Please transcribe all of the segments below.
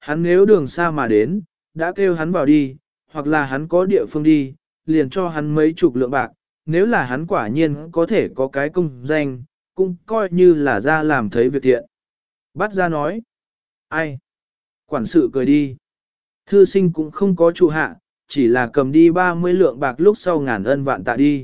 Hắn nếu đường xa mà đến, đã kêu hắn vào đi, hoặc là hắn có địa phương đi, liền cho hắn mấy chục lượng bạc, nếu là hắn quả nhiên có thể có cái công danh, cũng coi như là ra làm thấy việc thiện. Bắt ra nói, ai? Quản sự cười đi. Thư sinh cũng không có trụ hạ, chỉ là cầm đi 30 lượng bạc lúc sau ngàn ân vạn tạ đi.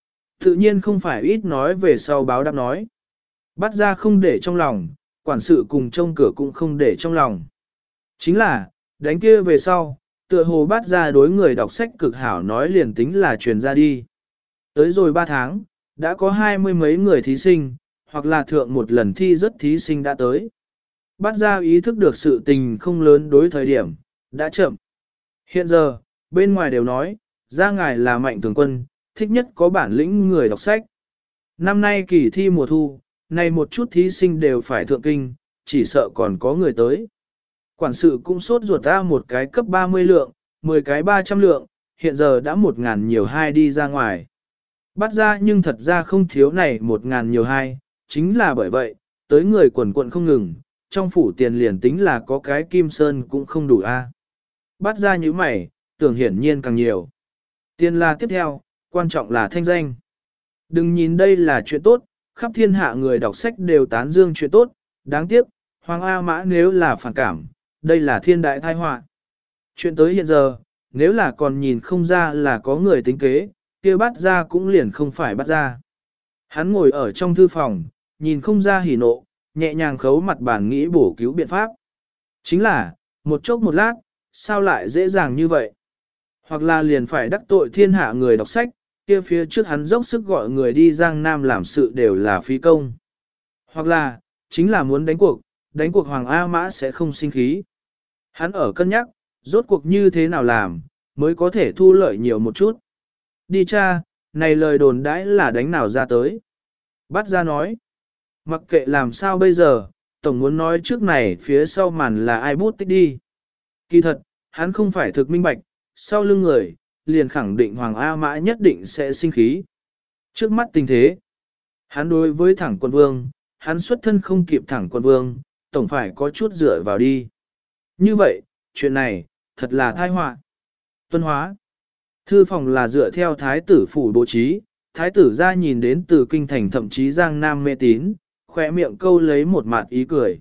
Tự nhiên không phải ít nói về sau báo đáp nói. Bắt ra không để trong lòng, quản sự cùng trông cửa cũng không để trong lòng. Chính là, đánh kia về sau, tựa hồ bắt ra đối người đọc sách cực hảo nói liền tính là truyền ra đi. Tới rồi 3 tháng, đã có 20 mấy người thí sinh, hoặc là thượng một lần thi rất thí sinh đã tới. Bắt ra ý thức được sự tình không lớn đối thời điểm, đã chậm. Hiện giờ, bên ngoài đều nói, ra ngài là mạnh thường quân, thích nhất có bản lĩnh người đọc sách. Năm nay kỳ thi mùa thu, nay một chút thí sinh đều phải thượng kinh, chỉ sợ còn có người tới. Quản sự cũng sốt ruột ra một cái cấp 30 lượng, 10 cái 300 lượng, hiện giờ đã 1.000 nhiều hai đi ra ngoài. Bắt ra nhưng thật ra không thiếu này 1.000 nhiều hai, chính là bởi vậy, tới người quần quận không ngừng, trong phủ tiền liền tính là có cái kim sơn cũng không đủ a. Bắt ra như mày, tưởng hiển nhiên càng nhiều. Tiền là tiếp theo, quan trọng là thanh danh. Đừng nhìn đây là chuyện tốt, khắp thiên hạ người đọc sách đều tán dương chuyện tốt, đáng tiếc, Hoàng A Mã nếu là phản cảm, đây là thiên đại tai họa. Chuyện tới hiện giờ, nếu là còn nhìn không ra là có người tính kế, kia bắt ra cũng liền không phải bắt ra. Hắn ngồi ở trong thư phòng, nhìn không ra hỉ nộ, nhẹ nhàng khấu mặt bàn nghĩ bổ cứu biện pháp. Chính là, một chốc một lát, sao lại dễ dàng như vậy? Hoặc là liền phải đắc tội thiên hạ người đọc sách, kia phía trước hắn dốc sức gọi người đi Giang Nam làm sự đều là phí công. Hoặc là, chính là muốn đánh cuộc Hoàng A Mã sẽ không sinh khí. Hắn ở cân nhắc, rốt cuộc như thế nào làm, mới có thể thu lợi nhiều một chút. Đi cha, này lời đồn đãi là đánh nào ra tới. Bắt ra nói, mặc kệ làm sao bây giờ, tổng muốn nói trước này phía sau màn là ai bút tích đi. Kỳ thật, hắn không phải thực minh bạch, sau lưng người, liền khẳng định Hoàng A Mã nhất định sẽ sinh khí. Trước mắt tình thế, hắn đối với thẳng quân vương, hắn xuất thân không kịp thẳng quân vương, tổng phải có chút dựa vào đi. Như vậy, chuyện này, thật là tai họa. Tuân hóa. Thư phòng là dựa theo thái tử phủ bố trí, thái tử ra nhìn đến từ kinh thành thậm chí Giang Nam mê tín, khỏe miệng câu lấy một mặt ý cười.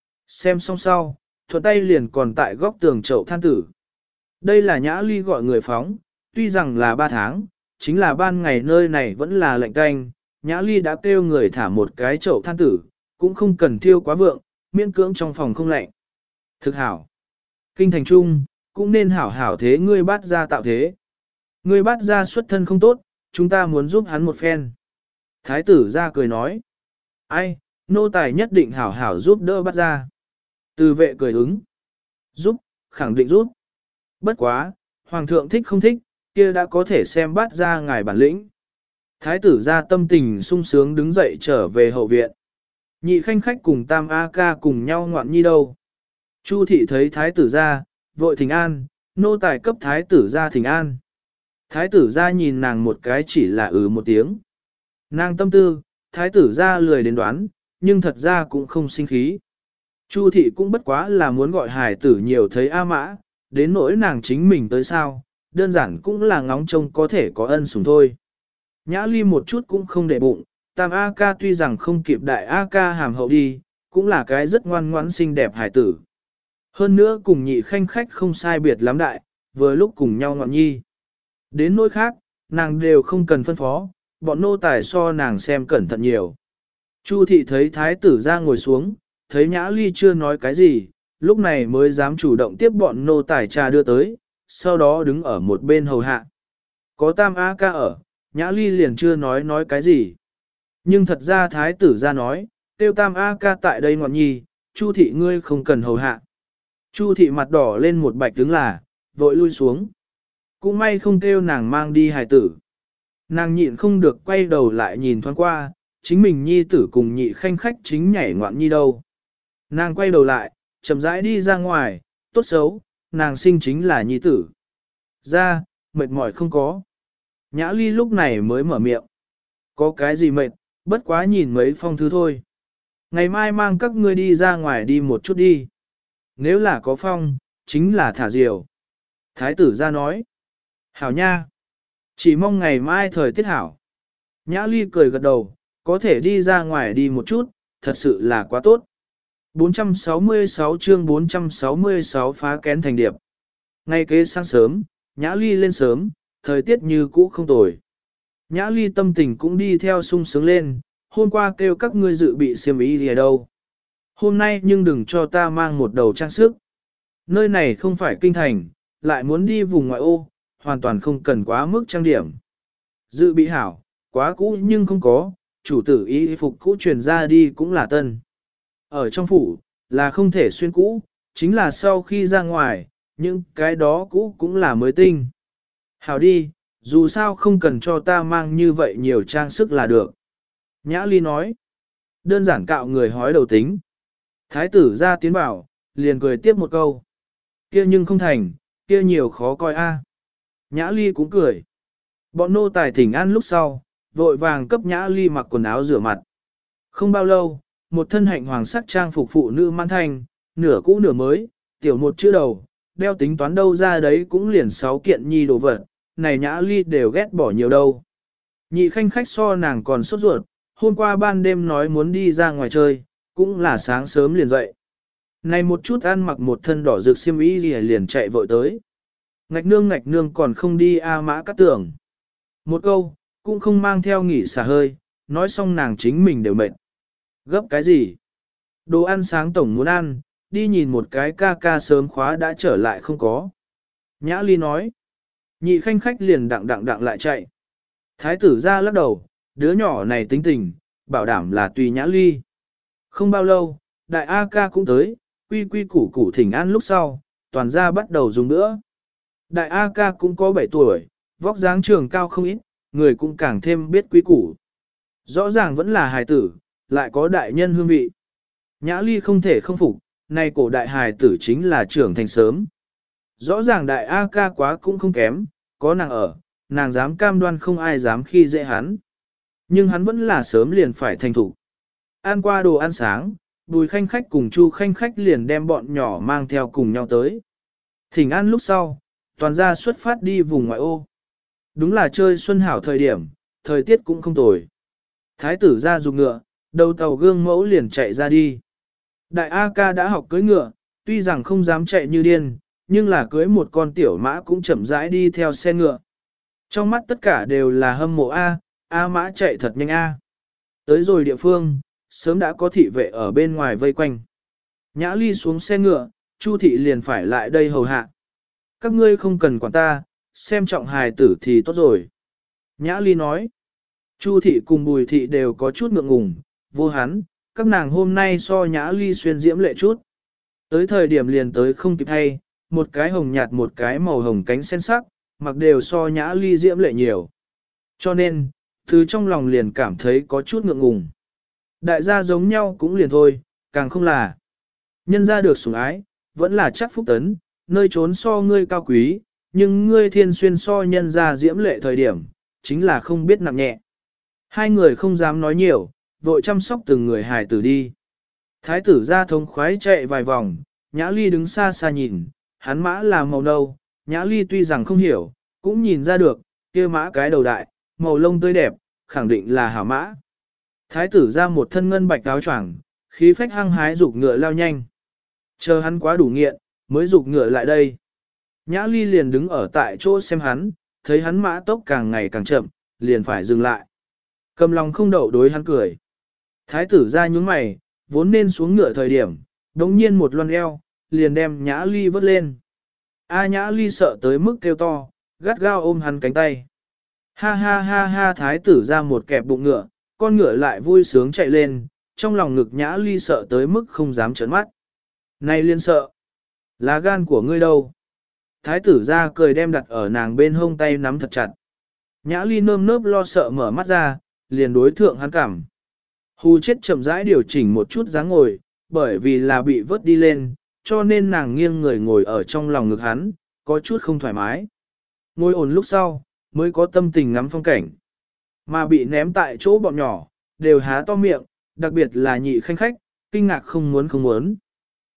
Xem xong sau, thuận tay liền còn tại góc tường chậu than tử. Đây là Nhã Ly gọi người phóng, tuy rằng là 3 tháng, chính là ban ngày nơi này vẫn là lạnh canh, Nhã Ly đã kêu người thả một cái chậu than tử, cũng không cần thiêu quá vượng, miễn cưỡng trong phòng không lạnh. Thực hảo. Kinh thành trung, cũng nên hảo hảo thế ngươi bắt ra tạo thế. Ngươi bắt ra xuất thân không tốt, chúng ta muốn giúp hắn một phen. Thái tử ra cười nói. Ai, nô tài nhất định hảo hảo giúp đỡ bắt ra. Từ vệ cười ứng. Giúp, khẳng định giúp. Bất quá, hoàng thượng thích không thích, kia đã có thể xem bắt ra ngài bản lĩnh. Thái tử ra tâm tình sung sướng đứng dậy trở về hậu viện. Nhị khanh khách cùng tam A ca cùng nhau ngoạn nhi đâu. Chu thị thấy thái tử ra, vội thỉnh an, nô tài cấp thái tử ra thỉnh an. Thái tử ra nhìn nàng một cái chỉ là một tiếng. Nàng tâm tư, thái tử ra lười đến đoán, nhưng thật ra cũng không sinh khí. Chu thị cũng bất quá là muốn gọi hài tử nhiều thấy A Mã, đến nỗi nàng chính mình tới sao, đơn giản cũng là ngóng trông có thể có ân sủng thôi. Nhã Ly một chút cũng không để bụng, tam A ca tuy rằng không kịp đại A ca hàm hậu đi, cũng là cái rất ngoan ngoãn xinh đẹp hài tử. Hơn nữa cùng nhị khanh khách không sai biệt lắm đại, vừa lúc cùng nhau ngọn nhi. Đến nỗi khác, nàng đều không cần phân phó, bọn nô tài so nàng xem cẩn thận nhiều. Chu thị thấy thái tử ra ngồi xuống, thấy Nhã Ly chưa nói cái gì, lúc này mới dám chủ động tiếp bọn nô tài trà đưa tới, sau đó đứng ở một bên hầu hạ. Có tam A ca ở, Nhã Ly liền chưa nói cái gì. Nhưng thật ra thái tử ra nói, tiêu tam A ca tại đây ngọn nhi, Chu thị ngươi không cần hầu hạ. Chu thị mặt đỏ lên một bạch đứng là, vội lui xuống. Cũng may không kêu nàng mang đi hài tử. Nàng nhịn không được quay đầu lại nhìn thoáng qua, chính mình nhi tử cùng nhị khanh khách chính nhảy ngoạn nhi đâu. Nàng quay đầu lại, chậm rãi đi ra ngoài, tốt xấu, nàng sinh chính là nhi tử. Ra, mệt mỏi không có. Nhã Ly lúc này mới mở miệng. Có cái gì mệt, bất quá nhìn mấy phong thư thôi. Ngày mai mang các ngươi đi ra ngoài đi một chút đi. nếu là có phong, chính là thả diều. Thái tử ra nói, hảo nha, chỉ mong ngày mai thời tiết hảo. Nhã Ly cười gật đầu, có thể đi ra ngoài đi một chút, thật sự là quá tốt. 466 chương 466 phá kén thành điệp. Ngay kế sáng sớm, Nhã Ly lên sớm, thời tiết như cũ không tồi. Nhã Ly tâm tình cũng đi theo sung sướng lên, hôm qua kêu các ngươi dự bị xiêm y gì ở đâu. Hôm nay nhưng đừng cho ta mang một đầu trang sức. Nơi này không phải kinh thành, lại muốn đi vùng ngoại ô, hoàn toàn không cần quá mức trang điểm. Dự bị hảo, quá cũ nhưng không có, chủ tử y phục cũ truyền ra đi cũng là tân. Ở trong phủ, là không thể xuyên cũ, chính là sau khi ra ngoài, những cái đó cũ cũng là mới tinh. Hảo đi, dù sao không cần cho ta mang như vậy nhiều trang sức là được. Nhã Ly nói, đơn giản cạo người hói đầu tính. Thái tử ra tiến bảo, liền cười tiếp một câu. Kia nhưng không thành, kia nhiều khó coi a. Nhã Ly cũng cười. Bọn nô tài thỉnh ăn lúc sau, vội vàng cấp Nhã Ly mặc quần áo rửa mặt. Không bao lâu, một thân hạnh hoàng sắc trang phục phụ nữ man thanh, nửa cũ nửa mới, tiểu một chữ đầu, đeo tính toán đâu ra đấy cũng liền 6 kiện nhi đồ vật, này Nhã Ly đều ghét bỏ nhiều đâu. Nhị khanh khách so nàng còn sốt ruột, hôm qua ban đêm nói muốn đi ra ngoài chơi, cũng là sáng sớm liền dậy. Này một chút ăn mặc một thân đỏ rực xiêm y liền chạy vội tới. Ngạch nương còn không đi A Mã Cát Tường. Một câu, cũng không mang theo nghỉ xả hơi, nói xong nàng chính mình đều mệt. Gấp cái gì? Đồ ăn sáng tổng muốn ăn, đi nhìn một cái ca ca sớm khóa đã trở lại không có. Nhã Ly nói. Nhị khanh khách liền đặng lại chạy. Thái tử ra lắc đầu, đứa nhỏ này tính tình, bảo đảm là tùy Nhã Ly. Không bao lâu, đại A ca cũng tới, quy củ thỉnh ăn lúc sau, toàn gia bắt đầu dùng nữa. Đại A ca cũng có 7 tuổi, vóc dáng trường cao không ít, người cũng càng thêm biết quy củ. Rõ ràng vẫn là hài tử, lại có đại nhân hương vị. Nhã Ly không thể không phục, nay cổ đại hài tử chính là trưởng thành sớm. Rõ ràng đại A ca quá cũng không kém, có nàng ở, nàng dám cam đoan không ai dám khi dễ hắn. Nhưng hắn vẫn là sớm liền phải thành thủ. Ăn qua đồ ăn sáng, Bùi khanh khách cùng Chu khanh khách liền đem bọn nhỏ mang theo cùng nhau tới. Thỉnh ăn lúc sau, toàn gia xuất phát đi vùng ngoại ô. Đúng là chơi xuân hảo thời điểm, thời tiết cũng không tồi. Thái tử ra dùng ngựa, đầu tàu gương mẫu liền chạy ra đi. Đại A ca đã học cưỡi ngựa, tuy rằng không dám chạy như điên, nhưng là cưới một con tiểu mã cũng chậm rãi đi theo xe ngựa. Trong mắt tất cả đều là hâm mộ A mã chạy thật nhanh A. Tới rồi địa phương, sớm đã có thị vệ ở bên ngoài vây quanh. Nhã Ly xuống xe ngựa, Chu thị liền phải lại đây hầu hạ. Các ngươi không cần quản ta, xem trọng hài tử thì tốt rồi. Nhã Ly nói. Chu thị cùng Bùi thị đều có chút ngượng ngùng, vô hắn, các nàng hôm nay so Nhã Ly xuyên diễm lệ chút. Tới thời điểm liền tới không kịp thay, một cái hồng nhạt một cái màu hồng cánh sen sắc, mặc đều so Nhã Ly diễm lệ nhiều. Cho nên, từ trong lòng liền cảm thấy có chút ngượng ngùng. Đại gia giống nhau cũng liền thôi, càng không là. Nhân gia được sủng ái, vẫn là chắc phúc tấn, nơi trốn so ngươi cao quý, nhưng ngươi thiên xuyên so nhân gia diễm lệ thời điểm, chính là không biết nặng nhẹ. Hai người không dám nói nhiều, vội chăm sóc từng người hài tử đi. Thái tử ra thống khoái chạy vài vòng, Nhã Ly đứng xa xa nhìn, hắn mã là màu nâu, Nhã Ly tuy rằng không hiểu, cũng nhìn ra được, kia mã cái đầu đại, màu lông tươi đẹp, khẳng định là hảo mã. Thái tử ra một thân ngân bạch áo choàng, khí phách hăng hái dục ngựa lao nhanh. Chờ hắn quá đủ nghiện, mới dục ngựa lại đây. Nhã Ly liền đứng ở tại chỗ xem hắn, thấy hắn mã tốc càng ngày càng chậm, liền phải dừng lại. Cầm lòng không đậu đối hắn cười. Thái tử ra nhướng mày, vốn nên xuống ngựa thời điểm, đống nhiên một loan eo, liền đem Nhã Ly vớt lên. Nhã Ly sợ tới mức kêu to, gắt gao ôm hắn cánh tay. Ha ha ha ha, thái tử ra một kẹp bụng ngựa, con ngựa lại vui sướng chạy lên, trong lòng ngực Nhã Ly sợ tới mức không dám trợn mắt. Này liên sợ, lá gan của ngươi đâu? Thái tử ra cười đem đặt ở nàng bên hông tay nắm thật chặt. Nhã Ly nơm nớp lo sợ mở mắt ra, liền đối thượng hắn cảm. Hù chết chậm rãi điều chỉnh một chút dáng ngồi, bởi vì là bị vớt đi lên, cho nên nàng nghiêng người ngồi ở trong lòng ngực hắn, có chút không thoải mái. Ngồi ổn lúc sau, mới có tâm tình ngắm phong cảnh. Mà bị ném tại chỗ bọn nhỏ, đều há to miệng, đặc biệt là nhị khanh khách, kinh ngạc không muốn.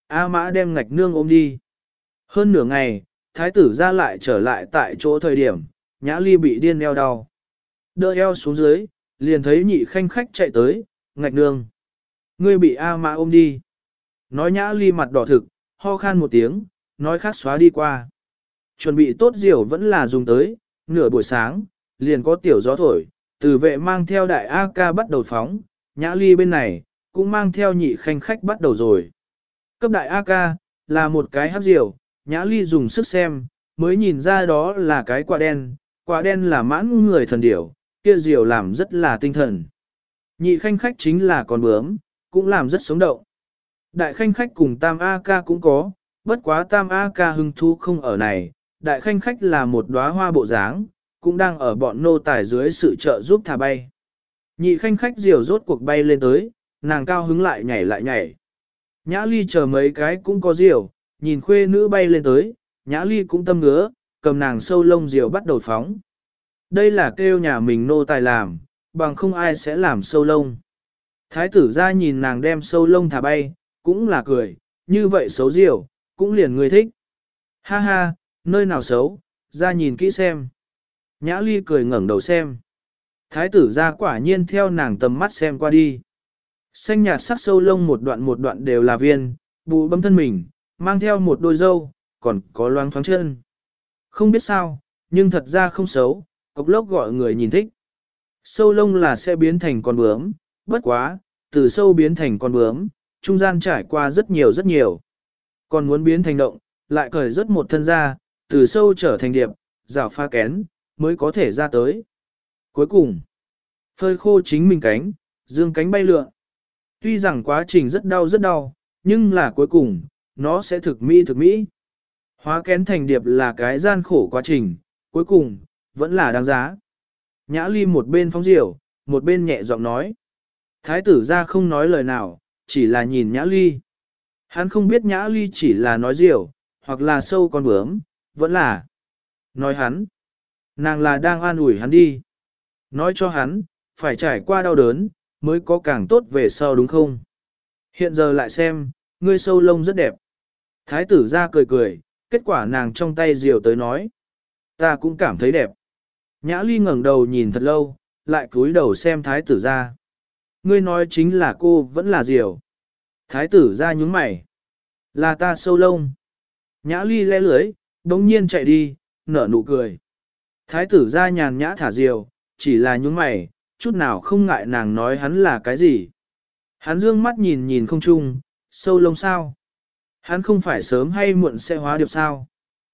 A Mã đem Ngạch Nương ôm đi. Hơn nửa ngày, thái tử ra lại trở lại tại chỗ thời điểm, Nhã Ly bị điên eo đau. Đỡ eo xuống dưới, liền thấy Nhị Khanh Khách chạy tới, Ngạch Nương. Ngươi bị A Mã ôm đi. Nói Nhã Ly mặt đỏ thực, ho khan một tiếng, nói khác xóa đi qua. Chuẩn bị tốt diều vẫn là dùng tới, nửa buổi sáng, liền có tiểu gió thổi, từ vệ mang theo đại A ca bắt đầu phóng, Nhã Ly bên này, cũng mang theo Nhị Khanh Khách bắt đầu rồi. Cấp đại A ca, là một cái hấp diều, Nhã Ly dùng sức xem, mới nhìn ra đó là cái quả đen là mãn người thần điểu, kia diều làm rất là tinh thần. Nhị Khanh Khách chính là con bướm, cũng làm rất sống động. Đại Khanh Khách cùng Tam A ca cũng có, bất quá Tam A ca hưng thú không ở này, Đại Khanh Khách là một đóa hoa bộ dáng, cũng đang ở bọn nô tài dưới sự trợ giúp thả bay. Nhị Khanh Khách diều rốt cuộc bay lên tới, nàng cao hứng lại nhảy. Nhã Ly chờ mấy cái cũng có diều, nhìn khuê nữ bay lên tới, Nhã Ly cũng tâm ngứa, cầm nàng sâu lông diều bắt đầu phóng. Đây là kêu nhà mình nô tài làm, bằng không ai sẽ làm sâu lông. Thái tử ra nhìn nàng đem sâu lông thả bay, cũng là cười, như vậy xấu diều, cũng liền người thích. Ha ha, nơi nào xấu, ra nhìn kỹ xem. Nhã Ly cười ngẩng đầu xem. Thái tử ra quả nhiên theo nàng tầm mắt xem qua đi. Xanh nhạt sắc sâu lông một đoạn đều là viên, bụ bấm thân mình, mang theo một đôi râu, còn có loáng thoáng chân. Không biết sao, nhưng thật ra không xấu, cục lốc gọi người nhìn thích. Sâu lông là sẽ biến thành con bướm, bất quá, từ sâu biến thành con bướm, trung gian trải qua rất nhiều. Còn muốn biến thành động, lại cởi rất một thân ra, từ sâu trở thành điệp, rào pha kén, mới có thể ra tới. Cuối cùng, phơi khô chính mình cánh, dương cánh bay lượn. Tuy rằng quá trình rất đau, nhưng là cuối cùng, nó sẽ thực mỹ. Hóa kén thành điệp là cái gian khổ quá trình, cuối cùng, vẫn là đáng giá. Nhã Ly một bên phóng diều, một bên nhẹ giọng nói. Thái tử ra không nói lời nào, chỉ là nhìn Nhã Ly. Hắn không biết Nhã Ly chỉ là nói diều, hoặc là sâu con bướm, vẫn là nói hắn. Nàng là đang an ủi hắn đi. Nói cho hắn, phải trải qua đau đớn, mới có càng tốt về sau đúng không? Hiện giờ lại xem, ngươi sâu lông rất đẹp. Thái tử ra cười, kết quả nàng trong tay diều tới nói. Ta cũng cảm thấy đẹp. Nhã Ly ngẩng đầu nhìn thật lâu, lại cúi đầu xem thái tử ra. Ngươi nói chính là cô vẫn là diều. Thái tử ra nhúng mày. Là ta sâu lông. Nhã Ly le lưới, đống nhiên chạy đi, nở nụ cười. Thái tử ra nhàn nhã thả diều, chỉ là nhúng mày, chút nào không ngại nàng nói hắn là cái gì. Hắn dương mắt nhìn không chung, sâu lông sao? Hắn không phải sớm hay muộn sẽ hóa điệp sao?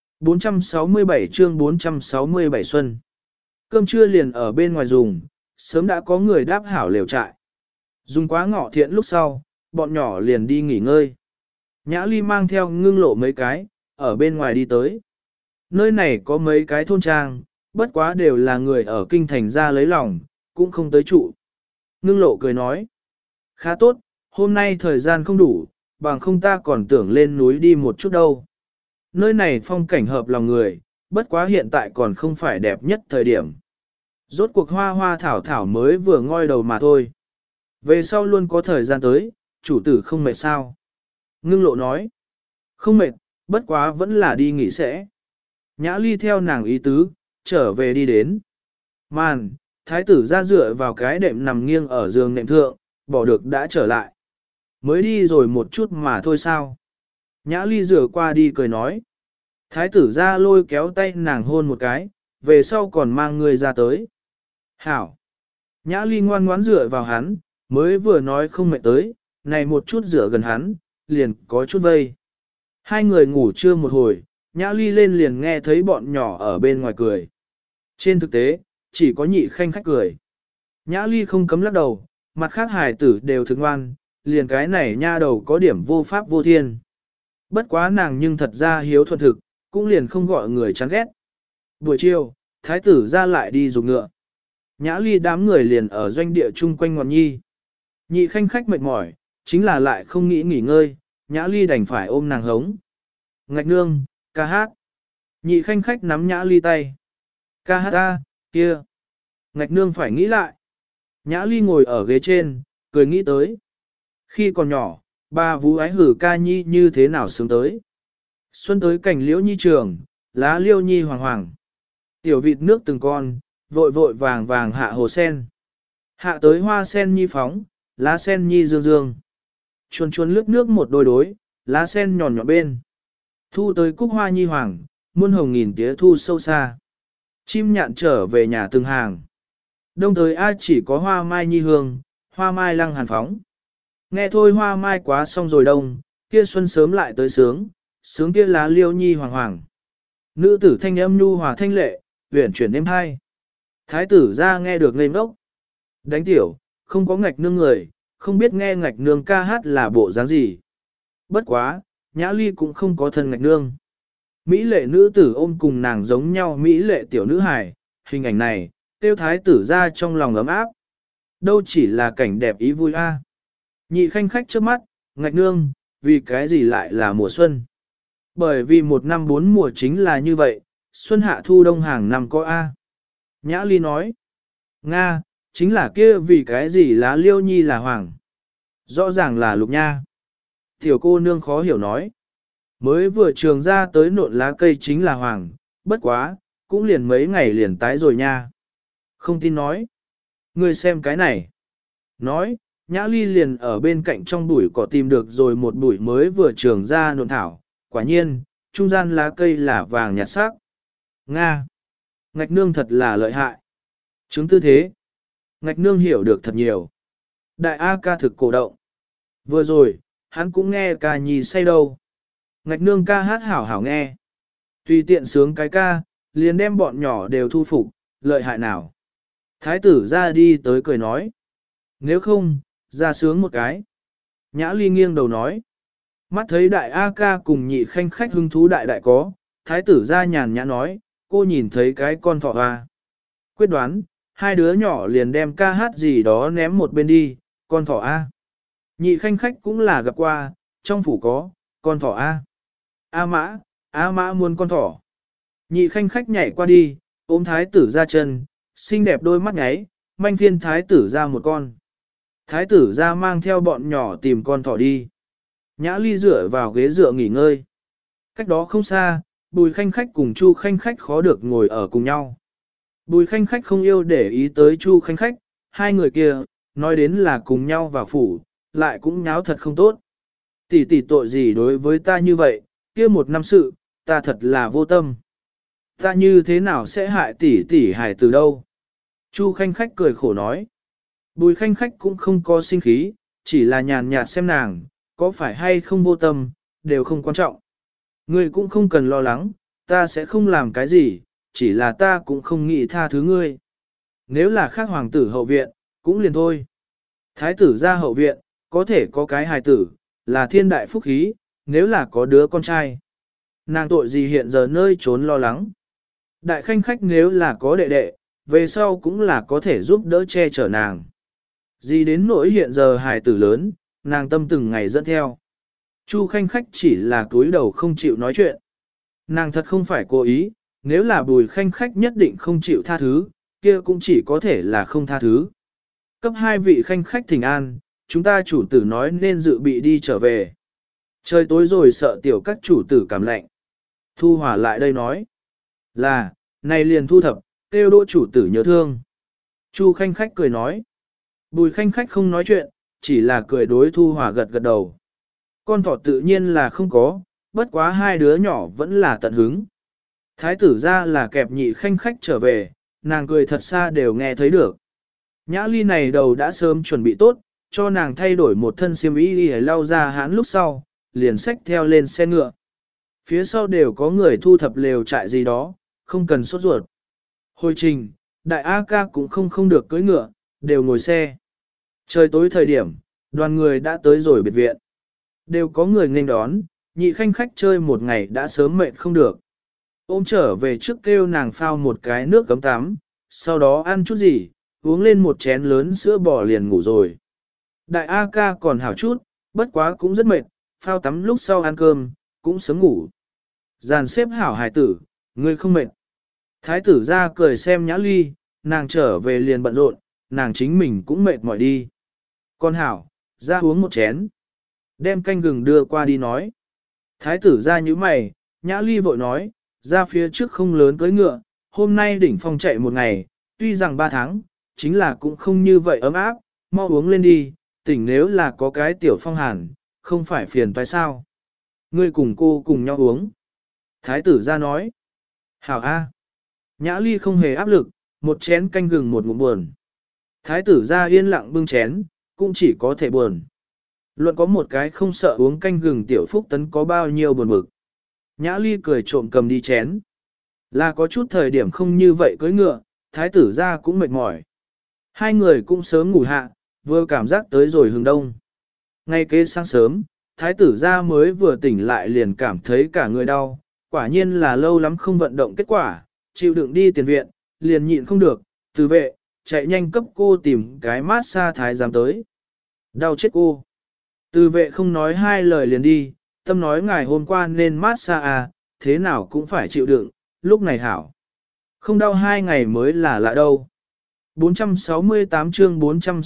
467 chương 467 xuân. Cơm trưa liền ở bên ngoài dùng, sớm đã có người đáp hảo lều trại. Dùng quá ngọ thiện lúc sau, bọn nhỏ liền đi nghỉ ngơi. Nhã Ly mang theo ngưng lộ mấy cái, ở bên ngoài đi tới. Nơi này có mấy cái thôn trang, bất quá đều là người ở kinh thành ra lấy lòng, cũng không tới trụ. Ngưng lộ cười nói. Khá tốt, hôm nay thời gian không đủ, bằng không ta còn tưởng lên núi đi một chút đâu. Nơi này phong cảnh hợp lòng người, bất quá hiện tại còn không phải đẹp nhất thời điểm. Rốt cuộc hoa thảo thảo mới vừa ngoi đầu mà thôi. Về sau luôn có thời gian tới, chủ tử không mệt sao. Ngưng lộ nói. Không mệt, bất quá vẫn là đi nghỉ sẽ. Nhã Ly theo nàng ý tứ, trở về đi đến. Màn, thái tử ra dựa vào cái đệm nằm nghiêng ở giường nệm thượng, bỏ được đã trở lại. Mới đi rồi một chút mà thôi sao. Nhã Ly rửa qua đi cười nói. Thái tử ra lôi kéo tay nàng hôn một cái, về sau còn mang người ra tới. Hảo. Nhã Ly ngoan ngoãn dựa vào hắn, mới vừa nói không mệt tới, này một chút dựa gần hắn, liền có chút vây. Hai người ngủ trưa một hồi, Nhã Ly lên liền nghe thấy bọn nhỏ ở bên ngoài cười. Trên thực tế, chỉ có Nhị Khanh Khách cười. Nhã Ly không cấm lắc đầu, mặt khác hài tử đều thực ngoan, liền cái này nha đầu có điểm vô pháp vô thiên. Bất quá nàng nhưng thật ra hiếu thuận thực, cũng liền không gọi người chán ghét. Buổi chiều, thái tử ra lại đi dục ngựa. Nhã Ly đám người liền ở doanh địa chung quanh ngọn nhi. Nhị Khanh Khách mệt mỏi, chính là lại không nghĩ nghỉ ngơi, Nhã Ly đành phải ôm nàng hống. Ngạch nương, ca hát. Nhị Khanh Khách nắm Nhã Ly tay. Ca hát ta, kia. Ngạch nương phải nghĩ lại. Nhã Ly ngồi ở ghế trên, cười nghĩ tới. Khi còn nhỏ, Bà Vũ ái hử ca nhi như thế nào sướng tới. Xuân tới cảnh liễu nhi trường, lá liêu nhi hoàng hoàng. Tiểu vịt nước từng con, vội vội vàng vàng hạ hồ sen. Hạ tới hoa sen nhi phóng, lá sen nhi dương dương. Chuồn chuồn lướt nước một đôi đối, lá sen nhọn nhọn bên. Thu tới cúc hoa nhi hoàng, muôn hồng nghìn tía thu sâu xa. Chim nhạn trở về nhà từng hàng. Đông tới ai chỉ có hoa mai nhi hương, hoa mai lăng hàn phóng. Nghe thôi hoa mai quá xong rồi đông, kia xuân sớm lại tới sướng, sướng kia lá liêu nhi hoàng hoàng. Nữ tử thanh âm nhu hòa thanh lệ, uyển chuyển êm hai. Thái tử ra nghe được ngây ngốc. Đánh tiểu, không có ngạch nương người, không biết nghe ngạch nương ca hát là bộ dáng gì. Bất quá, Nhã Ly cũng không có thân ngạch nương. Mỹ lệ nữ tử ôm cùng nàng giống nhau Mỹ lệ tiểu nữ hài, hình ảnh này, tiêu thái tử ra trong lòng ấm áp. Đâu chỉ là cảnh đẹp ý vui a. Nhị khanh khách trước mắt, ngạch nương, vì cái gì lại là mùa xuân? Bởi vì một năm bốn mùa chính là như vậy, xuân hạ thu đông hàng năm có a. Nhã Ly nói, Nga, chính là kia vì cái gì lá liêu nhi là hoàng. Rõ ràng là lục nha. Tiểu cô nương khó hiểu nói, mới vừa trường ra tới nộn lá cây chính là hoàng, bất quá, cũng liền mấy ngày liền tái rồi nha. Không tin nói, ngươi xem cái này. Nói, Nhã Ly liền ở bên cạnh trong bụi cỏ tìm được rồi một bụi mới vừa trường ra nộn thảo, quả nhiên, trung gian lá cây là vàng nhạt sắc. Nga! Ngạch nương thật là lợi hại. Chứng tư thế. Ngạch nương hiểu được thật nhiều. Đại A ca thực cổ động. Vừa rồi, hắn cũng nghe ca nhi say đâu. Ngạch nương ca hát hảo hảo nghe. Tùy tiện sướng cái ca, liền đem bọn nhỏ đều thu phục, lợi hại nào. Thái tử ra đi tới cười nói. Nếu không, ra sướng một cái. Nhã Ly nghiêng đầu nói. Mắt thấy đại A ca cùng nhị khanh khách hứng thú đại đại có, thái tử ra nhàn nhã nói, cô nhìn thấy cái con thỏ hoa. Quyết đoán, hai đứa nhỏ liền đem ca hát gì đó ném một bên đi, con thỏ A. Nhị khanh khách cũng là gặp qua, trong phủ có, con thỏ A. A mã muốn con thỏ. Nhị khanh khách nhảy qua đi, ôm thái tử ra chân, xinh đẹp đôi mắt nháy, manh phiên thái tử ra một con. Thái tử ra mang theo bọn nhỏ tìm con thỏ đi. Nhã Ly dựa vào ghế dựa nghỉ ngơi. Cách đó không xa, Bùi khanh khách cùng Chu khanh khách khó được ngồi ở cùng nhau. Bùi khanh khách không yêu để ý tới Chu khanh khách, hai người kia, nói đến là cùng nhau vào phủ, lại cũng nháo thật không tốt. Tỷ tỷ tội gì đối với ta như vậy, kia một năm sự, ta thật là vô tâm. Ta như thế nào sẽ hại tỷ tỷ hại từ đâu? Chu khanh khách cười khổ nói. Bùi khanh khách cũng không có sinh khí, chỉ là nhàn nhạt xem nàng, có phải hay không vô tâm, đều không quan trọng. Ngươi cũng không cần lo lắng, ta sẽ không làm cái gì, chỉ là ta cũng không nghĩ tha thứ ngươi. Nếu là khác hoàng tử hậu viện, cũng liền thôi. Thái tử ra hậu viện, có thể có cái hài tử, là thiên đại phúc khí, nếu là có đứa con trai. Nàng tội gì hiện giờ nơi trốn lo lắng. Đại khanh khách nếu là có đệ đệ, về sau cũng là có thể giúp đỡ che chở nàng. Gì đến nỗi hiện giờ hài tử lớn, nàng tâm từng ngày dẫn theo. Chu khanh khách chỉ là cúi đầu không chịu nói chuyện. Nàng thật không phải cố ý, nếu là bùi khanh khách nhất định không chịu tha thứ, kia cũng chỉ có thể là không tha thứ. Cấp hai vị khanh khách thỉnh an, chúng ta chủ tử nói nên dự bị đi trở về. Trời tối rồi sợ tiểu các chủ tử cảm lạnh. Thu Hòa lại đây nói. Là, này liền thu thập, kêu đỗ chủ tử nhớ thương. Chu khanh khách cười nói. Bùi khanh khách không nói chuyện, chỉ là cười đối Thu Hòa gật gật đầu. Con thỏ tự nhiên là không có, bất quá hai đứa nhỏ vẫn là tận hứng. Thái tử ra là kẹp nhị khanh khách trở về, nàng cười thật xa đều nghe thấy được. Nhã Ly này đầu đã sớm chuẩn bị tốt, cho nàng thay đổi một thân xiêm y đi lau ra hãn lúc sau, liền xách theo lên xe ngựa. Phía sau đều có người thu thập lều trại gì đó, không cần sốt ruột. Hồi trình, đại A ca cũng không được cưỡi ngựa, đều ngồi xe. Trời tối thời điểm, đoàn người đã tới rồi biệt viện. Đều có người nghênh đón, nhị khanh khách chơi một ngày đã sớm mệt không được. Ôm trở về trước kêu nàng phao một cái nước cấm tắm, sau đó ăn chút gì, uống lên một chén lớn sữa bò liền ngủ rồi. Đại A ca còn hảo chút, bất quá cũng rất mệt, phao tắm lúc sau ăn cơm, cũng sớm ngủ. Dàn xếp hảo hài tử, ngươi không mệt. Thái tử ra cười xem Nhã Ly, nàng trở về liền bận rộn, nàng chính mình cũng mệt mỏi đi. Con hảo, ra uống một chén. đem canh gừng đưa qua đi nói. Thái tử ra như mày, Nhã Ly vội nói, ra phía trước không lớn cưỡi ngựa, hôm nay đỉnh phong chạy một ngày, tuy rằng 3 tháng, chính là cũng không như vậy ấm áp, mau uống lên đi, tỉnh nếu là có cái tiểu phong hàn, không phải phiền phải sao. Ngươi cùng cô cùng nhau uống. Thái tử ra nói, hảo a. Nhã Ly không hề áp lực, một chén canh gừng một ngụm buồn. Thái tử ra yên lặng bưng chén, cũng chỉ có thể buồn. Luận có một cái không sợ uống canh gừng tiểu phúc tấn có bao nhiêu buồn bực. Nhã Ly cười trộm cầm đi chén. Là có chút thời điểm không như vậy cưỡi ngựa, thái tử ra cũng mệt mỏi. Hai người cũng sớm ngủ hạ, vừa cảm giác tới rồi hừng đông. Ngay kế sáng sớm, thái tử ra mới vừa tỉnh lại liền cảm thấy cả người đau, quả nhiên là lâu lắm không vận động kết quả, chịu đựng đi tiền viện, liền nhịn không được, từ vệ, chạy nhanh cấp cô tìm cái mát xa thái giám tới. Đau chết cô. Từ vệ không nói hai lời liền đi, tâm nói ngày hôm qua nên mát xa à, thế nào cũng phải chịu đựng, lúc này hảo. Không đau 2 ngày mới là lạ đâu. 468 chương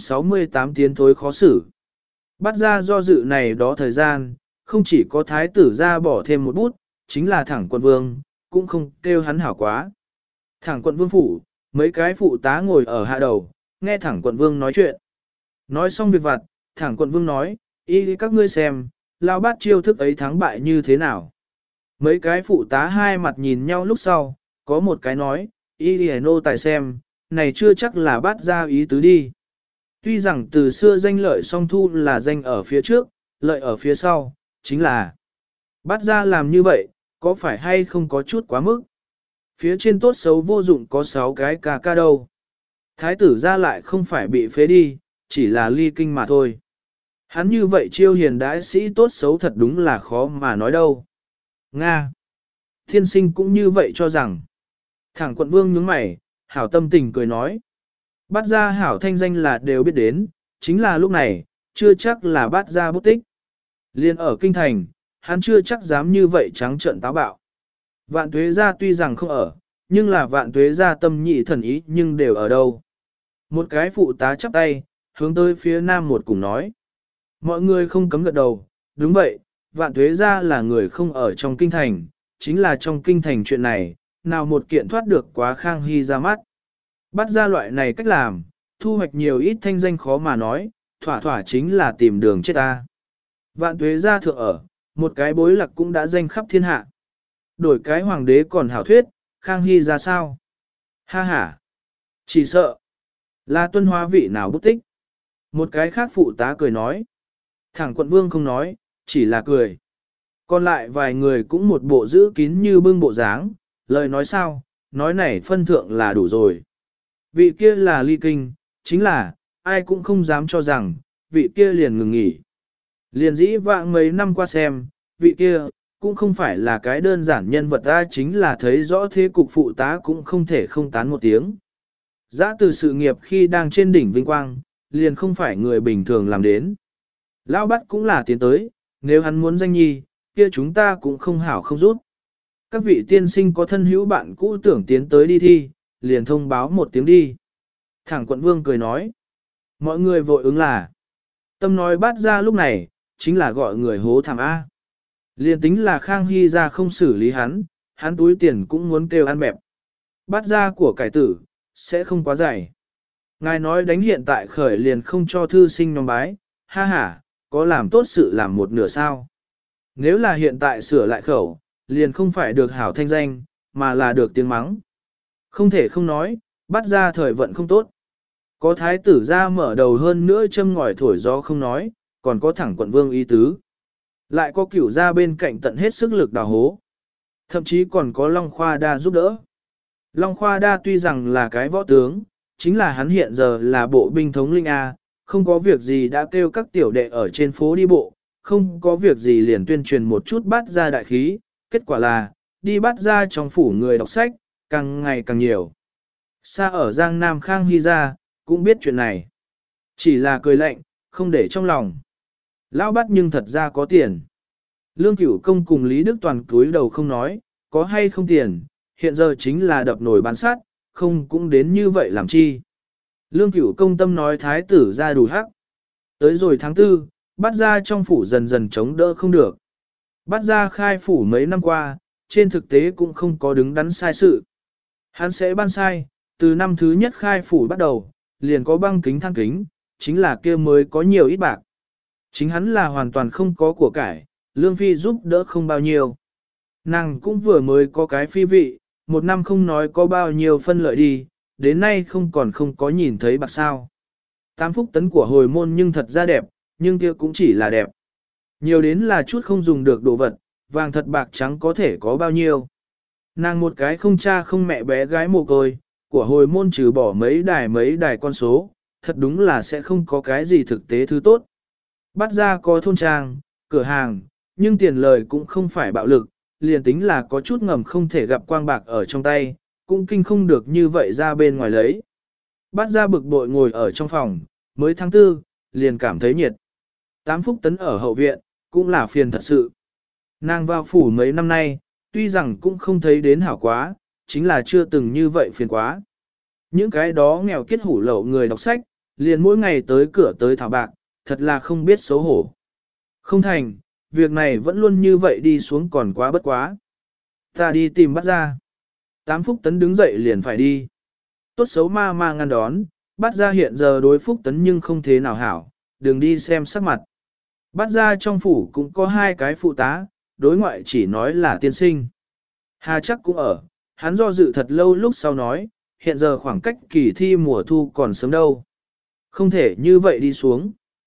468 tiến thối khó xử. Bắt ra do dự này đó thời gian, không chỉ có thái tử ra bỏ thêm một bút, chính là thẳng quận vương, cũng không kêu hắn hảo quá. Thẳng quận vương phủ, mấy cái phụ tá ngồi ở hạ đầu, nghe thẳng quận vương nói chuyện. Nói xong việc vặt, thẳng quận vương nói, y các ngươi xem, lao bát chiêu thức ấy thắng bại như thế nào. Mấy cái phụ tá hai mặt nhìn nhau lúc sau, có một cái nói, y nô tài xem, này chưa chắc là bát ra ý tứ đi. Tuy rằng từ xưa danh lợi song thu là danh ở phía trước, lợi ở phía sau, chính là bát ra làm như vậy, có phải hay không có chút quá mức. Phía trên tốt xấu vô dụng có 6 cái ca đâu. Thái tử ra lại không phải bị phế đi, chỉ là ly kinh mà thôi. Hắn như vậy chiêu hiền đãi sĩ tốt xấu thật đúng là khó mà nói đâu. Nga. Thiên sinh cũng như vậy cho rằng. Thẳng quận vương nhướng mày, hảo tâm tình cười nói. Bắt ra hảo thanh danh là đều biết đến, chính là lúc này, chưa chắc là bắt ra bút tích. Liên ở kinh thành, hắn chưa chắc dám như vậy trắng trợn táo bạo. Vạn tuế gia tuy rằng không ở, nhưng là vạn tuế gia tâm nhị thần ý nhưng đều ở đâu. Một cái phụ tá chắp tay, hướng tới phía nam một cùng nói. Mọi người không cấm gật đầu, đúng vậy, vạn tuế gia là người không ở trong kinh thành, chính là trong kinh thành chuyện này, nào một kiện thoát được quá Khang Hy ra mắt. Bắt ra loại này cách làm, thu hoạch nhiều ít thanh danh khó mà nói, thỏa thỏa chính là tìm đường chết ta. Vạn tuế gia thượng ở, một cái bối lạc cũng đã danh khắp thiên hạ. Đổi cái hoàng đế còn hảo thuyết, Khang Hy ra sao? Ha ha! Chỉ sợ là tuân hóa vị nào bút tích. Một cái khác phụ tá cười nói. Thẳng quận vương không nói, chỉ là cười. Còn lại vài người cũng một bộ giữ kín như bưng bộ dáng, lời nói sao, nói này phân thượng là đủ rồi. Vị kia là ly kinh, chính là, ai cũng không dám cho rằng, vị kia liền ngừng nghỉ. Liền dĩ vãng mấy năm qua xem, vị kia, cũng không phải là cái đơn giản nhân vật ra, chính là thấy rõ thế cục phụ tá cũng không thể không tán một tiếng. Giã từ sự nghiệp khi đang trên đỉnh vinh quang, liền không phải người bình thường làm đến. Lão bắt cũng là tiến tới, nếu hắn muốn danh nhi, kia chúng ta cũng không hảo không rút. Các vị tiên sinh có thân hữu bạn cũ tưởng tiến tới đi thi, liền thông báo một tiếng đi. Thẳng quận vương cười nói. Mọi người vội ứng là. Tâm nói bắt ra lúc này, chính là gọi người hố thảm A. Liền tính là Khang Hy ra không xử lý hắn túi tiền cũng muốn kêu ăn bẹp. Bắt ra của cải tử, sẽ không quá dày. Ngài nói đánh hiện tại khởi liền không cho thư sinh nhóm bái, ha ha, có làm tốt sự làm một nửa sao. Nếu là hiện tại sửa lại khẩu, liền không phải được hảo thanh danh, mà là được tiếng mắng. Không thể không nói, bắt ra thời vận không tốt. Có thái tử ra mở đầu hơn nữa châm ngòi thổi gió không nói, còn có thẳng quận vương ý tứ. Lại có cửu ra bên cạnh tận hết sức lực đào hố. Thậm chí còn có Long Khoa Đa giúp đỡ. Long Khoa Đa tuy rằng là cái võ tướng, chính là hắn hiện giờ là bộ binh thống linh A, không có việc gì đã kêu các tiểu đệ ở trên phố đi bộ, không có việc gì liền tuyên truyền một chút bắt ra đại khí, kết quả là, đi bắt ra trong phủ người đọc sách, càng ngày càng nhiều. Xa ở Giang Nam Khang Hy ra, cũng biết chuyện này. Chỉ là cười lạnh, không để trong lòng. Lão bắt nhưng thật ra có tiền. Lương Cửu Công cùng Lý Đức Toàn cúi đầu không nói, có hay không tiền, hiện giờ chính là đập nổi bán sát, không cũng đến như vậy làm chi. Lương Cửu Công tâm nói thái tử ra đủ hắc. Tới rồi tháng 4, Bắt ra trong phủ dần dần chống đỡ không được. Bắt ra khai phủ mấy năm qua, trên thực tế cũng không có đứng đắn sai sự. Hắn sẽ ban sai, từ năm thứ nhất khai phủ bắt đầu, liền có băng kính than kính, chính là kia mới có nhiều ít bạc. Chính hắn là hoàn toàn không có của cải, lương phi giúp đỡ không bao nhiêu. Nàng cũng vừa mới có cái phi vị, một năm không nói có bao nhiêu phân lợi đi, đến nay không có nhìn thấy bạc sao. 8 phúc tấn của hồi môn nhưng thật ra đẹp, nhưng kia cũng chỉ là đẹp. Nhiều đến là chút không dùng được đồ vật, vàng thật bạc trắng có thể có bao nhiêu. Nàng một cái không cha không mẹ bé gái mồ côi, của hồi môn trừ bỏ mấy đài con số, thật đúng là sẽ không có cái gì thực tế thứ tốt. Bắt ra có thôn trang, cửa hàng, nhưng tiền lời cũng không phải bạo lực, liền tính là có chút ngầm không thể gặp quang bạc ở trong tay, cũng kinh không được như vậy ra bên ngoài lấy. Bắt ra bực bội ngồi ở trong phòng, mới tháng 4, liền cảm thấy nhiệt. 8 phúc tấn ở hậu viện, cũng là phiền thật sự. Nàng vào phủ mấy năm nay, tuy rằng cũng không thấy đến hảo quá, chính là chưa từng như vậy phiền quá. Những cái đó nghèo kiết hủ lậu người đọc sách, liền mỗi ngày tới cửa tới thảo bạc, thật là không biết xấu hổ. Không thành, việc này vẫn luôn như vậy đi xuống còn quá bất quá. Ta đi tìm bắt ra. 8 phúc tấn đứng dậy liền phải đi. Tốt xấu ma ma ngăn đón, bắt ra hiện giờ đối phúc tấn nhưng không thế nào hảo, đừng đi xem sắc mặt. Bắt ra trong phủ cũng có 2 cái phụ tá, đối ngoại chỉ nói là tiên sinh. Hà chắc cũng ở, hắn do dự thật lâu lúc sau nói, hiện giờ khoảng cách kỳ thi mùa thu còn sớm đâu. Không thể như vậy đi xuống.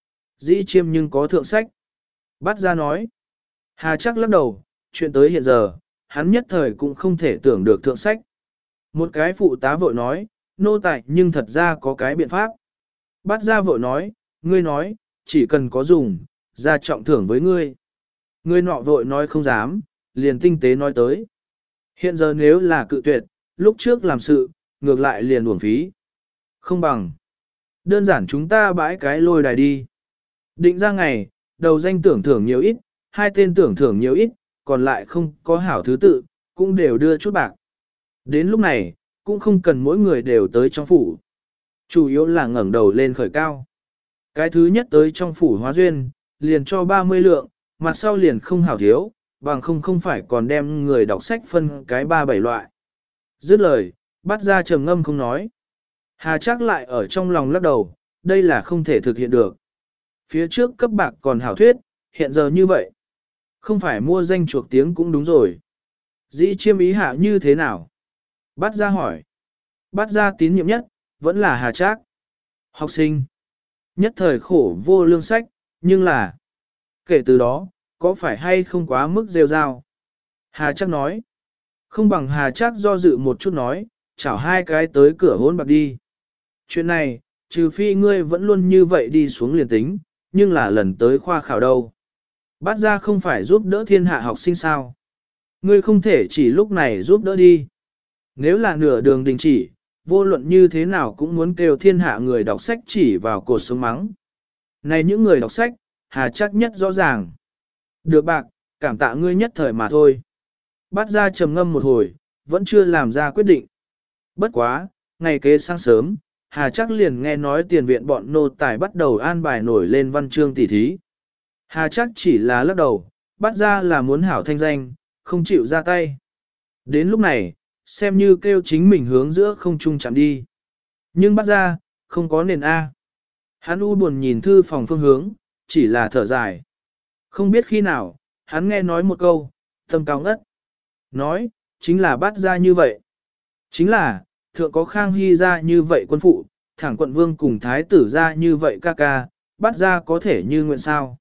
Dĩ chiêm nhưng có thượng sách. Bắt ra nói. Hà chắc lắc đầu, chuyện tới hiện giờ, hắn nhất thời cũng không thể tưởng được thượng sách. Một cái phụ tá vội nói, nô tài nhưng thật ra có cái biện pháp. Bắt ra vội nói, ngươi nói, chỉ cần có dùng, ra trọng thưởng với ngươi. Ngươi nọ vội nói không dám, liền tinh tế nói tới. Hiện giờ nếu là cự tuyệt, lúc trước làm sự, ngược lại liền uổng phí. Không bằng. Đơn giản chúng ta bãi cái lôi đài đi. Định ra ngày, đầu danh tưởng thưởng nhiều ít, 2 tên tưởng thưởng nhiều ít, còn lại không có hảo thứ tự, cũng đều đưa chút bạc. Đến lúc này, cũng không cần mỗi người đều tới trong phủ. Chủ yếu là ngẩng đầu lên khởi cao. Cái thứ nhất tới trong phủ hóa duyên, liền cho 30 lượng, mặt sau liền không hảo thiếu, bằng không phải còn đem người đọc sách phân cái 3-7 loại. Dứt lời, bắt ra trầm ngâm không nói. Hà chắc lại ở trong lòng lắc đầu, đây là không thể thực hiện được. Phía trước cấp bạc còn hảo thuyết, hiện giờ như vậy. Không phải mua danh chuộc tiếng cũng đúng rồi. Dĩ chiêm ý hạ như thế nào? Bắt ra hỏi. Bắt ra tín nhiệm nhất, vẫn là Hà Trác. Học sinh. Nhất thời khổ vô lương sách, nhưng là. Kể từ đó, có phải hay không quá mức rêu rao? Hà Trác nói. Không bằng Hà Trác do dự một chút nói, chảo 2 cái tới cửa hôn bạc đi. Chuyện này, trừ phi ngươi vẫn luôn như vậy đi xuống liền tính, nhưng là lần tới khoa khảo đâu. Bắt ra không phải giúp đỡ thiên hạ học sinh sao. Ngươi không thể chỉ lúc này giúp đỡ đi. Nếu là nửa đường đình chỉ, vô luận như thế nào cũng muốn kêu thiên hạ người đọc sách chỉ vào cột sống mắng. Này những người đọc sách, Hà chắc nhất rõ ràng. Được bạc, cảm tạ ngươi nhất thời mà thôi. Bắt ra trầm ngâm một hồi, vẫn chưa làm ra quyết định. Bất quá, ngày kế sáng sớm, Hà chắc liền nghe nói tiền viện bọn nô tài bắt đầu an bài nổi lên văn chương tỉ thí. Hà chắc chỉ là lắc đầu, bắt ra là muốn hảo thanh danh, không chịu ra tay. Đến lúc này, xem như kêu chính mình hướng giữa không trung chạm đi. Nhưng bắt ra, không có nền A. Hắn u buồn nhìn thư phòng phương hướng, chỉ là thở dài. Không biết khi nào, hắn nghe nói một câu, tâm cao ngất. Nói, chính là bắt ra như vậy. Chính là, thượng có Khang Hy ra như vậy quân phụ, thẳng quận vương cùng thái tử ra như vậy ca ca, bắt ra có thể như nguyện sao.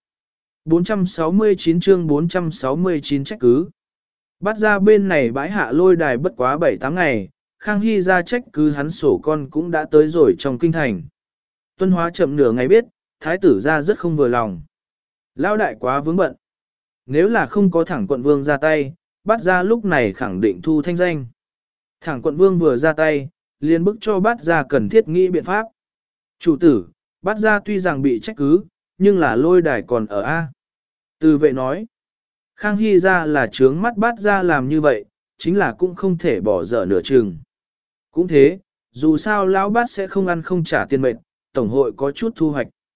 469 chương 469 trách cứ. Bắt ra bên này bãi hạ lôi đài bất quá 7-8 ngày, Khang Hy ra trách cứ hắn sổ con cũng đã tới rồi trong kinh thành. Tuân Hóa chậm nửa ngày biết, thái tử ra rất không vừa lòng. Lao đại quá vướng bận. Nếu là không có thẳng quận vương ra tay, bắt ra lúc này khẳng định thu thanh danh. Thẳng quận vương vừa ra tay, liền bức cho bắt ra cần thiết nghĩ biện pháp. Chủ tử, bắt ra tuy rằng bị trách cứ, nhưng là lôi đài còn ở A. Từ vệ nói, Khang Hy ra là trướng mắt bắt ra làm như vậy, chính là cũng không thể bỏ dở nửa chừng. Cũng thế, dù sao lão bát sẽ không ăn không trả tiền mệnh, tổng hội có chút thu hoạch.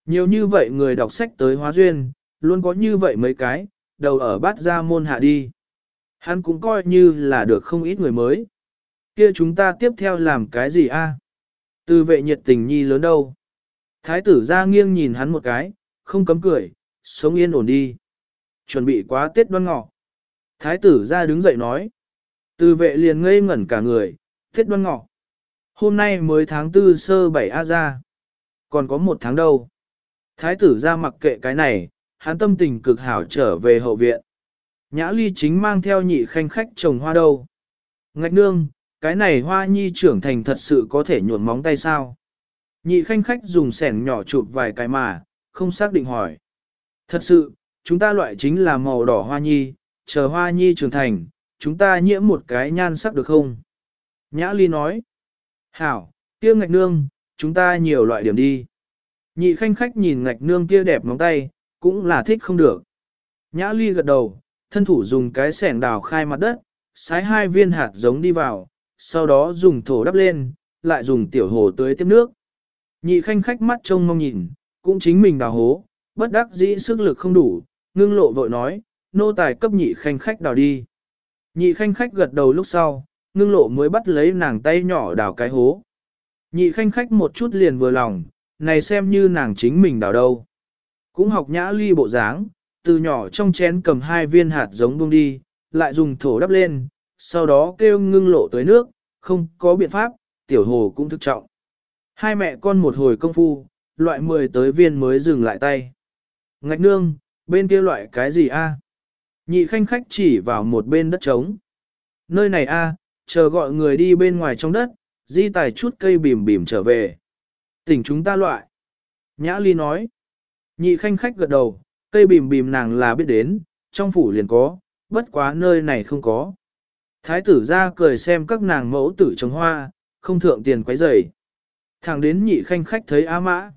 Nhiều như vậy người đọc sách tới hóa duyên, luôn có như vậy mấy cái, đầu ở bát ra môn hạ đi. Hắn cũng coi như là được không ít người mới. Kia chúng ta tiếp theo làm cái gì a? Từ vệ nhiệt tình nhi lớn đâu? Thái tử ra nghiêng nhìn hắn một cái, không cấm cười, sống yên ổn đi. Chuẩn bị quá Tết Đoan Ngọ. Thái tử ra đứng dậy nói. Từ vệ liền ngây ngẩn cả người, Tết Đoan Ngọ. Hôm nay mới tháng 4 sơ 7 A ra. Còn có một tháng đâu. Thái tử ra mặc kệ cái này, hắn tâm tình cực hảo trở về hậu viện. Nhã Ly chính mang theo nhị khanh khách trồng hoa đâu. Ngạch nương, cái này hoa nhi trưởng thành thật sự có thể nhuộm móng tay sao? Nhị khanh khách dùng sẻng nhỏ chụp vài cái mà, không xác định hỏi. Thật sự, chúng ta loại chính là màu đỏ hoa nhi, chờ hoa nhi trưởng thành, chúng ta nhiễm một cái nhan sắc được không? Nhã Ly nói. Hảo, kia ngạch nương, chúng ta nhiều loại điểm đi. Nhị khanh khách nhìn ngạch nương kia đẹp móng tay, cũng là thích không được. Nhã Ly gật đầu, thân thủ dùng cái sẻng đào khai mặt đất, sái 2 viên hạt giống đi vào, sau đó dùng thổ đắp lên, lại dùng tiểu hồ tưới tiếp nước. Nhị khanh khách mắt trông mong nhìn, cũng chính mình đào hố, bất đắc dĩ sức lực không đủ, ngưng lộ vội nói, nô tài cấp nhị khanh khách đào đi. Nhị khanh khách gật đầu lúc sau, ngưng lộ mới bắt lấy nàng tay nhỏ đào cái hố. Nhị khanh khách một chút liền vừa lòng, này xem như nàng chính mình đào đâu. Cũng học Nhã Ly bộ dáng, từ nhỏ trong chén cầm 2 viên hạt giống buông đi, lại dùng thổ đắp lên, sau đó kêu ngưng lộ tới nước, không có biện pháp, tiểu hồ cũng thức trọng. Hai mẹ con một hồi công phu, loại 10 tới viên mới dừng lại tay. Ngạch nương, bên kia loại cái gì a? Nhị khanh khách chỉ vào một bên đất trống. Nơi này a, chờ gọi người đi bên ngoài trong đất, di tài chút cây bìm bìm trở về. Tỉnh chúng ta loại. Nhã Ly nói. Nhị khanh khách gật đầu, cây bìm bìm nàng là biết đến, trong phủ liền có, bất quá nơi này không có. Thái tử ra cười xem các nàng mẫu tử trồng hoa, không thượng tiền quấy rầy. Thẳng đến nhị khanh khách thấy A Mã.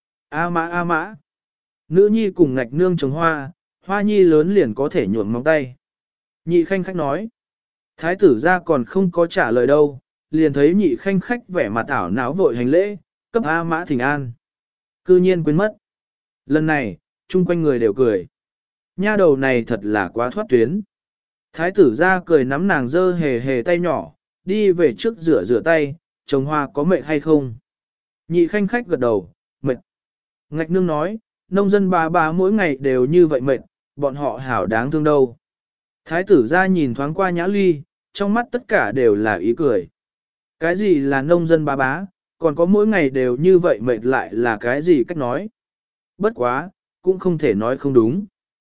A Mã A Mã. Nữ nhi cùng ngạch nương trồng hoa, hoa nhi lớn liền có thể nhuộm móng tay. Nhị khanh khách nói. Thái tử ra còn không có trả lời đâu, liền thấy nhị khanh khách vẻ mặt ảo não vội hành lễ, cấp A Mã thỉnh an. Cư nhiên quên mất. Lần này, chung quanh người đều cười. Nha đầu này thật là quá thoát tuyến. Thái tử ra cười nắm nàng dơ hề hề tay nhỏ, đi về trước rửa rửa tay, trồng hoa có mệt hay không? Nhị khanh khách gật đầu, mệt. Ngạch nương nói, nông dân bà mỗi ngày đều như vậy mệt, bọn họ hảo đáng thương đâu. Thái tử ra nhìn thoáng qua Nhã Ly, trong mắt tất cả đều là ý cười. Cái gì là nông dân bá, còn có mỗi ngày đều như vậy mệt lại là cái gì cách nói? Bất quá, cũng không thể nói không đúng.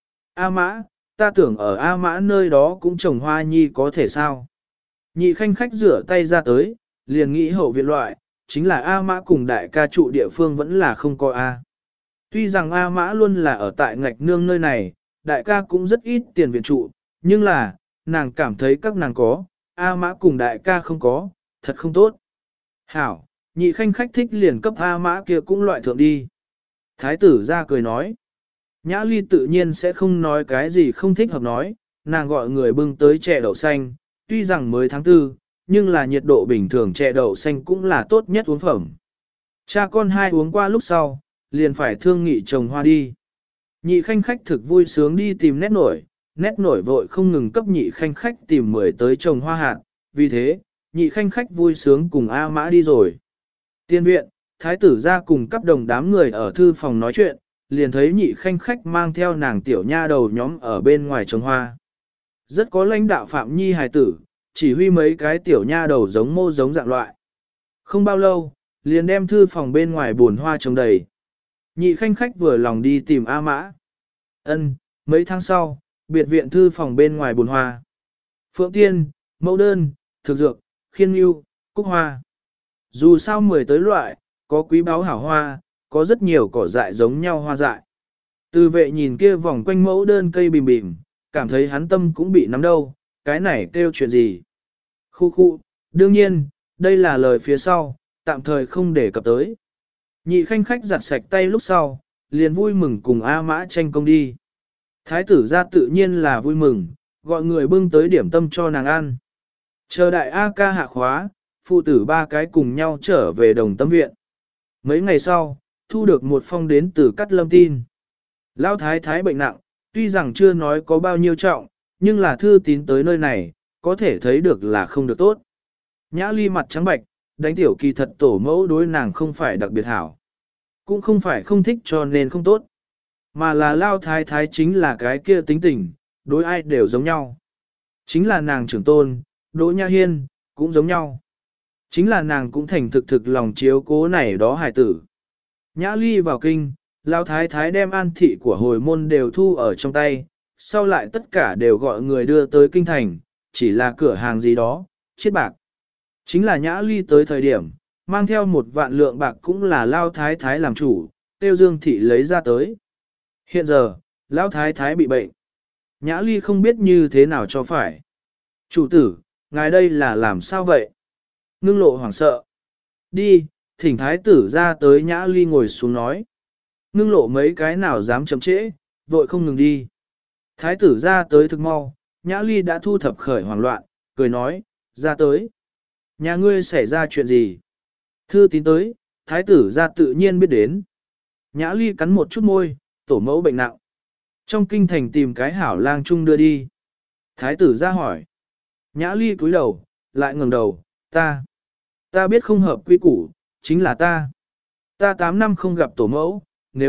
A Mã, ta tưởng ở A Mã nơi đó cũng trồng hoa nhi có thể sao? Nhị khanh khách rửa tay ra tới, liền nghĩ hậu viện loại, chính là A Mã cùng đại ca trụ địa phương vẫn là không có A. Tuy rằng A Mã luôn là ở tại ngạch nương nơi này, đại ca cũng rất ít tiền viện trụ, nhưng là, nàng cảm thấy các nàng có, A Mã cùng đại ca không có, thật không tốt. Hảo, nhị khanh khách thích liền cấp A Mã kia cũng loại thượng đi. Thái tử ra cười nói. Nhã Ly tự nhiên sẽ không nói cái gì không thích hợp nói, nàng gọi người bưng tới chè đậu xanh, tuy rằng mới tháng 4, nhưng là nhiệt độ bình thường chè đậu xanh cũng là tốt nhất uống phẩm. Cha con hai uống qua lúc sau, liền phải thương nghị trồng hoa đi. Nhị khanh khách thực vui sướng đi tìm nét nổi vội không ngừng cấp nhị khanh khách tìm 10 tới trồng hoa hạt, vì thế, nhị khanh khách vui sướng cùng A Mã đi rồi. Tiên viện, thái tử ra cùng cấp đồng đám người ở thư phòng nói chuyện, liền thấy nhị khanh khách mang theo nàng tiểu nha đầu nhóm ở bên ngoài trồng hoa. Rất có lãnh đạo Phạm Nhi hài tử, chỉ huy mấy cái tiểu nha đầu giống mô giống dạng loại. Không bao lâu, liền đem thư phòng bên ngoài buồn hoa trồng đầy. Nhị khanh khách vừa lòng đi tìm A Mã. Mấy tháng sau, biệt viện thư phòng bên ngoài buồn hoa. Phượng tiên, mẫu đơn, thực dược, khiên nhu, cúc hoa. Dù sao 10 tới loại, có quý báu hảo hoa, có rất nhiều cỏ dại giống nhau hoa dại. Từ vệ nhìn kia vòng quanh mẫu đơn cây bìm bìm, cảm thấy hắn tâm cũng bị nắm đâu, cái này kêu chuyện gì. Khu, đương nhiên, đây là lời phía sau, tạm thời không để cập tới. Nhị khanh khách giặt sạch tay lúc sau, liền vui mừng cùng A Mã tranh công đi. Thái tử ra tự nhiên là vui mừng, gọi người bưng tới điểm tâm cho nàng ăn. Chờ đại A ca hạ khóa, phụ tử 3 cái cùng nhau trở về đồng tâm viện. Mấy ngày sau, thu được một phong đến từ Cát Lâm tin. Lão thái thái bệnh nặng, tuy rằng chưa nói có bao nhiêu trọng, nhưng là thư tín tới nơi này, có thể thấy được là không được tốt. Nhã Ly mặt trắng bạch, đánh tiểu kỳ thật tổ mẫu đối nàng không phải đặc biệt hảo. Cũng không phải không thích cho nên không tốt. Mà là Lao thái thái chính là cái kia tính tình, đối ai đều giống nhau. Chính là nàng trưởng tôn, Đỗ Nhã Hiên, cũng giống nhau. Chính là nàng cũng thành thực lòng chiếu cố này đó hài tử. Nhã Ly vào kinh, Lão thái thái đem an thị của hồi môn đều thu ở trong tay, sau lại tất cả đều gọi người đưa tới kinh thành, chỉ là cửa hàng gì đó, chiết bạc. Chính là Nhã Ly tới thời điểm, mang theo 1 vạn lượng bạc cũng là Lão thái thái làm chủ, tiêu Dương thị lấy ra tới. Hiện giờ, Lão thái thái bị bệnh. Nhã Ly không biết như thế nào cho phải. Chủ tử, ngài đây là làm sao vậy? Ngưng Lộ hoảng sợ. Đi, thỉnh thái tử ra tới. Nhã Ly ngồi xuống nói. Ngưng Lộ mấy cái nào dám chậm trễ, vội không ngừng đi. Thái tử ra tới thực mau, Nhã Ly đã thu thập khởi hoảng loạn, cười nói, ra tới. Nhà ngươi xảy ra chuyện gì? Thư tín tới, thái tử ra tự nhiên biết đến. Nhã Ly cắn một chút môi, tổ mẫu bệnh nặng. Trong kinh thành tìm cái hảo lang trung đưa đi. Thái tử ra hỏi. Nhã Ly cúi đầu, lại ngẩng đầu, ta biết không hợp quy củ, chính là ta. Ta 8 năm không gặp tổ mẫu, nếu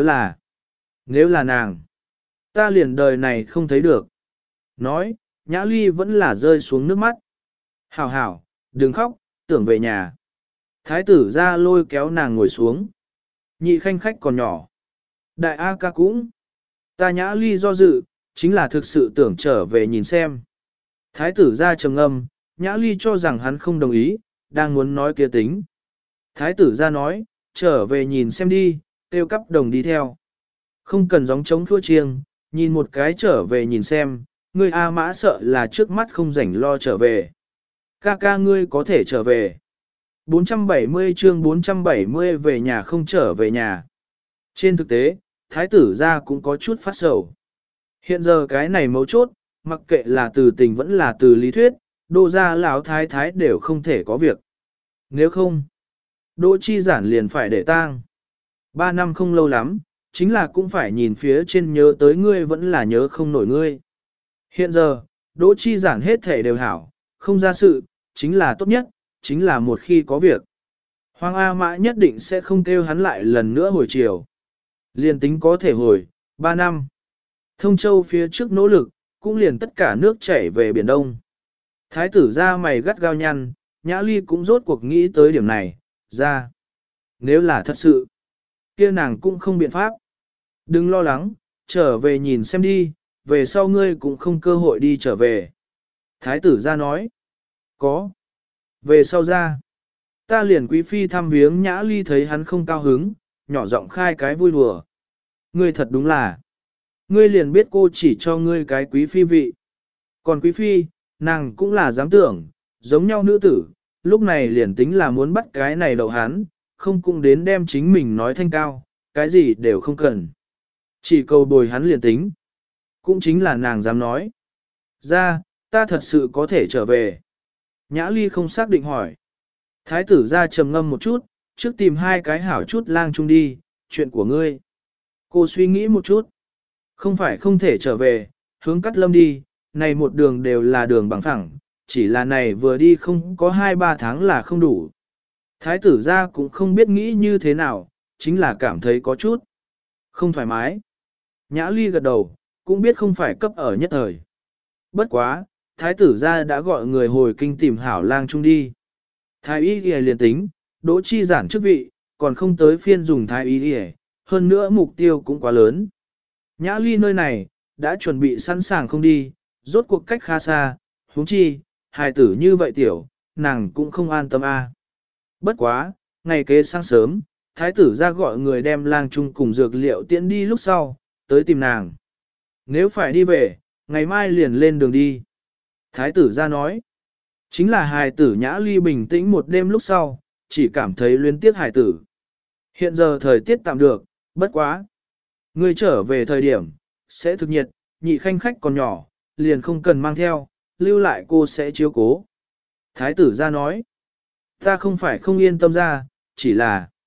là nàng, ta liền đời này không thấy được. Nói, Nhã Ly vẫn là rơi xuống nước mắt. Hảo hảo, đừng khóc, tưởng về nhà. Thái tử ra lôi kéo nàng ngồi xuống. Nhị khanh khách còn nhỏ. Đại A ca cũng. Ta Nhã Ly do dự, chính là thực sự tưởng trở về nhìn xem. Thái tử ra trầm ngâm, Nhã Ly cho rằng hắn không đồng ý, đang muốn nói kia tính. Thái tử ra nói, trở về nhìn xem đi, tiêu cắp đồng đi theo. Không cần gióng trống thua chiêng, nhìn một cái trở về nhìn xem, ngươi A Mã sợ là trước mắt không rảnh lo trở về. Ca ca ngươi có thể trở về. 470 chương 470 về nhà không trở về nhà. Trên thực tế, thái tử ra cũng có chút phát sầu. Hiện giờ cái này mấu chốt, mặc kệ là từ tình vẫn là từ lý thuyết, Đỗ gia lão thái thái đều không thể có việc. Nếu không, Đỗ Chi Giản liền phải để tang. 3 năm không lâu lắm, chính là cũng phải nhìn phía trên nhớ tới ngươi vẫn là nhớ không nổi ngươi. Hiện giờ, Đỗ Chi Giản hết thể đều hảo, không ra sự, chính là tốt nhất, chính là một khi có việc. Hoàng A Mã nhất định sẽ không kêu hắn lại lần nữa hồi chiều. Liền tính có thể hồi, 3 năm. Thông Châu phía trước nỗ lực, cũng liền tất cả nước chảy về Biển Đông. Thái tử ra mày gắt gao nhăn, Nhã Ly cũng rốt cuộc nghĩ tới điểm này, ra. Nếu là thật sự, kia nàng cũng không biện pháp. Đừng lo lắng, trở về nhìn xem đi, về sau ngươi cũng không cơ hội đi trở về. Thái tử ra nói, có. Về sau ra, ta liền quý phi thăm viếng. Nhã Ly thấy hắn không cao hứng, nhỏ giọng khai cái vui đùa. Ngươi thật đúng là, ngươi liền biết cô chỉ cho ngươi cái quý phi vị. Còn quý phi, nàng cũng là dám tưởng, giống nhau nữ tử, lúc này liền tính là muốn bắt cái này đậu hắn, không cũng đến đem chính mình nói thanh cao, cái gì đều không cần. Chỉ cầu bồi hắn liền tính. Cũng chính là nàng dám nói. Ra, ta thật sự có thể trở về. Nhã Ly không xác định hỏi. Thái tử ra trầm ngâm một chút, trước tìm 2 cái hảo chút lang chung đi, chuyện của ngươi. Cô suy nghĩ một chút. Không phải không thể trở về, hướng Cát Lâm đi, này một đường đều là đường bằng phẳng, chỉ là này vừa đi không có 2-3 tháng là không đủ. Thái tử ra cũng không biết nghĩ như thế nào, chính là cảm thấy có chút không thoải mái. Nhã Ly gật đầu, cũng biết không phải cấp ở nhất thời. Bất quá, thái tử ra đã gọi người hồi kinh tìm hảo lang chung đi. Thái y y liền tính, Đỗ Chi Giản chức vị, còn không tới phiên dùng thái y y, hơn nữa mục tiêu cũng quá lớn. Nhã Ly nơi này, đã chuẩn bị sẵn sàng không đi, rốt cuộc cách khá xa, huống chi, hài tử như vậy tiểu, nàng cũng không an tâm a. Bất quá, ngày kế sáng sớm, thái tử ra gọi người đem lang chung cùng dược liệu tiễn đi lúc sau, tới tìm nàng. Nếu phải đi về, ngày mai liền lên đường đi. Thái tử ra nói, chính là hài tử. Nhã Ly bình tĩnh một đêm lúc sau, chỉ cảm thấy luyến tiếc hài tử. Hiện giờ thời tiết tạm được, bất quá. Ngươi trở về thời điểm, sẽ thực nhiệt, nhị khanh khách còn nhỏ, liền không cần mang theo, lưu lại cô sẽ chiếu cố. Thái tử ra nói, ta không phải không yên tâm ra, chỉ là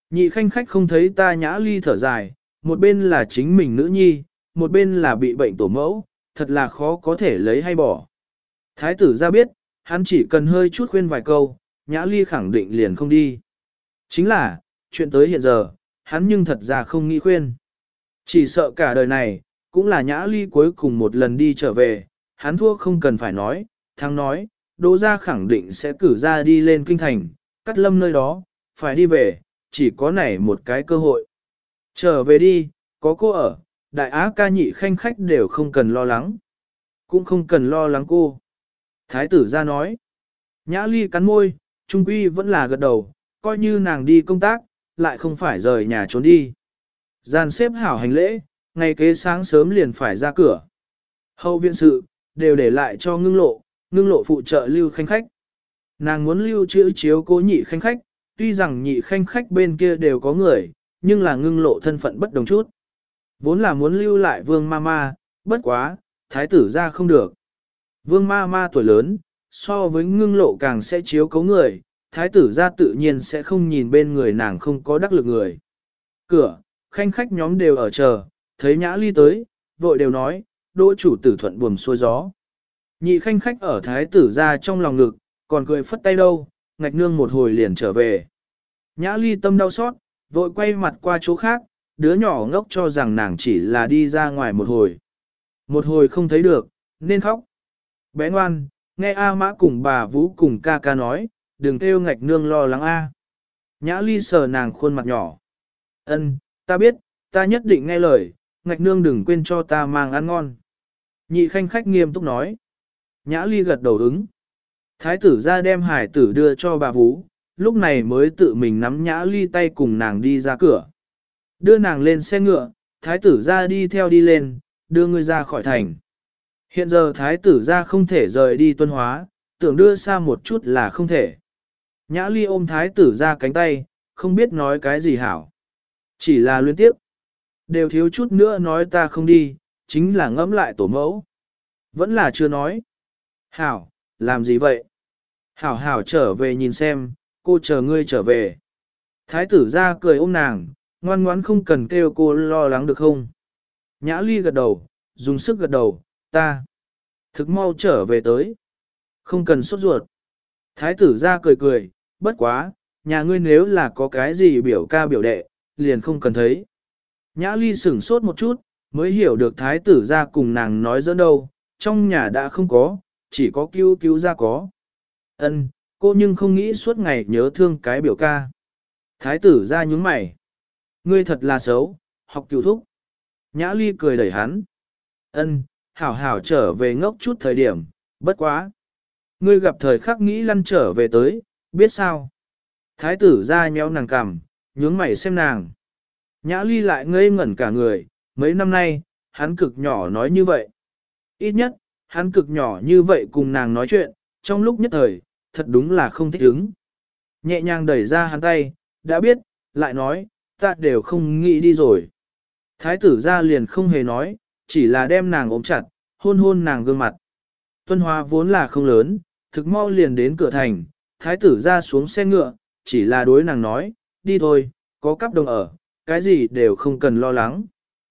Nhị khanh khách không thấy ta Nhã Ly thở dài, một bên là chính mình nữ nhi, một bên là bị bệnh tổ mẫu, thật là khó có thể lấy hay bỏ. Thái tử ra biết, hắn chỉ cần hơi chút khuyên vài câu, Nhã Ly khẳng định liền không đi. Chính là, chuyện tới hiện giờ, hắn nhưng thật ra không nghĩ khuyên. Chỉ sợ cả đời này, cũng là Nhã Ly cuối cùng một lần đi trở về, hắn thua không cần phải nói, thắng nói, Đỗ gia khẳng định sẽ cử ra đi lên kinh thành, Cát Lâm nơi đó, phải đi về, chỉ có này một cái cơ hội. Trở về đi, có cô ở, đại á ca nhị khanh khách đều không cần lo lắng. Cũng không cần lo lắng cô. Thái tử ra nói. Nhã Ly cắn môi, trung quy vẫn là gật đầu, coi như nàng đi công tác, lại không phải rời nhà trốn đi. Gian xếp hảo hành lễ, ngày kế sáng sớm liền phải ra cửa. Hậu viện sự, đều để lại cho ngưng lộ phụ trợ lưu khanh khách. Nàng muốn lưu trữ chiếu cố nhị khanh khách, tuy rằng nhị khanh khách bên kia đều có người, nhưng là ngưng lộ thân phận bất đồng chút. Vốn là muốn lưu lại vương ma ma, bất quá, thái tử ra không được. Vương ma ma tuổi lớn, so với ngưng lộ càng sẽ chiếu cố người, thái tử ra tự nhiên sẽ không nhìn bên người nàng không có đắc lực người. Cửa, khanh khách nhóm đều ở chờ, thấy Nhã Ly tới, vội đều nói, đỗ chủ tử thuận buồm xuôi gió. Nhị khanh khách ở thái tử ra trong lòng ngực, còn cười phất tay đâu, ngạch nương một hồi liền trở về. Nhã Ly tâm đau xót, vội quay mặt qua chỗ khác, đứa nhỏ ngốc cho rằng nàng chỉ là đi ra ngoài một hồi. Một hồi không thấy được, nên khóc. Bé ngoan, nghe A Mã cùng bà Vũ cùng ca ca nói, đừng kêu ngạch nương lo lắng A. Nhã Ly sờ nàng khuôn mặt nhỏ. Ân, ta biết, ta nhất định nghe lời, ngạch nương đừng quên cho ta mang ăn ngon. Nhị khanh khách nghiêm túc nói. Nhã Ly gật đầu ứng. Thái tử ra đem hải tử đưa cho bà Vũ, lúc này mới tự mình nắm Nhã Ly tay cùng nàng đi ra cửa. Đưa nàng lên xe ngựa, thái tử ra đi theo đi lên, đưa người ra khỏi thành. Hiện giờ thái tử ra không thể rời đi Tuân Hóa, tưởng đưa xa một chút là không thể. Nhã Ly ôm thái tử ra cánh tay, không biết nói cái gì hảo. Chỉ là luyến tiếp. Đều thiếu chút nữa nói ta không đi, chính là ngẫm lại tổ mẫu. Vẫn là chưa nói. Hảo, làm gì vậy? Hảo hảo trở về nhìn xem, cô chờ ngươi trở về. Thái tử ra cười ôm nàng, ngoan ngoãn không cần kêu cô lo lắng được không? Nhã Ly gật đầu, dùng sức gật đầu, ta. Thực mau trở về tới. Không cần sốt ruột. Thái tử ra cười cười, bất quá, nhà ngươi nếu là có cái gì biểu ca biểu đệ, liền không cần thấy. Nhã Ly sửng sốt một chút, mới hiểu được thái tử ra cùng nàng nói dẫn đâu, trong nhà đã không có, chỉ có cứu cứu ra có. Ân, cô nhưng không nghĩ suốt ngày nhớ thương cái biểu ca. Thái tử ra nhúng mày. Ngươi thật là xấu, học cựu thúc. Nhã Ly cười đẩy hắn. Ân, hảo hảo trở về ngốc chút thời điểm, bất quá. Ngươi gặp thời khắc nghĩ lăn trở về tới, biết sao? Thái tử ra nhéo nàng cằm, nhướng mày xem nàng. Nhã Ly lại ngây ngẩn cả người, mấy năm nay, hắn cực nhỏ nói như vậy. Ít nhất, hắn cực nhỏ như vậy cùng nàng nói chuyện, trong lúc nhất thời, thật đúng là không thích ứng. Nhẹ nhàng đẩy ra hắn tay, đã biết, lại nói, ta đều không nghĩ đi rồi. Thái tử ra liền không hề nói, chỉ là đem nàng ôm chặt, hôn hôn nàng gương mặt. Tuân Hóa vốn là không lớn, thực mau liền đến cửa thành, thái tử ra xuống xe ngựa, chỉ là đối nàng nói, đi thôi, có cắp đồng ở, cái gì đều không cần lo lắng.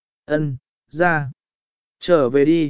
Ân, ra. Trở về đi.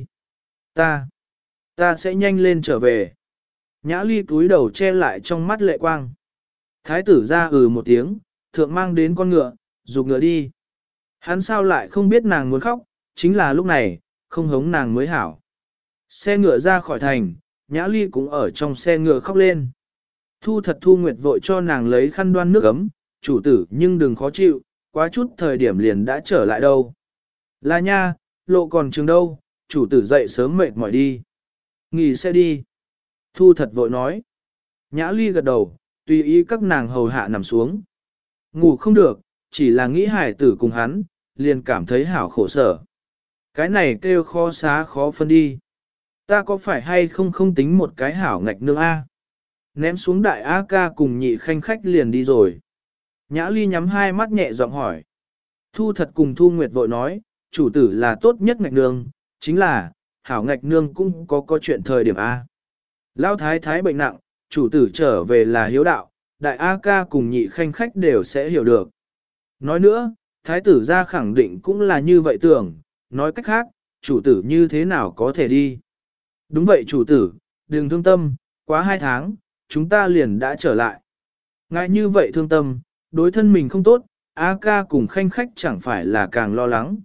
Ta sẽ nhanh lên trở về. Nhã Ly túi đầu che lại trong mắt lệ quang. Thái tử ra một tiếng, thượng mang đến con ngựa, dục ngựa đi. Hắn sao lại không biết nàng muốn khóc, chính là lúc này, không hống nàng mới hảo. Xe ngựa ra khỏi thành, Nhã Ly cũng ở trong xe ngựa khóc lên. Thu Nguyệt vội cho nàng lấy khăn đoan nước ấm, chủ tử nhưng đừng khó chịu, quá chút thời điểm liền đã trở lại đâu. Là nha, lộ còn trường đâu, chủ tử dậy sớm mệt mỏi đi. Nghỉ xe đi. Thu thật vội nói. Nhã Ly gật đầu, tùy ý các nàng hầu hạ nằm xuống. Ngủ không được, chỉ là nghĩ hải tử cùng hắn, liền cảm thấy hảo khổ sở. Cái này kêu khó xá khó phân đi. Ta có phải hay không không tính một cái hảo ngạch nương A? Ném xuống đại A ca cùng nhị khanh khách liền đi rồi. Nhã Ly nhắm hai mắt nhẹ giọng hỏi. Thu thật cùng Thu Nguyệt vội nói, chủ tử là tốt nhất ngạch nương, chính là, hảo ngạch nương cũng có chuyện thời điểm A. Lão thái thái bệnh nặng, chủ tử trở về là hiếu đạo, đại A ca cùng nhị khanh khách đều sẽ hiểu được. Nói nữa, thái tử gia khẳng định cũng là như vậy tưởng, nói cách khác, chủ tử như thế nào có thể đi. Đúng vậy chủ tử, đừng thương tâm, quá 2 tháng, chúng ta liền đã trở lại. Ngại như vậy thương tâm, đối thân mình không tốt, A ca cùng khanh khách chẳng phải là càng lo lắng.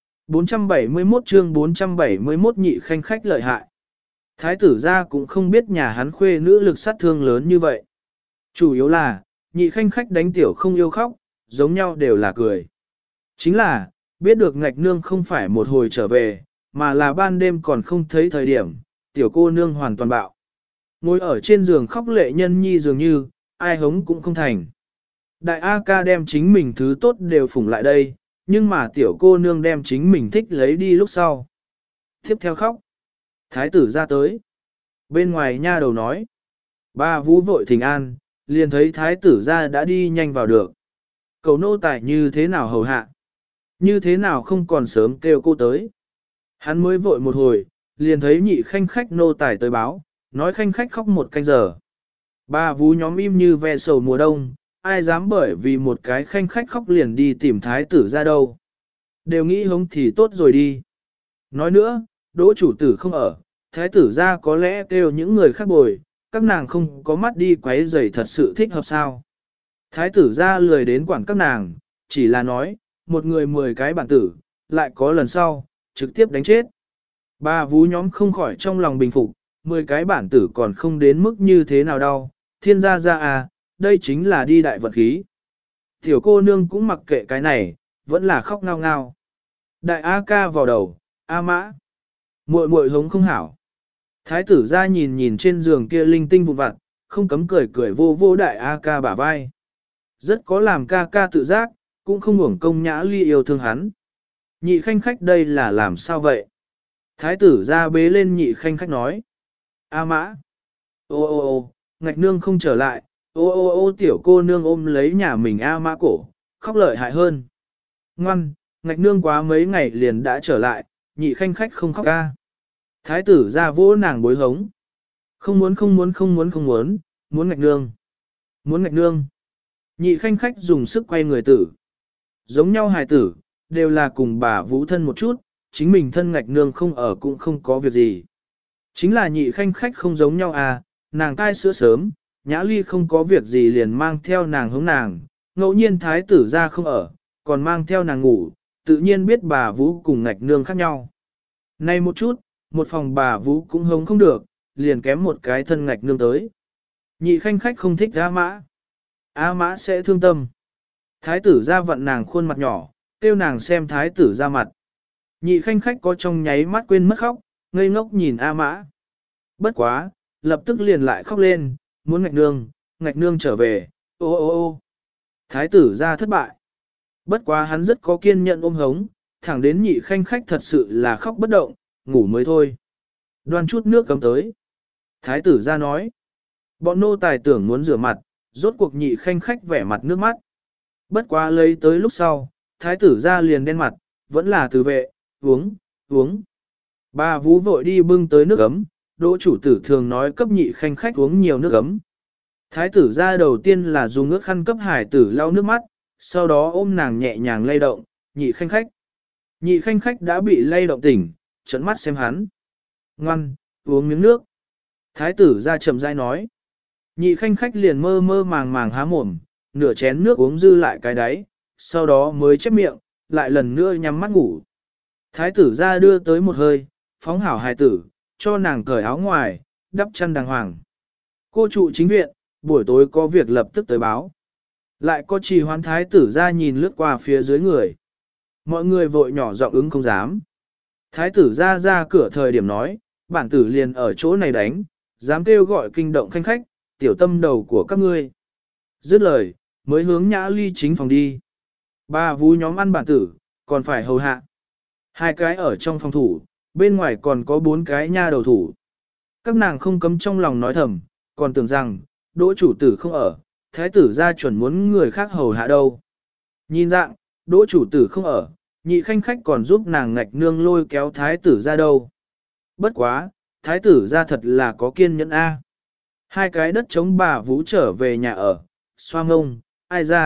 471 chương 471 nhị khanh khách lợi hại. Thái tử gia cũng không biết nhà hắn khuê nữ lực sát thương lớn như vậy. Chủ yếu là, nhị khanh khách đánh tiểu không yêu khóc, giống nhau đều là cười. Chính là, biết được ngạch nương không phải một hồi trở về, mà là ban đêm còn không thấy thời điểm, tiểu cô nương hoàn toàn bạo. Ngồi ở trên giường khóc lệ nhân nhi dường như, ai hống cũng không thành. Đại A ca đem chính mình thứ tốt đều phủng lại đây, nhưng mà tiểu cô nương đem chính mình thích lấy đi lúc sau. Tiếp theo khóc. Thái tử ra tới. Bên ngoài nha đầu nói. Ba Vũ vội thỉnh an, liền thấy thái tử ra đã đi nhanh vào được. Cầu nô tài như thế nào hầu hạ? Như thế nào không còn sớm kêu cô tới? Hắn mới vội một hồi, liền thấy nhị khanh khách nô tài tới báo, nói khanh khách khóc 1 canh giờ. Ba Vũ nhóm im như ve sầu mùa đông, ai dám bởi vì một cái khanh khách khóc liền đi tìm thái tử ra đâu. Đều nghĩ hống thì tốt rồi đi. Nói nữa, đỗ chủ tử không ở, thái tử ra có lẽ kêu những người khác bồi, các nàng không có mắt đi quấy rầy thật sự thích hợp sao. Thái tử ra lười đến quản các nàng, chỉ là nói, một người 10 cái bản tử, lại có lần sau, trực tiếp đánh chết. Ba Vũ nhóm không khỏi trong lòng bình phục, 10 cái bản tử còn không đến mức như thế nào đâu, thiên gia gia à, đây chính là đi đại vận khí. Tiểu cô nương cũng mặc kệ cái này, vẫn là khóc ngao ngao. Đại A ca vào đầu, A mã. Muội muội hống không hảo. Thái tử ra nhìn nhìn trên giường kia linh tinh vụn vặt, không cấm cười cười vô vô đại A ca bả vai. Rất có làm ca ca tự giác, cũng không uổng công nhã ly yêu thương hắn. Nhị khanh khách đây là làm sao vậy? Thái tử ra bế lên nhị khanh khách nói. A mã. Ô ô ô, ngạch nương không trở lại, ô ô ô tiểu cô nương ôm lấy nhà mình A mã cổ, khóc lợi hại hơn. Ngoan, ngạch nương quá mấy ngày liền đã trở lại, nhị khanh khách không khóc ca. Thái tử ra vỗ nàng bối hống. Không muốn không muốn không muốn không muốn, muốn ngạch nương. Muốn ngạch nương. Nhị khanh khách dùng sức quay người tử. Giống nhau hài tử, đều là cùng bà vũ thân một chút, chính mình thân ngạch nương không ở cũng không có việc gì. Chính là nhị khanh khách không giống nhau à, nàng cai sữa sớm, nhã ly không có việc gì liền mang theo nàng hướng nàng, ngẫu nhiên thái tử ra không ở, còn mang theo nàng ngủ, tự nhiên biết bà vũ cùng ngạch nương khác nhau. Nay một chút, một phòng bà vũ cũng hống không được, liền kém một cái thân ngạch nương tới. Nhị khanh khách không thích A mã. A mã sẽ thương tâm. Thái tử ra vận nàng khuôn mặt nhỏ, kêu nàng xem thái tử ra mặt. Nhị khanh khách có trong nháy mắt quên mất khóc, ngây ngốc nhìn A mã. Bất quá, lập tức liền lại khóc lên, muốn ngạch nương trở về, ô ô ô. Thái tử ra thất bại. Bất quá hắn rất có kiên nhẫn ôm hống, thẳng đến nhị khanh khách thật sự là khóc bất động, ngủ mới thôi. Đoan chút nước cấm tới. Thái tử ra nói. Bọn nô tài tưởng muốn rửa mặt, rốt cuộc nhị khanh khách vẻ mặt nước mắt. Bất quá lấy tới lúc sau, thái tử ra liền đen mặt, vẫn là từ vệ, uống. Bà Vũ vội đi bưng tới nước ấm, đỗ chủ tử thường nói cấp nhị khanh khách uống nhiều nước ấm. Thái tử ra đầu tiên là dùng nước khăn cấp hải tử lau nước mắt, sau đó ôm nàng nhẹ nhàng lay động, nhị khanh khách. Nhị khanh khách đã bị lay động tỉnh, trợn mắt xem hắn. Ngoan, uống miếng nước. Thái tử ra chậm rãi nói. Nhị khanh khách liền mơ mơ màng màng há mồm, nửa chén nước uống dư lại cái đáy, sau đó mới chép miệng, lại lần nữa nhắm mắt ngủ. Thái tử ra đưa tới một hơi, phóng hảo hài tử, cho nàng cởi áo ngoài, đắp chăn đàng hoàng. Cô trụ chính viện, buổi tối có việc lập tức tới báo. Lại có trì hoán thái tử ra nhìn lướt qua phía dưới người. Mọi người vội nhỏ giọng ứng không dám. Thái tử ra cửa thời điểm nói, bản tử liền ở chỗ này đánh, dám kêu gọi kinh động khanh khách, tiểu tâm đầu của các ngươi. Dứt lời, mới hướng nhã ly chính phòng đi. Ba Vũ nhóm ăn bản tử, còn phải hầu hạ. 2 cái ở trong phòng thủ, bên ngoài còn có 4 cái nha đầu thủ. Các nàng không cấm trong lòng nói thầm, còn tưởng rằng, đỗ chủ tử không ở, thái tử ra chuẩn muốn người khác hầu hạ đâu. Nhìn dạng, đỗ chủ tử không ở, nhị khanh khách còn giúp nàng ngạch nương lôi kéo thái tử ra đâu. Bất quá, thái tử ra thật là có kiên nhẫn A. 2 cái đất chống bà Vũ trở về nhà ở, xoa ngông, ai ra,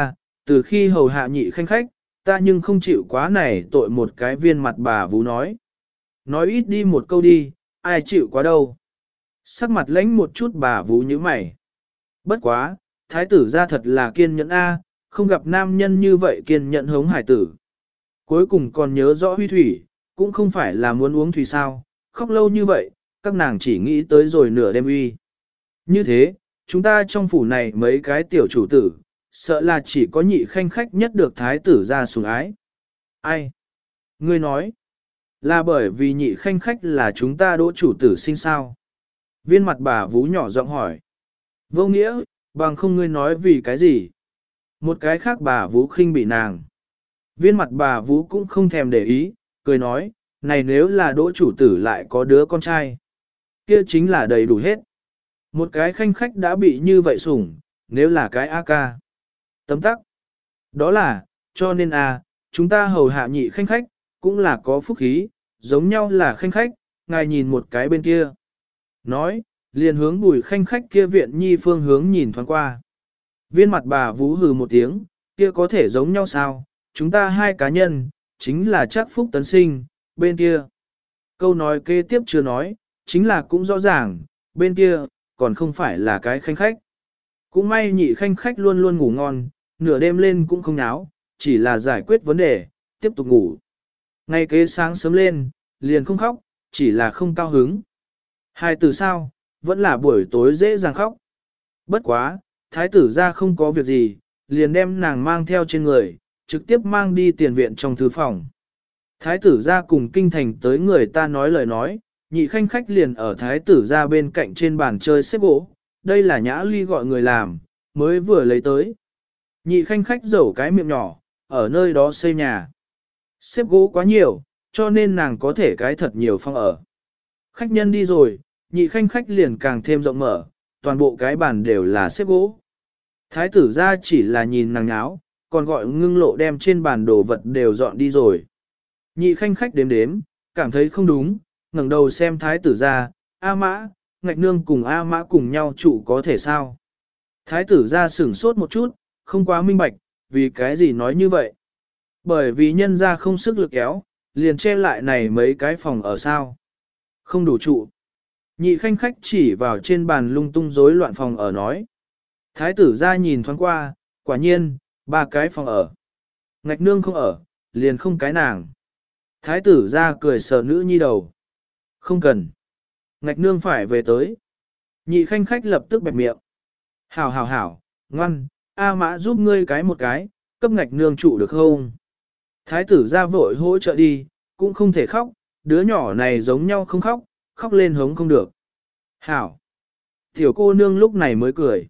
Từ khi hầu hạ nhị khanh khách, ta nhưng không chịu quá này tội, một cái viên mặt bà vú nói. Nói ít đi một câu đi, ai chịu quá đâu. Sắc mặt lãnh một chút bà vú như mày. Bất quá, thái tử ra thật là kiên nhẫn a, không gặp nam nhân như vậy kiên nhẫn hống hải tử. Cuối cùng còn nhớ rõ huy thủy, cũng không phải là muốn uống thủy sao, khóc lâu như vậy, các nàng chỉ nghĩ tới rồi nửa đêm uy. Như thế, chúng ta trong phủ này mấy cái tiểu chủ tử, sợ là chỉ có nhị khanh khách nhất được thái tử ra sủng ái. Ai? Ngươi nói, là bởi vì nhị khanh khách là chúng ta đỗ chủ tử sinh sao? Viên mặt bà vú nhỏ giọng hỏi. Vô nghĩa, bằng không ngươi nói vì cái gì? Một cái khác bà vú khinh bị nàng. Viên mặt bà vú cũng không thèm để ý, cười nói, này nếu là đỗ chủ tử lại có đứa con trai, kia chính là đầy đủ hết. Một cái khanh khách đã bị như vậy sủng, nếu là cái A ca. Tấm tắc. Đó là, cho nên chúng ta hầu hạ nhị khanh khách, cũng là có phúc khí, giống nhau là khanh khách, ngài nhìn một cái bên kia. Nói, liền hướng bùi khanh khách kia viện nhi phương hướng nhìn thoáng qua. Viên mặt bà vú hừ một tiếng, kia có thể giống nhau sao, chúng ta hai cá nhân, chính là chắc phúc tấn sinh, bên kia. Câu nói kế tiếp chưa nói, chính là cũng rõ ràng, bên kia, còn không phải là cái khanh khách. Cũng may nhị khanh khách luôn luôn ngủ ngon, nửa đêm lên cũng không náo, chỉ là giải quyết vấn đề, tiếp tục ngủ. Ngay kế sáng sớm lên, liền không khóc, chỉ là không cao hứng. Hai từ sao, vẫn là buổi tối dễ dàng khóc. Bất quá, thái tử ra không có việc gì, liền đem nàng mang theo trên người, trực tiếp mang đi tiền viện trong thư phòng. Thái tử ra cùng kinh thành tới người ta nói lời nói, nhị khanh khách liền ở thái tử ra bên cạnh trên bàn chơi xếp gỗ, đây là Nhã Ly gọi người làm, mới vừa lấy tới. Nhị khanh khách dẩu cái miệng nhỏ, ở nơi đó xây nhà. Xếp gỗ quá nhiều, cho nên nàng có thể cái thật nhiều phòng ở. Khách nhân đi rồi, nhị khanh khách liền càng thêm rộng mở, toàn bộ cái bàn đều là xếp gỗ. Thái tử ra chỉ là nhìn nàng nháo, còn gọi ngưng lộ đem trên bàn đồ vật đều dọn đi rồi. Nhị khanh khách đếm đếm, cảm thấy không đúng, ngẩng đầu xem thái tử ra, A Mã, Ngạch Nương cùng A Mã cùng nhau trụ có thể sao? Thái tử ra sửng sốt một chút, không quá minh bạch, vì cái gì nói như vậy? Bởi vì nhân ra không sức lực kéo, liền che lại này mấy cái phòng ở sao? Không đủ trụ. Nhị khanh khách chỉ vào trên bàn lung tung rối loạn phòng ở nói. Thái tử ra nhìn thoáng qua, quả nhiên, 3 cái phòng ở. Ngạch Nương không ở, liền không cái nàng. Thái tử ra cười sờ nữ nhi đầu. Không cần. Ngạch Nương phải về tới. Nhị khanh khách lập tức bẹp miệng. Hảo hảo hảo, ngoan, A Mã giúp ngươi cái một cái, cấp Ngạch Nương trụ được không? Thái tử ra vội hỗ trợ đi, cũng không thể khóc, đứa nhỏ này giống nhau không khóc, khóc lên hống không được. Hảo. Tiểu cô nương lúc này mới cười.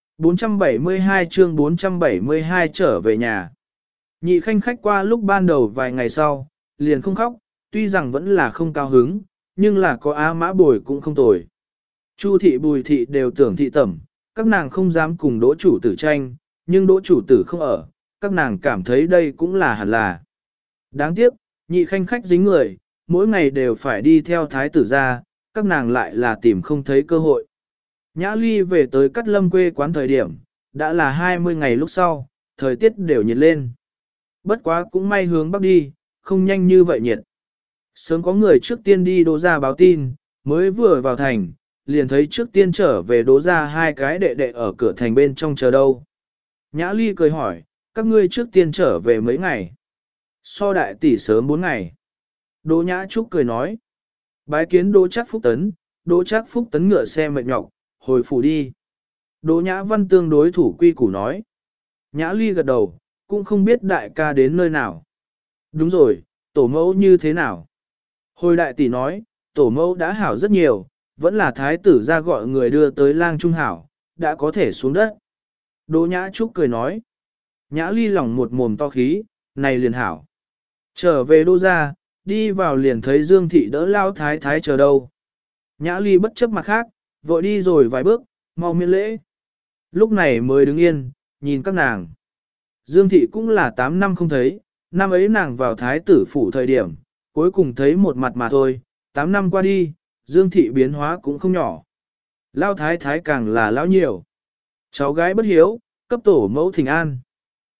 472 chương 472 trở về nhà. Nhị khanh khách qua lúc ban đầu vài ngày sau, liền không khóc, tuy rằng vẫn là không cao hứng, nhưng là có A Mã bồi cũng không tồi. Chu thị Bùi thị đều tưởng thị tẩm, các nàng không dám cùng đỗ chủ tử tranh, nhưng đỗ chủ tử không ở, các nàng cảm thấy đây cũng là hẳn là. Đáng tiếc, nhị khanh khách dính người, mỗi ngày đều phải đi theo thái tử ra, các nàng lại là tìm không thấy cơ hội. Nhã Ly về tới Cát Lâm quê quán thời điểm, đã là 20 ngày lúc sau, thời tiết đều nhiệt lên. Bất quá cũng may hướng bắc đi, không nhanh như vậy nhiệt. Sớm có người trước tiên đi Đỗ gia báo tin, mới vừa vào thành, liền thấy trước tiên trở về Đỗ gia 2 cái đệ đệ ở cửa thành bên trong chờ đâu. Nhã Ly cười hỏi, các ngươi trước tiên trở về mấy ngày? So đại tỷ sớm 4 ngày. Đỗ Nhã Trúc cười nói, bái kiến Đỗ Trác Phúc Tấn, Đỗ Trác Phúc Tấn ngựa xe mệt nhọc, hồi phủ đi. Đỗ Nhã Văn tương đối thủ quy củ nói. Nhã Ly gật đầu, cũng không biết đại ca đến nơi nào. Đúng rồi, tổ mẫu như thế nào? Hồi đại tỷ nói, tổ mẫu đã hảo rất nhiều, vẫn là thái tử ra gọi người đưa tới lang trung hảo, đã có thể xuống đất. Đỗ Nhã Trúc cười nói. Nhã Ly lỏng một mồm to khí, này liền hảo. Trở về Đỗ gia, đi vào liền thấy Dương Thị đỡ lao thái thái chờ đâu. Nhã Ly bất chấp mặt khác, vội đi rồi vài bước, mau miễn lễ. Lúc này mới đứng yên, nhìn các nàng. Dương Thị cũng là 8 năm không thấy, năm ấy nàng vào thái tử phủ thời điểm, cuối cùng thấy một mặt mà thôi, 8 năm qua đi, Dương Thị biến hóa cũng không nhỏ. Lao thái thái càng là lão nhiều. Cháu gái bất hiếu, cấp tổ mẫu thỉnh an.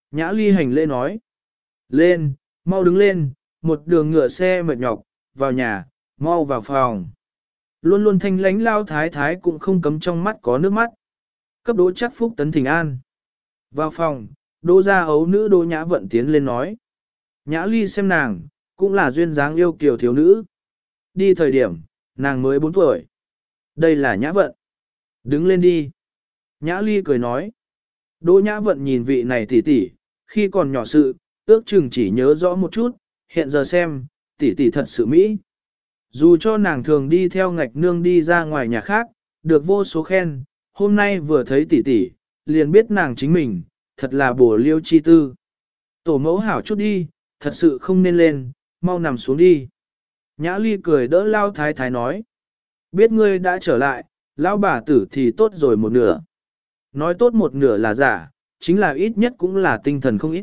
Nhã Ly hành lễ nói. Lên, mau đứng lên, một đường ngựa xe mệt nhọc, vào nhà, mau vào phòng. Luôn luôn thanh lánh lao thái thái cũng không cấm trong mắt có nước mắt. Cấp Đỗ Chắc Phúc tấn thỉnh an. Vào phòng, Đỗ gia ấu nữ Đỗ Nhã Vận tiến lên nói. Nhã Ly xem nàng, cũng là duyên dáng yêu kiều thiếu nữ. Đi thời điểm, nàng mới 4 tuổi. Đây là Nhã Vận. Đứng lên đi. Nhã Ly cười nói. Đỗ Nhã Vận nhìn vị này tỷ tỷ, khi còn nhỏ sự, ước chừng chỉ nhớ rõ một chút, hiện giờ xem, tỷ tỷ thật sự mỹ. Dù cho nàng thường đi theo ngạch nương đi ra ngoài nhà khác, được vô số khen, hôm nay vừa thấy tỷ tỷ, liền biết nàng chính mình, thật là bổ liêu chi tư. Tổ mẫu hảo chút đi, thật sự không nên lên, mau nằm xuống đi. Nhã Ly cười đỡ lao thái thái nói. Biết ngươi đã trở lại, lão bà tử thì tốt rồi một nửa. Nói tốt một nửa là giả, chính là ít nhất cũng là tinh thần không ít.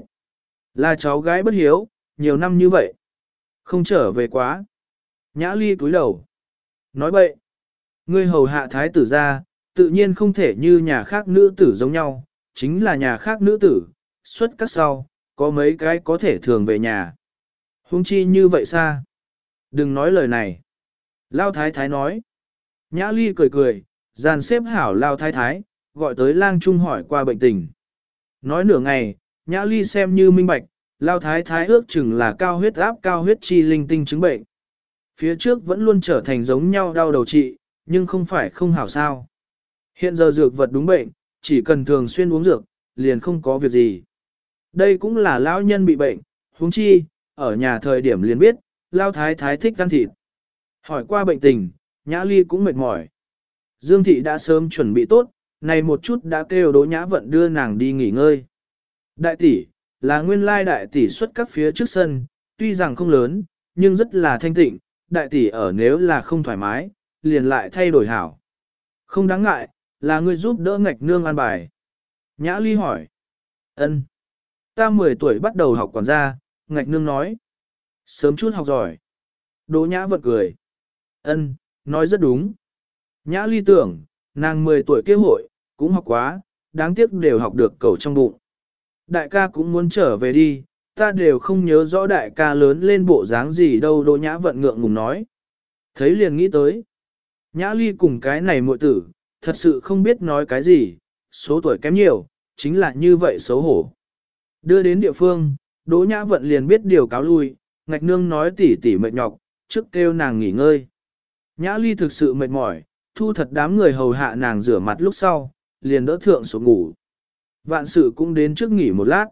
Là cháu gái bất hiếu, nhiều năm như vậy. Không trở về quá. Nhã Ly cúi đầu. Nói bậy. Ngươi hầu hạ thái tử ra, tự nhiên không thể như nhà khác nữ tử giống nhau, chính là nhà khác nữ tử, xuất các sau, có mấy cái có thể thường về nhà. Huống chi như vậy xa. Đừng nói lời này. Lao thái thái nói. Nhã Ly cười cười, dàn xếp hảo Lao thái thái, gọi tới lang trung hỏi qua bệnh tình. Nói nửa ngày, Nhã Ly xem như minh bạch, Lao thái thái ước chừng là cao huyết áp cao huyết chi linh tinh chứng bệnh. Phía trước vẫn luôn trở thành giống nhau đau đầu trị, nhưng không phải không hảo sao. Hiện giờ dược vật đúng bệnh, chỉ cần thường xuyên uống dược, liền không có việc gì. Đây cũng là lão nhân bị bệnh, huống chi, ở nhà thời điểm liền biết, Lao thái thái thích ăn thịt. Hỏi qua bệnh tình, Nhã Ly cũng mệt mỏi. Dương thị đã sớm chuẩn bị tốt, này một chút đã kêu Đỗ Nhã Vận đưa nàng đi nghỉ ngơi. Đại tỷ, là nguyên lai đại tỷ xuất các phía trước sân, tuy rằng không lớn, nhưng rất là thanh tịnh, đại tỷ ở nếu là không thoải mái, liền lại thay đổi hảo. Không đáng ngại, là ngươi giúp đỡ ngạch nương an bài. Nhã Ly hỏi. Ân, ta 10 tuổi bắt đầu học quản gia, ngạch nương nói. Sớm chút học giỏi. Đỗ Nhã Vận cười. Ân, nói rất đúng. Nhã Ly tưởng, nàng 10 tuổi kế hội, cũng học quá, đáng tiếc đều học được cầu trong bụng. Đại ca cũng muốn trở về đi, ta đều không nhớ rõ đại ca lớn lên bộ dáng gì đâu. Đỗ Nhã Vận ngượng ngùng nói. Thấy liền nghĩ tới. Nhã Ly cùng cái này muội tử, thật sự không biết nói cái gì, số tuổi kém nhiều, chính là như vậy xấu hổ. Đưa đến địa phương, Đỗ Nhã Vận liền biết điều cáo lui, ngạch nương nói tỉ tỉ mệt nhọc, trước kêu nàng nghỉ ngơi. Nhã Ly thực sự mệt mỏi, thu thật đám người hầu hạ nàng rửa mặt lúc sau, liền đỡ thượng xuống ngủ. Vạn sự cũng đến trước nghỉ một lát.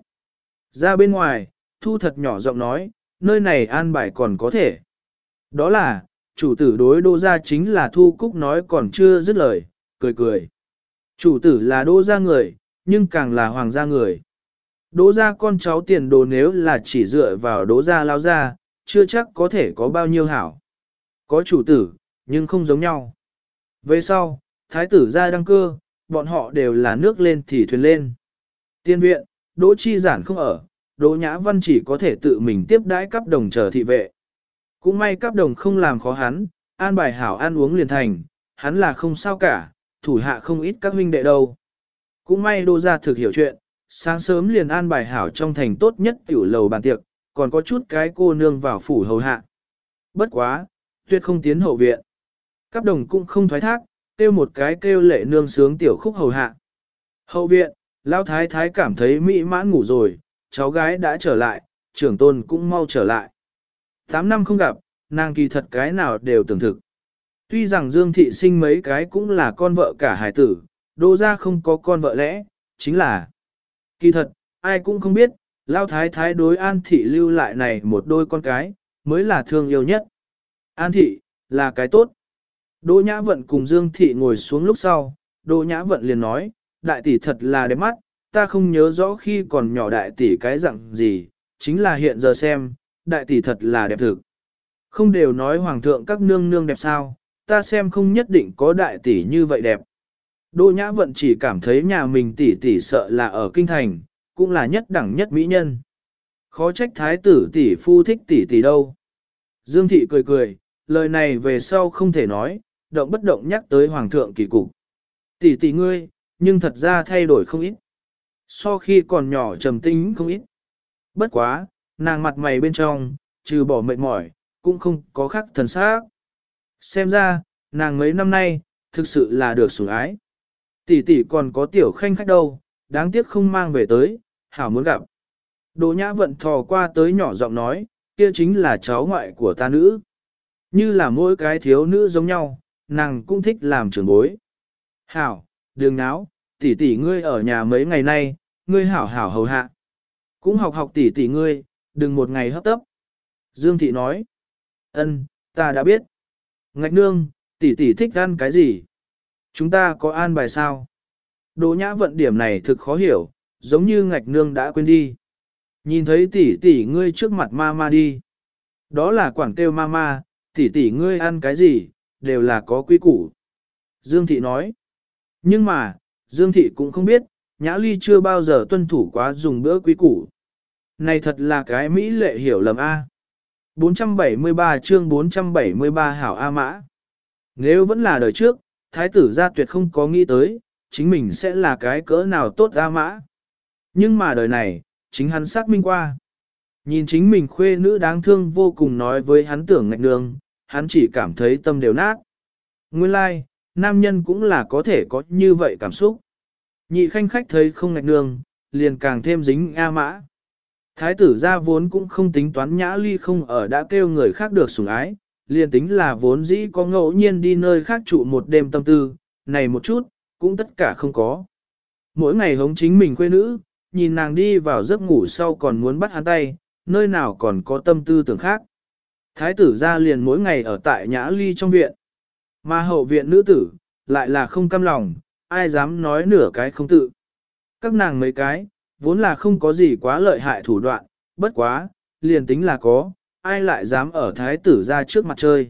Ra bên ngoài, thu thật nhỏ giọng nói, nơi này an bài còn có thể. Đó là, chủ tử đối Đỗ gia chính là Thu Cúc nói còn chưa dứt lời, cười cười. Chủ tử là Đỗ gia người, nhưng càng là hoàng gia người. Đỗ gia con cháu tiền đồ nếu là chỉ dựa vào Đỗ gia lao gia, chưa chắc có thể có bao nhiêu hảo. Có chủ tử, nhưng không giống nhau. Về sau, thái tử gia đăng cơ, bọn họ đều là nước lên thì thuyền lên. Tiên viện, Đỗ Chi Giản không ở, Đỗ Nhã Văn chỉ có thể tự mình tiếp đãi cấp đồng chờ thị vệ. Cũng may cấp đồng không làm khó hắn, an bài hảo ăn uống liền thành, hắn là không sao cả, thủ hạ không ít các huynh đệ đâu. Cũng may Đỗ gia thực hiểu chuyện, sáng sớm liền an bài hảo trong thành tốt nhất tiểu lầu bàn tiệc, còn có chút cái cô nương vào phủ hầu hạ. Bất quá, tuyệt không tiến hậu viện. Cấp đồng cũng không thoái thác, kêu một cái kêu lệ nương sướng tiểu khúc hầu hạ. Hậu viện, lão thái thái cảm thấy mỹ mãn ngủ rồi, cháu gái đã trở lại, trưởng tôn cũng mau trở lại. 8 năm không gặp, nàng kỳ thật cái nào đều tưởng thực. Tuy rằng Dương Thị sinh mấy cái cũng là con vợ cả hài tử, Đỗ gia không có con vợ lẽ, chính là kỳ thật, ai cũng không biết, Lão thái thái đối An Thị lưu lại này một đôi con cái, mới là thương yêu nhất. An Thị, là cái tốt. Đỗ Nhã Vận cùng Dương Thị ngồi xuống lúc sau, Đỗ Nhã Vận liền nói, đại tỷ thật là đẹp mắt, ta không nhớ rõ khi còn nhỏ đại tỷ cái dạng gì, chính là hiện giờ xem, đại tỷ thật là đẹp thực. Không đều nói hoàng thượng các nương nương đẹp sao, ta xem không nhất định có đại tỷ như vậy đẹp. Đỗ Nhã Vận chỉ cảm thấy nhà mình tỷ tỷ sợ là ở kinh thành, cũng là nhất đẳng nhất mỹ nhân. Khó trách thái tử tỷ phu thích tỷ tỷ đâu. Dương Thị cười cười, lời này về sau không thể nói, động bất động nhắc tới hoàng thượng kỳ cục. Tỷ tỷ ngươi, nhưng thật ra thay đổi không ít. So khi còn nhỏ trầm tính không ít. Bất quá, nàng mặt mày bên trong, trừ bỏ mệt mỏi, cũng không có khác thần sắc. Xem ra, nàng mấy năm nay, thực sự là được sủng ái. Tỷ tỷ còn có tiểu khanh khách đâu, đáng tiếc không mang về tới, hảo muốn gặp. Đỗ Nhã Vận thò qua tới nhỏ giọng nói, kia chính là cháu ngoại của ta nữ. Như là mỗi cái thiếu nữ giống nhau, nàng cũng thích làm trưởng bối. Hảo, đừng náo, tỷ tỷ ngươi ở nhà mấy ngày nay, ngươi hảo hảo hầu hạ. Cũng học học tỷ tỷ ngươi, đừng một ngày hấp tấp. Dương Thị nói, ân, ta đã biết. Ngạch nương, tỷ tỷ thích ăn cái gì? Chúng ta có an bài sao? Đỗ Nhã Vận điểm này thực khó hiểu, giống như ngạch nương đã quên đi. Nhìn thấy tỷ tỷ ngươi trước mặt ma đi. Đó là quản kêu ma, tỷ tỷ ngươi ăn cái gì, đều là có quy củ. Dương Thị nói. Nhưng mà, Dương Thị cũng không biết, Nhã Ly chưa bao giờ tuân thủ quá dùng bữa quý củ. Này thật là cái Mỹ lệ hiểu lầm A. 473 chương 473 hảo A mã. Nếu vẫn là đời trước, thái tử gia tuyệt không có nghĩ tới, chính mình sẽ là cái cỡ nào tốt A mã. Nhưng mà đời này, chính hắn xác minh qua. Nhìn chính mình khuê nữ đáng thương vô cùng nói với hắn tưởng ngạch nương, hắn chỉ cảm thấy tâm đều nát. Nguyên lai, like, nam nhân cũng là có thể có như vậy cảm xúc. Nhị khanh khách thấy không ngạch nương, liền càng thêm dính A mã. Thái tử gia vốn cũng không tính toán Nhã Ly không ở đã kêu người khác được sủng ái, liền tính là vốn dĩ có ngẫu nhiên đi nơi khác trụ một đêm tâm tư, này một chút, cũng tất cả không có. Mỗi ngày hống chính mình quê nữ, nhìn nàng đi vào giấc ngủ sau còn muốn bắt hắn tay, nơi nào còn có tâm tư tưởng khác. Thái tử gia liền mỗi ngày ở tại Nhã Ly trong viện. Mà hậu viện nữ tử, lại là không cam lòng, ai dám nói nửa cái không tự. Các nàng mấy cái, vốn là không có gì quá lợi hại thủ đoạn, bất quá, liền tính là có, ai lại dám ở thái tử ra trước mặt chơi.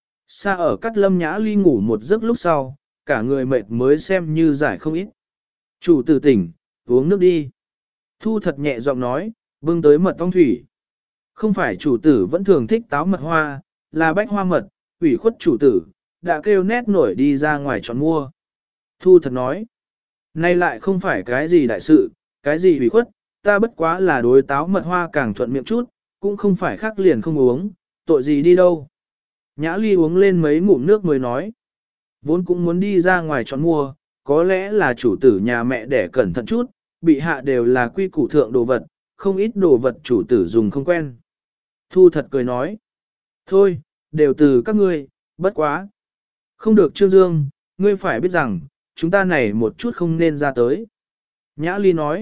Xa ở Cát Lâm Nhã Ly ngủ một giấc lúc sau, cả người mệt mới xem như giải không ít. Chủ tử tỉnh, uống nước đi. Thu thật nhẹ giọng nói, bưng tới mật ong thủy. Không phải chủ tử vẫn thường thích táo mật hoa, là bách hoa mật, ủy khuất chủ tử, đã kêu nét nổi đi ra ngoài chọn mua. Thu thật nói, nay lại không phải cái gì đại sự, cái gì ủy khuất, ta bất quá là đối táo mật hoa càng thuận miệng chút, cũng không phải khác liền không uống, tội gì đi đâu. Nhã Ly uống lên mấy ngụm nước mới nói, vốn cũng muốn đi ra ngoài chọn mua, có lẽ là chủ tử nhà mẹ để cẩn thận chút, bị hạ đều là quy củ thượng đồ vật, không ít đồ vật chủ tử dùng không quen. Thu thật cười nói, thôi, đều từ các ngươi, bất quá. Không được Trương Dương, ngươi phải biết rằng, chúng ta này một chút không nên ra tới. Nhã Ly nói,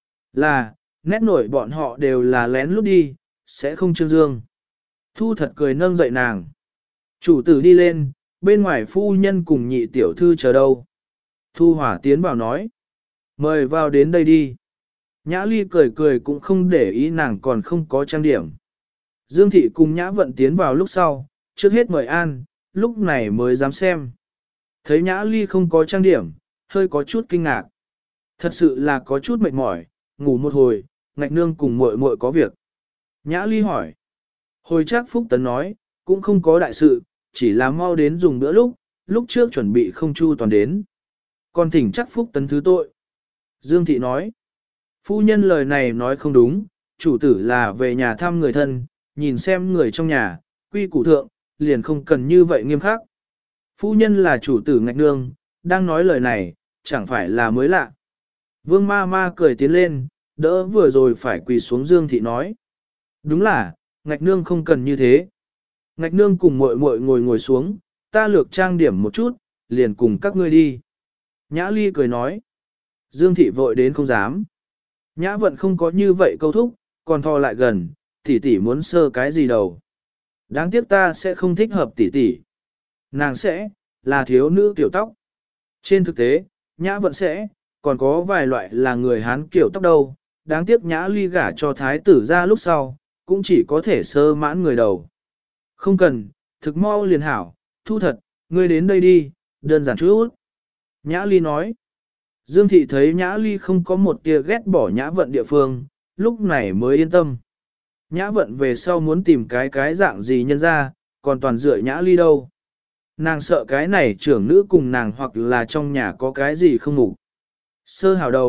là, nét nổi bọn họ đều là lén lút đi, sẽ không Trương Dương. Thu thật cười nâng dậy nàng. Chủ tử đi lên, bên ngoài phu nhân cùng nhị tiểu thư chờ đâu. Thu Hỏa tiến vào nói, mời vào đến đây đi. Nhã Ly cười cười cũng không để ý nàng còn không có trang điểm. Dương Thị cùng Nhã Vận tiến vào lúc sau, trước hết mời an, lúc này mới dám xem. Thấy Nhã Ly không có trang điểm, hơi có chút kinh ngạc. Thật sự là có chút mệt mỏi, ngủ một hồi, ngạch nương cùng muội muội có việc. Nhã Ly hỏi. Hồi chắc Phúc Tấn nói, cũng không có đại sự, chỉ là mau đến dùng bữa lúc trước chuẩn bị không chu toàn đến. Còn thỉnh chắc Phúc Tấn thứ tội. Dương Thị nói. Phu nhân lời này nói không đúng, chủ tử là về nhà thăm người thân, nhìn xem người trong nhà, quy củ thượng, liền không cần như vậy nghiêm khắc. Phu nhân là chủ tử ngạch nương, đang nói lời này, chẳng phải là mới lạ. Vương ma ma cười tiến lên, đỡ vừa rồi phải quỳ xuống Dương Thị nói. Đúng là, ngạch nương không cần như thế. Ngạch nương cùng muội muội ngồi xuống, ta lược trang điểm một chút, liền cùng các ngươi đi. Nhã Ly cười nói. Dương Thị vội đến không dám. Nhã Vận không có như vậy câu thúc, còn thò lại gần, tỷ tỷ muốn sơ cái gì đâu. Đáng tiếc ta sẽ không thích hợp tỷ tỷ. Nàng sẽ, là thiếu nữ kiểu tóc. Trên thực tế, Nhã Vận sẽ, còn có vài loại là người Hán kiểu tóc đâu. Đáng tiếc Nhã Ly gả cho thái tử ra lúc sau, cũng chỉ có thể sơ mãn người đầu. Không cần, thực mau liền hảo, Thu thật, ngươi đến đây đi, đơn giản chút. Nhã Ly nói. Dương Thị thấy Nhã Ly không có một tia ghét bỏ Nhã Vận địa phương, lúc này mới yên tâm. Nhã Vận về sau muốn tìm cái dạng gì nhân ra, còn toàn dựa Nhã Ly đâu. Nàng sợ cái này trưởng nữ cùng nàng hoặc là trong nhà có cái gì không ngủ. Sơ hào đầu,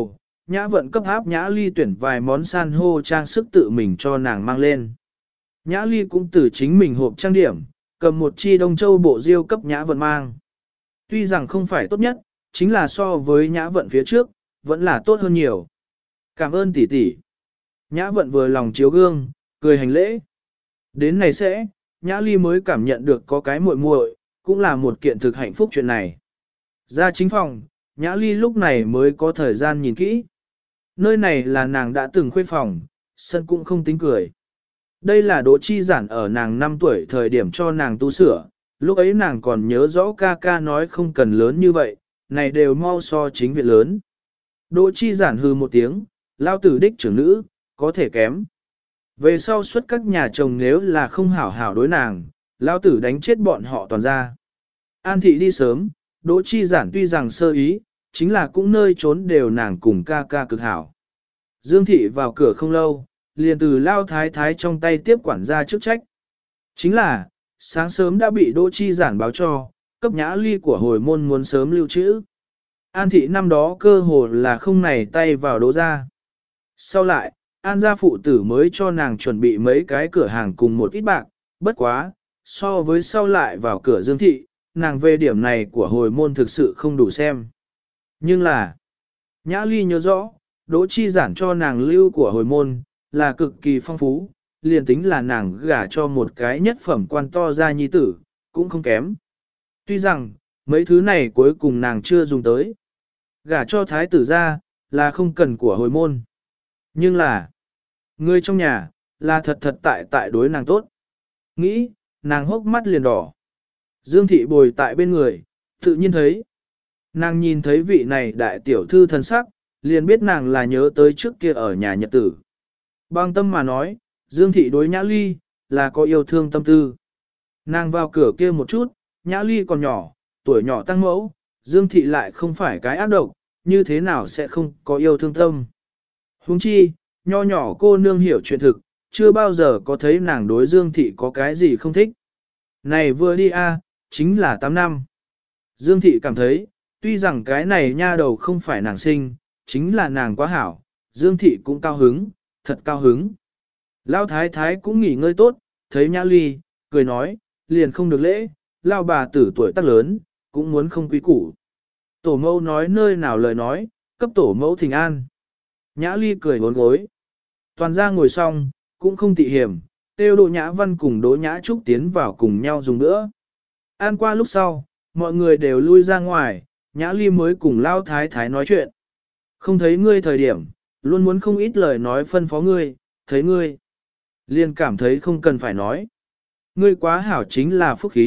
Nhã Vận cấp áp Nhã Ly tuyển vài món san hô trang sức tự mình cho nàng mang lên. Nhã Ly cũng từ chính mình hộp trang điểm, cầm một chi Đông Châu bộ diêu cấp Nhã Vận mang. Tuy rằng không phải tốt nhất, chính là so với Nhã Vận phía trước, vẫn là tốt hơn nhiều. Cảm ơn tỷ tỷ. Nhã Vận vừa lòng chiếu gương, cười hành lễ. Đến này sẽ, Nhã Ly mới cảm nhận được có cái muội muội, cũng là một kiện thực hạnh phúc chuyện này. Ra chính phòng, Nhã Ly lúc này mới có thời gian nhìn kỹ. Nơi này là nàng đã từng khuê phòng, sân cũng không tính cười. Đây là Đỗ Chi Giản ở nàng 5 tuổi thời điểm cho nàng tu sửa, lúc ấy nàng còn nhớ rõ ca ca nói không cần lớn như vậy, này đều mau so chính viện lớn. Đỗ Chi Giản hừ một tiếng, lao tử đích trưởng nữ, có thể kém. Về sau xuất các nhà chồng nếu là không hảo hảo đối nàng, lao tử đánh chết bọn họ toàn ra. An thị đi sớm, Đỗ Chi Giản tuy rằng sơ ý, chính là cũng nơi trốn đều nàng cùng ca ca cực hảo. Dương thị vào cửa không lâu, liền từ lao thái thái trong tay tiếp quản gia chức trách. Chính là, sáng sớm đã bị Đỗ Chi Giản báo cho, cấp Nhã Ly của hồi môn muốn sớm lưu trữ. An thị năm đó cơ hồ là không nảy tay vào Đỗ gia. Sau lại, An gia phụ tử mới cho nàng chuẩn bị mấy cái cửa hàng cùng một ít bạc, bất quá, so với sau lại vào cửa Dương thị, nàng về điểm này của hồi môn thực sự không đủ xem. Nhưng là, Nhã Ly nhớ rõ, Đỗ Chi Giản cho nàng lưu của hồi môn, là cực kỳ phong phú, liền tính là nàng gả cho một cái nhất phẩm quan to gia nhi tử, cũng không kém. Tuy rằng, mấy thứ này cuối cùng nàng chưa dùng tới. Gả cho thái tử gia, là không cần của hồi môn. Nhưng là, người trong nhà, là thật thật tại đối nàng tốt. Nghĩ, nàng hốc mắt liền đỏ. Dương thị bồi tại bên người, tự nhiên thấy. Nàng nhìn thấy vị này đại tiểu thư thân sắc, liền biết nàng là nhớ tới trước kia ở nhà nhật tử. Bằng tâm mà nói, Dương thị đối Nhã Ly, là có yêu thương tâm tư. Nàng vào cửa kia một chút, Nhã Ly còn nhỏ, tuổi nhỏ tăng mẫu, Dương thị lại không phải cái ác độc, như thế nào sẽ không có yêu thương tâm. Huống chi, nho nhỏ cô nương hiểu chuyện thực, chưa bao giờ có thấy nàng đối Dương thị có cái gì không thích. Này vừa đi chính là 8 năm. Dương thị cảm thấy, tuy rằng cái này nha đầu không phải nàng sinh, chính là nàng quá hảo, Dương thị cũng cao hứng, thật cao hứng. Lão thái thái cũng nghỉ ngơi tốt, thấy Nhã Ly, cười nói, liền không được lễ, lão bà tử tuổi tác lớn, cũng muốn không quý củ. Tổ mẫu nói nơi nào lời nói, cấp tổ mẫu thỉnh an. Nhã Ly cười bốn gối. Toàn ra ngồi xong, cũng không tị hiểm, tiêu Đỗ Nhã Văn cùng Đỗ Nhã Trúc tiến vào cùng nhau dùng nữa. Ăn qua lúc sau, mọi người đều lui ra ngoài, Nhã Ly mới cùng Lão thái thái nói chuyện. Không thấy ngươi thời điểm, luôn muốn không ít lời nói phân phó ngươi, thấy ngươi. Liền cảm thấy không cần phải nói. Ngươi quá hảo chính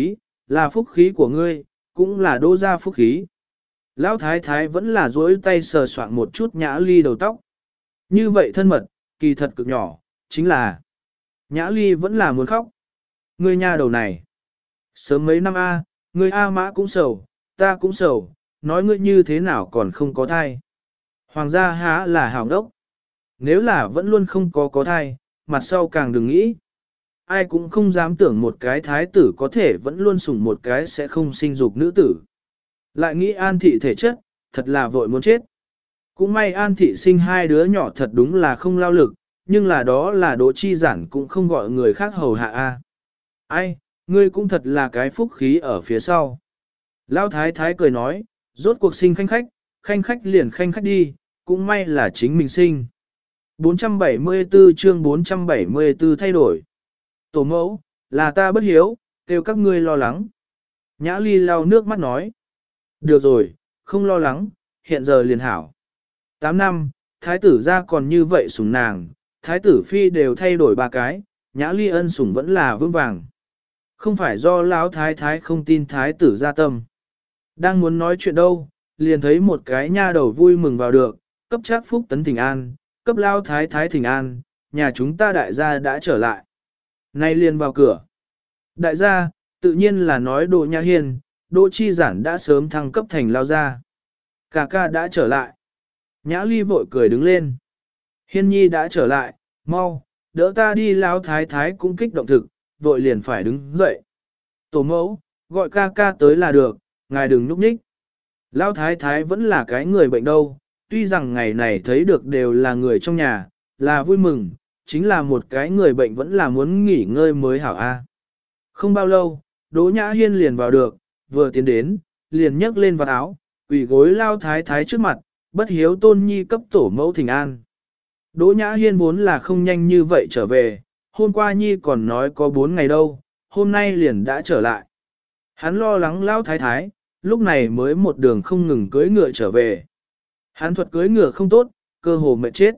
là phúc khí của ngươi, cũng là Đỗ gia phúc khí. Lão thái thái vẫn là duỗi tay sờ soạng một chút Nhã Ly đầu tóc. Như vậy thân mật, kỳ thật cực nhỏ, chính là Nhã Ly vẫn là muốn khóc. Ngươi nha đầu này. Sớm mấy năm ngươi mã cũng sầu, ta cũng sầu, nói ngươi như thế nào còn không có thai. Hoàng gia há là hảo đốc. Nếu là vẫn luôn không có thai, mặt sau càng đừng nghĩ. Ai cũng không dám tưởng một cái thái tử có thể vẫn luôn sủng một cái sẽ không sinh dục nữ tử. Lại nghĩ An thị thể chất, thật là vội muốn chết. Cũng may An thị sinh 2 đứa nhỏ thật đúng là không lao lực, nhưng là đó là Đỗ Chi Giản cũng không gọi người khác hầu hạ Ai, ngươi cũng thật là cái phúc khí ở phía sau. Lão thái thái cười nói, rốt cuộc sinh khanh khách liền khanh khách đi, cũng may là chính mình sinh. 474 chương 474 thay đổi. Tổ mẫu, là ta bất hiếu, kêu các ngươi lo lắng. Nhã Ly lau nước mắt nói. Được rồi, không lo lắng, hiện giờ liền hảo. 8 năm, thái tử ra còn như vậy sủng nàng, thái tử phi đều thay đổi 3 cái, Nhã Ly ân sủng vẫn là vững vàng. Không phải do lão thái thái không tin thái tử ra tâm. Đang muốn nói chuyện đâu, liền thấy một cái nha đầu vui mừng vào được, cấp Trác Phúc Tấn thỉnh an, cấp lao thái thái thỉnh an, nhà chúng ta đại gia đã trở lại. Nay liền vào cửa. Đại gia, tự nhiên là nói Đỗ Nhã Hiên, Đỗ Chi Giản đã sớm thăng cấp thành lao gia. Ca ca đã trở lại. Nhã Ly vội cười đứng lên. Hiên nhi đã trở lại, mau, đỡ ta đi. Lão thái thái cũng kích động thực, vội liền phải đứng dậy. Tổ mẫu, gọi ca ca tới là được, ngài đừng núp nhích. Lão thái thái vẫn là cái người bệnh đâu, tuy rằng ngày này thấy được đều là người trong nhà, là vui mừng, chính là một cái người bệnh vẫn là muốn nghỉ ngơi mới hảo a. Không bao lâu, Đỗ Nhã Hiên liền vào được, vừa tiến đến, liền nhấc lên vạt áo, quỳ gối lao thái thái trước mặt, bất hiếu tôn nhi cấp tổ mẫu thỉnh an. Đỗ Nhã Hiên vốn là không nhanh như vậy trở về, hôm qua nhi còn nói có 4 ngày đâu, hôm nay liền đã trở lại. Hắn lo lắng lao thái thái, lúc này mới một đường không ngừng cưỡi ngựa trở về. Hắn thuật cưỡi ngựa không tốt, cơ hồ mệt chết.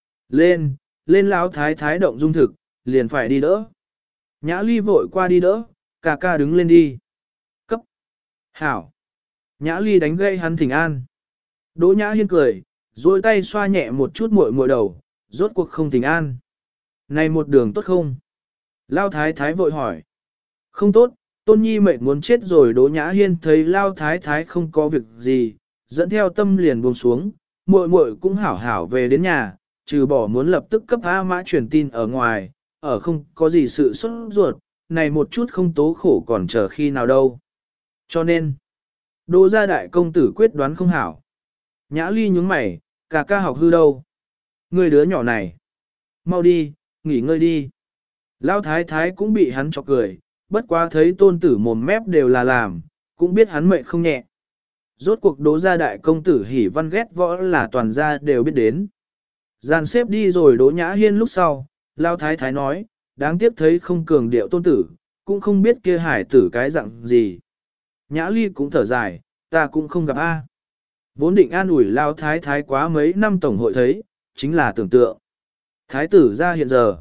Lên lão thái thái động dung thực, liền phải đi đỡ. Nhã Ly vội qua đi đỡ, ca ca đứng lên đi. Cấp. Hảo. Nhã Ly đánh gây hắn thỉnh an. Đỗ Nhã Hiên cười, duỗi tay xoa nhẹ một chút muội muội đầu, rốt cuộc không thỉnh an. Này một đường tốt không? Lao thái thái vội hỏi. Không tốt, Tôn Nhi mệt muốn chết rồi. Đỗ Nhã Hiên thấy Lao thái thái không có việc gì, dẫn theo tâm liền buông xuống, muội muội cũng hảo hảo về đến nhà, trừ bỏ muốn lập tức cấp A Mã truyền tin ở ngoài, ở không có gì sự sốt ruột, này một chút không tố khổ còn chờ khi nào đâu. Cho nên, Đỗ gia đại công tử quyết đoán không hảo. Nhã Ly nhướng mày, ca ca học hư đâu? Người đứa nhỏ này, mau đi, nghỉ ngơi đi. Lão thái thái cũng bị hắn chọc cười, bất quá thấy tôn tử mồm mép đều là làm, cũng biết hắn mệt không nhẹ. Rốt cuộc Đỗ gia đại công tử hỉ văn ghét võ là toàn gia đều biết đến. Dàn xếp đi rồi Đỗ Nhã Hiên lúc sau, Lão thái thái nói, đáng tiếc thấy không cường điệu tôn tử, cũng không biết kia hải tử cái dạng gì. Nhã Ly cũng thở dài, ta cũng không gặp A. Vốn định an ủi Lão thái thái quá mấy năm tổng hội thấy, chính là tưởng tượng. Thái tử ra hiện giờ,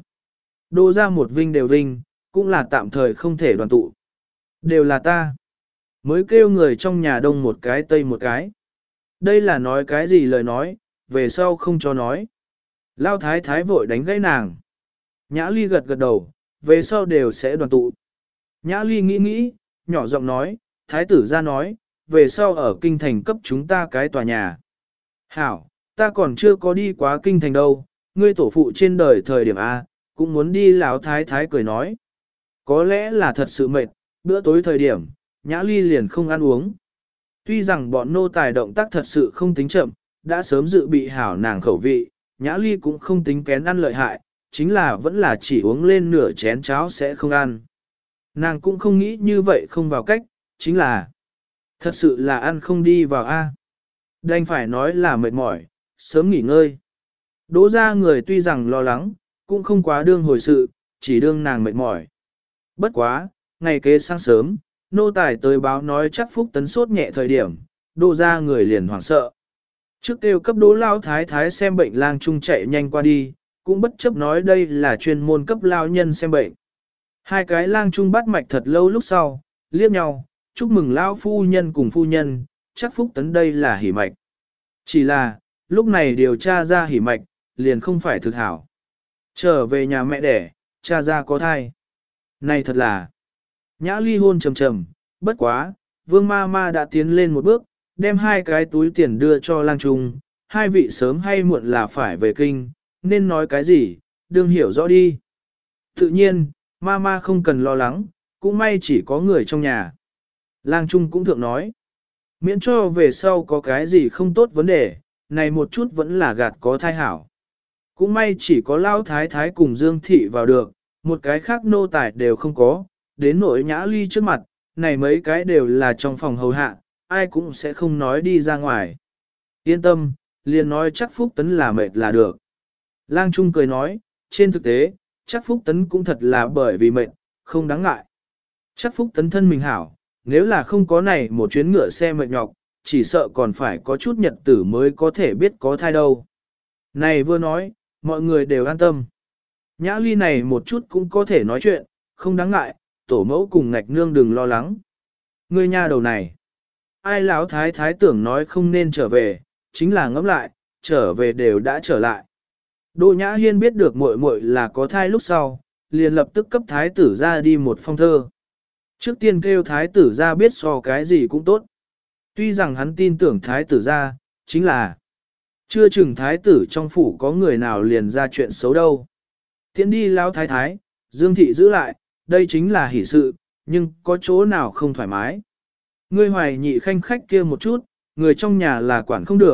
Đỗ ra một vinh đều vinh, cũng là tạm thời không thể đoàn tụ. Đều là ta. Mới kêu người trong nhà đông một cái tây một cái. Đây là nói cái gì lời nói, về sau không cho nói. Lão thái thái vội đánh gãy nàng. Nhã Ly gật gật đầu, về sau đều sẽ đoàn tụ. Nhã Ly nghĩ nghĩ, nhỏ giọng nói, thái tử ra nói, về sau ở kinh thành cấp chúng ta cái tòa nhà. Hảo, ta còn chưa có đi quá kinh thành đâu, ngươi tổ phụ trên đời thời điểm A, cũng muốn đi. Lão thái thái cười nói. Có lẽ là thật sự mệt, bữa tối thời điểm, Nhã Ly liền không ăn uống. Tuy rằng bọn nô tài động tác thật sự không tính chậm, đã sớm dự bị hảo nàng khẩu vị, Nhã Ly cũng không tính kén ăn lợi hại, chính là vẫn là chỉ uống lên nửa chén cháo sẽ không ăn. Nàng cũng không nghĩ như vậy không vào cách, chính là thật sự là ăn không đi vào A. Đành phải nói là mệt mỏi, sớm nghỉ ngơi. Đỗ ra người tuy rằng lo lắng, cũng không quá đương hồi sự, chỉ đương nàng mệt mỏi. Bất quá, ngày kế sáng sớm, nô tài tới báo nói chắc Phúc Tấn sốt nhẹ thời điểm, Đỗ ra người liền hoảng sợ. Trước kêu cấp Đỗ lao thái thái xem bệnh lang trung chạy nhanh qua đi, cũng bất chấp nói đây là chuyên môn cấp lao nhân xem bệnh. Hai cái lang trung bắt mạch thật lâu lúc sau, liếc nhau, chúc mừng lão phu nhân cùng phu nhân, chắc Phúc Tấn đây là hỉ mạch. Chỉ là, lúc này điều tra ra hỉ mạch, liền không phải thực hảo. Trở về nhà mẹ đẻ, cha ra có thai. Này thật là, Nhã Ly hôn trầm trầm, bất quá, Vương ma ma đã tiến lên một bước, đem hai cái túi tiền đưa cho lang trung, hai vị sớm hay muộn là phải về kinh, nên nói cái gì, đương hiểu rõ đi. Tự nhiên, ma ma không cần lo lắng, cũng may chỉ có người trong nhà. Lang trung cũng thượng nói, miễn cho về sau có cái gì không tốt vấn đề, này một chút vẫn là gạt có thai hảo. Cũng may chỉ có Lão thái thái cùng Dương thị vào được, một cái khác nô tài đều không có, đến nỗi Nhã Ly trước mặt, này mấy cái đều là trong phòng hầu hạ, ai cũng sẽ không nói đi ra ngoài. Yên tâm, liền nói chắc Phúc Tấn là mệt là được. Lang Trung cười nói, trên thực tế, chắc Phúc Tấn cũng thật là bởi vì mệt, không đáng ngại. Chắc Phúc Tấn thân mình hảo, nếu là không có này một chuyến ngựa xe mệt nhọc, chỉ sợ còn phải có chút nhật tử mới có thể biết có thai đâu. Này vừa nói, mọi người đều an tâm. Nhã Ly này một chút cũng có thể nói chuyện, không đáng ngại, tổ mẫu cùng ngạch nương đừng lo lắng. Ngươi nha đầu này, ai lão thái thái tưởng nói không nên trở về, chính là ngẫm lại, trở về đều đã trở lại. Đỗ Nhã Hiên biết được muội muội là có thai lúc sau, liền lập tức cấp thái tử ra đi một phong thơ. Trước tiên kêu thái tử ra biết so cái gì cũng tốt. Tuy rằng hắn tin tưởng thái tử ra, chính là chưa chừng thái tử trong phủ có người nào liền ra chuyện xấu đâu. Tiến đi lão thái thái, Dương thị giữ lại, đây chính là hỷ sự, nhưng có chỗ nào không thoải mái. Ngươi hoài nhị khanh khách kia một chút, người trong nhà là quản không được,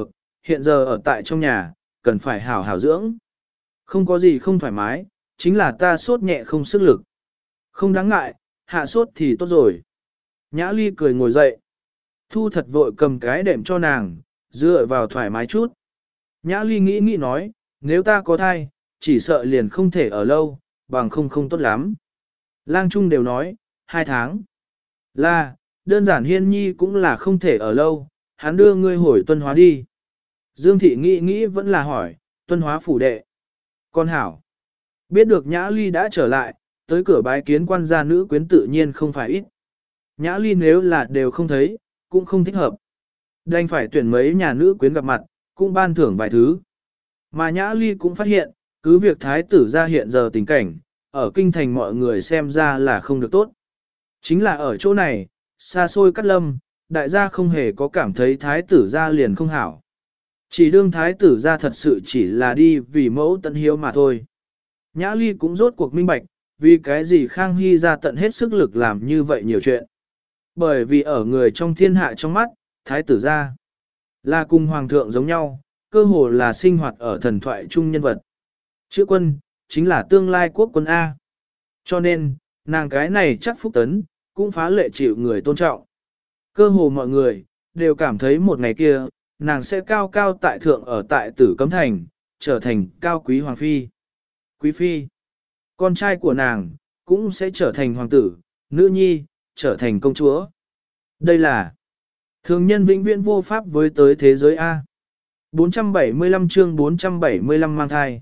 hiện giờ ở tại trong nhà, cần phải hảo hảo dưỡng. Không có gì không thoải mái, chính là ta sốt nhẹ không sức lực. Không đáng ngại, hạ sốt thì tốt rồi. Nhã Ly cười ngồi dậy. Thu thật vội cầm cái đệm cho nàng, dựa vào thoải mái chút. Nhã Ly nghĩ nghĩ nói, nếu ta có thai, chỉ sợ liền không thể ở lâu, bằng không tốt lắm. Lang Trung đều nói, 2 tháng. Là, đơn giản Hiên Nhi cũng là không thể ở lâu, hắn đưa ngươi hồi Tuân Hóa đi. Dương Thị nghĩ vẫn là hỏi, Tuân Hóa phủ đệ. Con hảo. Biết được Nhã Ly đã trở lại, tới cửa bái kiến quan gia nữ quyến tự nhiên không phải ít. Nhã Ly nếu là đều không thấy, cũng không thích hợp. Đành phải tuyển mấy nhà nữ quyến gặp mặt, cũng ban thưởng vài thứ. Mà Nhã Ly cũng phát hiện, cứ việc thái tử ra hiện giờ tình cảnh, ở kinh thành mọi người xem ra là không được tốt. Chính là ở chỗ này, xa xôi cắt lâm, đại gia không hề có cảm thấy thái tử ra liền không hảo. Chỉ đương thái tử ra thật sự chỉ là đi vì mẫu tận hiếu mà thôi. Nhã Ly cũng rốt cuộc minh bạch, vì cái gì Khang Hy ra tận hết sức lực làm như vậy nhiều chuyện. Bởi vì ở người trong thiên hạ trong mắt, thái tử ra là cùng hoàng thượng giống nhau, cơ hồ là sinh hoạt ở thần thoại chung nhân vật. Chữ quân, chính là tương lai quốc quân A. Cho nên, nàng cái này chắc phúc tấn, cũng phá lệ chịu người tôn trọng. Cơ hồ mọi người, đều cảm thấy một ngày kia, nàng sẽ cao cao tại thượng ở tại Tử Cấm Thành, trở thành cao quý hoàng phi. Quý phi, con trai của nàng, cũng sẽ trở thành hoàng tử, nữ nhi, trở thành công chúa. Đây là thường nhân vĩnh viễn vô pháp với tới thế giới A. 475 chương 475 mang thai.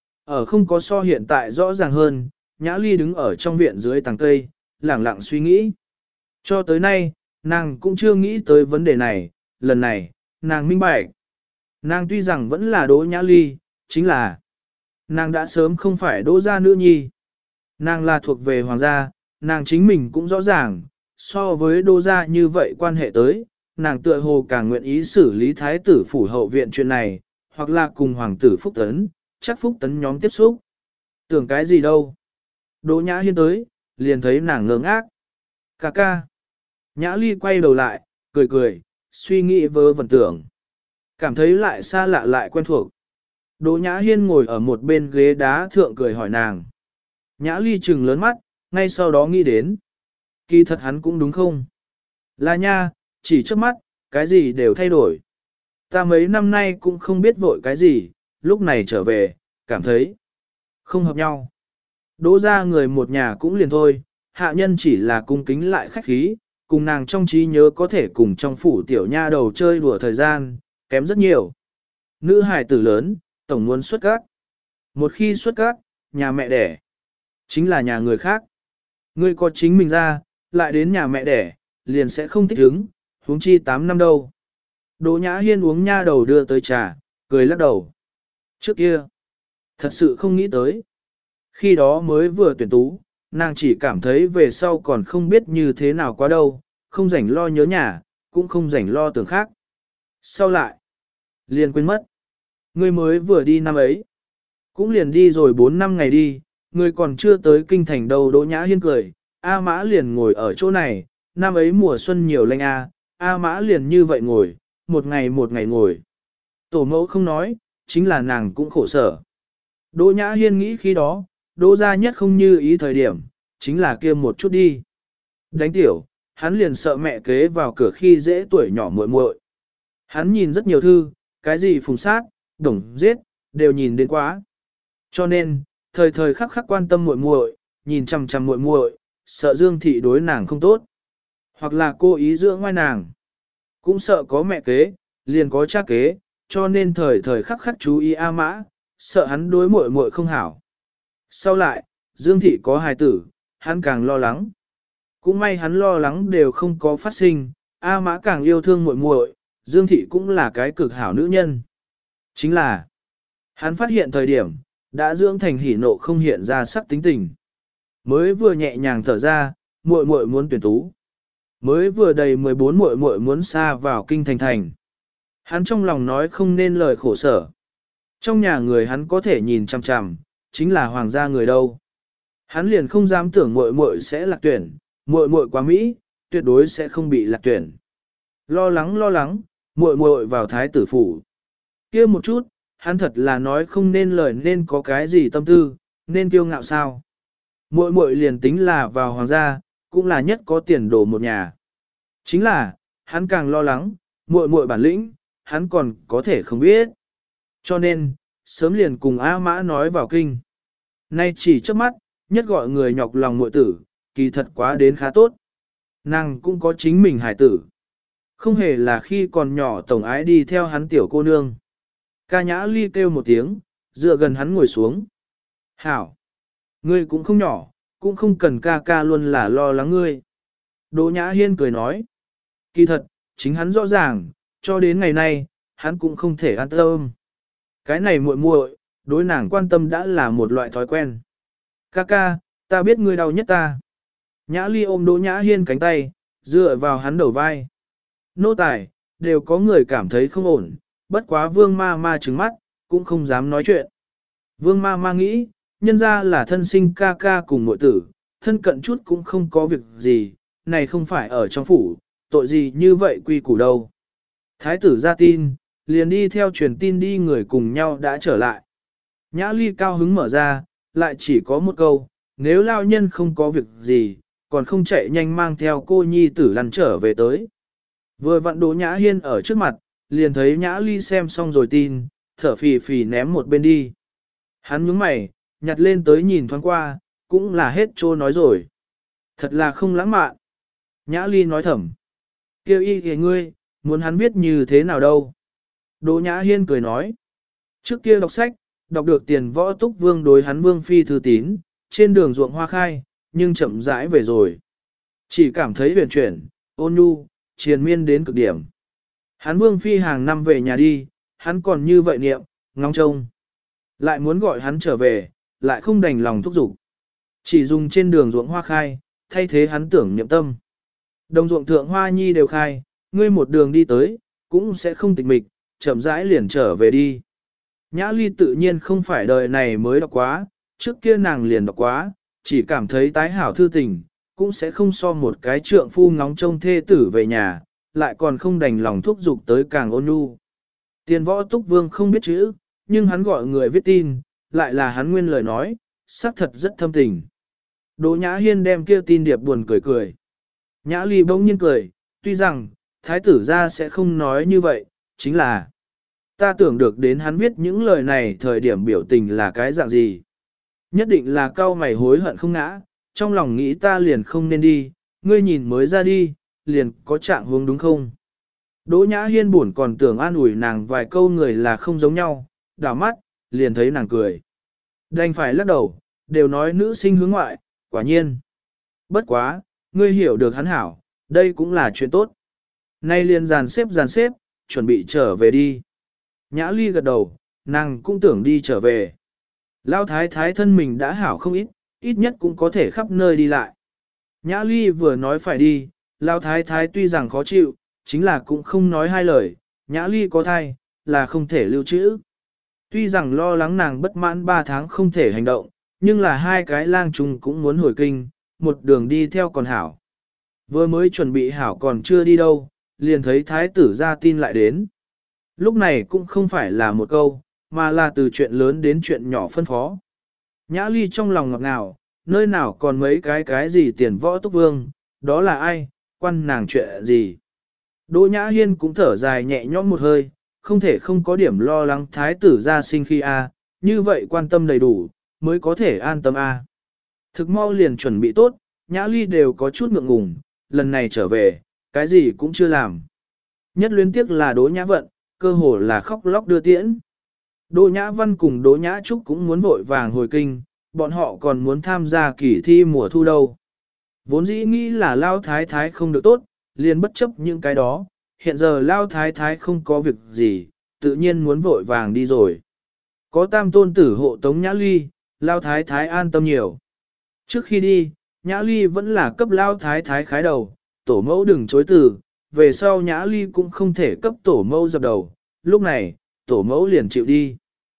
Ở không có so hiện tại rõ ràng hơn, Nhã Ly đứng ở trong viện dưới tàng cây, lẳng lặng suy nghĩ. Cho tới nay, nàng cũng chưa nghĩ tới vấn đề này, lần này, nàng minh bạch. Nàng tuy rằng vẫn là Đỗ Nhã Ly, chính là nàng đã sớm không phải Đỗ gia nữ nhi. Nàng là thuộc về hoàng gia, nàng chính mình cũng rõ ràng, so với Đỗ gia như vậy quan hệ tới, nàng tựa hồ càng nguyện ý xử lý thái tử phủ hậu viện chuyện này, hoặc là cùng hoàng tử Phúc Tấn, chắc Phúc Tấn nhóm tiếp xúc. Tưởng cái gì đâu. Đỗ Nhã Hiên tới, liền thấy nàng ngơ ngác. Ca ca. Nhã Ly quay đầu lại, cười cười, suy nghĩ vớ vẩn tưởng. Cảm thấy lại xa lạ lại quen thuộc. Đỗ Nhã Hiên ngồi ở một bên ghế đá thượng cười hỏi nàng. Nhã Ly trừng lớn mắt, ngay sau đó nghĩ đến. Kỳ thật hắn cũng đúng không? Là nha, chỉ trước mắt, cái gì đều thay đổi. Ta mấy năm nay cũng không biết vội cái gì, lúc này trở về, cảm thấy không hợp nhau. Đỗ ra người một nhà cũng liền thôi, hạ nhân chỉ là cung kính lại khách khí, cùng nàng trong trí nhớ có thể cùng trong phủ tiểu nha đầu chơi đùa thời gian, kém rất nhiều. Nữ hài tử lớn, tổng muốn xuất các. Một khi xuất các, nhà mẹ đẻ, chính là nhà người khác. Ngươi có chính mình ra, lại đến nhà mẹ đẻ, liền sẽ không thích ứng, huống chi 8 năm đâu. Đỗ Nhã Hiên uống nha đầu đưa tới trà, cười lắc đầu. Trước kia, thật sự không nghĩ tới. Khi đó mới vừa tuyển tú, nàng chỉ cảm thấy về sau còn không biết như thế nào quá đâu, không rảnh lo nhớ nhà, cũng không rảnh lo tưởng khác. Sau lại, liền quên mất. Ngươi mới vừa đi năm ấy, cũng liền đi rồi 4 năm ngày đi, ngươi còn chưa tới kinh thành đâu. Đỗ Nhã Hiên cười, A Mã liền ngồi ở chỗ này, năm ấy mùa xuân nhiều lanh A Mã liền như vậy ngồi, một ngày ngồi. Tổ mẫu không nói, chính là nàng cũng khổ sở. Đỗ Nhã Hiên nghĩ khi đó, Đỗ gia nhất không như ý thời điểm, chính là kia một chút đi. Đánh tiểu, hắn liền sợ mẹ kế vào cửa khi dễ tuổi nhỏ muội muội. Hắn nhìn rất nhiều thư, cái gì phùng sát, đồng giết, đều nhìn đến quá. Cho nên, thời thời khắc khắc quan tâm muội muội, nhìn chằm chằm muội muội, sợ Dương thị đối nàng không tốt, hoặc là cố ý dưỡng ngoại nàng. Cũng sợ có mẹ kế, liền có cha kế, cho nên thời thời khắc khắc chú ý A Mã, sợ hắn đối muội muội không hảo. Sau lại, Dương thị có hài tử, hắn càng lo lắng. Cũng may hắn lo lắng đều không có phát sinh, A Mã càng yêu thương muội muội, Dương thị cũng là cái cực hảo nữ nhân. Chính là, hắn phát hiện thời điểm, đã dưỡng thành hỉ nộ không hiện ra sắc tính tình. Mới vừa nhẹ nhàng thở ra, muội muội muốn tuyển tú. Mới vừa đầy 14 muội muội muốn xa vào kinh thành thành. Hắn trong lòng nói không nên lời khổ sở. Trong nhà người hắn có thể nhìn chằm chằm, chính là hoàng gia người đâu. Hắn liền không dám tưởng muội muội sẽ lạc tuyển, muội muội quá Mỹ, tuyệt đối sẽ không bị lạc tuyển. Lo lắng, muội muội vào thái tử phủ. Kia một chút, hắn thật là nói không nên lời nên có cái gì tâm tư, nên kiêu ngạo sao. Muội muội liền tính là vào hoàng gia, cũng là nhất có tiền đồ một nhà. Chính là, hắn càng lo lắng, muội muội bản lĩnh, hắn còn có thể không biết. Cho nên, sớm liền cùng A Mã nói vào kinh. Nay chỉ trước mắt, nhất gọi người nhọc lòng muội tử, kỳ thật quá đến khá tốt. Nàng cũng có chính mình hải tử. Không hề là khi còn nhỏ tổng ái đi theo hắn tiểu cô nương. Ca Nhã Ly kêu một tiếng, dựa gần hắn ngồi xuống. Hảo! Ngươi cũng không nhỏ, cũng không cần ca ca luôn là lo lắng ngươi. Đỗ Nhã Hiên cười nói. Kỳ thật, chính hắn rõ ràng, cho đến ngày nay, hắn cũng không thể an tâm. Cái này muội muội, đối nàng quan tâm đã là một loại thói quen. Ca ca, ta biết ngươi đau nhất ta. Nhã Ly ôm Đỗ Nhã Hiên cánh tay, dựa vào hắn đầu vai. Nô tài, đều có người cảm thấy không ổn, bất quá vương ma ma trừng mắt, cũng không dám nói chuyện. Vương ma ma nghĩ, nhân ra là thân sinh ca ca cùng muội tử, thân cận chút cũng không có việc gì, này không phải ở trong phủ, tội gì như vậy quy củ đâu. Thái tử ra tin, liền đi theo truyền tin đi người cùng nhau đã trở lại. Nhã Ly cao hứng mở ra, lại chỉ có một câu, nếu lao nhân không có việc gì, còn không chạy nhanh mang theo cô nhi tử lăn trở về tới. Vừa vặn Đỗ Nhã Hiên ở trước mặt, liền thấy Nhã Ly xem xong rồi tin, thở phì phì ném một bên đi. Hắn nhướng mày, nhặt lên tới nhìn thoáng qua, cũng là hết trô nói rồi. Thật là không lãng mạn. Nhã Ly nói thầm. Kêu y kìa ngươi, muốn hắn viết như thế nào đâu. Đỗ Nhã Hiên cười nói. Trước kia đọc sách, đọc được Tiền Võ Túc Vương đối hắn Vương Phi thư tín, trên đường ruộng hoa khai, nhưng chậm rãi về rồi. Chỉ cảm thấy huyền chuyển, ôn nhu, triền miên đến cực điểm. Hắn Vương Phi hàng năm về nhà đi, hắn còn như vậy niệm, ngóng trông. Lại muốn gọi hắn trở về, lại không đành lòng thúc giục. Chỉ dùng trên đường ruộng hoa khai, thay thế hắn tưởng niệm tâm. Đồng ruộng thượng hoa nhi đều khai, ngươi một đường đi tới, cũng sẽ không tịch mịch, chậm rãi liền trở về đi. Nhã Ly tự nhiên không phải đời này mới đọc quá, trước kia nàng liền đọc quá, chỉ cảm thấy tái hảo thư tình, cũng sẽ không so một cái trượng phu ngóng trông thê tử về nhà, lại còn không đành lòng thúc giục tới càng ôn nhu. Tiền Võ Túc Vương không biết chữ, nhưng hắn gọi người viết tin, lại là hắn nguyên lời nói, xác thật rất thâm tình. Đỗ Nhã Hiên đem kia tin điệp buồn cười cười. Nhã Ly bỗng nhiên cười, tuy rằng, thái tử gia sẽ không nói như vậy, chính là ta tưởng được đến hắn viết những lời này thời điểm biểu tình là cái dạng gì. Nhất định là cau mày hối hận không ngã, trong lòng nghĩ ta liền không nên đi, ngươi nhìn mới ra đi, liền có trạng huống đúng không? Đỗ Nhã Hiên buồn còn tưởng an ủi nàng vài câu người là không giống nhau, đảo mắt, liền thấy nàng cười. Đành phải lắc đầu, đều nói nữ sinh hướng ngoại, quả nhiên. Bất quá, ngươi hiểu được hắn hảo, đây cũng là chuyện tốt. Nay liền dàn xếp, chuẩn bị trở về đi. Nhã Ly gật đầu, nàng cũng tưởng đi trở về. Lão thái thái thân mình đã hảo không ít, ít nhất cũng có thể khắp nơi đi lại. Nhã Ly vừa nói phải đi, Lão thái thái tuy rằng khó chịu, chính là cũng không nói hai lời, Nhã Ly có thai, là không thể lưu trữ. Tuy rằng lo lắng nàng bất mãn 3 tháng không thể hành động, nhưng là hai cái lang trùng cũng muốn hồi kinh, một đường đi theo còn hảo. Vừa mới chuẩn bị hảo còn chưa đi đâu, liền thấy thái tử ra tin lại đến. Lúc này cũng không phải là một câu, mà là từ chuyện lớn đến chuyện nhỏ phân phó. Nhã Ly trong lòng ngọt ngào, nơi nào còn mấy cái gì Tiền Võ Túc Vương, đó là ai, quan nàng chuyện gì. Đỗ Nhã Hiên cũng thở dài nhẹ nhõm một hơi, không thể không có điểm lo lắng thái tử ra sinh khi a, như vậy quan tâm đầy đủ, mới có thể an tâm a. Thực mau liền chuẩn bị tốt, Nhã Ly đều có chút ngượng ngùng, lần này trở về, cái gì cũng chưa làm. Nhất luyến tiếc là Đỗ Nhã Vận, cơ hồ là khóc lóc đưa tiễn. Đỗ Nhã Văn cùng Đỗ Nhã Trúc cũng muốn vội vàng hồi kinh, bọn họ còn muốn tham gia kỳ thi mùa thu đâu. Vốn dĩ nghĩ là Lao Thái Thái không được tốt, liền bất chấp những cái đó, hiện giờ Lao Thái Thái không có việc gì, tự nhiên muốn vội vàng đi rồi. Có tam tôn tử hộ tống Nhã Ly, Lao Thái Thái an tâm nhiều. Trước khi đi, Nhã Ly vẫn là cấp Lao Thái Thái khái đầu, tổ mẫu đừng chối từ, về sau Nhã Ly cũng không thể cấp tổ mẫu dập đầu, lúc này, tổ mẫu liền chịu đi.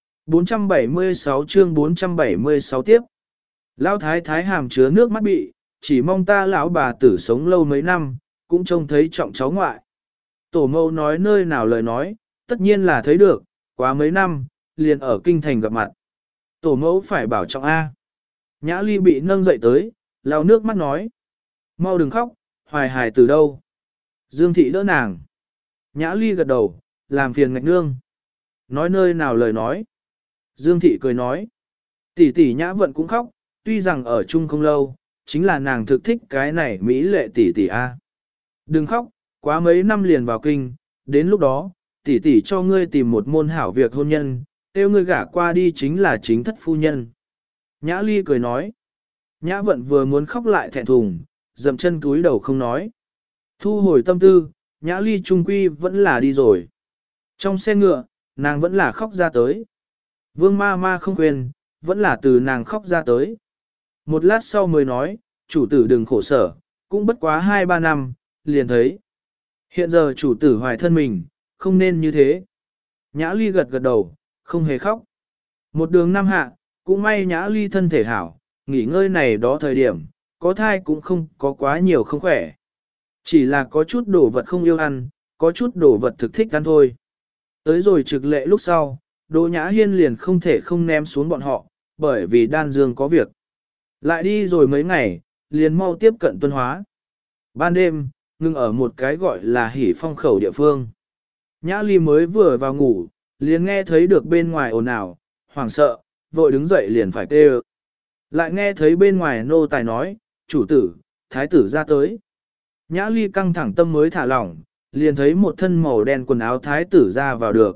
476 chương 476 tiếp. Lão thái thái hàm chứa nước mắt bị, chỉ mong ta lão bà tử sống lâu mấy năm, cũng trông thấy trọng cháu ngoại. Tổ mẫu nói nơi nào lời nói, tất nhiên là thấy được, quá mấy năm, liền ở kinh thành gặp mặt. Tổ mẫu phải bảo trọng A. Nhã Ly bị nâng dậy tới, lau nước mắt nói. Mau đừng khóc, hoài hài từ đâu. Dương thị đỡ nàng. Nhã Ly gật đầu, làm phiền ngạch nương. Nói nơi nào lời nói. Dương thị cười nói. Tỷ tỷ Nhã Vận cũng khóc, tuy rằng ở chung không lâu, chính là nàng thực thích cái này mỹ lệ tỷ tỷ A. Đừng khóc, quá mấy năm liền vào kinh, đến lúc đó, tỷ tỷ cho ngươi tìm một môn hảo việc hôn nhân, tiêu ngươi gả qua đi chính là chính thất phu nhân. Nhã Ly cười nói. Nhã Vận vừa muốn khóc lại thẹn thùng, dậm chân túi đầu không nói. Thu hồi tâm tư, Nhã Ly trung quy vẫn là đi rồi. Trong xe ngựa, nàng vẫn là khóc ra tới. Vương ma ma không quên, vẫn là từ nàng khóc ra tới. Một lát sau mới nói, chủ tử đừng khổ sở, cũng bất quá 2-3 năm, liền thấy. Hiện giờ chủ tử hoài thân mình, không nên như thế. Nhã Ly gật gật đầu, không hề khóc. Một đường năm hạ, cũng may Nhã Ly thân thể hảo, nghỉ ngơi này đó thời điểm, có thai cũng không có quá nhiều không khỏe. Chỉ là có chút đồ vật không yêu ăn, có chút đồ vật thực thích ăn thôi. Tới rồi trực lệ lúc sau, Đỗ Nhã Hiên liền không thể không ném xuống bọn họ, bởi vì đan dương có việc. Lại đi rồi mấy ngày, liền mau tiếp cận Tuân Hóa. Ban đêm, ngừng ở một cái gọi là Hỉ Phong khẩu địa phương. Nhã Ly mới vừa vào ngủ, liền nghe thấy được bên ngoài ồn ào, hoảng sợ, vội đứng dậy liền phải kêu. Lại nghe thấy bên ngoài nô tài nói, chủ tử, thái tử ra tới. Nhã Ly căng thẳng tâm mới thả lỏng, liền thấy một thân màu đen quần áo thái tử ra vào được.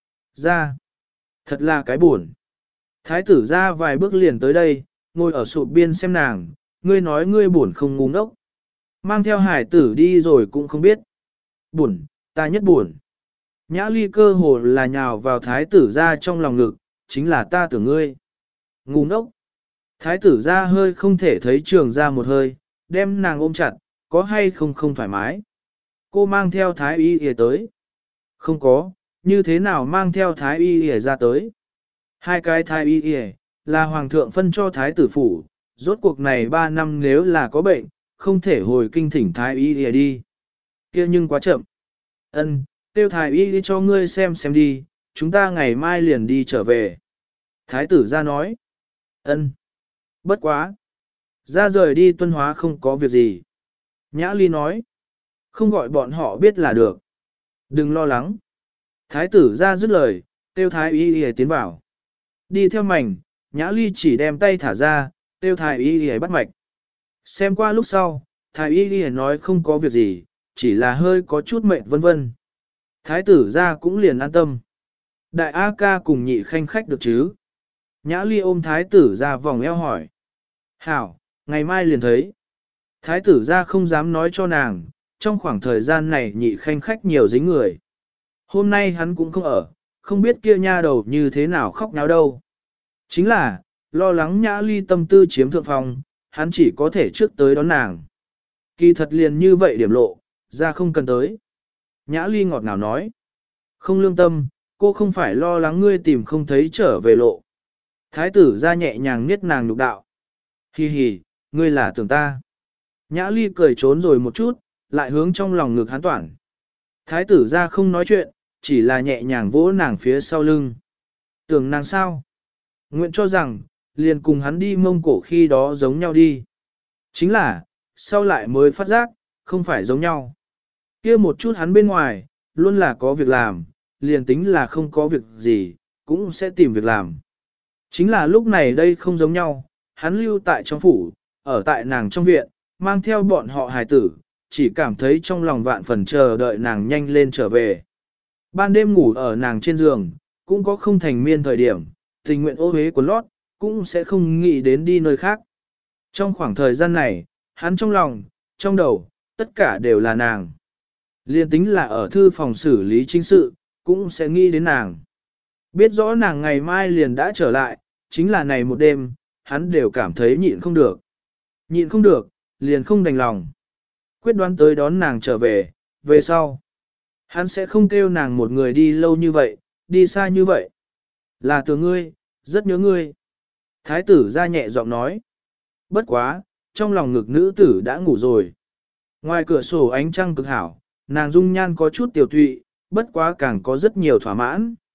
Ra, thật là cái buồn. Thái tử ra vài bước liền tới đây, ngồi ở sụp biên xem nàng, ngươi nói ngươi buồn không ngu ngốc. Mang theo hải tử đi rồi cũng không biết. Buồn, ta nhất buồn. Nhã Ly cơ hồ là nhào vào thái tử ra trong lòng ngực, chính là ta tưởng ngươi. Ngu ngốc. Thái tử ra hơi không thể thấy trường ra một hơi, đem nàng ôm chặt, có hay không không thoải mái. Cô mang theo thái y y tới. Không có, như thế nào mang theo thái y y ra tới. Hai cái thái y y là hoàng thượng phân cho thái tử phủ, rốt cuộc này 3 năm nếu là có bệnh, không thể hồi kinh thỉnh thái y y đi. Kia nhưng quá chậm. Ân, tiêu thái y đi cho ngươi xem đi, chúng ta ngày mai liền đi trở về. Thái tử ra nói. Ân. Bất quá. Ra rời đi Tuân Hóa không có việc gì. Nhã Ly nói. Không gọi bọn họ biết là được. Đừng lo lắng. Thái tử ra dứt lời, tiêu thái y y tiến vào. Đi theo mảnh, Nhã Ly chỉ đem tay thả ra, tiêu thái y y bắt mạch. Xem qua lúc sau, thái y y nói không có việc gì, chỉ là hơi có chút mệt vân vân. Thái tử ra cũng liền an tâm. Đại A ca cùng nhị khanh khách được chứ? Nhã Ly ôm thái tử ra vòng eo hỏi. Hảo, ngày mai liền thấy. Thái tử ra không dám nói cho nàng, trong khoảng thời gian này nhị khanh khách nhiều dính người. Hôm nay hắn cũng không ở, không biết kia nha đầu như thế nào khóc náo đâu. Chính là, lo lắng Nhã Ly tâm tư chiếm thượng phòng, hắn chỉ có thể trước tới đón nàng. Kỳ thật liền như vậy điểm lộ, ra không cần tới. Nhã Ly ngọt ngào nói. Không lương tâm, cô không phải lo lắng ngươi tìm không thấy trở về lộ. Thái tử ra nhẹ nhàng niết nàng nhục đạo. Hi hi, ngươi là tưởng ta. Nhã Ly cười trốn rồi một chút, lại hướng trong lòng ngực hắn toản. Thái tử ra không nói chuyện, chỉ là nhẹ nhàng vỗ nàng phía sau lưng. Tưởng nàng sao? Nguyện cho rằng, liền cùng hắn đi Mông Cổ khi đó giống nhau đi. Chính là, sau lại mới phát giác, không phải giống nhau. Kia một chút hắn bên ngoài, luôn là có việc làm, liền tính là không có việc gì, cũng sẽ tìm việc làm. Chính là lúc này đây không giống nhau, hắn lưu tại trong phủ, ở tại nàng trong viện, mang theo bọn họ hài tử, chỉ cảm thấy trong lòng vạn phần chờ đợi nàng nhanh lên trở về. Ban đêm ngủ ở nàng trên giường, cũng có không thành miên thời điểm, tình nguyện ô hế quần lót, cũng sẽ không nghĩ đến đi nơi khác. Trong khoảng thời gian này, hắn trong lòng, trong đầu, tất cả đều là nàng. Liên tính là ở thư phòng xử lý chính sự, cũng sẽ nghĩ đến nàng. Biết rõ nàng ngày mai liền đã trở lại, chính là này một đêm, hắn đều cảm thấy nhịn không được. Nhịn không được, liền không đành lòng. Quyết đoán tới đón nàng trở về, về sau. Hắn sẽ không kêu nàng một người đi lâu như vậy, đi xa như vậy. Là từ ngươi, rất nhớ ngươi. Thái tử ra nhẹ giọng nói. Bất quá, trong lòng ngực nữ tử đã ngủ rồi. Ngoài cửa sổ ánh trăng cực hảo, nàng dung nhan có chút tiểu tụy, bất quá càng có rất nhiều thỏa mãn.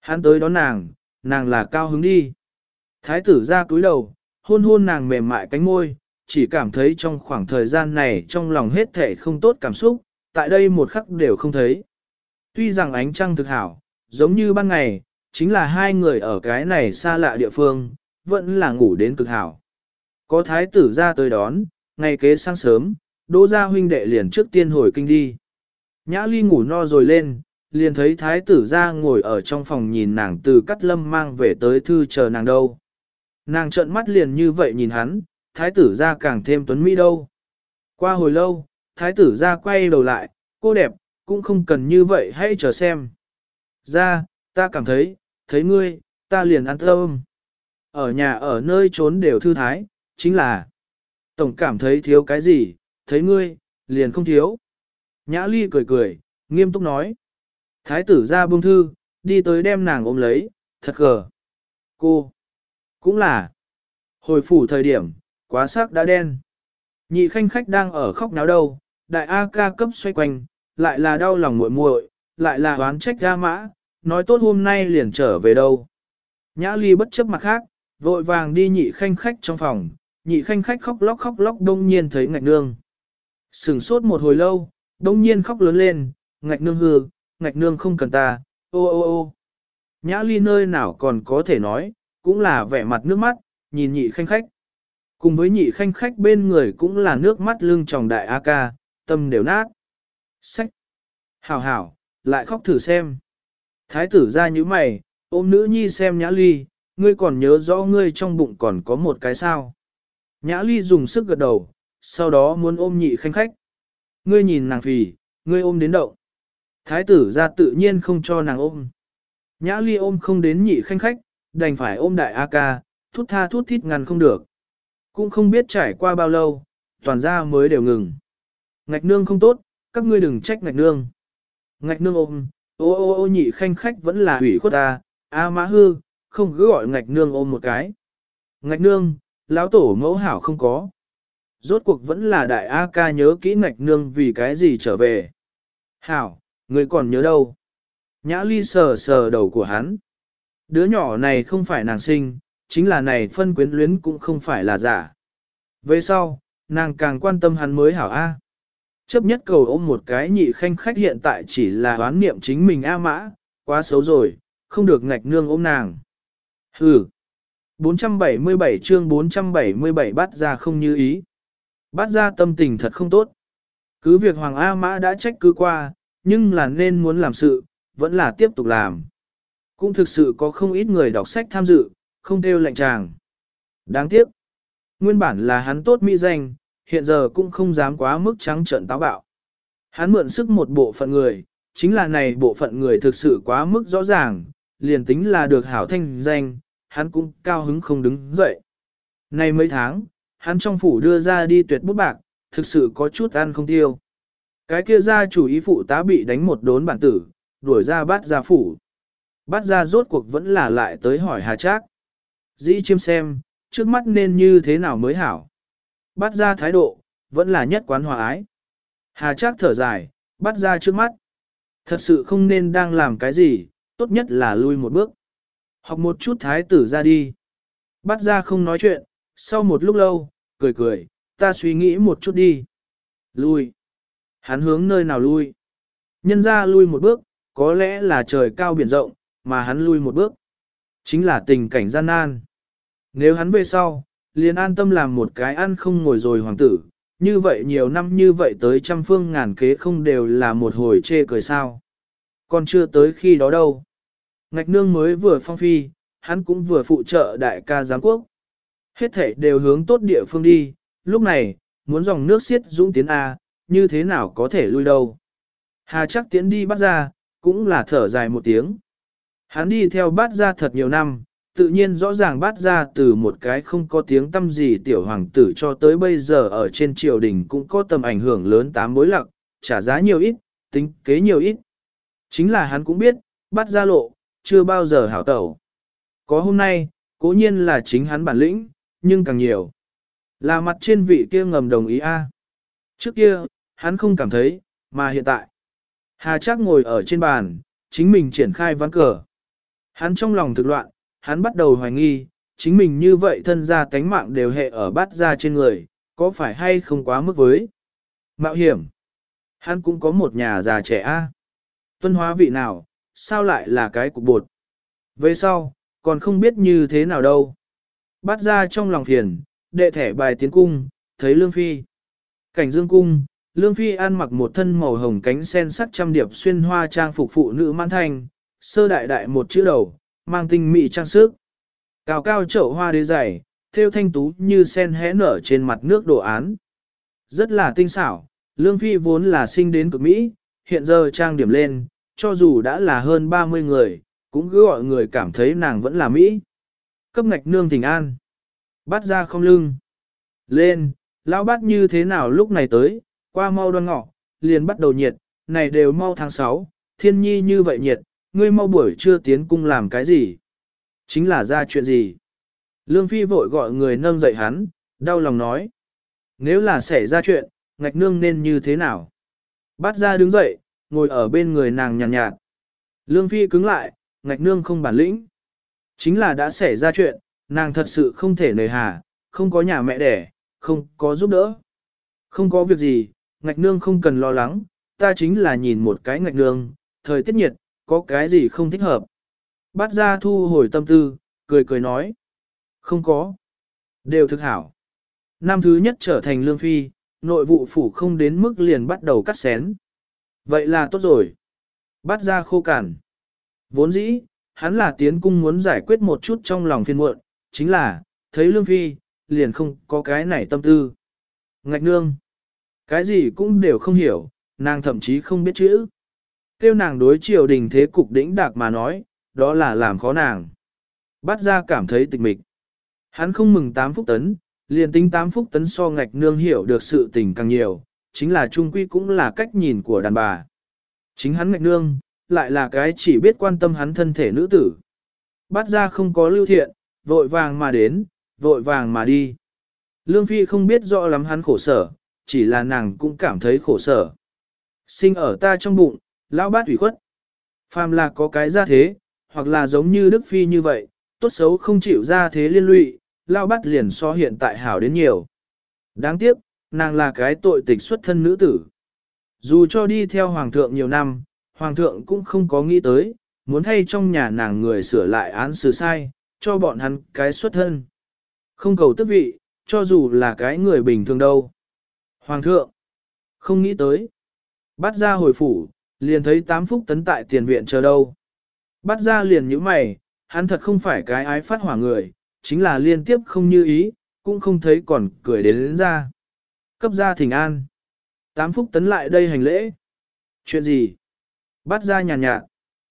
Hắn tới đón nàng là cao hứng đi. Thái tử ra cúi đầu, hôn hôn nàng mềm mại cánh môi, chỉ cảm thấy trong khoảng thời gian này trong lòng hết thể không tốt cảm xúc, tại đây một khắc đều không thấy. Tuy rằng ánh trăng thực hảo, giống như ban ngày, chính là hai người ở cái này xa lạ địa phương, vẫn là ngủ đến cực hảo. Có thái tử ra tới đón, ngày kế sáng sớm, Đỗ gia huynh đệ liền trước tiên hồi kinh đi. Nhã Ly ngủ no rồi lên, liền thấy thái tử ra ngồi ở trong phòng nhìn nàng từ Cát Lâm mang về tới thư chờ nàng đâu. Nàng trợn mắt liền như vậy nhìn hắn, thái tử ra càng thêm tuấn mỹ đâu. Qua hồi lâu, thái tử ra quay đầu lại, cô đẹp, cũng không cần như vậy hãy chờ xem. Ra, ta cảm thấy ngươi, ta liền an tâm. Ở nhà ở nơi trốn đều thư thái, chính là tổng cảm thấy thiếu cái gì, thấy ngươi, liền không thiếu. Nhã Ly cười cười, nghiêm túc nói. Thái tử ra buông thư, đi tới đem nàng ôm lấy, thật gờ. Cô, cũng là. Hồi phủ thời điểm, quá sắc đã đen. Nhị khanh khách đang ở khóc náo đâu, đại A ca cấp xoay quanh, lại là đau lòng muội muội, lại là oán trách ra mã, nói tốt hôm nay liền trở về đâu. Nhã Ly bất chấp mặt khác, vội vàng đi nhị khanh khách trong phòng, nhị khanh khách khóc lóc đông nhiên thấy ngạch nương. Sửng sốt một hồi lâu, đông nhiên khóc lớn lên, ngạch nương hư, ngạch nương không cần ta, ô ô ô. Nhã Ly nơi nào còn có thể nói, cũng là vẻ mặt nước mắt, nhìn nhị khanh khách. Cùng với nhị khanh khách bên người cũng là nước mắt lưng tròng đại A ca, tâm đều nát. Sách! Hảo hảo, lại khóc thử xem. Thái tử ra như mày, ôm nữ nhi xem Nhã Ly, ngươi còn nhớ rõ ngươi trong bụng còn có một cái sao. Nhã Ly dùng sức gật đầu, sau đó muốn ôm nhị khanh khách. Ngươi nhìn nàng phì, ngươi ôm đến động. Thái tử ra tự nhiên không cho nàng ôm. Nhã Ly ôm không đến nhị khanh khách, đành phải ôm đại A ca, thút tha thút thít ngăn không được. Cũng không biết trải qua bao lâu, toàn ra mới đều ngừng. Ngạch nương không tốt, các ngươi đừng trách ngạch nương. Ngạch nương ôm, ô nhị khanh khách vẫn là hủy khuất ta, a mã hư, không cứ gọi ngạch nương ôm một cái. Ngạch nương, lão tổ mẫu hảo không có. Rốt cuộc vẫn là đại A ca nhớ kỹ ngạch nương vì cái gì trở về. Hảo, người còn nhớ đâu. Nhã Ly sờ sờ đầu của hắn. Đứa nhỏ này không phải nàng sinh, chính là này phân quyến luyến cũng không phải là giả. Về sau, nàng càng quan tâm hắn mới hảo A. Chấp nhất cầu ôm một cái nhị khanh khách hiện tại chỉ là đoán niệm chính mình A mã, quá xấu rồi, không được ngạch nương ôm nàng. Hừ. 477 chương 477 bắt ra không như ý. Bắt ra tâm tình thật không tốt. Cứ việc Hoàng A mã đã trách cứ qua, nhưng là nên muốn làm sự, vẫn là tiếp tục làm. Cũng thực sự có không ít người đọc sách tham dự, không đều lạnh tràng. Đáng tiếc. Nguyên bản là hắn tốt mỹ danh, hiện giờ cũng không dám quá mức trắng trợn táo bạo. Hắn mượn sức một bộ phận người, chính là này bộ phận người thực sự quá mức rõ ràng, liền tính là được hảo thanh danh, hắn cũng cao hứng không đứng dậy. Này mấy tháng, hắn trong phủ đưa ra đi tuyệt bút bạc, thực sự có chút ăn không tiêu. Cái kia gia chủ ý phụ tá bị đánh một đốn bản tử, đuổi ra bắt ra phủ. Bắt ra rốt cuộc vẫn là lại tới hỏi Hà Trác. Dĩ chiêm xem, trước mắt nên như thế nào mới hảo. Bắt ra thái độ, vẫn là nhất quán hòa ái. Hà Trác thở dài, bắt ra trước mắt. Thật sự không nên đang làm cái gì, tốt nhất là lui một bước. Học một chút thái tử ra đi. Bắt ra không nói chuyện, sau một lúc lâu, cười cười, ta suy nghĩ một chút đi. Lui. Hắn hướng nơi nào lui? Nhân ra lui một bước, có lẽ là trời cao biển rộng, mà hắn lui một bước. Chính là tình cảnh gian nan. Nếu hắn về sau, liền an tâm làm một cái ăn không ngồi rồi hoàng tử, như vậy nhiều năm như vậy tới trăm phương ngàn kế không đều là một hồi chê cười sao. Còn chưa tới khi đó đâu. Ngạch nương mới vừa phong phi, hắn cũng vừa phụ trợ đại ca giám quốc. Hết thể đều hướng tốt địa phương đi, lúc này, muốn dòng nước xiết dũng tiến A, như thế nào có thể lui đâu. Hà Trác tiến đi bắt ra, cũng là thở dài một tiếng. Hắn đi theo bắt ra thật nhiều năm, tự nhiên rõ ràng bắt ra từ một cái không có tiếng tâm gì tiểu hoàng tử cho tới bây giờ ở trên triều đình cũng có tầm ảnh hưởng lớn 8 bối lặc, trả giá nhiều ít, tính kế nhiều ít. Chính là hắn cũng biết, bắt ra lộ, chưa bao giờ hảo tẩu. Có hôm nay, cố nhiên là chính hắn bản lĩnh, nhưng càng nhiều. Là mặt trên vị kia ngầm đồng ý a. Trước kia, hắn không cảm thấy, mà hiện tại. Hà Trác ngồi ở trên bàn, chính mình triển khai ván cờ. Hắn trong lòng thực loạn, hắn bắt đầu hoài nghi, chính mình như vậy thân gia tánh mạng đều hệ ở bát gia trên người, có phải hay không quá mức với. Mạo hiểm. Hắn cũng có một nhà già trẻ a. Tuân hóa vị nào, sao lại là cái cục bột. Về sau, còn không biết như thế nào đâu. Bát gia trong lòng phiền, đệ thẻ bài tiến cung, thấy Lương Phi. Cảnh dương cung, Lương Phi ăn mặc một thân màu hồng cánh sen sắc trăm điệp xuyên hoa trang phục phụ nữ mãn thanh, sơ đại đại một chữ đầu, mang tinh mỹ trang sức. Cao cao chậu hoa đế dày, thêu thanh tú như sen hé nở trên mặt nước đồ án. Rất là tinh xảo, Lương Phi vốn là sinh đến cực Mỹ, hiện giờ trang điểm lên, cho dù đã là hơn 30 người, cũng cứ gọi người cảm thấy nàng vẫn là Mỹ. Cấp ngạch nương thỉnh an. Bắt ra không lưng. Lên, lão bát như thế nào lúc này tới, qua mau đoan ngọ, liền bắt đầu nhiệt, này đều mau tháng 6, thiên nhi như vậy nhiệt, ngươi mau buổi trưa tiến cung làm cái gì? Chính là ra chuyện gì? Lương Phi vội gọi người nâng dậy hắn, đau lòng nói. Nếu là xảy ra chuyện, ngạch nương nên như thế nào? Bát ra đứng dậy, ngồi ở bên người nàng nhàn nhạt. Lương Phi cứng lại, ngạch nương không bản lĩnh. Chính là đã xảy ra chuyện, nàng thật sự không thể nề hà, không có nhà mẹ đẻ, không có giúp đỡ. Không có việc gì, ngạch nương không cần lo lắng, ta chính là nhìn một cái ngạch nương, thời tiết nhiệt, có cái gì không thích hợp. Bát ra thu hồi tâm tư, cười cười nói. Không có. Đều thực hảo. Năm thứ nhất trở thành Lương Phi, nội vụ phủ không đến mức liền bắt đầu cắt xén. Vậy là tốt rồi. Bát ra khô cằn. Vốn dĩ, hắn là tiến cung muốn giải quyết một chút trong lòng phiền muộn, chính là, thấy Lương Phi, liền không có cái này tâm tư. Ngạch nương. Cái gì cũng đều không hiểu, nàng thậm chí không biết chữ. Kêu nàng đối triều đình thế cục đĩnh đạc mà nói, đó là làm khó nàng. Bát ra cảm thấy tịch mịch. Hắn không mừng 8 phúc tấn, liền tính 8 phúc tấn so ngạch nương hiểu được sự tình càng nhiều, chính là trung quy cũng là cách nhìn của đàn bà. Chính hắn ngạch nương, lại là cái chỉ biết quan tâm hắn thân thể nữ tử. Bát ra không có lưu thiện, vội vàng mà đến, vội vàng mà đi. Lương Phi không biết rõ lắm hắn khổ sở, chỉ là nàng cũng cảm thấy khổ sở. Sinh ở ta trong bụng, lão bát ủy khuất. Phàm là có cái ra thế, hoặc là giống như Đức Phi như vậy, tốt xấu không chịu ra thế liên lụy, lão bát liền so hiện tại hảo đến nhiều. Đáng tiếc, nàng là cái tội tịch xuất thân nữ tử. Dù cho đi theo hoàng thượng nhiều năm, hoàng thượng cũng không có nghĩ tới, muốn thay trong nhà nàng người sửa lại án xử sai, cho bọn hắn cái xuất thân. Không cầu tước vị, cho dù là cái người bình thường đâu. Hoàng thượng, không nghĩ tới. Bắt ra hồi phủ, liền thấy 8 phúc tấn tại tiền viện chờ đâu. Bắt ra liền nhíu mày, hắn thật không phải cái ái phát hỏa người, chính là liên tiếp không như ý, cũng không thấy còn cười đến ra. Cấp ra thỉnh an. 8 phúc tấn lại đây hành lễ. Chuyện gì? Bắt ra nhàn nhạt.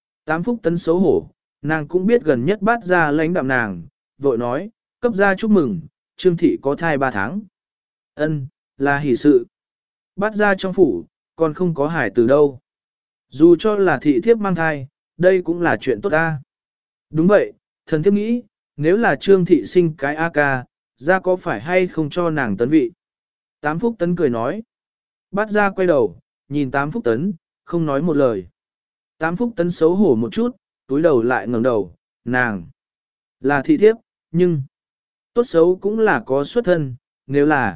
8 phúc tấn xấu hổ, nàng cũng biết gần nhất bắt ra lãnh đạm nàng, vội nói, cấp ra chúc mừng, Trương thị có thai 3 tháng. Ân, là hỷ sự. Bắt ra trong phủ, còn không có hải từ đâu. Dù cho là thị thiếp mang thai, đây cũng là chuyện tốt ta. Đúng vậy, thần thiếp nghĩ, nếu là Trương thị sinh cái A ca, ra có phải hay không cho nàng tấn vị. 8 phúc tấn cười nói. Bắt ra quay đầu, nhìn 8 phúc tấn, không nói một lời. 8 phúc tấn xấu hổ một chút, túi đầu lại ngẩng đầu, nàng là thị thiếp, nhưng tốt xấu cũng là có xuất thân, nếu là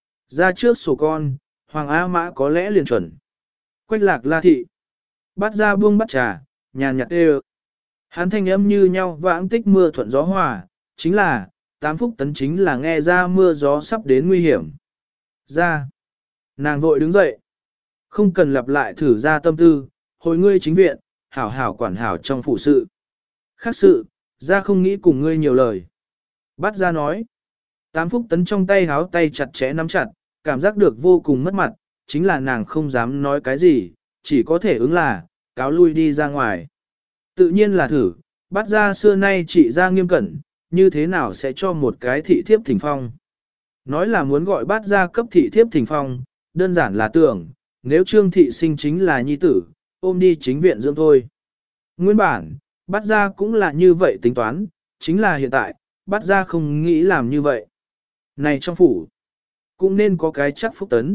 ra trước sổ con, Hoàng A Mã có lẽ liền chuẩn. Quách lạc la thị, bắt ra buông bắt trà, nhàn nhạt đều. Hắn thanh âm như nhau vãng tích mưa thuận gió hòa, chính là, 8 phúc tấn chính là nghe ra mưa gió sắp đến nguy hiểm. Ra, nàng vội đứng dậy, không cần lặp lại thử ra tâm tư, hồi ngươi chính viện, hảo hảo quản hảo trong phụ sự. Khác sự, ra không nghĩ cùng ngươi nhiều lời. Bắt ra nói, 8 phúc tấn trong tay háo tay chặt chẽ nắm chặt, cảm giác được vô cùng mất mặt, chính là nàng không dám nói cái gì, chỉ có thể ứng là, cáo lui đi ra ngoài. Tự nhiên là thử, bắt ra xưa nay trị ra nghiêm cẩn, như thế nào sẽ cho một cái thị thiếp thỉnh phong. Nói là muốn gọi bắt ra cấp thị thiếp thỉnh phong, đơn giản là tưởng, nếu Trương thị sinh chính là nhi tử, ôm đi chính viện dưỡng thôi. Nguyên bản, bắt ra cũng là như vậy tính toán, chính là hiện tại, bắt ra không nghĩ làm như vậy. Này trong phủ, cũng nên có cái chắc phúc tấn.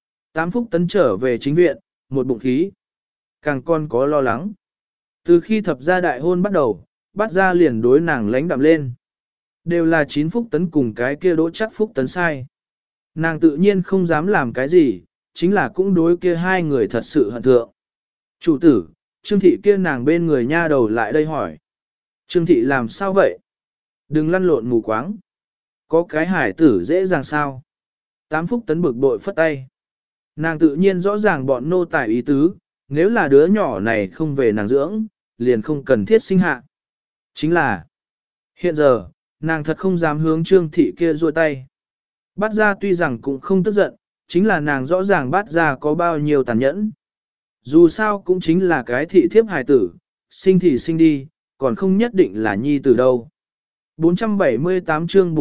8 phúc tấn trở về chính viện, một bụng khí. Càng con có lo lắng. Từ khi thập gia đại hôn bắt đầu, bắt ra liền đối nàng lãnh đạm lên. Đều là 9 Phúc Tấn cùng cái kia Đỗ Chắc Phúc Tấn sai. Nàng tự nhiên không dám làm cái gì, chính là cũng đối kia hai người thật sự hận thượng. Chủ tử, Trương Thị kia nàng bên người nha đầu lại đây hỏi. Trương Thị làm sao vậy? Đừng lăn lộn mù quáng. Có cái hải tử dễ dàng sao? 8 Phúc Tấn bực bội phất tay. Nàng tự nhiên rõ ràng bọn nô tài ý tứ, nếu là đứa nhỏ này không về nàng dưỡng, liền không cần thiết sinh hạ. Chính là, hiện giờ, nàng thật không dám hướng Trương Thị kia ruôi tay. Bát ra tuy rằng cũng không tức giận, chính là nàng rõ ràng bát ra có bao nhiêu tàn nhẫn. Dù sao cũng chính là cái thị thiếp hài tử, sinh thì sinh đi, còn không nhất định là nhi tử đâu. 478 chương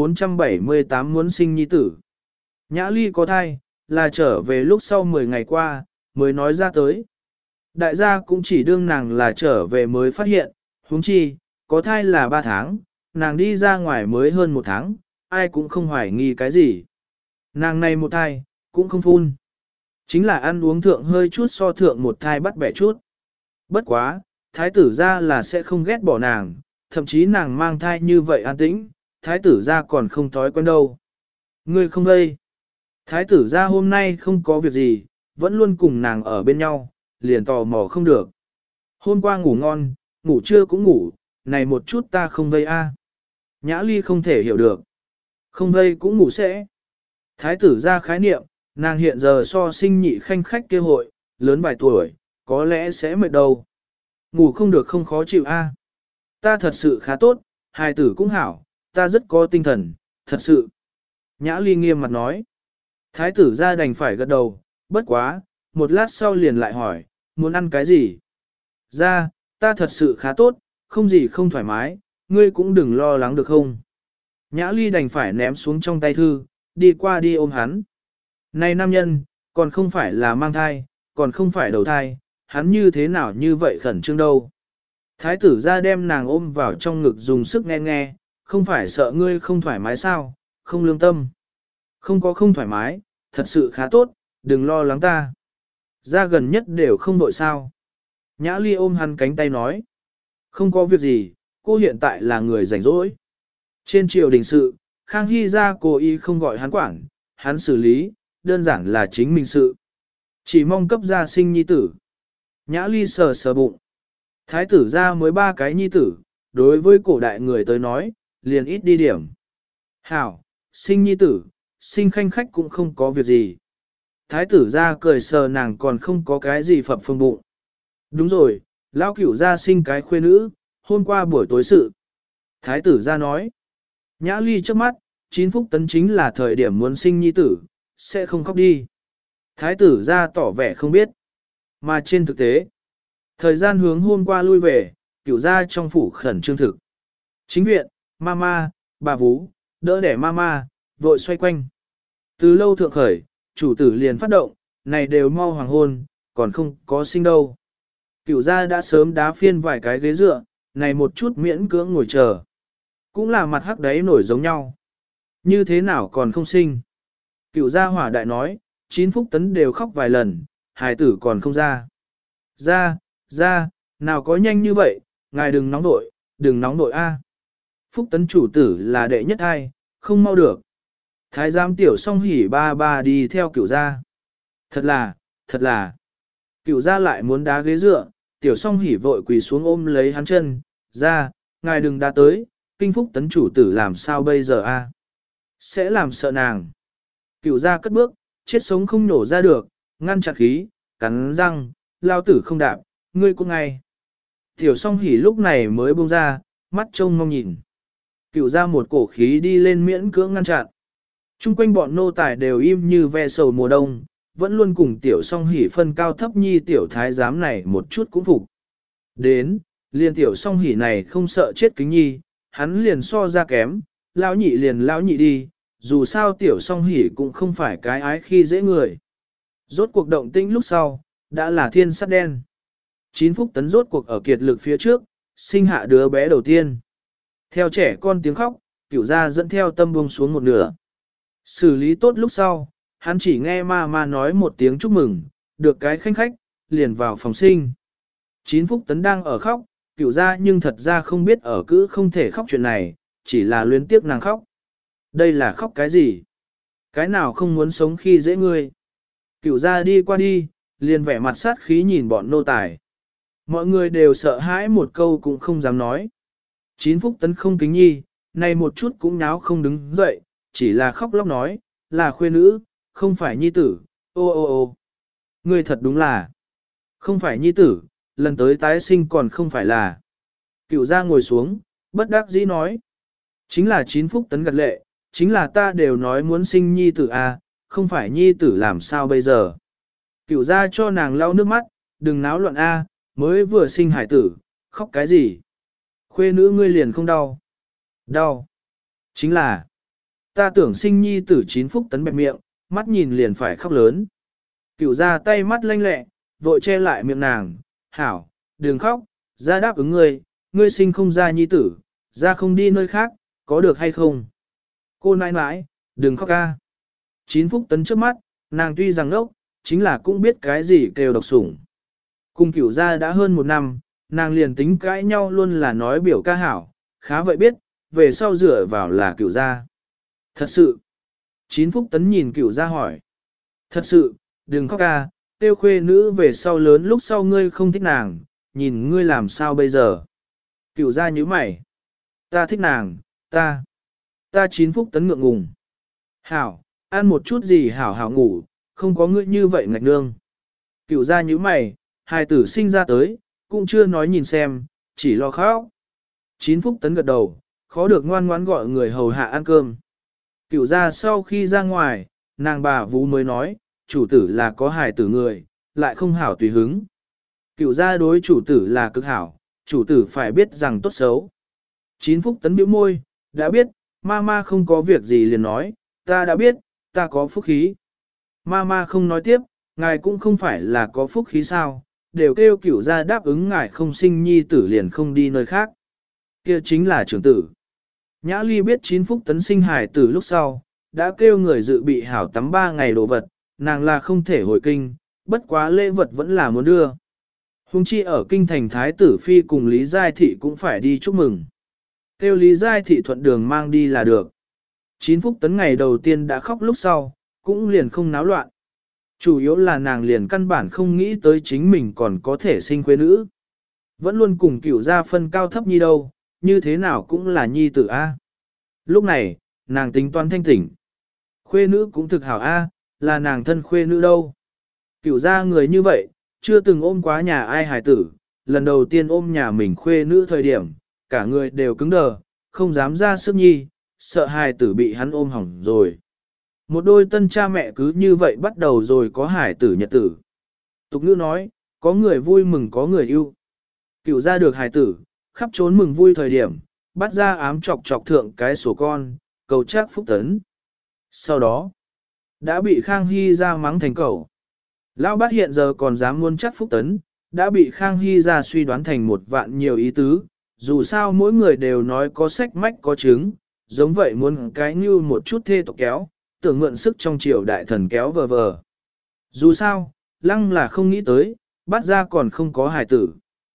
478 muốn sinh nhi tử. Nhã Ly có thai, là trở về lúc sau 10 ngày qua, mới nói ra tới. Đại gia cũng chỉ đương nàng là trở về mới phát hiện, huống chi, có thai là 3 tháng, nàng đi ra ngoài mới hơn 1 tháng, ai cũng không hoài nghi cái gì. Nàng này một thai, cũng không phun. Chính là ăn uống thượng hơi chút so thượng một thai bắt bẻ chút. Bất quá, thái tử ra là sẽ không ghét bỏ nàng, thậm chí nàng mang thai như vậy an tĩnh, thái tử ra còn không thói quen đâu. Ngươi không đây. Thái tử ra hôm nay không có việc gì, vẫn luôn cùng nàng ở bên nhau, liền tò mò không được. Hôm qua ngủ ngon, ngủ trưa cũng ngủ, này một chút ta không vây a. Nhã Ly không thể hiểu được. Không vây cũng ngủ sẽ. Thái tử ra khái niệm, nàng hiện giờ so sinh nhị khanh khách kêu hội, lớn vài tuổi, có lẽ sẽ mệt đầu. Ngủ không được không khó chịu a. Ta thật sự khá tốt, hài tử cũng hảo, ta rất có tinh thần, thật sự. Nhã Ly nghiêm mặt nói. Thái tử ra đành phải gật đầu, bất quá, một lát sau liền lại hỏi, muốn ăn cái gì? Ra, ta thật sự khá tốt, không gì không thoải mái, ngươi cũng đừng lo lắng được không? Nhã Ly đành phải ném xuống trong tay thư, đi qua đi ôm hắn. Này nam nhân, còn không phải là mang thai, còn không phải đầu thai, hắn như thế nào như vậy khẩn trương đâu. Thái tử ra đem nàng ôm vào trong ngực dùng sức nghe nghe, không phải sợ ngươi không thoải mái sao, không lương tâm. Không có không thoải mái, thật sự khá tốt, đừng lo lắng ta. Ra gần nhất đều không đội sao. Nhã Ly ôm hắn cánh tay nói. Không có việc gì, cô hiện tại là người rảnh rỗi. Trên triều đình sự, Khang Hy ra cố ý không gọi hắn quản, hắn xử lý, đơn giản là chính mình sự. Chỉ mong cấp gia sinh nhi tử. Nhã Ly sờ sờ bụng. Thái tử ra mới 3 cái nhi tử, đối với cổ đại người tới nói, liền ít đi điểm. Hảo, sinh nhi tử, sinh khanh khách cũng không có việc gì. Thái tử ra cười sờ nàng còn không có cái gì phập phồng bụng. Đúng rồi, lão cửu ra sinh cái khuê nữ, hôm qua buổi tối sự. Thái tử ra nói. Nhã Ly trước mắt, 9 Phúc Tấn chính là thời điểm muốn sinh nhi tử, sẽ không khóc đi. Thái tử ra tỏ vẻ không biết. Mà trên thực tế, thời gian hướng hôm qua lui về, cửu ra trong phủ khẩn trương thực. Chính viện, mama, bà vú, đỡ đẻ mama, vội xoay quanh. Từ lâu thượng khởi, chủ tử liền phát động, này đều mau hoàng hôn, còn không có sinh đâu. Cửu gia đã sớm đá phiên vài cái ghế dựa, này một chút miễn cưỡng ngồi chờ. Cũng là mặt hắc đáy nổi giống nhau. Như thế nào còn không sinh? Cửu gia hỏa đại nói, 9 Phúc Tấn đều khóc vài lần, hài tử còn không ra. Ra, nào có nhanh như vậy, ngài đừng nóng nội, đừng nóng nội a. Phúc Tấn chủ tử là đệ nhất hai, không mau được. Thái giám tiểu song hỉ ba ba đi theo cửu gia. Thật là. Cửu gia lại muốn đá ghế dựa, tiểu song hỉ vội quỳ xuống ôm lấy hắn chân, ra, ngài đừng đá tới, kinh Phúc Tấn chủ tử làm sao bây giờ a? Sẽ làm sợ nàng. Cửu gia cất bước, chết sống không nổ ra được, ngăn chặt khí, cắn răng, lao tử không đạp, ngươi cũng ngay. Tiểu song hỉ lúc này mới buông ra, mắt trông mong nhìn. Cửu gia một cổ khí đi lên miễn cưỡng ngăn chặn. Trung quanh bọn nô tài đều im như ve sầu mùa đông, vẫn luôn cùng tiểu song hỉ phân cao thấp nhi tiểu thái giám này một chút cũng phục. Đến, liền tiểu song hỉ này không sợ chết kính nhi, hắn liền so ra kém, lão nhị liền lão nhị đi, dù sao tiểu song hỉ cũng không phải cái ái khi dễ người. Rốt cuộc động tĩnh lúc sau, đã là thiên sắt đen. 9 Phúc Tấn rốt cuộc ở kiệt lực phía trước, sinh hạ đứa bé đầu tiên. Theo trẻ con tiếng khóc, cửu gia dẫn theo tâm buông xuống một nửa. Xử lý tốt lúc sau, hắn chỉ nghe ma nói một tiếng chúc mừng, được cái khanh khách, liền vào phòng sinh. 9 Phúc Tấn đang ở khóc, Cửu gia nhưng thật ra không biết ở cữ không thể khóc chuyện này, chỉ là luyến tiếc nàng khóc. Đây là khóc cái gì? Cái nào không muốn sống khi dễ ngươi? Cửu gia đi qua đi, liền vẻ mặt sát khí nhìn bọn nô tài. Mọi người đều sợ hãi một câu cũng không dám nói. Chín Phúc Tấn không kính nhi, này một chút cũng nháo không đứng dậy, chỉ là khóc lóc nói, là khuê nữ, không phải nhi tử, ô ô ô. Ngươi thật đúng là, không phải nhi tử, lần tới tái sinh còn không phải là. Cửu gia ngồi xuống, bất đắc dĩ nói. Chính là Chín Phúc Tấn gật lệ, chính là ta đều nói muốn sinh nhi tử à, không phải nhi tử làm sao bây giờ. Cửu gia cho nàng lau nước mắt, đừng náo loạn a, mới vừa sinh hải tử, khóc cái gì. Khuê nữ ngươi liền không đau. Đau. Chính là, ta tưởng sinh nhi tử Chín Phúc Tấn bẹp miệng, mắt nhìn liền phải khóc lớn. Cửu gia tay mắt lanh lẹ, vội che lại miệng nàng, hảo, đừng khóc, ra đáp ứng ngươi sinh không ra nhi tử, ra không đi nơi khác, có được hay không? Cô nãi nãi, đừng khóc ca. Chín Phúc Tấn trước mắt, nàng tuy rằng đốc, chính là cũng biết cái gì kêu độc sủng. Cùng Cửu gia đã hơn 1 năm, nàng liền tính cãi nhau luôn là nói biểu ca hảo, khá vậy biết, về sau dựa vào là Cửu gia. Thật sự. Chín Phúc Tấn nhìn Cửu gia hỏi. Thật sự, đừng khóc ca, tiêu khuê nữ về sau lớn lúc sau ngươi không thích nàng, nhìn ngươi làm sao bây giờ. Cửu gia nhíu mày. Ta thích nàng, ta Chín Phúc Tấn ngượng ngùng. Hảo, ăn một chút gì hảo hảo ngủ, không có ngươi như vậy ngạch nương. Cửu gia nhíu mày, hài tử sinh ra tới, cũng chưa nói nhìn xem, chỉ lo khóc. Chín Phúc Tấn gật đầu, khó được ngoan ngoãn gọi người hầu hạ ăn cơm. Cửu gia sau khi ra ngoài, nàng bà Vú mới nói, chủ tử là có hài tử người, lại không hảo tùy hứng. Cửu gia đối chủ tử là cực hảo, chủ tử phải biết rằng tốt xấu. Chín Phúc Tấn bĩu môi, đã biết, mama không có việc gì liền nói, ta đã biết, ta có phúc khí. Mama không nói tiếp, ngài cũng không phải là có phúc khí sao, đều kêu Cửu gia đáp ứng ngài không sinh nhi tử liền không đi nơi khác. Kia chính là trưởng tử. Nhã Ly biết Chín Phúc Tấn sinh hài tử lúc sau, đã kêu người dự bị hảo tắm 3 ngày đồ vật, nàng là không thể hồi kinh, bất quá lễ vật vẫn là muốn đưa. Hùng chi ở kinh thành Thái tử Phi cùng Lý Giai Thị cũng phải đi chúc mừng. Kêu Lý Giai Thị thuận đường mang đi là được. Chín Phúc Tấn ngày đầu tiên đã khóc lúc sau, cũng liền không náo loạn. Chủ yếu là nàng liền căn bản không nghĩ tới chính mình còn có thể sinh khuê nữ. Vẫn luôn cùng Cửu gia phân cao thấp nhi đâu, như thế nào cũng là nhi tử A. Lúc này, nàng tính toán thanh tỉnh. Khuê nữ cũng thực hảo A, là nàng thân khuê nữ đâu. Cửu gia người như vậy, chưa từng ôm quá nhà ai hài tử, lần đầu tiên ôm nhà mình khuê nữ thời điểm, cả người đều cứng đờ, không dám ra sức nhi, sợ hài tử bị hắn ôm hỏng rồi. Một đôi tân cha mẹ cứ như vậy bắt đầu rồi có hài tử nhật tử. Tục ngữ nói, có người vui mừng có người yêu. Cửu gia được hài tử, khắp trốn mừng vui thời điểm, bắt ra ám chọc chọc thượng cái sổ con, cầu chắc Phúc Tấn. Sau đó, đã bị Khang Hy ra mắng thành cẩu. Lão bát hiện giờ còn dám muốn chắc Phúc Tấn, đã bị Khang Hy ra suy đoán thành một vạn nhiều ý tứ, dù sao mỗi người đều nói có sách mách có chứng, giống vậy muốn cái như một chút thê tộc kéo, tưởng mượn sức trong triều đại thần kéo vờ vờ. Dù sao, lăng là không nghĩ tới, bắt ra còn không có hài tử.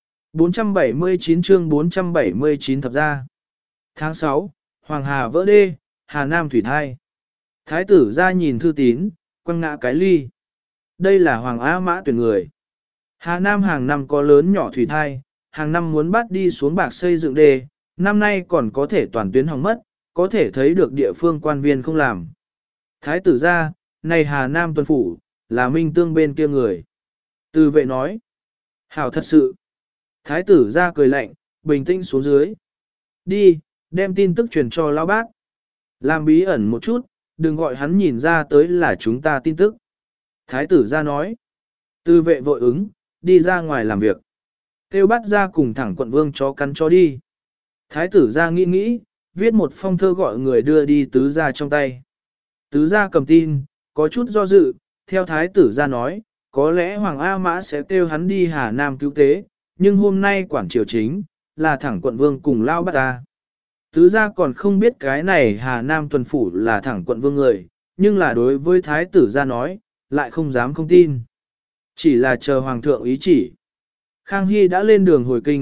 479 chương 479 thập ra. Tháng 6, Hoàng Hà vỡ đê, Hà Nam thủy thai. Thái tử ra nhìn thư tín, quăng ngã cái ly. Đây là Hoàng Á Mã tuyển người. Hà Nam hàng năm có lớn nhỏ thủy thai, hàng năm muốn bắt đi xuống bạc xây dựng đê, năm nay còn có thể toàn tuyến hỏng mất, có thể thấy được địa phương quan viên không làm. Thái tử ra, này Hà Nam tuần phủ, là Minh Tương bên kia người. Từ vệ nói, hảo thật sự. Thái tử ra cười lạnh, bình tĩnh xuống dưới. Đi, đem tin tức truyền cho lão bác. Làm bí ẩn một chút, đừng gọi hắn nhìn ra tới là chúng ta tin tức. Thái tử ra nói. Từ vệ vội ứng, đi ra ngoài làm việc. Kêu bắt ra cùng thẳng quận vương chó cắn chó đi. Thái tử ra nghĩ nghĩ, viết một phong thơ gọi người đưa đi tứ gia trong tay. Tứ gia cầm tin, có chút do dự, theo thái tử ra nói, có lẽ Hoàng A Mã sẽ kêu hắn đi Hà Nam cứu tế, nhưng hôm nay quản triều chính, là thẳng quận vương cùng lao bắt ta. Tứ gia còn không biết cái này Hà Nam tuần phủ là thẳng quận vương người, nhưng là đối với thái tử gia nói, lại không dám không tin. Chỉ là chờ hoàng thượng ý chỉ. Khang Hy đã lên đường hồi kinh,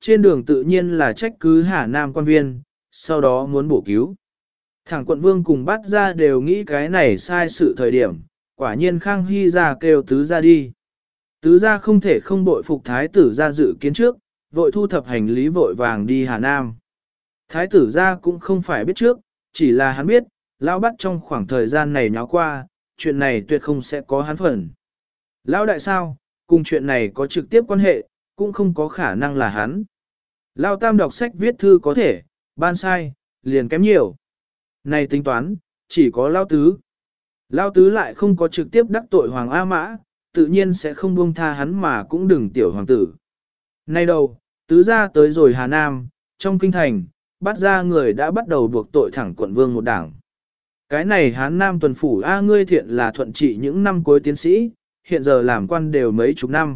trên đường tự nhiên là trách cứ Hà Nam quan viên, sau đó muốn bổ cứu. Thẳng quận vương cùng bắt ra đều nghĩ cái này sai sự thời điểm, quả nhiên Khang Hy ra kêu tứ ra đi. Tứ ra không thể không bội phục thái tử ra dự kiến trước, vội thu thập hành lý vội vàng đi Hà Nam. Thái tử ra cũng không phải biết trước, chỉ là hắn biết, lão bắt trong khoảng thời gian này nháo qua, chuyện này tuyệt không sẽ có hắn phần. Lão đại sao, cùng chuyện này có trực tiếp quan hệ, cũng không có khả năng là hắn. Lão tam đọc sách viết thư có thể, ban sai, liền kém nhiều. Này tính toán, chỉ có lão tứ. Lão tứ lại không có trực tiếp đắc tội Hoàng A Mã, tự nhiên sẽ không buông tha hắn mà cũng đừng tiểu hoàng tử. Nay đầu, tứ ra tới rồi Hà Nam, trong kinh thành, bắt ra người đã bắt đầu buộc tội thẳng quận vương một đảng. Cái này Hán Nam tuần phủ A ngươi thiện là thuận trị những năm cuối tiến sĩ, hiện giờ làm quan đều mấy chục năm.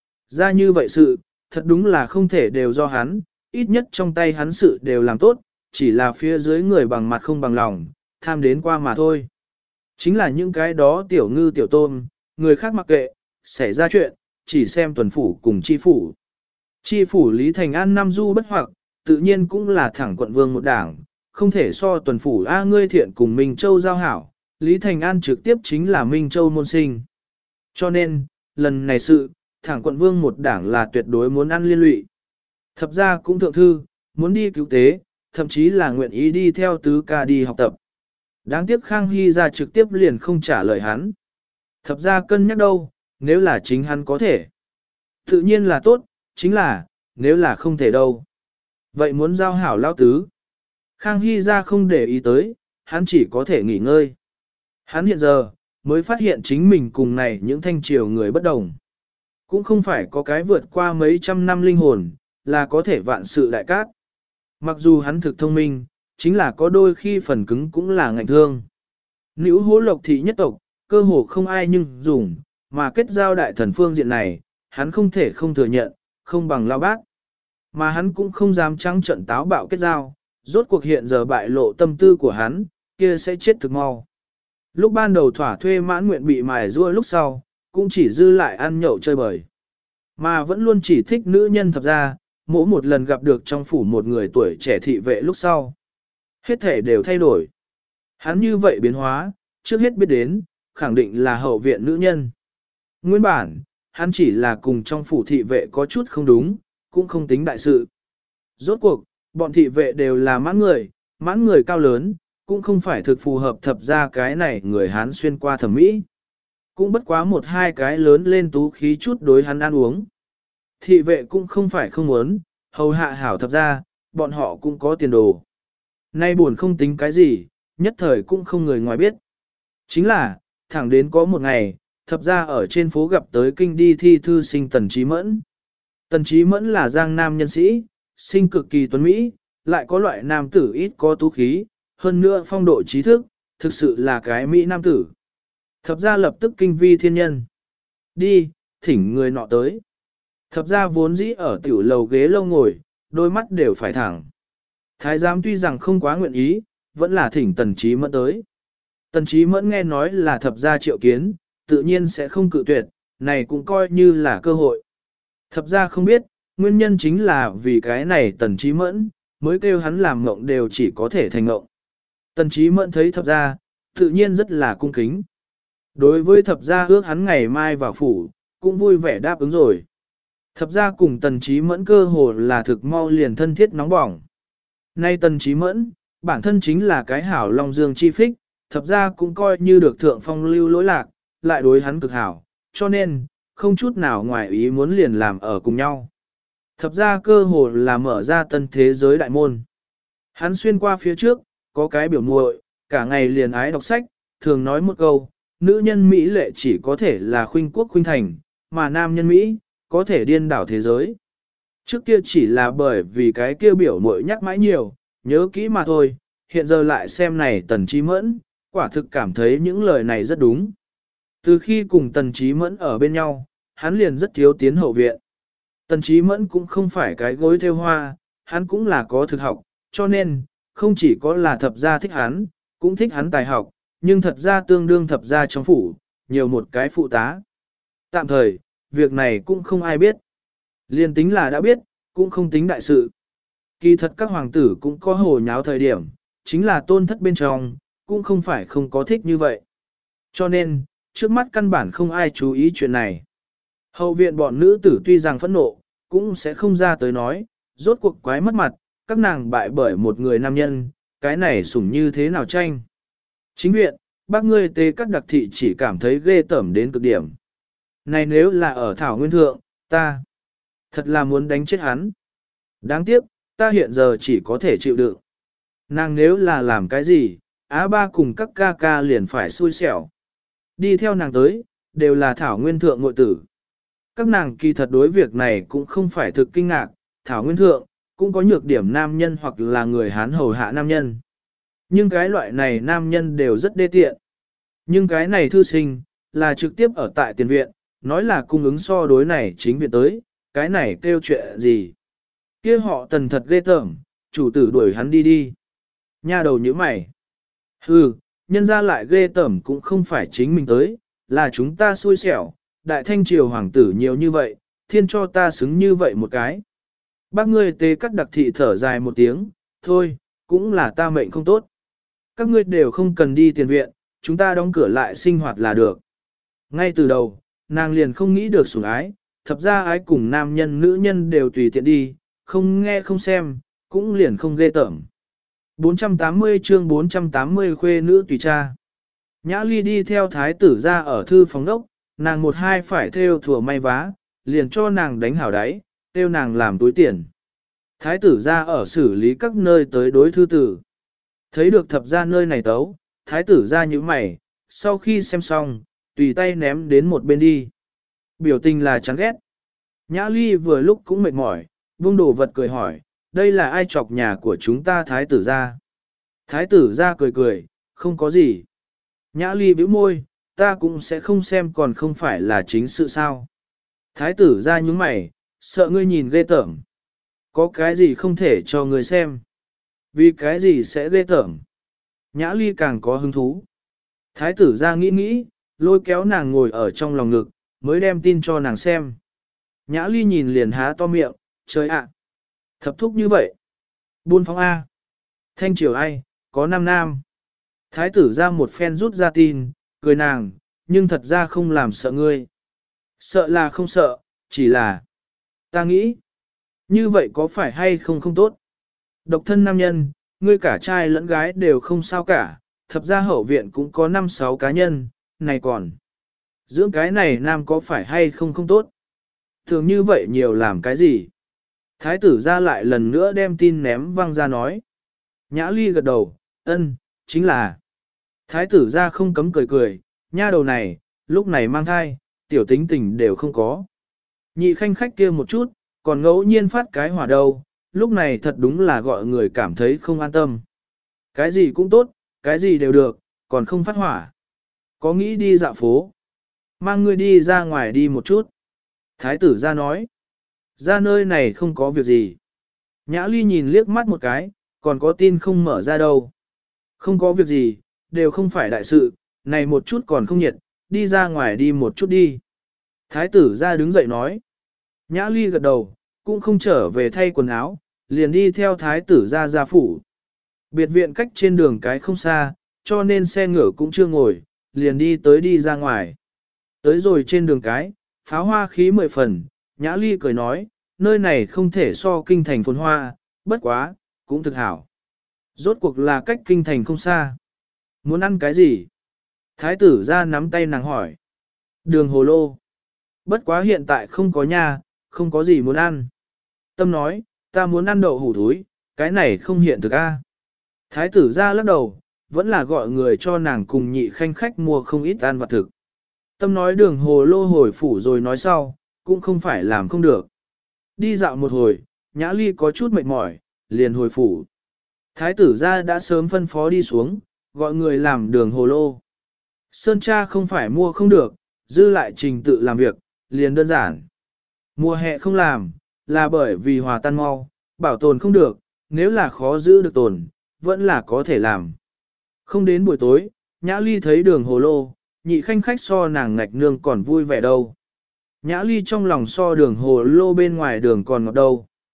Ra như vậy sự, thật đúng là không thể đều do hắn, ít nhất trong tay hắn sự đều làm tốt, chỉ là phía dưới người bằng mặt không bằng lòng, tham đến qua mà thôi. Chính là những cái đó tiểu ngư tiểu tôm, người khác mặc kệ, xảy ra chuyện, chỉ xem tuần phủ cùng chi phủ. Chi phủ Lý Thành An năm du bất hoặc, tự nhiên cũng là thẳng quận vương một đảng, không thể so tuần phủ A ngươi thiện cùng Minh Châu giao hảo, Lý Thành An trực tiếp chính là Minh Châu môn sinh. Cho nên, lần này sự, thẳng quận vương một đảng là tuyệt đối muốn ăn liên lụy. Thập ra cũng thượng thư, muốn đi cứu tế, thậm chí là nguyện ý đi theo tứ ca đi học tập. Đáng tiếc Khang Hy ra trực tiếp liền không trả lời hắn. Thập ra cân nhắc đâu, nếu là chính hắn có thể. Tự nhiên là tốt, chính là, nếu là không thể đâu. Vậy muốn giao hảo lao tứ. Khang Hy ra không để ý tới, hắn chỉ có thể nghỉ ngơi. Hắn hiện giờ, mới phát hiện chính mình cùng này những thanh triều người bất đồng. Cũng không phải có cái vượt qua mấy trăm năm linh hồn, là có thể vạn sự đại cát. Mặc dù hắn thực thông minh, chính là có đôi khi phần cứng cũng là ngạnh thương. Nữ hố lộc thị nhất tộc, cơ hồ không ai nhưng dùng, mà kết giao đại thần phương diện này, hắn không thể không thừa nhận, không bằng lao bác. Mà hắn cũng không dám trắng trận táo bạo kết giao, rốt cuộc hiện giờ bại lộ tâm tư của hắn, kia sẽ chết thực mau. Lúc ban đầu thỏa thuê mãn nguyện bị mài rua lúc sau, cũng chỉ dư lại ăn nhậu chơi bời. Mà vẫn luôn chỉ thích nữ nhân thập ra, mỗi một lần gặp được trong phủ một người tuổi trẻ thị vệ lúc sau. Hết thể đều thay đổi. Hắn như vậy biến hóa, trước hết biết đến, khẳng định là hậu viện nữ nhân. Nguyên bản, hắn chỉ là cùng trong phủ thị vệ có chút không đúng, cũng không tính đại sự. Rốt cuộc, bọn thị vệ đều là mãn người cao lớn, cũng không phải thực phù hợp thập ra cái này người Hán xuyên qua thẩm mỹ. Cũng bất quá một hai cái lớn lên tú khí chút đối hắn ăn uống. Thị vệ cũng không phải không muốn, hầu hạ hảo thập ra, bọn họ cũng có tiền đồ. Nay buồn không tính cái gì, nhất thời cũng không người ngoài biết. Chính là, thẳng đến có một ngày, thập ra ở trên phố gặp tới kinh đi thi thư sinh Tần Chí Mẫn. Tần Chí Mẫn là giang nam nhân sĩ, sinh cực kỳ tuấn Mỹ, lại có loại nam tử ít có tú khí, hơn nữa phong độ trí thức, thực sự là cái Mỹ nam tử. Thập ra lập tức kinh vi thiên nhân. Đi, thỉnh người nọ tới. Thập ra vốn dĩ ở tiểu lầu ghế lâu ngồi, đôi mắt đều phải thẳng. Thái giám tuy rằng không quá nguyện ý, vẫn là thỉnh Tần Chí Mẫn tới. Tần Chí Mẫn nghe nói là thập gia triệu kiến, tự nhiên sẽ không cự tuyệt, này cũng coi như là cơ hội. Thập gia không biết, nguyên nhân chính là vì cái này Tần Chí Mẫn, mới kêu hắn làm ngộng đều chỉ có thể thành ngộng. Tần Chí Mẫn thấy thập gia, tự nhiên rất là cung kính. Đối với thập gia ước hắn ngày mai vào phủ, cũng vui vẻ đáp ứng rồi. Thập gia cùng Tần Chí Mẫn cơ hồ là thực mau liền thân thiết nóng bỏng. Nay Tần Chí Mẫn, bản thân chính là cái hảo long dương chi phích, thập gia cũng coi như được thượng phong lưu lỗi lạc, lại đối hắn cực hảo, cho nên, không chút nào ngoài ý muốn liền làm ở cùng nhau. Thập gia cơ hồ là mở ra tân thế giới đại môn. Hắn xuyên qua phía trước, có cái biểu muội, cả ngày liền ái đọc sách, thường nói một câu, nữ nhân Mỹ lệ chỉ có thể là khuynh quốc khuynh thành, mà nam nhân Mỹ, có thể điên đảo thế giới. Trước kia chỉ là bởi vì cái kia biểu muội nhắc mãi nhiều, nhớ kỹ mà thôi, hiện giờ lại xem này Tần Chí Mẫn, quả thực cảm thấy những lời này rất đúng. Từ khi cùng Tần Chí Mẫn ở bên nhau, hắn liền rất thiếu tiến hậu viện. Tần Chí Mẫn cũng không phải cái gối theo hoa, hắn cũng là có thực học, cho nên, không chỉ có là thập gia thích hắn, cũng thích hắn tài học, nhưng thật ra tương đương thập gia trong phủ, nhiều một cái phụ tá. Tạm thời, việc này cũng không ai biết. Liên tính là đã biết, cũng không tính đại sự. Kỳ thật các hoàng tử cũng có hồ nháo thời điểm, chính là tôn thất bên trong, cũng không phải không có thích như vậy. Cho nên, trước mắt căn bản không ai chú ý chuyện này. Hậu viện bọn nữ tử tuy rằng phẫn nộ, cũng sẽ không ra tới nói, rốt cuộc quái mất mặt, các nàng bại bởi một người nam nhân, cái này sủng như thế nào tranh. Chính viện, bác ngươi tê các đặc thị chỉ cảm thấy ghê tởm đến cực điểm. Này nếu là ở Thảo Nguyên Thượng, ta thật là muốn đánh chết hắn. Đáng tiếc, ta hiện giờ chỉ có thể chịu đựng. Nàng nếu là làm cái gì, Á ba cùng các ca ca liền phải xui xẻo. Đi theo nàng tới, đều là Thảo Nguyên Thượng ngội tử. Các nàng kỳ thật đối việc này cũng không phải thực kinh ngạc, Thảo Nguyên Thượng, cũng có nhược điểm nam nhân hoặc là người Hán hầu hạ nam nhân. Nhưng cái loại này nam nhân đều rất đê tiện. Nhưng cái này thư sinh, là trực tiếp ở tại tiền viện, nói là cung ứng so đối này chính viện tới, cái này kêu chuyện gì. Kia họ Tần thật ghê tởm, chủ tử đuổi hắn đi đi. Nha đầu như mày. Hừ, nhân ra lại ghê tởm cũng không phải chính mình tới, là chúng ta xui xẻo, đại thanh triều hoàng tử nhiều như vậy, thiên cho ta xứng như vậy một cái. Bác ngươi tê cắt đặc thị thở dài một tiếng, thôi, cũng là ta mệnh không tốt. Các ngươi đều không cần đi tiền viện, chúng ta đóng cửa lại sinh hoạt là được. Ngay từ đầu, nàng liền không nghĩ được sủng ái, thập ra ái cùng nam nhân nữ nhân đều tùy tiện đi, không nghe không xem, cũng liền không ghê tởm. 480 chương 480 khuê nữ tùy cha. Nhã Ly đi theo thái tử ra ở thư phòng đốc, nàng một hai phải theo thừa may vá, liền cho nàng đánh hảo đáy, theo nàng làm túi tiền. Thái tử ra ở xử lý các nơi tới đối thư tử. Thấy được thập ra nơi này tấu, thái tử ra như mày, sau khi xem xong, tùy tay ném đến một bên đi. Biểu tình là chán ghét. Nhã Ly vừa lúc cũng mệt mỏi, buông đồ vật cười hỏi, đây là ai chọc nhà của chúng ta thái tử ra? Thái tử ra cười cười, không có gì. Nhã Ly bĩu môi, ta cũng sẽ không xem còn không phải là chính sự sao. Thái tử ra nhướng mày, sợ ngươi nhìn ghê tởm. Có cái gì không thể cho ngươi xem? Vì cái gì sẽ ghê tởm? Nhã Ly càng có hứng thú. Thái tử ra nghĩ nghĩ, lôi kéo nàng ngồi ở trong lòng ngực, mới đem tin cho nàng xem. Nhã Ly nhìn liền há to miệng, trời ạ! Thập thúc như vậy. Buôn phóng A. Thanh triều ai, có nam nam. Thái tử ra một phen rút ra tin, cười nàng, nhưng thật ra không làm sợ ngươi. Sợ là không sợ, chỉ là... Ta nghĩ, như vậy có phải hay không không tốt? Độc thân nam nhân, ngươi cả trai lẫn gái đều không sao cả, thập ra hậu viện cũng có 5-6 cá nhân, này còn. Dưỡng cái này nam có phải hay không không tốt? Thường như vậy nhiều làm cái gì? Thái tử ra lại lần nữa đem tin ném văng ra nói. Nhã Ly gật đầu, ân, chính là. Thái tử ra không cấm cười cười, nha đầu này, lúc này mang thai, tiểu tính tình đều không có. Nhị khanh khách kia một chút, còn ngẫu nhiên phát cái hỏa đâu, lúc này thật đúng là gọi người cảm thấy không an tâm. Cái gì cũng tốt, cái gì đều được, còn không phát hỏa. Có nghĩ đi dạo phố. Mang ngươi đi ra ngoài đi một chút. Thái tử ra nói. Ra nơi này không có việc gì. Nhã Ly nhìn liếc mắt một cái, còn có tin không mở ra đâu. Không có việc gì, đều không phải đại sự, này một chút còn không nhiệt, đi ra ngoài đi một chút đi. Thái tử ra đứng dậy nói. Nhã Ly gật đầu, cũng không trở về thay quần áo, liền đi theo thái tử ra ra phủ. Biệt viện cách trên đường cái không xa, cho nên xe ngựa cũng chưa ngồi, liền đi ra ngoài. Tới rồi trên đường cái, pháo hoa khí 10 phần, Nhã Ly cười nói, nơi này không thể so kinh thành phồn hoa, bất quá, cũng thực hảo. Rốt cuộc là cách kinh thành không xa. Muốn ăn cái gì? Thái tử ra nắm tay nàng hỏi. Đường hồ lô. Bất quá hiện tại không có nhà, không có gì muốn ăn. Tâm nói, ta muốn ăn đậu hủ thúi, cái này không hiện thực a. Thái tử ra lắc đầu, vẫn là gọi người cho nàng cùng nhị khanh khách mua không ít ăn vặt thực. Tâm nói đường hồ lô hồi phủ rồi nói sau, cũng không phải làm không được. Đi dạo một hồi, Nhã Ly có chút mệt mỏi, liền hồi phủ. Thái tử ra đã sớm phân phó đi xuống, gọi người làm đường hồ lô. Sơn cha không phải mua không được, dư lại trình tự làm việc, liền đơn giản. Mùa hè không làm, là bởi vì hòa tan mau, bảo tồn không được, nếu là khó giữ được tồn, vẫn là có thể làm. Không đến buổi tối, Nhã Ly thấy đường hồ lô, nhị khanh khách so nàng ngạch nương còn vui vẻ đâu. Nhã Ly trong lòng so đường hồ lô bên ngoài đường còn ngọt đâu.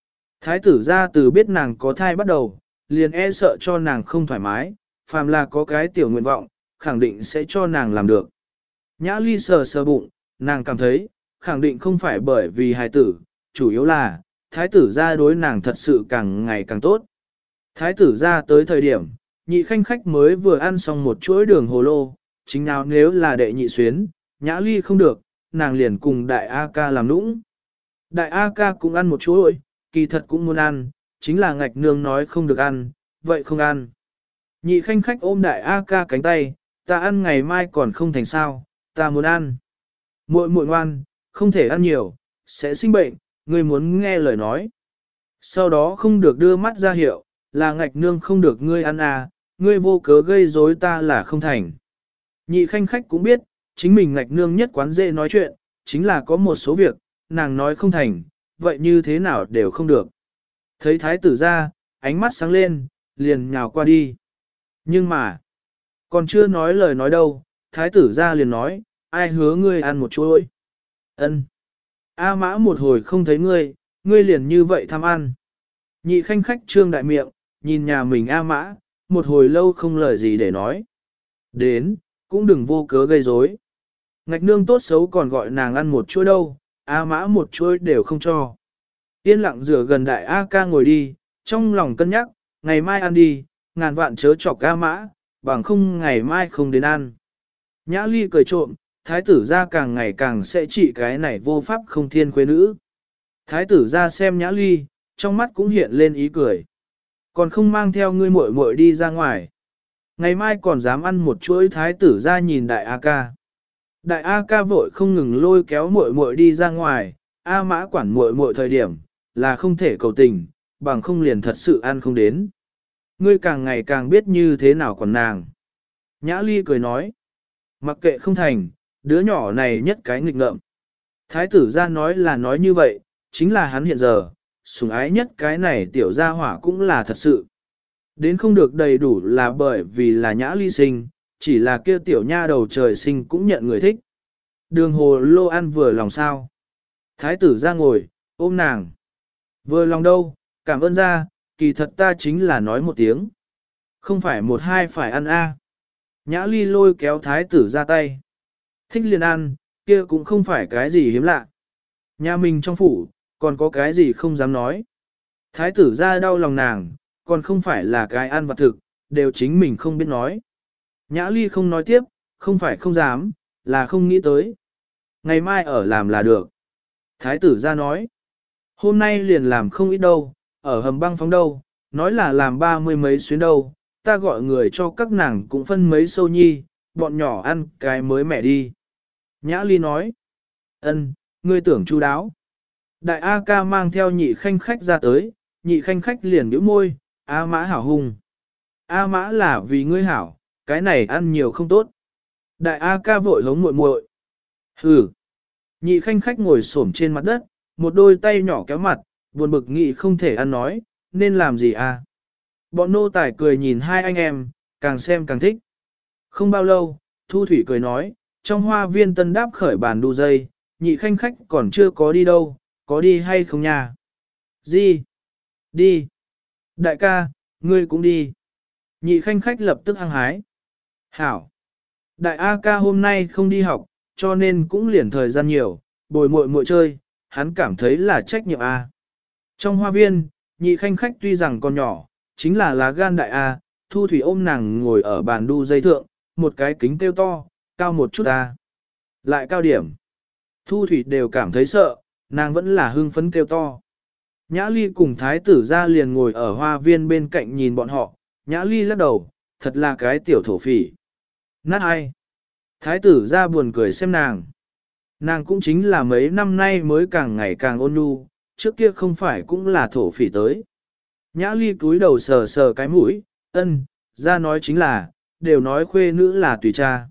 Thái tử ra từ biết nàng có thai bắt đầu, liền e sợ cho nàng không thoải mái, phàm là có cái tiểu nguyện vọng, khẳng định sẽ cho nàng làm được. Nhã ly sờ sờ bụng, nàng cảm thấy, khẳng định không phải bởi vì hài tử, chủ yếu là, thái tử ra đối nàng thật sự càng ngày càng tốt. Thái tử ra tới thời điểm, nhị khanh khách mới vừa ăn xong một chuỗi đường hồ lô, chính nào nếu là đệ nhị xuyến, nhã ly không được, nàng liền cùng đại A ca làm nũng. Đại A ca cũng ăn một chuỗi, kỳ thật cũng muốn ăn, chính là ngạch nương nói không được ăn, vậy không ăn. Nhị khanh khách ôm đại A ca cánh tay, ta ăn ngày mai còn không thành sao, ta muốn ăn. Muội muội ngoan, không thể ăn nhiều, sẽ sinh bệnh, ngươi muốn nghe lời nói. Sau đó không được đưa mắt ra hiệu, là ngạch nương không được ngươi ăn à, ngươi vô cớ gây rối ta là không thành. Nhị khanh khách cũng biết, chính mình ngạch nương nhất quán dễ nói chuyện, chính là có một số việc, nàng nói không thành, vậy như thế nào đều không được. Thấy thái tử ra, ánh mắt sáng lên, liền nhào qua đi. Nhưng mà, còn chưa nói lời nói đâu, thái tử ra liền nói, ai hứa ngươi ăn một chuỗi. Ân. A mã một hồi không thấy ngươi, ngươi liền như vậy tham ăn. Nhị khanh khách trương đại miệng, nhìn nhà mình A mã, một hồi lâu không lời gì để nói. Đến, cũng đừng vô cớ gây rối. Ngạch nương tốt xấu còn gọi nàng ăn một chuỗi đâu, A mã một chuỗi đều không cho. Yên lặng rửa gần đại A ca ngồi đi, trong lòng cân nhắc, ngày mai ăn đi, ngàn vạn chớ chọc A mã, bằng không ngày mai không đến ăn. Nhã ly cười trộm, thái tử ra càng ngày càng sẽ trị cái này vô pháp không thiên quê nữ. Thái tử ra xem nhã ly, trong mắt cũng hiện lên ý cười. Còn không mang theo ngươi muội muội đi ra ngoài. Ngày mai còn dám ăn một chuỗi thái tử ra nhìn đại A ca. Đại A ca vội không ngừng lôi kéo muội muội đi ra ngoài, A mã quản muội muội thời điểm, là không thể cầu tình, bằng không liền thật sự ăn không đến. Ngươi càng ngày càng biết như thế nào còn nàng. Nhã ly cười nói. Mặc kệ không thành, đứa nhỏ này nhất cái nghịch ngợm. Thái tử ra nói là nói như vậy, chính là hắn hiện giờ, sủng ái nhất cái này tiểu gia hỏa cũng là thật sự. Đến không được đầy đủ là bởi vì là nhã ly sinh, chỉ là kia tiểu nha đầu trời sinh cũng nhận người thích. Đường hồ lô ăn vừa lòng sao. Thái tử ra ngồi, ôm nàng. Vừa lòng đâu, cảm ơn ra, kỳ thật ta chính là nói một tiếng. Không phải một hai phải ăn a. Nhã ly lôi kéo thái tử ra tay. Thích liền ăn, kia cũng không phải cái gì hiếm lạ. Nhà mình trong phủ, còn có cái gì không dám nói. Thái tử ra đau lòng nàng, còn không phải là cái ăn vặt thực, đều chính mình không biết nói. Nhã ly không nói tiếp, không phải không dám, là không nghĩ tới. Ngày mai ở làm là được. Thái tử ra nói. Hôm nay liền làm không ít đâu, ở hầm băng phóng đâu, nói là làm 30 mấy xuyến đâu, ta gọi người cho các nàng cũng phân mấy sâu nhi, bọn nhỏ ăn cái mới mẻ đi. Nhã ly nói. Ân, ngươi tưởng chu đáo. Đại A ca mang theo nhị khanh khách ra tới, nhị khanh khách liền nhíu môi, A mã hảo hung. A mã là vì ngươi hảo, cái này ăn nhiều không tốt. Đại A ca vội hống muội muội. Hừ. Nhị khanh khách ngồi xổm trên mặt đất, một đôi tay nhỏ kéo mặt, buồn bực nghị không thể ăn nói, nên làm gì à? Bọn nô tài cười nhìn hai anh em, càng xem càng thích. Không bao lâu, Thu Thủy cười nói, trong hoa viên tân đáp khởi bàn đu dây, nhị khanh khách còn chưa có đi đâu, có đi hay không nha? Gì? Đi. Đại ca, ngươi cũng đi. Nhị khanh khách lập tức hăng hái. Hảo. Đại A ca hôm nay không đi học, cho nên cũng liền thời gian nhiều, bồi muội muội chơi, hắn cảm thấy là trách nhiệm A. Trong hoa viên, nhị khanh khách tuy rằng còn nhỏ, chính là lá gan đại A, Thu Thủy ôm nàng ngồi ở bàn đu dây thượng, một cái kính kêu to, cao một chút A. Lại cao điểm. Thu Thủy đều cảm thấy sợ, nàng vẫn là hưng phấn kêu to. Nhã Ly cùng thái tử ra liền ngồi ở hoa viên bên cạnh nhìn bọn họ, Nhã Ly lắc đầu, thật là cái tiểu thổ phỉ. Nát ai? Thái tử ra buồn cười xem nàng. Nàng cũng chính là mấy năm nay mới càng ngày càng ôn nhu, trước kia không phải cũng là thổ phỉ tới. Nhã Ly cúi đầu sờ sờ cái mũi, ân, ra nói chính là, đều nói khuê nữ là tùy cha.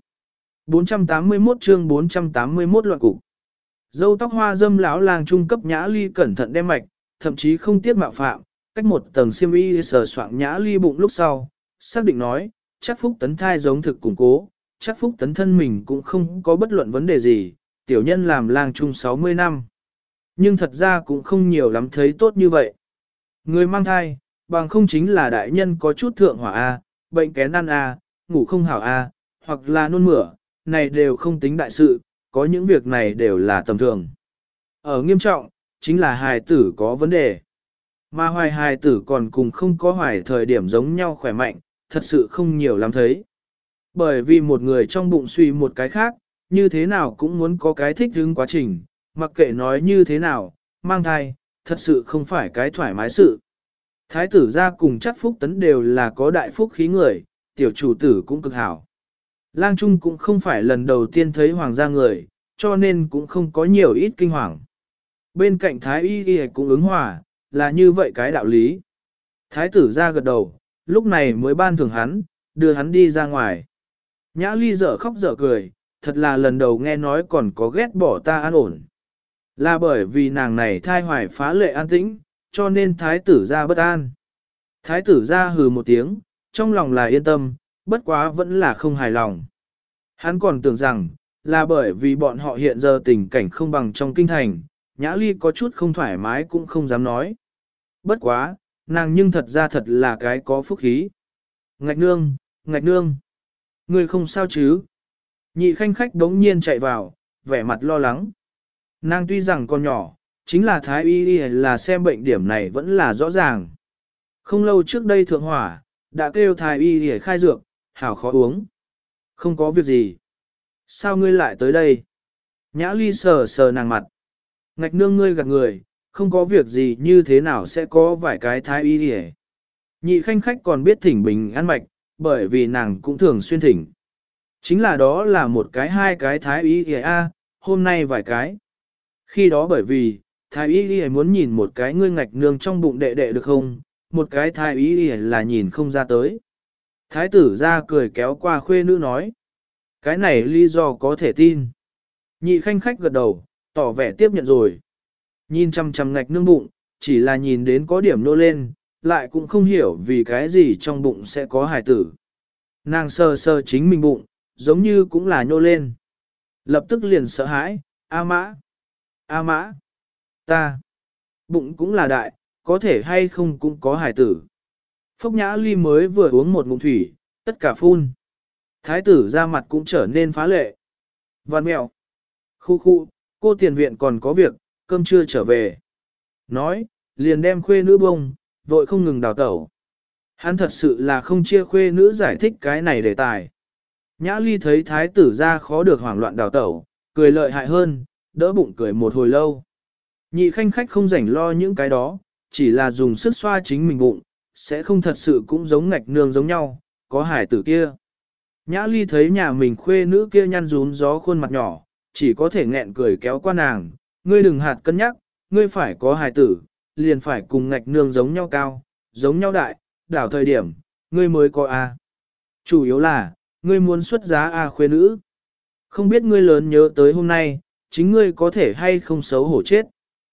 481 chương 481 loạn cục. Dâu tóc hoa dâm lão làng trung cấp Nhã Ly cẩn thận đem mạch, thậm chí không tiếc mạo phạm, cách một tầng xiêm y sờ soạng Nhã Ly bụng lúc sau, xác định nói, chắc Phúc Tấn thai giống thực củng cố, chắc Phúc Tấn thân mình cũng không có bất luận vấn đề gì, tiểu nhân làm làng trung 60 năm. Nhưng thật ra cũng không nhiều lắm thấy tốt như vậy. Người mang thai, bằng không chính là đại nhân có chút thượng hỏa A, bệnh kén ăn A, ngủ không hảo A, hoặc là nôn mửa, này đều không tính đại sự, có những việc này đều là tầm thường. Ở nghiêm trọng, chính là hài tử có vấn đề. Mà hoài hài tử còn cùng không có hoài thời điểm giống nhau khỏe mạnh, thật sự không nhiều lắm thấy. Bởi vì một người trong bụng suy một cái khác, như thế nào cũng muốn có cái thích ứng quá trình, mặc kệ nói như thế nào, mang thai, thật sự không phải cái thoải mái sự. Thái tử gia cùng chắc phúc tấn đều là có đại phúc khí người, tiểu chủ tử cũng cực hảo. Lang Trung cũng không phải lần đầu tiên thấy hoàng gia người, cho nên cũng không có nhiều ít kinh hoàng. Bên cạnh Thái y y cũng ứng hòa, là như vậy cái đạo lý. Thái tử ra gật đầu, lúc này mới ban thưởng hắn, đưa hắn đi ra ngoài. Nhã Ly dở khóc dở cười, thật là lần đầu nghe nói còn có ghét bỏ ta an ổn. Là bởi vì nàng này thai hoài phá lệ an tĩnh, cho nên thái tử ra bất an. Thái tử ra hừ một tiếng, trong lòng là yên tâm, bất quá vẫn là không hài lòng. Hắn còn tưởng rằng, là bởi vì bọn họ hiện giờ tình cảnh không bằng trong kinh thành, Nhã Ly có chút không thoải mái cũng không dám nói. Bất quá, nàng nhưng thật ra thật là cái có phúc khí. Ngạch nương, ngươi không sao chứ? Nhị khanh khách đống nhiên chạy vào, vẻ mặt lo lắng. Nàng tuy rằng còn nhỏ, chính là thái y là xem bệnh điểm này vẫn là rõ ràng. Không lâu trước đây thượng hỏa, đã kêu thái y khai dược, hảo khó uống. Không có việc gì. Sao ngươi lại tới đây? Nhã Ly sờ sờ nàng mặt. Ngạch nương ngươi gạt người, không có việc gì như thế nào sẽ có vài cái thái y đi. Nhị khanh khách còn biết thỉnh bình an mạch, bởi vì nàng cũng thường xuyên thỉnh. Chính là đó là một cái hai cái thái y đi hôm nay vài cái. Khi đó bởi vì, thái y đi muốn nhìn một cái ngươi ngạch nương trong bụng đệ đệ được không, một cái thái y đi là nhìn không ra tới. Thái tử ra cười kéo qua khuê nữ nói. Cái này lý do có thể tin. Nhị khanh khách gật đầu, tỏ vẻ tiếp nhận rồi. Nhìn chăm chăm ngạch nương bụng, chỉ là nhìn đến có điểm nô lên, lại cũng không hiểu vì cái gì trong bụng sẽ có hài tử. Nàng sờ sờ chính mình bụng, giống như cũng là nhô lên. Lập tức liền sợ hãi, A mã, ta, bụng cũng là đại, có thể hay không cũng có hài tử. Phốc Nhã Ly mới vừa uống một ngụm thủy, tất cả phun. Thái tử ra mặt cũng trở nên phá lệ. Văn mẹo. Khu, cô tiền viện còn có việc, cơm chưa trở về. Nói, liền đem khuê nữ bông, vội không ngừng đào tẩu. Hắn thật sự là không chia khuê nữ giải thích cái này đề tài. Nhã Ly thấy thái tử ra khó được hoảng loạn đào tẩu, cười lợi hại hơn, đỡ bụng cười một hồi lâu. Nhị khanh khách không rảnh lo những cái đó, chỉ là dùng sức xoa chính mình bụng, sẽ không thật sự cũng giống ngạch nương giống nhau, có hải tử kia. Nhã Ly thấy nhà mình khuê nữ kia nhăn rún gió khuôn mặt nhỏ, chỉ có thể nghẹn cười kéo qua nàng, ngươi đừng hạt cân nhắc, ngươi phải có hài tử, liền phải cùng ngạch nương giống nhau cao, giống nhau đại, đảo thời điểm, ngươi mới có A. Chủ yếu là, ngươi muốn xuất giá A khuê nữ. Không biết ngươi lớn nhớ tới hôm nay, chính ngươi có thể hay không xấu hổ chết.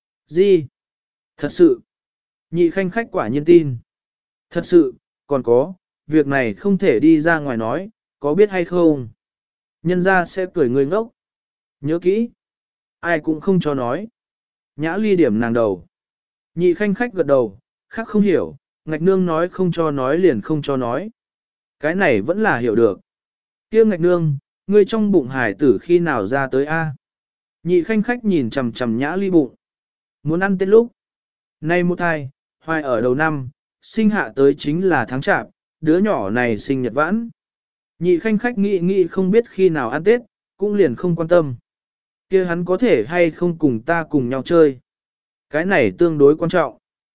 Gì? Thật sự. Nhị khanh khách quả nhiên tin. Thật sự, còn có, việc này không thể đi ra ngoài nói, có biết hay không? Nhân ra sẽ cười ngươi ngốc. Nhớ kỹ. Ai cũng không cho nói. Nhã Ly điểm nàng đầu. Nhị khanh khách gật đầu, khác không hiểu, ngạch nương nói không cho nói liền không cho nói. Cái này vẫn là hiểu được. Kia ngạch nương, ngươi trong bụng hải tử khi nào ra tới A. Nhị khanh khách nhìn chằm chằm Nhã Ly bụng. Muốn ăn tết lúc. Nay một thai, hoài ở đầu năm, sinh hạ tới chính là tháng chạp, đứa nhỏ này sinh nhật vãn. Nhị khanh khách nghĩ không biết khi nào ăn tết, cũng liền không quan tâm. Kia hắn có thể hay không cùng ta cùng nhau chơi. Cái này tương đối quan trọng.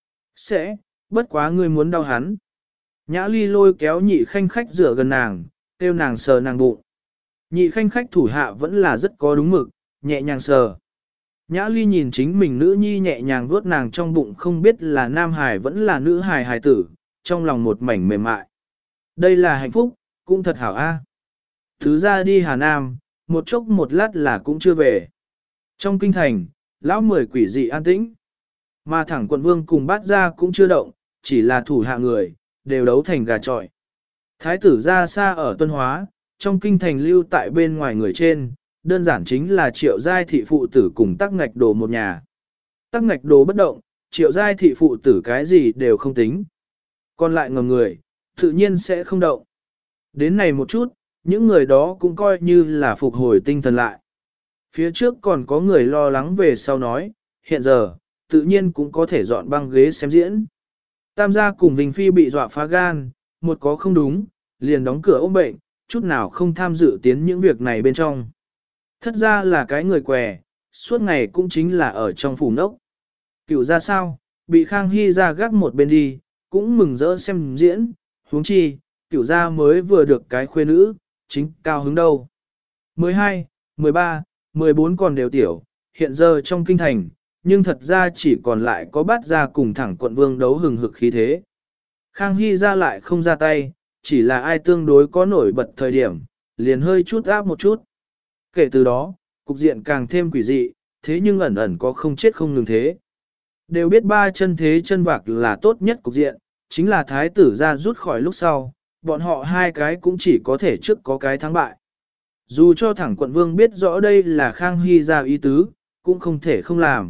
Sẽ, bất quá ngươi muốn đau hắn. Nhã Ly lôi kéo nhị khanh khách rửa gần nàng, kêu nàng sờ nàng bụng. Nhị khanh khách thủ hạ vẫn là rất có đúng mực, nhẹ nhàng sờ. Nhã Ly nhìn chính mình nữ nhi nhẹ nhàng vuốt nàng trong bụng không biết là nam hài vẫn là nữ hài hài tử, trong lòng một mảnh mềm mại. Đây là hạnh phúc, cũng thật hảo a. Thứ ra đi Hà Nam, một chốc một lát là cũng chưa về. Trong kinh thành, lão 10 quỷ dị an tĩnh. Mà thẳng quận vương cùng bát ra cũng chưa động, chỉ là thủ hạ người, đều đấu thành gà trọi. Thái tử ra xa ở Tuân Hóa, trong kinh thành lưu tại bên ngoài người trên, đơn giản chính là Triệu Giai thị phụ tử cùng Tắc Ngạch Đồ một nhà. Tắc Ngạch Đồ bất động, Triệu giai thị phụ tử cái gì đều không tính. Còn lại ngầm người, tự nhiên sẽ không động. Đến này một chút, những người đó cũng coi như là phục hồi tinh thần lại. Phía trước còn có người lo lắng về sau nói, hiện giờ, tự nhiên cũng có thể dọn băng ghế xem diễn. Tam gia cùng Vinh Phi bị dọa phá gan, một có không đúng, liền đóng cửa ôm bệnh, chút nào không tham dự tiến những việc này bên trong. Thất ra là cái người què, suốt ngày cũng chính là ở trong phủ nốc. Cựu ra sao, bị Khang Hy ra gác một bên đi, cũng mừng rỡ xem diễn, huống chi, cựu ra mới vừa được cái khuê nữ, chính cao hứng đâu. 12, 13, 14 còn đều tiểu, hiện giờ trong kinh thành, nhưng thật ra chỉ còn lại có bát ra cùng thẳng quận vương đấu hừng hực khí thế. Khang Hy ra lại không ra tay, chỉ là ai tương đối có nổi bật thời điểm, liền hơi chút áp một chút. Kể từ đó, cục diện càng thêm quỷ dị, thế nhưng ẩn ẩn có không chết không ngừng thế. Đều biết ba chân thế chân vạc là tốt nhất cục diện, chính là thái tử ra rút khỏi lúc sau, bọn họ hai cái cũng chỉ có thể trước có cái thắng bại. Dù cho thẳng quận vương biết rõ đây là Khang Hy ra ý tứ, cũng không thể không làm.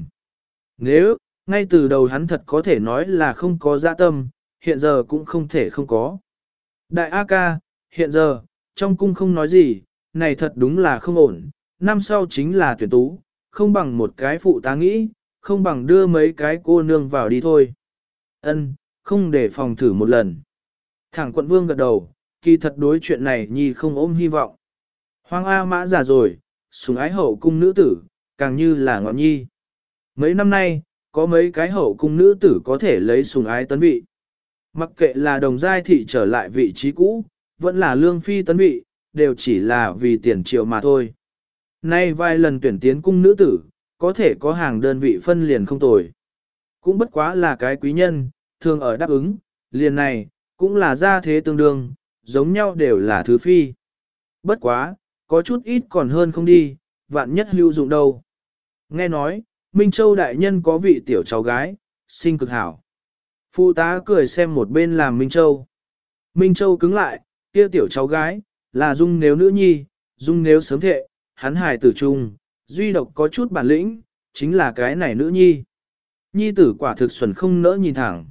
Nếu, ngay từ đầu hắn thật có thể nói là không có dạ tâm, hiện giờ cũng không thể không có. Đại A ca, hiện giờ, trong cung không nói gì, này thật đúng là không ổn, năm sau chính là tuyển tú, không bằng một cái phụ tá nghĩ, không bằng đưa mấy cái cô nương vào đi thôi. Ân, không để phòng thử một lần. Thẳng quận vương gật đầu, kỳ thật đối chuyện này nhi không ôm hy vọng. Hoàng A Mã già rồi, sủng ái hậu cung nữ tử, càng như là ngọn nhi. Mấy năm nay, có mấy cái hậu cung nữ tử có thể lấy sủng ái tấn vị. Mặc kệ là đồng giai thị trở lại vị trí cũ, vẫn là lương phi tấn vị, đều chỉ là vì tiền triệu mà thôi. Nay vài lần tuyển tiến cung nữ tử, có thể có hàng đơn vị phân liền không tồi. Cũng bất quá là cái quý nhân, thường ở đáp ứng, liền này, cũng là gia thế tương đương, giống nhau đều là thứ phi. Bất quá, có chút ít còn hơn không đi, vạn nhất hữu dụng đâu. Nghe nói, Minh Châu đại nhân có vị tiểu cháu gái, sinh cực hảo. Phụ tá cười xem một bên làm Minh Châu. Minh Châu cứng lại, kia tiểu cháu gái, là dung nếu nữ nhi, dung nếu sớm thệ, hắn hài tử trung, duy độc có chút bản lĩnh, chính là cái này nữ nhi. Nhi tử quả thực xuẩn không nỡ nhìn thẳng.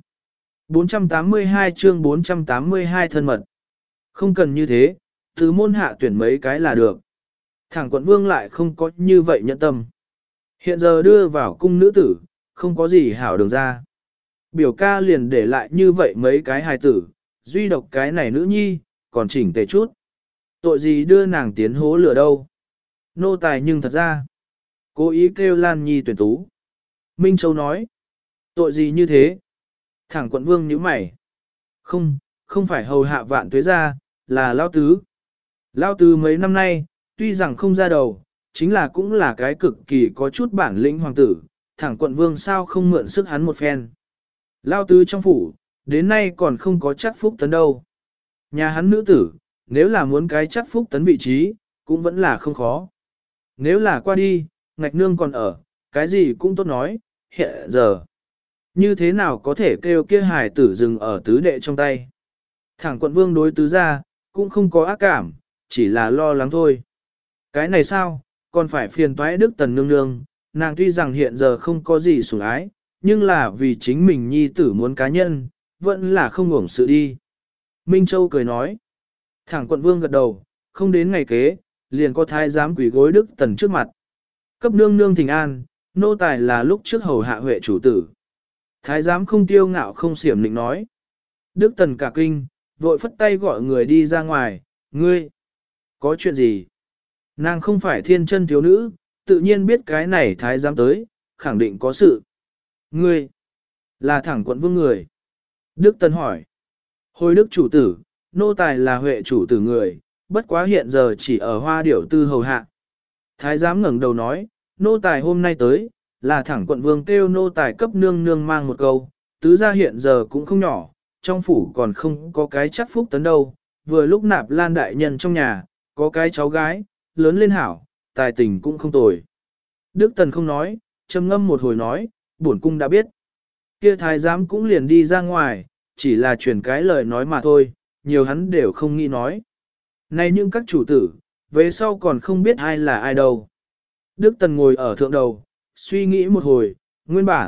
482 chương 482 thân mật. Không cần như thế, từ môn hạ tuyển mấy cái là được. Thẳng quận vương lại không có như vậy nhận tâm. Hiện giờ đưa vào cung nữ tử, không có gì hảo đường ra. Biểu ca liền để lại như vậy mấy cái hài tử, duy độc cái này nữ nhi, còn chỉnh tề chút. Tội gì đưa nàng tiến hố lửa đâu. Nô tài nhưng thật ra, cố ý kêu Lan Nhi tuyển tú. Minh Châu nói, tội gì như thế? Thẳng quận vương nhíu mày. Không phải hầu hạ vạn tuế ra, là Lao Tứ. Lao Tứ mấy năm nay, tuy rằng không ra đầu, chính là cũng là cái cực kỳ có chút bản lĩnh hoàng tử, thẳng quận vương sao không mượn sức hắn một phen. Lao Tứ trong phủ, đến nay còn không có chắc phúc tấn đâu. Nhà hắn nữ tử, nếu là muốn cái chắc phúc tấn vị trí, cũng vẫn là không khó. Nếu là qua đi, ngạch nương còn ở, cái gì cũng tốt nói, hiện giờ. Như thế nào có thể kêu kia hài tử dừng ở tứ đệ trong tay. Thẳng quận vương đối tứ ra, cũng không có ác cảm, chỉ là lo lắng thôi. Cái này sao, còn phải phiền toái đức tần nương nương, nàng tuy rằng hiện giờ không có gì sủng ái, nhưng là vì chính mình nhi tử muốn cá nhân, vẫn là không ngủng sự đi. Minh Châu cười nói. Thẳng quận vương gật đầu, không đến ngày kế, liền có thái giám quỷ gối đức tần trước mặt. Cấp nương nương thỉnh an, nô tài là lúc trước hầu hạ huệ chủ tử. Thái giám không tiêu ngạo không xiểm định nói. Đức tần cả kinh, vội phất tay gọi người đi ra ngoài, ngươi, có chuyện gì? Nàng không phải thiên chân thiếu nữ, tự nhiên biết cái này thái giám tới, khẳng định có sự. Ngươi, là thẳng quận vương người. Đức tần hỏi. Hồi đức chủ tử, nô tài là huệ chủ tử người, bất quá hiện giờ chỉ ở hoa điểu tư hầu hạ. Thái giám ngẩng đầu nói, nô tài hôm nay tới, là thẳng quận vương kêu nô tài cấp nương nương mang một câu, tứ gia hiện giờ cũng không nhỏ, trong phủ còn không có cái chắc phúc tấn đâu, vừa lúc nạp lan đại nhân trong nhà, có cái cháu gái, lớn lên hảo, tài tình cũng không tồi. Đức Tần không nói, trầm ngâm một hồi nói, bổn cung đã biết. Kia thái giám cũng liền đi ra ngoài, chỉ là truyền cái lời nói mà thôi, nhiều hắn đều không nghĩ nói. Này nhưng các chủ tử, về sau còn không biết ai là ai đâu. Đức Tần ngồi ở thượng đầu, suy nghĩ một hồi, nguyên bản,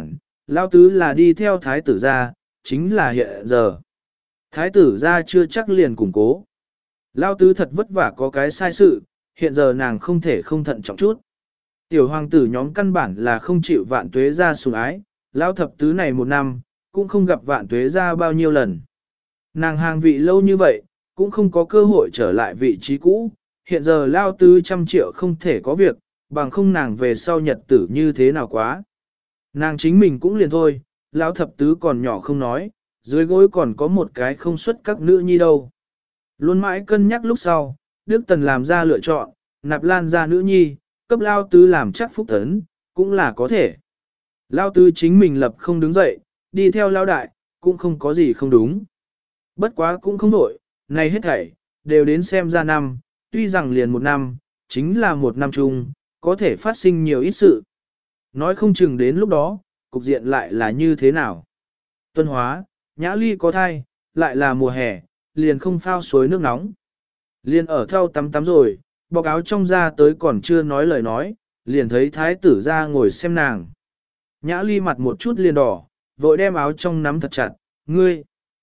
Lao tứ là đi theo thái tử gia, chính là hiện giờ. Thái tử gia chưa chắc liền củng cố. Lao tứ thật vất vả có cái sai sự, hiện giờ nàng không thể không thận trọng chút. Tiểu hoàng tử nhóm căn bản là không chịu vạn tuế gia sủng ái, Lao thập tứ này một năm, cũng không gặp vạn tuế gia bao nhiêu lần. Nàng hàng vị lâu như vậy, cũng không có cơ hội trở lại vị trí cũ, hiện giờ Lao tứ 100 triệu không thể có việc, bằng không nàng về sau nhật tử như thế nào quá. Nàng chính mình cũng liền thôi, Lão thập tứ còn nhỏ không nói, dưới gối còn có một cái không xuất các nữ nhi đâu. Luôn mãi cân nhắc lúc sau, Đức Tần làm ra lựa chọn, nạp Lan ra nữ nhi, cấp Lao tứ làm chắc phúc tấn, cũng là có thể. Lao tứ chính mình lập không đứng dậy, đi theo Lao đại, cũng không có gì không đúng. Bất quá cũng không đổi, này hết thảy, đều đến xem ra năm, tuy rằng liền một năm, chính là một năm chung, có thể phát sinh nhiều ít sự. Nói không chừng đến lúc đó, cục diện lại là như thế nào. Tuân hóa, Nhã Ly có thai, lại là mùa hè, liền không phao suối nước nóng. Liền ở thau tắm tắm rồi, bọc áo trong ra tới còn chưa nói lời nói, liền thấy thái tử ra ngồi xem nàng. Nhã Ly mặt một chút liền đỏ, vội đem áo trong nắm thật chặt, ngươi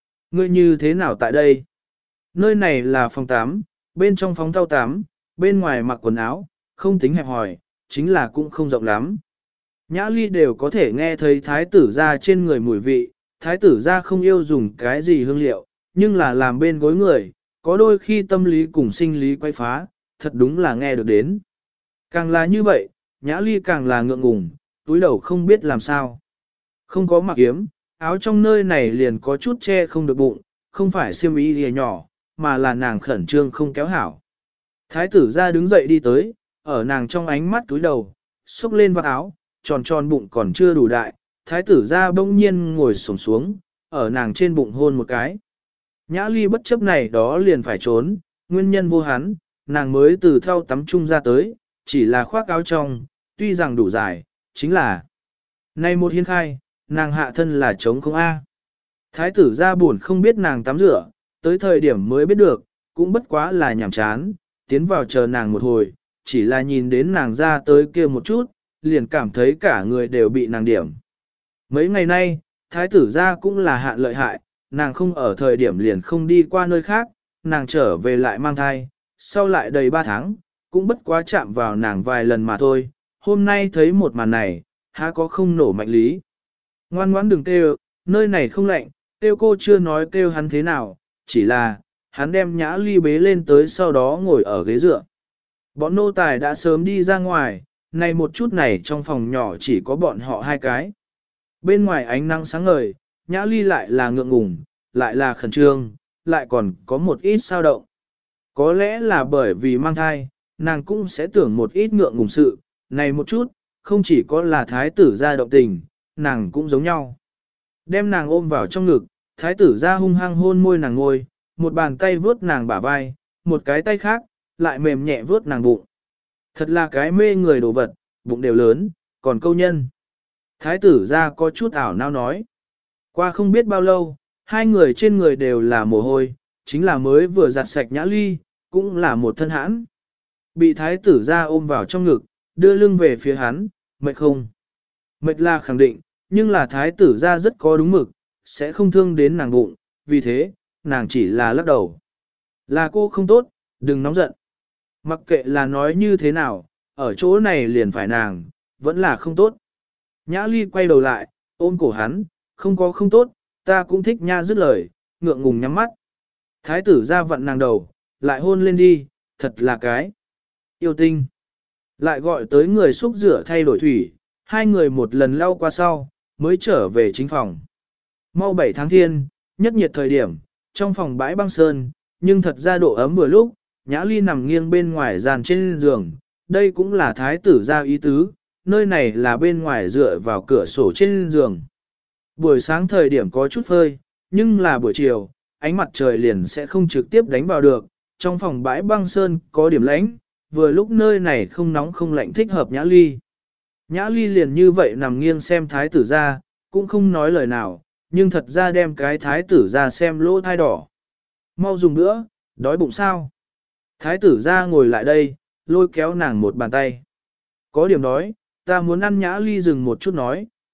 như thế nào tại đây? Nơi này là phòng tắm, bên trong phòng thau tắm, bên ngoài mặc quần áo, không tính hẹp hòi, chính là cũng không rộng lắm. Nhã Ly đều có thể nghe thấy thái tử ra trên người mùi vị, thái tử ra không yêu dùng cái gì hương liệu, nhưng là làm bên gối người, có đôi khi tâm lý cùng sinh lý quay phá, thật đúng là nghe được đến. Càng là như vậy, Nhã Ly càng là ngượng ngùng, túi đầu không biết làm sao. Không có mặc yếm, áo trong nơi này liền có chút che không được bụng, không phải xiêm y lìa nhỏ, mà là nàng khẩn trương không kéo hảo. Thái tử ra đứng dậy đi tới, ở nàng trong ánh mắt túi đầu, xúc lên vạt áo, tròn tròn bụng còn chưa đủ đại, thái tử ra bỗng nhiên ngồi xổm xuống, ở nàng trên bụng hôn một cái. Nhã Ly bất chấp này đó liền phải trốn, nguyên nhân vô hắn, nàng mới từ thau tắm chung ra tới, chỉ là khoác áo trong, tuy rằng đủ dài, chính là nay một hiên khai, nàng hạ thân là trống không A. Thái tử ra buồn không biết nàng tắm rửa, tới thời điểm mới biết được, cũng bất quá là nhảm chán, tiến vào chờ nàng một hồi, chỉ là nhìn đến nàng ra tới kia một chút, liền cảm thấy cả người đều bị nàng điểm. Mấy ngày nay, thái tử ra cũng là hạn lợi hại, nàng không ở thời điểm liền không đi qua nơi khác, nàng trở về lại mang thai, sau lại đầy 3 tháng, cũng bất quá chạm vào nàng vài lần mà thôi, hôm nay thấy một màn này, há có không nổ mạnh lý. Ngoan ngoãn đừng kêu, nơi này không lạnh, kêu cô chưa nói kêu hắn thế nào, chỉ là, hắn đem Nhã Ly bế lên tới sau đó ngồi ở ghế dựa. Bọn nô tài đã sớm đi ra ngoài, này một chút này trong phòng nhỏ chỉ có bọn họ hai cái. Bên ngoài ánh nắng sáng ngời, Nhã Ly lại là ngượng ngùng, lại là khẩn trương, lại còn có một ít sao động. Có lẽ là bởi vì mang thai, nàng cũng sẽ tưởng một ít ngượng ngùng sự, này một chút, không chỉ có là thái tử ra động tình, nàng cũng giống nhau. Đem nàng ôm vào trong ngực, thái tử ra hung hăng hôn môi nàng ngôi, một bàn tay vướt nàng bả vai, một cái tay khác, lại mềm nhẹ vướt nàng bụng. Thật là cái mê người đồ vật, bụng đều lớn, còn câu nhân. Thái tử ra có chút ảo nao nói. Qua không biết bao lâu, hai người trên người đều là mồ hôi, chính là mới vừa giặt sạch Nhã Ly, cũng là một thân hãn. Bị thái tử ra ôm vào trong ngực, đưa lưng về phía hắn, mệt không? Mệt là khẳng định, nhưng là thái tử ra rất có đúng mực, sẽ không thương đến nàng bụng, vì thế, nàng chỉ là lắc đầu. Là cô không tốt, đừng nóng giận. Mặc kệ là nói như thế nào, ở chỗ này liền phải nàng, vẫn là không tốt. Nhã Ly quay đầu lại, ôm cổ hắn, không có không tốt, ta cũng thích nha dứt lời, ngượng ngùng nhắm mắt. Thái tử ra vặn nàng đầu, lại hôn lên đi, thật là cái yêu tinh. Lại gọi tới người xúc rửa thay đổi thủy, hai người một lần lau qua sau, mới trở về chính phòng. Mau 7 tháng thiên, nhất nhiệt thời điểm, trong phòng bãi băng sơn, nhưng thật ra độ ấm vừa lúc, Nhã Ly nằm nghiêng bên ngoài giàn trên giường, đây cũng là thái tử ra ý tứ, nơi này là bên ngoài dựa vào cửa sổ trên giường. Buổi sáng thời điểm có chút phơi, nhưng là buổi chiều, ánh mặt trời liền sẽ không trực tiếp đánh vào được, trong phòng bãi băng sơn có điểm lạnh, vừa lúc nơi này không nóng không lạnh thích hợp Nhã Ly. Nhã Ly liền như vậy nằm nghiêng xem thái tử ra, cũng không nói lời nào, nhưng thật ra đem cái thái tử ra xem lỗ thai đỏ. Mau dùng nữa, đói bụng sao? Thái tử ra ngồi lại đây, lôi kéo nàng một bàn tay. Có điểm đói, ta muốn ăn. Nhã Ly dừng một chút nói,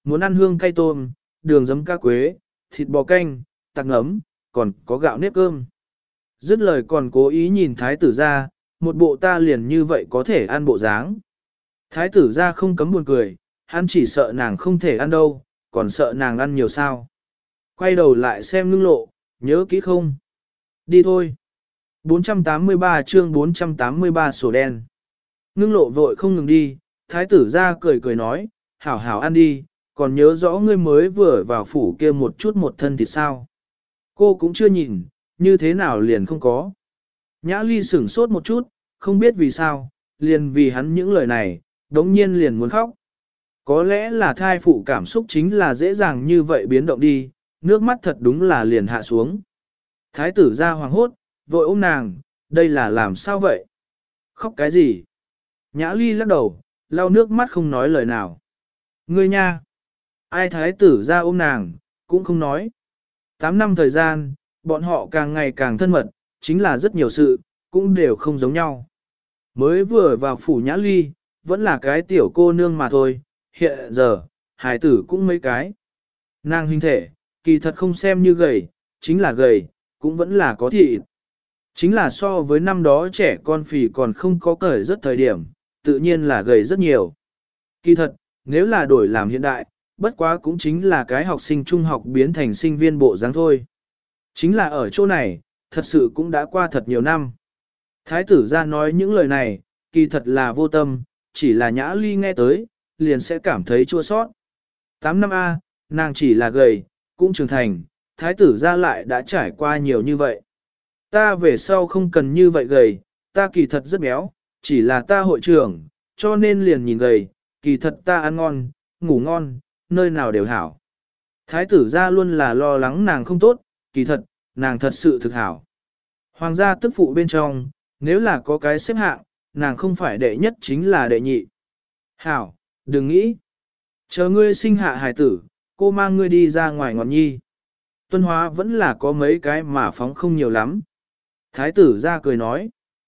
muốn ăn hương cay tôm, đường giấm cá quế, thịt bò canh, tạc ngấm, còn có gạo nếp cơm. Dứt lời còn cố ý nhìn thái tử ra, một bộ ta liền như vậy có thể ăn bộ dáng. Thái tử ra không cấm buồn cười, hắn chỉ sợ nàng không thể ăn đâu, còn sợ nàng ăn nhiều sao. Quay đầu lại xem Ngưng Lộ, nhớ kỹ không? Đi thôi. 483 chương 483 sổ đen. Ngưng Lộ vội không ngừng đi, thái tử ra cười cười nói, hảo hảo ăn đi, còn nhớ rõ ngươi mới vừa vào phủ kia một chút một thân thịt sao. Cô cũng chưa nhìn, như thế nào liền không có. Nhã Ly sửng sốt một chút, không biết vì sao, liền vì hắn những lời này, đống nhiên liền muốn khóc. Có lẽ là thai phụ cảm xúc chính là dễ dàng như vậy biến động đi, nước mắt thật đúng là liền hạ xuống. Thái tử ra hoàng hốt, vội ôm nàng, đây là làm sao vậy? Khóc cái gì? Nhã Ly lắc đầu, lau nước mắt không nói lời nào. Ngươi nha! Ai thái tử ra ôm nàng, cũng không nói. 8 năm thời gian, bọn họ càng ngày càng thân mật, chính là rất nhiều sự, cũng đều không giống nhau. Mới vừa vào phủ Nhã Ly, vẫn là cái tiểu cô nương mà thôi, hiện giờ, hài tử cũng mấy cái. Nàng hình thể, kỳ thật không xem như gầy, chính là gầy, cũng vẫn là có thịt. Chính là so với năm đó trẻ con phì còn không có cởi rất thời điểm, tự nhiên là gầy rất nhiều. Kỳ thật, nếu là đổi làm hiện đại, bất quá cũng chính là cái học sinh trung học biến thành sinh viên bộ dáng thôi. Chính là ở chỗ này, thật sự cũng đã qua thật nhiều năm. Thái tử ra nói những lời này, kỳ thật là vô tâm, chỉ là Nhã Ly nghe tới, liền sẽ cảm thấy chua sót. 8 năm A, nàng chỉ là gầy, cũng trưởng thành, thái tử ra lại đã trải qua nhiều như vậy. Ta về sau không cần như vậy gầy, ta kỳ thật rất béo, chỉ là ta hội trưởng, cho nên liền nhìn gầy, kỳ thật ta ăn ngon, ngủ ngon, nơi nào đều hảo. Thái tử ra luôn là lo lắng nàng không tốt, kỳ thật, nàng thật sự thực hảo. Hoàng gia tức phụ bên trong, nếu là có cái xếp hạng, nàng không phải đệ nhất chính là đệ nhị. Hảo, đừng nghĩ. Chờ ngươi sinh hạ hài tử, cô mang ngươi đi ra ngoài ngọn nhi. Tuân hóa vẫn là có mấy cái mà phóng không nhiều lắm. Thái tử ra cười nói.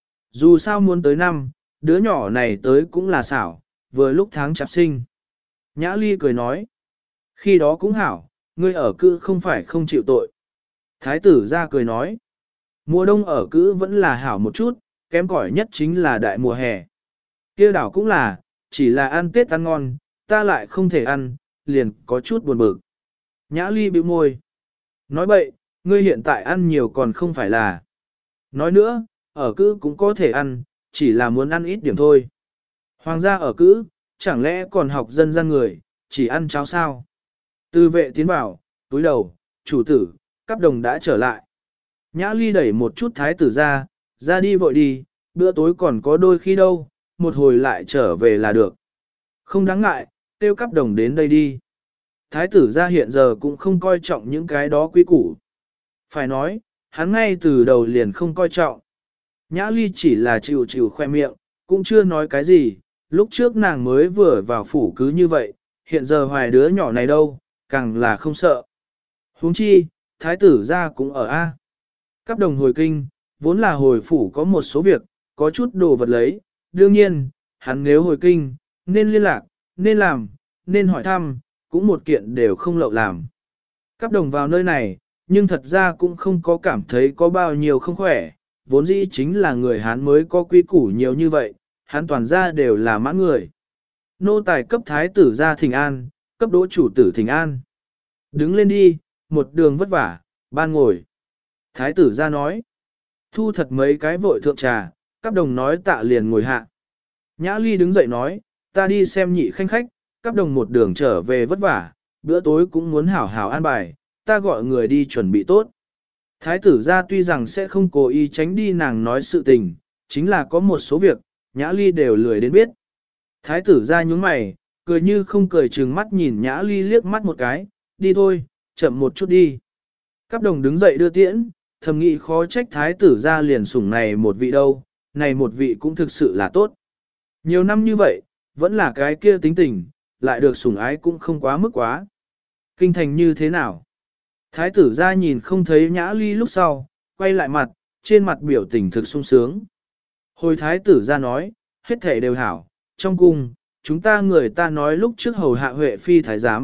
Dù sao muốn tới năm, đứa nhỏ này tới cũng là xảo, vừa lúc tháng chạp sinh. Nhã Ly cười nói. Khi đó cũng hảo, ngươi ở cữ không phải không chịu tội. Thái tử ra cười nói. Mùa đông ở cữ vẫn là hảo một chút, kém cỏi nhất chính là đại mùa hè. Kia đảo cũng là, chỉ là ăn Tết ăn ngon, ta lại không thể ăn, liền có chút buồn bực. Nhã Ly bĩu môi. Nói bậy, ngươi hiện tại ăn nhiều còn không phải là. Nói nữa, ở cữ cũng có thể ăn, chỉ là muốn ăn ít điểm thôi. Hoàng gia ở cữ, chẳng lẽ còn học dân gian người, chỉ ăn cháo sao? Tư vệ tiến vào, túi đầu, chủ tử, cắp đồng đã trở lại. Nhã Ly đẩy một chút thái tử ra đi vội đi, bữa tối còn có đôi khi đâu, một hồi lại trở về là được. Không đáng ngại, tiêu cắp đồng đến đây đi. Thái tử ra hiện giờ cũng không coi trọng những cái đó quy củ. Phải nói, hắn ngay từ đầu liền không coi trọng. Nhã Ly chỉ là chịu khoe miệng, cũng chưa nói cái gì, lúc trước nàng mới vừa vào phủ cứ như vậy, hiện giờ hoài đứa nhỏ này đâu, càng là không sợ. Huống chi, thái tử ra cũng ở A. Cắp đồng hồi kinh, vốn là hồi phủ có một số việc, có chút đồ vật lấy, đương nhiên, hắn nếu hồi kinh, nên liên lạc, nên làm, nên hỏi thăm, cũng một kiện đều không lậu làm. Cắp đồng vào nơi này, nhưng thật ra cũng không có cảm thấy có bao nhiêu không khỏe, vốn dĩ chính là người Hán mới có quy củ nhiều như vậy, hắn toàn ra đều là mãn người. Nô tài cấp thái tử ra thỉnh an, cấp đỗ chủ tử thỉnh an. Đứng lên đi, một đường vất vả, ban ngồi. Thái tử ra nói, thu thật mấy cái vội thượng trà, cắp đồng nói tạ liền ngồi hạ. Nhã Ly đứng dậy nói, ta đi xem nhị khanh khách, cắp đồng một đường trở về vất vả, bữa tối cũng muốn hảo hảo an bài, ta gọi người đi chuẩn bị tốt. Thái tử ra tuy rằng sẽ không cố ý tránh đi nàng nói sự tình, chính là có một số việc, Nhã Ly đều lười đến biết. Thái tử ra nhún mày, cười như không cười trừng mắt nhìn Nhã Ly liếc mắt một cái, đi thôi, chậm một chút đi. Cắp đồng đứng dậy đưa tiễn, thầm nghĩ khó trách thái tử ra liền sủng này một vị đâu, này một vị cũng thực sự là tốt. Nhiều năm như vậy, vẫn là cái kia tính tình, lại được sủng ái cũng không quá mức quá. Kinh thành như thế nào? Thái tử ra nhìn không thấy Nhã Ly lúc sau, quay lại mặt, trên mặt biểu tình thực sung sướng. Hồi thái tử ra nói, hết thể đều hảo, trong cung, chúng ta người ta nói lúc trước hầu hạ Huệ Phi thái giám,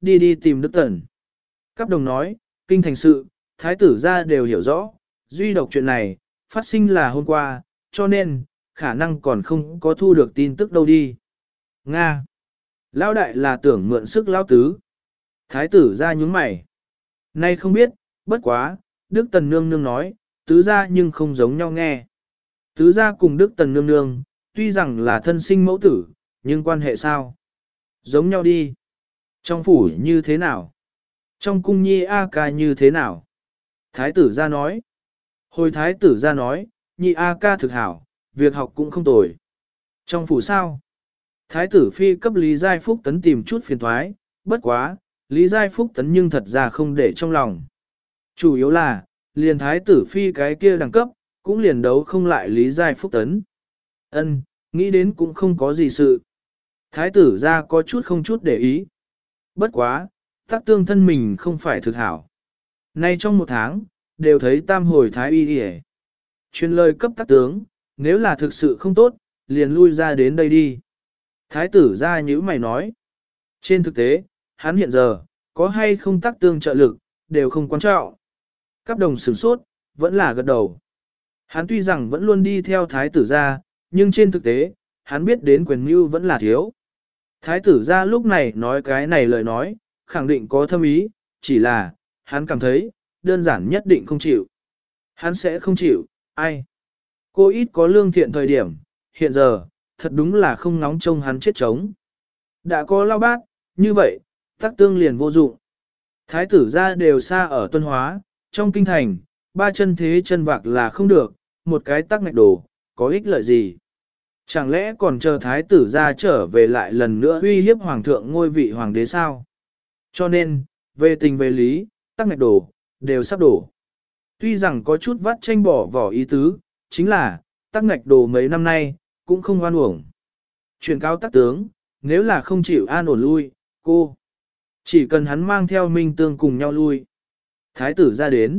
đi tìm Đức Tần. Cáp đồng nói, kinh thành sự, thái tử gia đều hiểu rõ, duy độc chuyện này, phát sinh là hôm qua, cho nên, khả năng còn không có thu được tin tức đâu đi. Nga. Lão đại là tưởng mượn sức lão tứ. Thái tử gia nhúng mày. Nay không biết, bất quá, Đức Tần nương nương nói, tứ gia nhưng không giống nhau nghe. Tứ gia cùng Đức Tần nương nương, tuy rằng là thân sinh mẫu tử, nhưng quan hệ sao? Giống nhau đi. Trong phủ như thế nào? Trong cung nhi A ca như thế nào? Thái tử gia nói. Hồi thái tử gia nói, nhi A ca thực hảo, việc học cũng không tồi. Trong phủ sao? Thái tử phi cấp Lý Giai Phúc Tấn tìm chút phiền thoái, bất quá, Lý Giai Phúc Tấn nhưng thật ra không để trong lòng. Chủ yếu là, liền thái tử phi cái kia đẳng cấp, cũng liền đấu không lại Lý Giai Phúc Tấn. Ân, nghĩ đến cũng không có gì sự. Thái tử ra có chút không chút để ý. Bất quá, tác tương thân mình không phải thực hảo. Nay trong một tháng, đều thấy tam hồi thái y đi. Truyền lời cấp tác tướng, nếu là thực sự không tốt, liền lui ra đến đây đi. Thái tử ra như mày nói. Trên thực tế, hắn hiện giờ, có hay không tác tương trợ lực, đều không quan trọng. Các đồng sửng sốt, vẫn là gật đầu. Hắn tuy rằng vẫn luôn đi theo thái tử ra, nhưng trên thực tế, hắn biết đến quyền mưu vẫn là thiếu. Thái tử ra lúc này nói cái này lời nói, khẳng định có thâm ý, chỉ là, hắn cảm thấy, đơn giản nhất định không chịu. Hắn sẽ không chịu, ai? Cô ít có lương thiện thời điểm, hiện giờ, thật đúng là không nóng trông hắn chết trống. Đã có lao bát, như vậy, tác tương liền vô dụng. Thái tử ra đều xa ở Tuân Hóa, trong kinh thành, ba chân thế chân vạc là không được, một cái tắc ngạch đồ, có ích lợi gì? Chẳng lẽ còn chờ thái tử ra trở về lại lần nữa uy hiếp hoàng thượng ngôi vị hoàng đế sao? Cho nên, về tình về lý, tắc ngạch đồ, đều sắp đổ. Tuy rằng có chút vắt tranh bỏ vỏ ý tứ, chính là, tắc ngạch đồ mấy năm nay, cũng không oan uổng. Truyền cáo tắc tướng, nếu là không chịu an ổn lui, cô, chỉ cần hắn mang theo minh tương cùng nhau lui. Thái tử ra đến,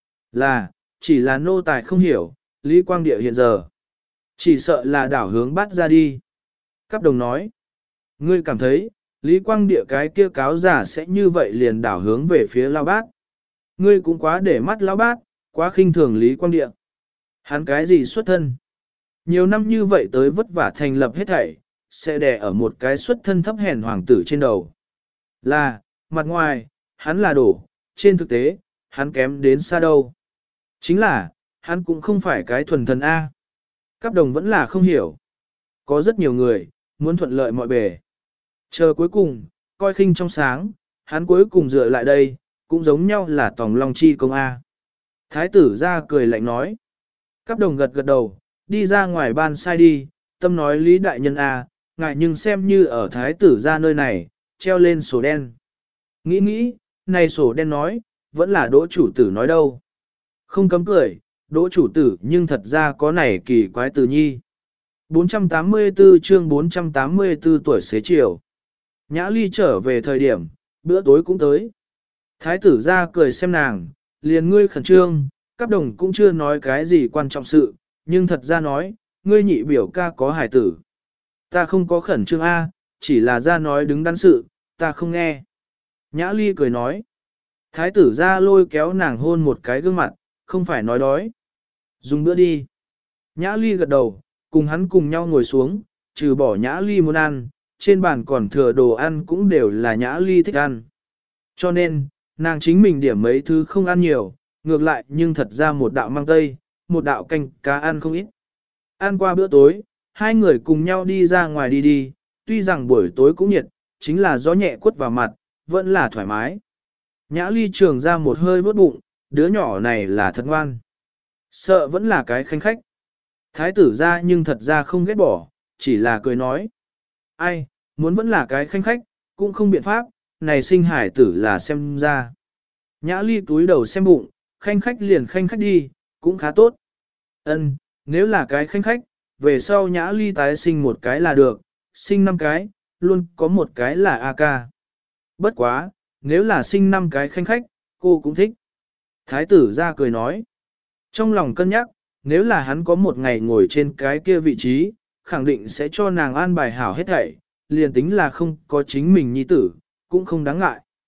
là, chỉ là nô tài không hiểu, Lý Quang Địa hiện giờ. Chỉ sợ là đảo hướng bắt ra đi. Cáp đồng nói, ngươi cảm thấy, Lý Quang Địa cái kia cáo giả sẽ như vậy liền đảo hướng về phía Lao Bát. Ngươi cũng quá để mắt Lao Bát, quá khinh thường Lý Quang Địa. Hắn cái gì xuất thân? Nhiều năm như vậy tới vất vả thành lập hết thảy, sẽ đè ở một cái xuất thân thấp hèn hoàng tử trên đầu. Là, mặt ngoài, hắn là đổ, trên thực tế, hắn kém đến xa đâu. Chính là, hắn cũng không phải cái thuần thần A. Cáp đồng vẫn là không hiểu. Có rất nhiều người, muốn thuận lợi mọi bề. Chờ cuối cùng, coi khinh trong sáng, hắn cuối cùng dựa lại đây, cũng giống nhau là tòng long chi công A. Thái tử ra cười lạnh nói. Cáp đồng gật gật đầu, đi ra ngoài ban sai đi, tâm nói Lý Đại Nhân A, ngại nhưng xem như ở thái tử ra nơi này, treo lên sổ đen. Nghĩ, này sổ đen nói, vẫn là đỗ chủ tử nói đâu. Không cấm cười, đỗ chủ tử nhưng thật ra có này kỳ quái từ nhi. 484 chương 484 tuổi xế chiều. Nhã Ly trở về thời điểm, bữa tối cũng tới. Thái tử ra cười xem nàng, liền ngươi khẩn trương, các đồng cũng chưa nói cái gì quan trọng sự, nhưng thật ra nói, ngươi nhị biểu ca có hài tử. Ta không có khẩn trương A, chỉ là ra nói đứng đắn sự, ta không nghe. Nhã Ly cười nói. Thái tử ra lôi kéo nàng hôn một cái gương mặt, không phải nói đói. Dùng bữa đi. Nhã Ly gật đầu, cùng hắn cùng nhau ngồi xuống, trừ bỏ Nhã Ly muốn ăn, trên bàn còn thừa đồ ăn cũng đều là Nhã Ly thích ăn. Cho nên, nàng chính mình điểm mấy thứ không ăn nhiều, ngược lại nhưng thật ra một đạo mang tây, một đạo canh cá ăn không ít. Ăn qua bữa tối, hai người cùng nhau đi ra ngoài đi, tuy rằng buổi tối cũng nhiệt, chính là gió nhẹ quất vào mặt, vẫn là thoải mái. Nhã Ly trường ra một hơi vớt bụng, đứa nhỏ này là thật ngoan. Sợ vẫn là cái khanh khách. Thái tử ra nhưng thật ra không ghét bỏ, chỉ là cười nói. Ai, muốn vẫn là cái khanh khách, cũng không biện pháp, này sinh hải tử là xem ra. Nhã Ly túi đầu xem bụng, khanh khách liền khanh khách đi, cũng khá tốt. Ân, nếu là cái khanh khách, về sau Nhã Ly tái sinh một cái là được, sinh 5 cái, luôn có một cái là A ca. Bất quá, nếu là sinh 5 cái khanh khách, cô cũng thích. Thái tử ra cười nói. Trong lòng cân nhắc, nếu là hắn có một ngày ngồi trên cái kia vị trí, khẳng định sẽ cho nàng an bài hảo hết thảy, liền tính là không có chính mình nhi tử, cũng không đáng ngại.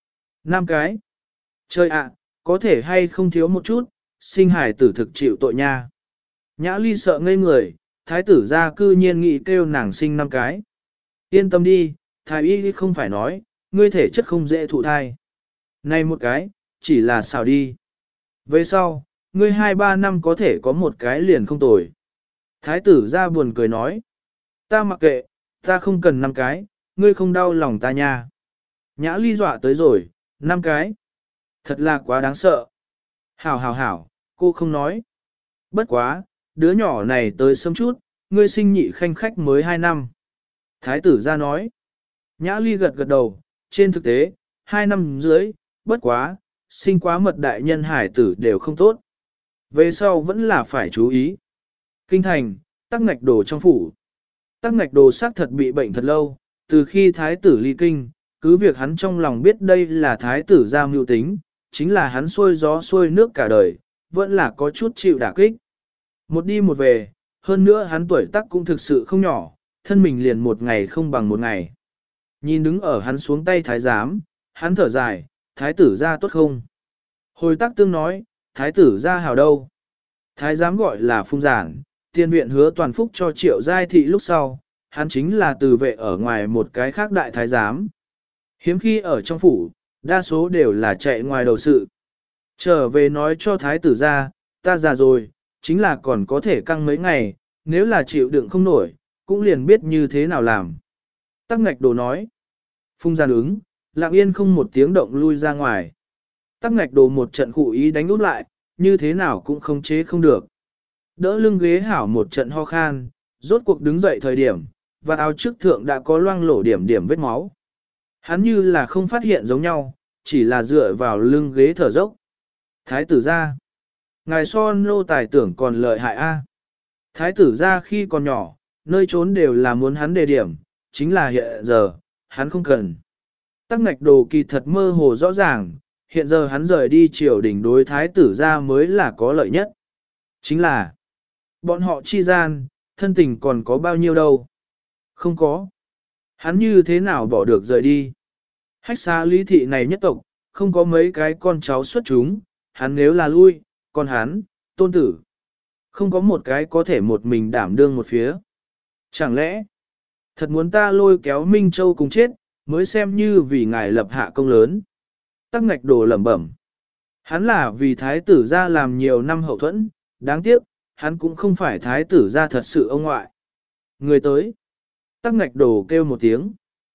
5 cái. Trời ạ, có thể hay không thiếu một chút, sinh hải tử thực chịu tội nha. Nhã ly sợ ngây người, thái tử ra cư nhiên nghĩ kêu nàng sinh 5 cái. Yên tâm đi, thái y không phải nói, ngươi thể chất không dễ thụ thai. Này một cái, chỉ là xào đi. Về sau, ngươi 2-3 năm có thể có một cái liền không tồi. Thái tử ra buồn cười nói. Ta mặc kệ, ta không cần 5 cái, ngươi không đau lòng ta nha. Nhã ly dọa tới rồi, 5 cái. Thật là quá đáng sợ. Hảo hảo hảo, cô không nói. Bất quá, đứa nhỏ này tới sớm chút, ngươi sinh nhị khanh khách mới 2 năm. Thái tử ra nói. Nhã ly gật gật đầu, trên thực tế, 2 năm dưới, bất quá, sinh quá mật đại nhân hải tử đều không tốt. Về sau vẫn là phải chú ý. Kinh thành, tắc ngạch đồ trong phủ. Tắc ngạch đồ xác thật bị bệnh thật lâu, từ khi thái tử ly kinh, cứ việc hắn trong lòng biết đây là thái tử ra mưu tính, chính là hắn xuôi gió xuôi nước cả đời, vẫn là có chút chịu đả kích. Một đi một về, hơn nữa hắn tuổi tác cũng thực sự không nhỏ, thân mình liền một ngày không bằng một ngày. Nhìn đứng ở hắn xuống tay thái giám, hắn thở dài, thái tử ra tốt không? Hồi tác tương nói, thái tử ra hào đâu? Thái giám gọi là phung giản, tiên viện hứa toàn phúc cho triệu giai thị lúc sau, hắn chính là từ vệ ở ngoài một cái khác đại thái giám. Hiếm khi ở trong phủ, đa số đều là chạy ngoài đầu sự. Trở về nói cho thái tử ra, ta già rồi, chính là còn có thể căng mấy ngày, nếu là chịu đựng không nổi, cũng liền biết như thế nào làm. Tắc ngạch đồ nói. Phung giản ứng, lặng yên không một tiếng động lui ra ngoài. Tắc ngạch đồ một trận cụ ý đánh út lại, như thế nào cũng không chế không được. Đỡ lưng ghế hảo một trận ho khan, rốt cuộc đứng dậy thời điểm, và áo trước thượng đã có loang lổ điểm điểm vết máu. Hắn như là không phát hiện giống nhau, chỉ là dựa vào lưng ghế thở dốc. Thái tử ra. Ngài so nô tài tưởng còn lợi hại a. Thái tử ra khi còn nhỏ, nơi trốn đều là muốn hắn đề điểm, chính là hiện giờ, hắn không cần. Tắc ngạch đồ kỳ thật mơ hồ rõ ràng, hiện giờ hắn rời đi triều đình đối thái tử ra mới là có lợi nhất. Chính là, bọn họ chi gian, thân tình còn có bao nhiêu đâu. Không có. Hắn như thế nào bỏ được rời đi. Hách xa lý thị này nhất tộc, không có mấy cái con cháu xuất chúng, hắn nếu là lui, còn hắn, tôn tử. Không có một cái có thể một mình đảm đương một phía. Chẳng lẽ, thật muốn ta lôi kéo Minh Châu cùng chết, mới xem như vì ngài lập hạ công lớn. Tắc ngạch đồ lẩm bẩm. Hắn là vì thái tử ra làm nhiều năm hậu thuẫn, đáng tiếc, hắn cũng không phải thái tử ra thật sự ông ngoại. Người tới. Tắc ngạch đồ kêu một tiếng.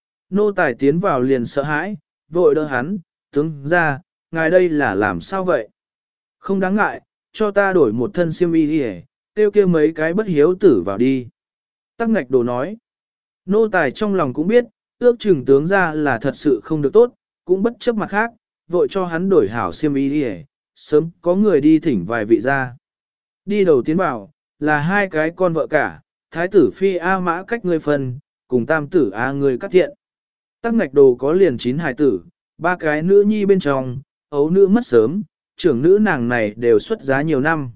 Nô tài tiến vào liền sợ hãi, vội đỡ hắn, tướng ra, ngài đây là làm sao vậy? Không đáng ngại, cho ta đổi một thân xiêm y đi kêu kêu mấy cái bất hiếu tử vào đi. Tắc ngạch đồ nói. Nô tài trong lòng cũng biết, ước chừng tướng ra là thật sự không được tốt, cũng bất chấp mặt khác, vội cho hắn đổi hảo xiêm y đi sớm có người đi thỉnh vài vị ra. Đi đầu tiến bảo, là 2 cái con vợ cả, thái tử phi A mã cách người phân, cùng tam tử A người cắt thiện. Tắc ngạch đồ có liền 9 hài tử, 3 cái nữ nhi bên trong, ấu nữ mất sớm, trưởng nữ nàng này đều xuất giá nhiều năm.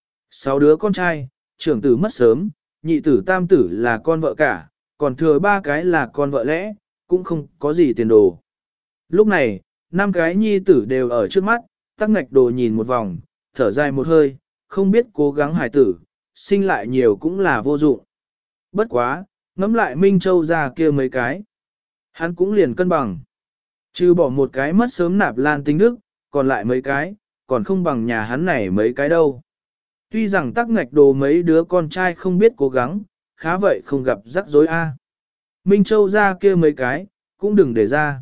6 đứa con trai, trưởng tử mất sớm, nhị tử tam tử là con vợ cả, còn thừa 3 cái là con vợ lẽ, cũng không có gì tiền đồ. Lúc này, 5 cái nhi tử đều ở trước mắt, tắc ngạch đồ nhìn một vòng, thở dài một hơi, không biết cố gắng hài tử, sinh lại nhiều cũng là vô dụng. Bất quá, ngắm lại Minh Châu ra kia mấy cái. Hắn cũng liền cân bằng. Trừ bỏ một cái mất sớm nạp lan tinh đức, còn lại mấy cái, còn không bằng nhà hắn này mấy cái đâu. Tuy rằng tắc ngạch đồ mấy đứa con trai không biết cố gắng, khá vậy không gặp rắc rối a. Minh Châu ra kia mấy cái, cũng đừng để ra.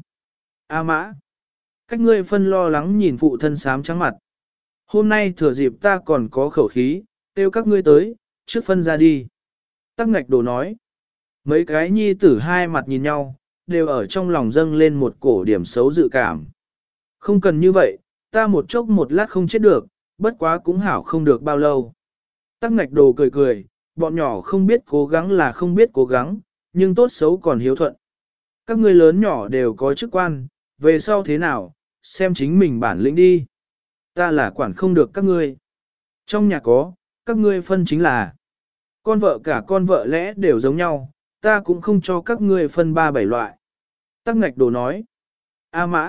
A mã. Cách ngươi phân lo lắng nhìn phụ thân xám trắng mặt. Hôm nay thừa dịp ta còn có khẩu khí, kêu các ngươi tới, trước phân ra đi. Tắc ngạch đồ nói. Mấy cái nhi tử hai mặt nhìn nhau, đều ở trong lòng dâng lên một cổ điểm xấu dự cảm. Không cần như vậy, ta một chốc một lát không chết được, bất quá cũng hảo không được bao lâu. Tắc ngạch đồ cười cười, bọn nhỏ không biết cố gắng là không biết cố gắng, nhưng tốt xấu còn hiếu thuận. Các ngươi lớn nhỏ đều có chức quan, về sau thế nào, xem chính mình bản lĩnh đi. Ta là quản không được các ngươi. Trong nhà có, các ngươi phân chính là con vợ cả con vợ lẽ đều giống nhau, ta cũng không cho các ngươi phân 3-7 loại. Tắc ngạch đồ nói. A mã,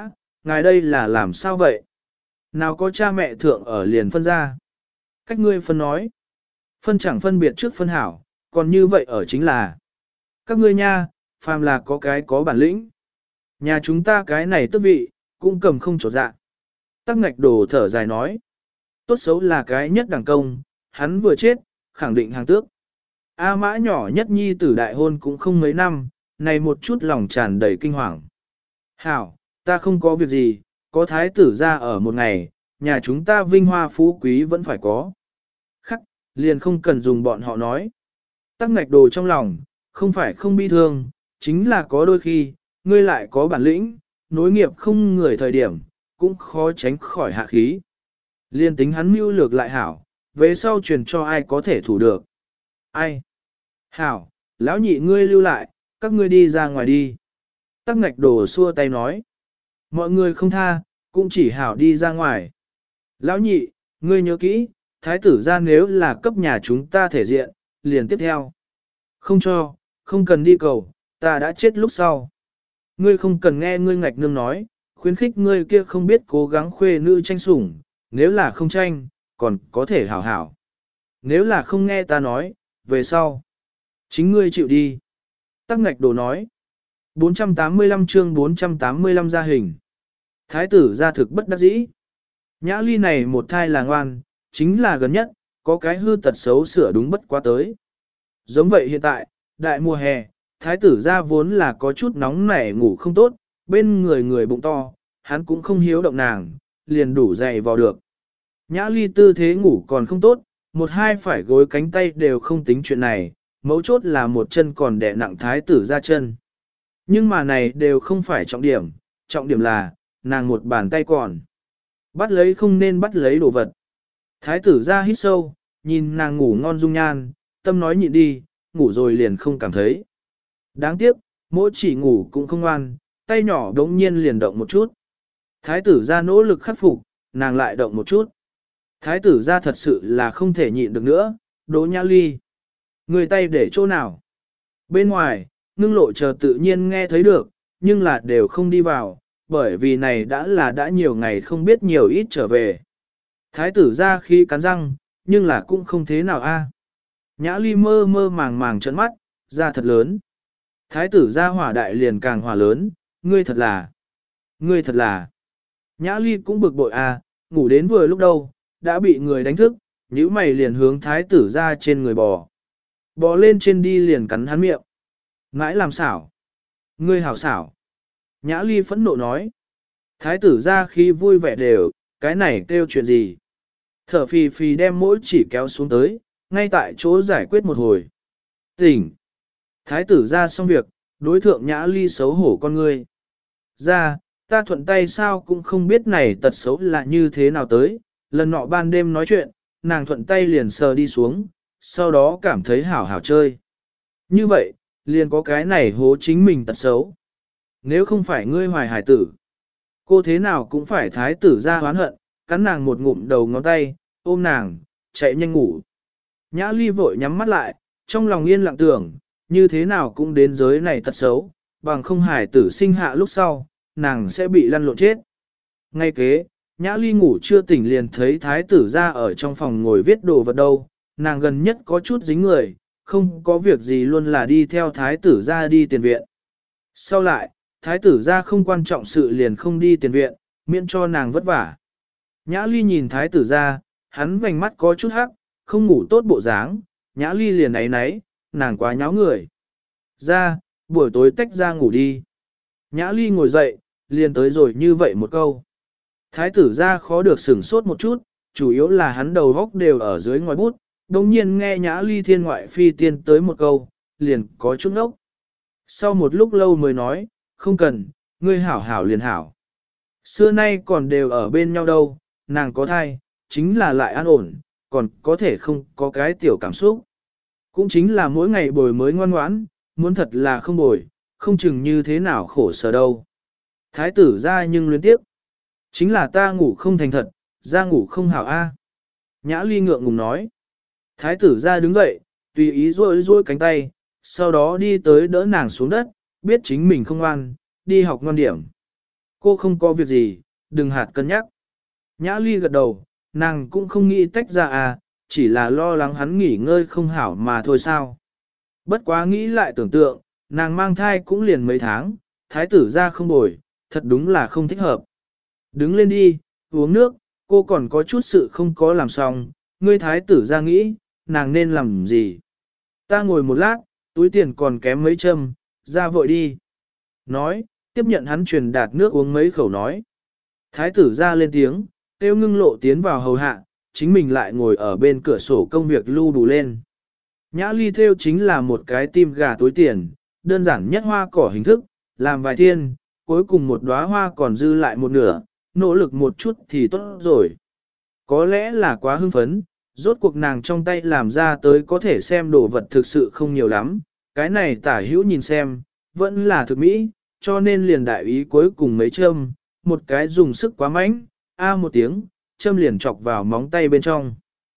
ngài đây là làm sao vậy? Nào có cha mẹ thượng ở liền phân ra. Cách ngươi phân nói. Phân chẳng phân biệt trước phân hảo, còn như vậy ở chính là. Các ngươi nha, phàm là có cái có bản lĩnh. Nhà chúng ta cái này tước vị, cũng cầm không trột dạ. Tắc ngạch đồ thở dài nói. Tốt xấu là cái nhất đẳng công, hắn vừa chết, khẳng định hàng tước. A mã nhỏ nhất nhi tử đại hôn cũng không mấy năm, này một chút lòng tràn đầy kinh hoàng. Hảo, ta không có việc gì, có thái tử ra ở một ngày, nhà chúng ta vinh hoa phú quý vẫn phải có. Khắc, liền không cần dùng bọn họ nói. Tắc ngạch đồ trong lòng, không phải không bi thương, chính là có đôi khi, ngươi lại có bản lĩnh, nối nghiệp không người thời điểm, cũng khó tránh khỏi hạ khí. Liên tính hắn mưu lược lại hảo, về sau truyền cho ai có thể thủ được. Ai? Hảo, lão nhị ngươi lưu lại, các ngươi đi ra ngoài đi. Tắc ngạch đồ xua tay nói. Mọi người không tha, cũng chỉ hảo đi ra ngoài. Lão nhị, ngươi nhớ kỹ, thái tử ra nếu là cấp nhà chúng ta thể diện, liền tiếp theo. Không cho, không cần đi cầu, ta đã chết lúc sau. Ngươi không cần nghe ngươi ngạch nương nói, khuyến khích ngươi kia không biết cố gắng khuê nữ tranh sủng, nếu là không tranh, còn có thể hảo hảo. Nếu là không nghe ta nói, về sau. Chính ngươi chịu đi. Tắc ngạch đồ nói. 485 chương 485 gia hình. Thái tử gia thực bất đắc dĩ. Nhã ly này một thai là ngoan, chính là gần nhất, có cái hư tật xấu sửa đúng bất quá tới. Giống vậy hiện tại, đại mùa hè, thái tử gia vốn là có chút nóng nảy ngủ không tốt, bên người người bụng to, hắn cũng không hiếu động nàng, liền đủ dày vào được. Nhã ly tư thế ngủ còn không tốt, một hai phải gối cánh tay đều không tính chuyện này, mấu chốt là một chân còn đè nặng thái tử ra chân. Nhưng mà này đều không phải trọng điểm là, nàng một bàn tay còn. Bắt lấy không nên bắt lấy đồ vật. Thái tử ra hít sâu, nhìn nàng ngủ ngon dung nhan, tâm nói nhịn đi, ngủ rồi liền không cảm thấy. Đáng tiếc, mỗi chỉ ngủ cũng không ngoan, tay nhỏ đống nhiên liền động một chút. Thái tử ra nỗ lực khắc phục, nàng lại động một chút. Thái tử ra thật sự là không thể nhịn được nữa, Đỗ Nhã Ly. Người tay để chỗ nào? Bên ngoài, ngưng lộ chờ tự nhiên nghe thấy được, nhưng là đều không đi vào, bởi vì này đã nhiều ngày không biết nhiều ít trở về. Thái tử ra khi cắn răng, nhưng là cũng không thế nào a. Nhã Ly mơ mơ màng màng trợn mắt, ra thật lớn. Thái tử ra hỏa đại liền càng hỏa lớn, ngươi thật là. Nhã Ly cũng bực bội a, ngủ đến vừa lúc đâu, đã bị người đánh thức, nhíu mày liền hướng thái tử ra trên người bò. Bò lên trên đi liền cắn hắn miệng. Ngãi làm xảo. Ngươi hảo xảo. Nhã Ly phẫn nộ nói. Thái tử ra khi vui vẻ đều, cái này kêu chuyện gì. Thở phì phì đem mỗi chỉ kéo xuống tới, ngay tại chỗ giải quyết một hồi. Tỉnh. Thái tử ra xong việc, đối thượng Nhã Ly xấu hổ con ngươi. Ra, ta thuận tay sao cũng không biết này tật xấu là như thế nào tới, lần nọ ban đêm nói chuyện, nàng thuận tay liền sờ đi xuống, sau đó cảm thấy hảo hảo chơi. Như vậy, liền có cái này hố chính mình tật xấu. Nếu không phải ngươi hoài hải tử, cô thế nào cũng phải thái tử ra hoán hận, cắn nàng một ngụm đầu ngón tay, ôm nàng, chạy nhanh ngủ. Nhã Ly vội nhắm mắt lại, trong lòng yên lặng tưởng, như thế nào cũng đến giới này tật xấu, bằng không hải tử sinh hạ lúc sau, nàng sẽ bị lăn lộn chết. Ngay kế, Nhã Ly ngủ chưa tỉnh liền thấy thái tử ra ở trong phòng ngồi viết đồ vật đâu, nàng gần nhất có chút dính người, không có việc gì luôn là đi theo thái tử ra đi tiền viện. Sau lại, thái tử ra không quan trọng sự liền không đi tiền viện, miễn cho nàng vất vả. Nhã Ly nhìn thái tử ra, hắn vành mắt có chút hắc, không ngủ tốt bộ dáng, Nhã Ly liền ấy náy, nàng quá nháo người. Ra, buổi tối tách ra ngủ đi. Nhã Ly ngồi dậy, liền tới rồi như vậy một câu. Thái tử ra khó được sửng sốt một chút, chủ yếu là hắn đầu góc đều ở dưới ngòi bút, đồng nhiên nghe Nhã Ly thiên ngoại phi tiên tới một câu, liền có chút ngốc. Sau một lúc lâu mới nói, không cần, ngươi hảo hảo liền hảo. Xưa nay còn đều ở bên nhau đâu, nàng có thai, chính là lại an ổn, còn có thể không có cái tiểu cảm xúc. Cũng chính là mỗi ngày bồi mới ngoan ngoãn, muốn thật là không bồi, không chừng như thế nào khổ sở đâu. Thái tử ra nhưng luyến tiếp. Chính là ta ngủ không thành thật, ra ngủ không hảo a. Nhã Ly ngượng ngùng nói. Thái tử ra đứng dậy, tùy ý rôi cánh tay, sau đó đi tới đỡ nàng xuống đất, biết chính mình không ngoan, đi học ngoan điểm. Cô không có việc gì, đừng hạt cân nhắc. Nhã Ly gật đầu, nàng cũng không nghĩ tách ra à, chỉ là lo lắng hắn nghỉ ngơi không hảo mà thôi sao. Bất quá nghĩ lại tưởng tượng, nàng mang thai cũng liền mấy tháng, thái tử ra không bồi, thật đúng là không thích hợp. Đứng lên đi, uống nước, cô còn có chút sự không có làm xong, ngươi thái tử ra nghĩ, nàng nên làm gì. Ta ngồi một lát, túi tiền còn kém mấy châm, ra vội đi. Nói, tiếp nhận hắn truyền đạt nước uống mấy khẩu nói. Thái tử ra lên tiếng, Tiêu Ngưng Lộ tiến vào hầu hạ, chính mình lại ngồi ở bên cửa sổ công việc lưu đủ lên. Nhã Ly theo chính là một cái tim gà túi tiền, đơn giản nhất hoa cỏ hình thức, làm vài thiên, cuối cùng một đóa hoa còn dư lại một nửa, nỗ lực một chút thì tốt rồi. Có lẽ là quá hưng phấn, rốt cuộc nàng trong tay làm ra tới có thể xem đồ vật thực sự không nhiều lắm, cái này tả hữu nhìn xem, vẫn là thực mỹ, cho nên liền đại ý cuối cùng mấy châm, một cái dùng sức quá mạnh, một tiếng, châm liền chọc vào móng tay bên trong.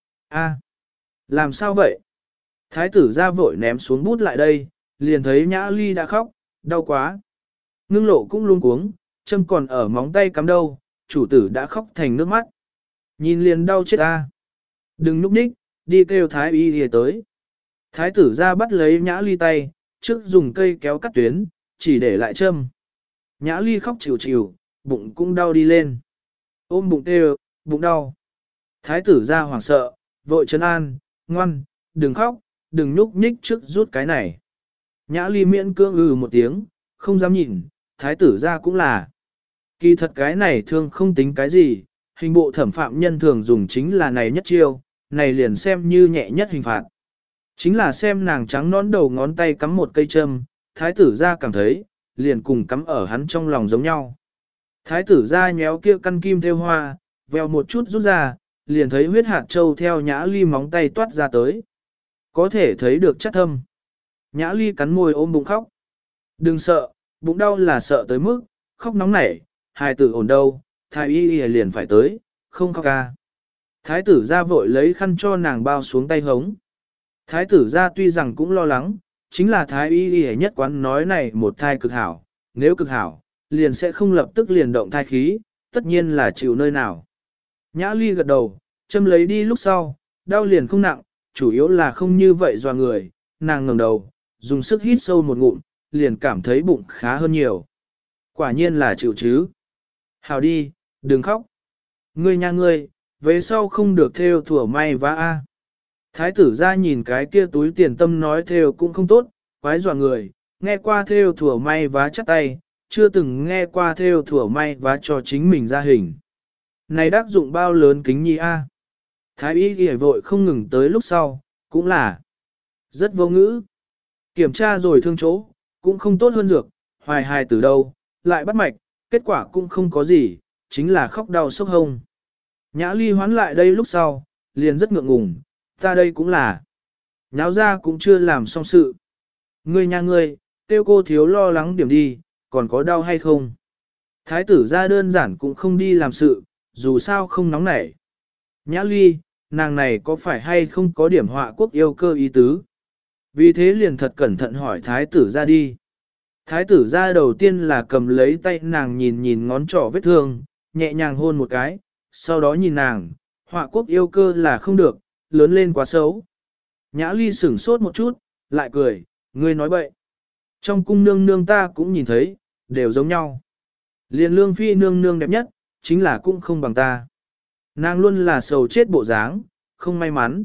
Làm sao vậy? Thái tử ra vội ném xuống bút lại đây, liền thấy Nhã Ly đã khóc, đau quá. Ngưng Lộ cũng luống cuống, châm còn ở móng tay cắm đâu, chủ tử đã khóc thành nước mắt. Nhìn liền đau chết ta. Đừng núp ních, đi kêu thái y đi tới. Thái tử ra bắt lấy Nhã Ly tay, trước dùng cây kéo cắt tuyến, chỉ để lại châm. Nhã Ly khóc chịu chịu, bụng cũng đau đi lên. Ôm bụng kêu, bụng đau. Thái tử ra hoảng sợ, vội trấn an, ngoan, đừng khóc, đừng núp nhích trước rút cái này. Nhã Ly miễn cưỡng một tiếng, không dám nhìn, thái tử ra cũng là. Kỳ thật cái này thương không tính cái gì, hình bộ thẩm phạm nhân thường dùng chính là này nhất chiêu, này liền xem như nhẹ nhất hình phạt. Chính là xem nàng trắng nón đầu ngón tay cắm một cây châm, thái tử ra cảm thấy, liền cùng cắm ở hắn trong lòng giống nhau. Thái tử ra nhéo kia căn kim theo hoa, vèo một chút rút ra, liền thấy huyết hạt châu theo Nhã Ly móng tay toát ra tới. Có thể thấy được chất thâm. Nhã Ly cắn môi ôm bụng khóc. Đừng sợ, bụng đau là sợ tới mức, khóc nóng nảy, hài tử ổn đâu, thái y liền phải tới, không khóc ca. Thái tử ra vội lấy khăn cho nàng bao xuống tay hống. Thái tử ra tuy rằng cũng lo lắng, chính là thái y nhất quán nói này một thai cực hảo, nếu cực hảo, liền sẽ không lập tức liền động thai khí, tất nhiên là chịu nơi nào. Nhã Ly gật đầu, châm lấy đi lúc sau, đau liền không nặng, chủ yếu là không như vậy doa người, nàng ngẩng đầu, dùng sức hít sâu một ngụm, liền cảm thấy bụng khá hơn nhiều. Quả nhiên là chịu chứ. Hào đi, đừng khóc. Ngươi nha ngươi, về sau không được theo thủa may vá a. Thái tử ra nhìn cái kia túi tiền tâm nói theo cũng không tốt, quái dọa người, nghe qua theo thủa may vá chắc tay, chưa từng nghe qua theo thủa may vá cho chính mình ra hình. Này đắc dụng bao lớn kính nhi a. Thái y ghi vội không ngừng tới lúc sau, cũng là rất vô ngữ. Kiểm tra rồi thương chỗ, cũng không tốt hơn dược, hoài hài từ đâu, lại bắt mạch, kết quả cũng không có gì, chính là khóc đau sốc hông. Nhã Ly hoán lại đây lúc sau, liền rất ngượng ngùng, ta đây cũng là. Nháo ra cũng chưa làm xong sự. Ngươi nha ngươi, tiêu cô thiếu lo lắng điểm đi, còn có đau hay không? Thái tử ra đơn giản cũng không đi làm sự, dù sao không nóng nảy. Nhã Ly, nàng này có phải hay không có điểm họa quốc yêu cơ ý tứ? Vì thế liền thật cẩn thận hỏi thái tử ra đi. Thái tử ra đầu tiên là cầm lấy tay nàng nhìn nhìn ngón trỏ vết thương, nhẹ nhàng hôn một cái, sau đó nhìn nàng, họa quốc yêu cơ là không được, lớn lên quá xấu. Nhã Ly sửng sốt một chút, lại cười, ngươi nói bậy. Trong cung nương nương ta cũng nhìn thấy, đều giống nhau. Liên lương phi nương nương đẹp nhất, chính là cũng không bằng ta. Nàng luôn là sầu chết bộ dáng, không may mắn.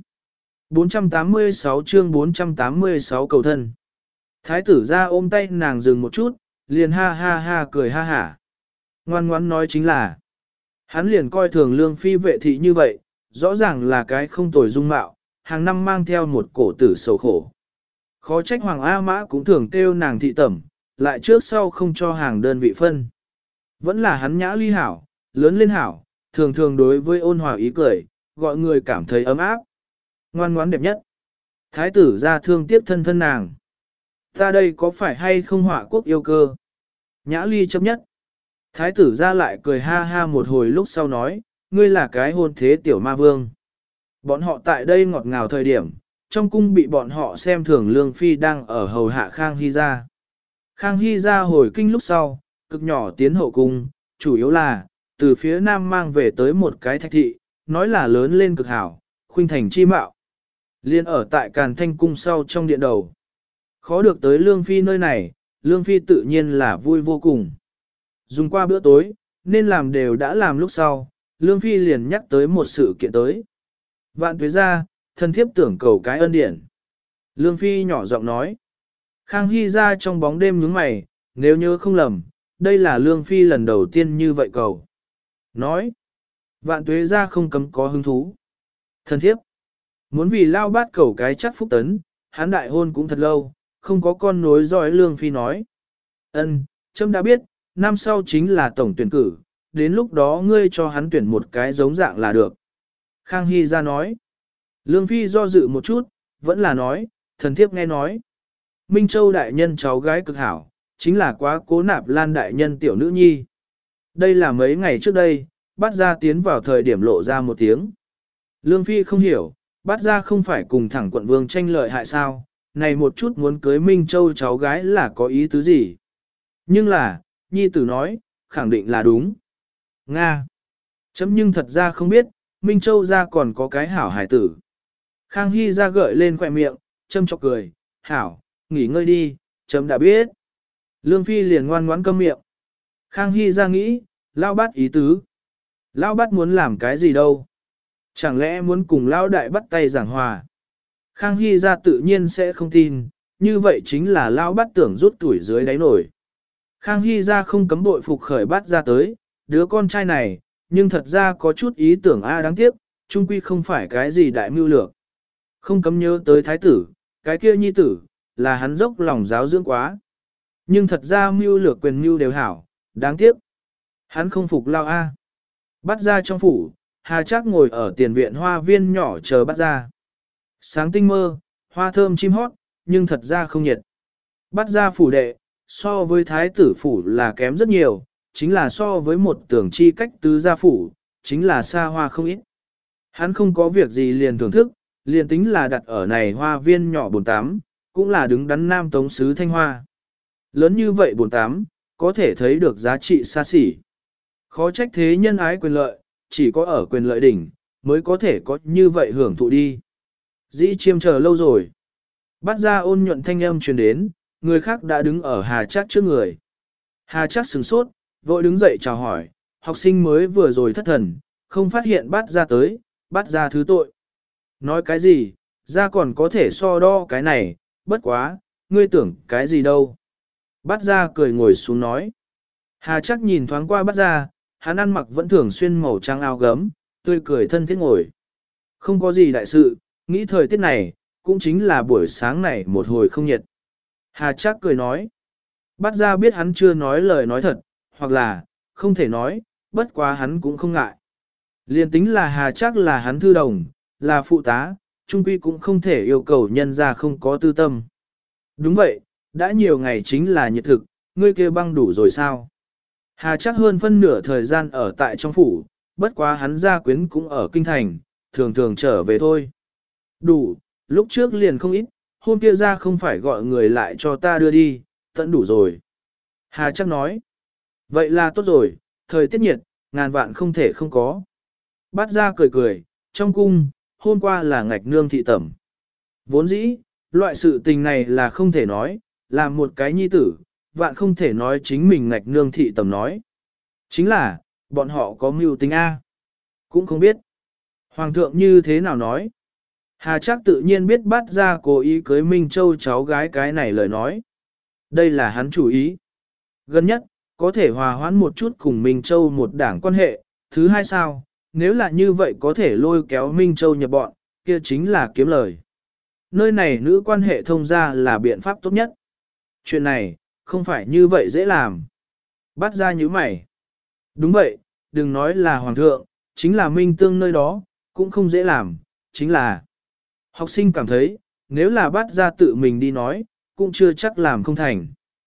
486 chương 486 cầu thân. Thái tử ra ôm tay nàng dừng một chút, liền ha ha ha cười ha hả. Ngoan ngoãn nói chính là, hắn liền coi thường lương phi vệ thị như vậy, rõ ràng là cái không tồi dung mạo, hàng năm mang theo một cổ tử sầu khổ. Khó trách Hoàng A Mã cũng thường kêu nàng thị tẩm, lại trước sau không cho hàng đơn vị phân. Vẫn là hắn Nhã Ly hảo, lớn lên hảo, thường thường đối với ôn hòa ý cười, gọi người cảm thấy ấm áp. Ngoan ngoãn đẹp nhất. Thái tử ra thương tiếc thân thân nàng. Ta đây có phải hay không họa quốc yêu cơ? Nhã Ly chấp nhất. Thái tử ra lại cười ha ha một hồi lúc sau nói, ngươi là cái hôn thế tiểu ma vương. Bọn họ tại đây ngọt ngào thời điểm, trong cung bị bọn họ xem thường Lương Phi đang ở hầu hạ Khang Hy gia. Khang Hy gia hồi kinh lúc sau, cực nhỏ tiến hậu cung, chủ yếu là, từ phía nam mang về tới một cái thạch thị, nói là lớn lên cực hảo, khuynh thành chi mạo. Liên ở tại Càn Thanh cung sau trong điện đầu. Khó được tới Lương Phi nơi này, Lương Phi tự nhiên là vui vô cùng. Dùng qua bữa tối, nên làm đều đã làm lúc sau, Lương Phi liền nhắc tới một sự kiện tới. Vạn tuế ra, thân thiếp tưởng cầu cái ân điển. Lương Phi nhỏ giọng nói. Khang Hy ra trong bóng đêm nhướng mày, nếu nhớ không lầm, đây là Lương Phi lần đầu tiên như vậy cầu. Nói, vạn tuế ra không cấm có hứng thú. Thân thiếp, muốn vì lao bát cầu cái chắc phúc tấn, hắn đại hôn cũng thật lâu, không có con nối dõi. Lương Phi nói. Ân, trẫm đã biết, năm sau chính là tổng tuyển cử, đến lúc đó ngươi cho hắn tuyển một cái giống dạng là được. Khang Hy ra nói. Lương Phi do dự một chút, vẫn là nói, thần thiếp nghe nói. Minh Châu đại nhân cháu gái cực hảo, chính là quá Cố Nạp Lan đại nhân tiểu nữ nhi. Đây là mấy ngày trước đây, Bát Gia tiến vào thời điểm lộ ra một tiếng. Lương Phi không hiểu, Bát Gia không phải cùng thẳng quận vương tranh lợi hại sao, này một chút muốn cưới Minh Châu cháu gái là có ý tứ gì. Nhưng là, nhi tử nói, khẳng định là đúng. Nga. Chấm nhưng thật ra không biết, Minh Châu ra còn có cái hảo hải tử. Khang Hy ra gợi lên khỏe miệng, châm chọc cười, hảo, nghỉ ngơi đi, chấm đã biết. Lương Phi liền ngoan ngoãn câm miệng. Khang Hy ra nghĩ, Lão Bát ý tứ. Lão Bát muốn làm cái gì đâu? Chẳng lẽ muốn cùng Lão Đại bắt tay giảng hòa? Khang Hy ra tự nhiên sẽ không tin, như vậy chính là Lão Bát tưởng rút tuổi dưới đáy nổi. Khang Hy ra không cấm bội phục khởi Bát ra tới, đứa con trai này, nhưng thật ra có chút ý tưởng đáng tiếc, chung quy không phải cái gì đại mưu lược. Không cấm nhớ tới thái tử, cái kia nhi tử, là hắn dốc lòng giáo dưỡng quá. Nhưng thật ra mưu lược quyền mưu đều hảo, đáng tiếc. Hắn không phục lao A. Bắt ra trong phủ, Hà Trác ngồi ở tiền viện hoa viên nhỏ chờ bắt ra. Sáng tinh mơ, hoa thơm chim hót, nhưng thật ra không nhiệt. Bắt ra phủ đệ, so với thái tử phủ là kém rất nhiều, chính là so với một tưởng chi cách tứ gia phủ, chính là xa hoa không ít. Hắn không có việc gì liền thưởng thức, liền tính là đặt ở này hoa viên nhỏ bồn tám, cũng là đứng đắn nam tống sứ thanh hoa. Lớn như vậy bồn tám, có thể thấy được giá trị xa xỉ. Khó trách thế nhân ái quyền lợi, chỉ có ở quyền lợi đỉnh, mới có thể có như vậy hưởng thụ đi. Dĩ chiêm chờ lâu rồi. Bắt ra ôn nhuận thanh âm truyền đến, người khác đã đứng ở Hà Trác trước người. Hà Trác sửng sốt, vội đứng dậy chào hỏi, học sinh mới vừa rồi thất thần, không phát hiện bắt ra tới, bắt ra thứ tội. Nói cái gì, ra còn có thể so đo cái này, bất quá, ngươi tưởng cái gì đâu. Bắt ra cười ngồi xuống nói. Hà Trác nhìn thoáng qua bắt ra, hắn ăn mặc vẫn thường xuyên màu trắng áo gấm, tươi cười thân thiết ngồi. Không có gì đại sự, nghĩ thời tiết này, cũng chính là buổi sáng này một hồi không nhiệt. Hà Trác cười nói. Bắt ra biết hắn chưa nói lời nói thật, hoặc là, không thể nói, bất quá hắn cũng không ngại. Liên tính là Hà Trác là hắn thư đồng, là phụ tá, trung quy cũng không thể yêu cầu nhân ra không có tư tâm. Đúng vậy, đã nhiều ngày chính là nhiệt thực, ngươi kia băng đủ rồi sao? Hà Trác hơn phân nửa thời gian ở tại trong phủ, bất quá hắn gia quyến cũng ở kinh thành, thường thường trở về thôi. Đủ, lúc trước liền không ít, hôm kia ra không phải gọi người lại cho ta đưa đi, tận đủ rồi. Hà Trác nói, vậy là tốt rồi, thời tiết nhiệt, ngàn vạn không thể không có. Bát ra cười cười, trong cung, hôm qua là ngạch nương thị tẩm. Vốn dĩ, loại sự tình này là không thể nói, là một cái nhi tử, vạn không thể nói chính mình ngạch nương thị tẩm nói. Chính là, bọn họ có mưu tính A. Cũng không biết. Hoàng thượng như thế nào nói. Hà Trác tự nhiên biết bắt ra cố ý cưới Minh Châu cháu gái cái này lời nói. Đây là hắn chủ ý. Gần nhất, có thể hòa hoãn một chút cùng Minh Châu một đảng quan hệ. Thứ hai sao, nếu là như vậy có thể lôi kéo Minh Châu nhập bọn, kia chính là kiếm lời. Nơi này nữ quan hệ thông ra là biện pháp tốt nhất. Chuyện này, không phải như vậy dễ làm. Bắt ra như mày. Đúng vậy, đừng nói là hoàng thượng, chính là Minh Tương nơi đó, cũng không dễ làm, chính là. Học sinh cảm thấy, nếu là bắt ra tự mình đi nói, cũng chưa chắc làm không thành.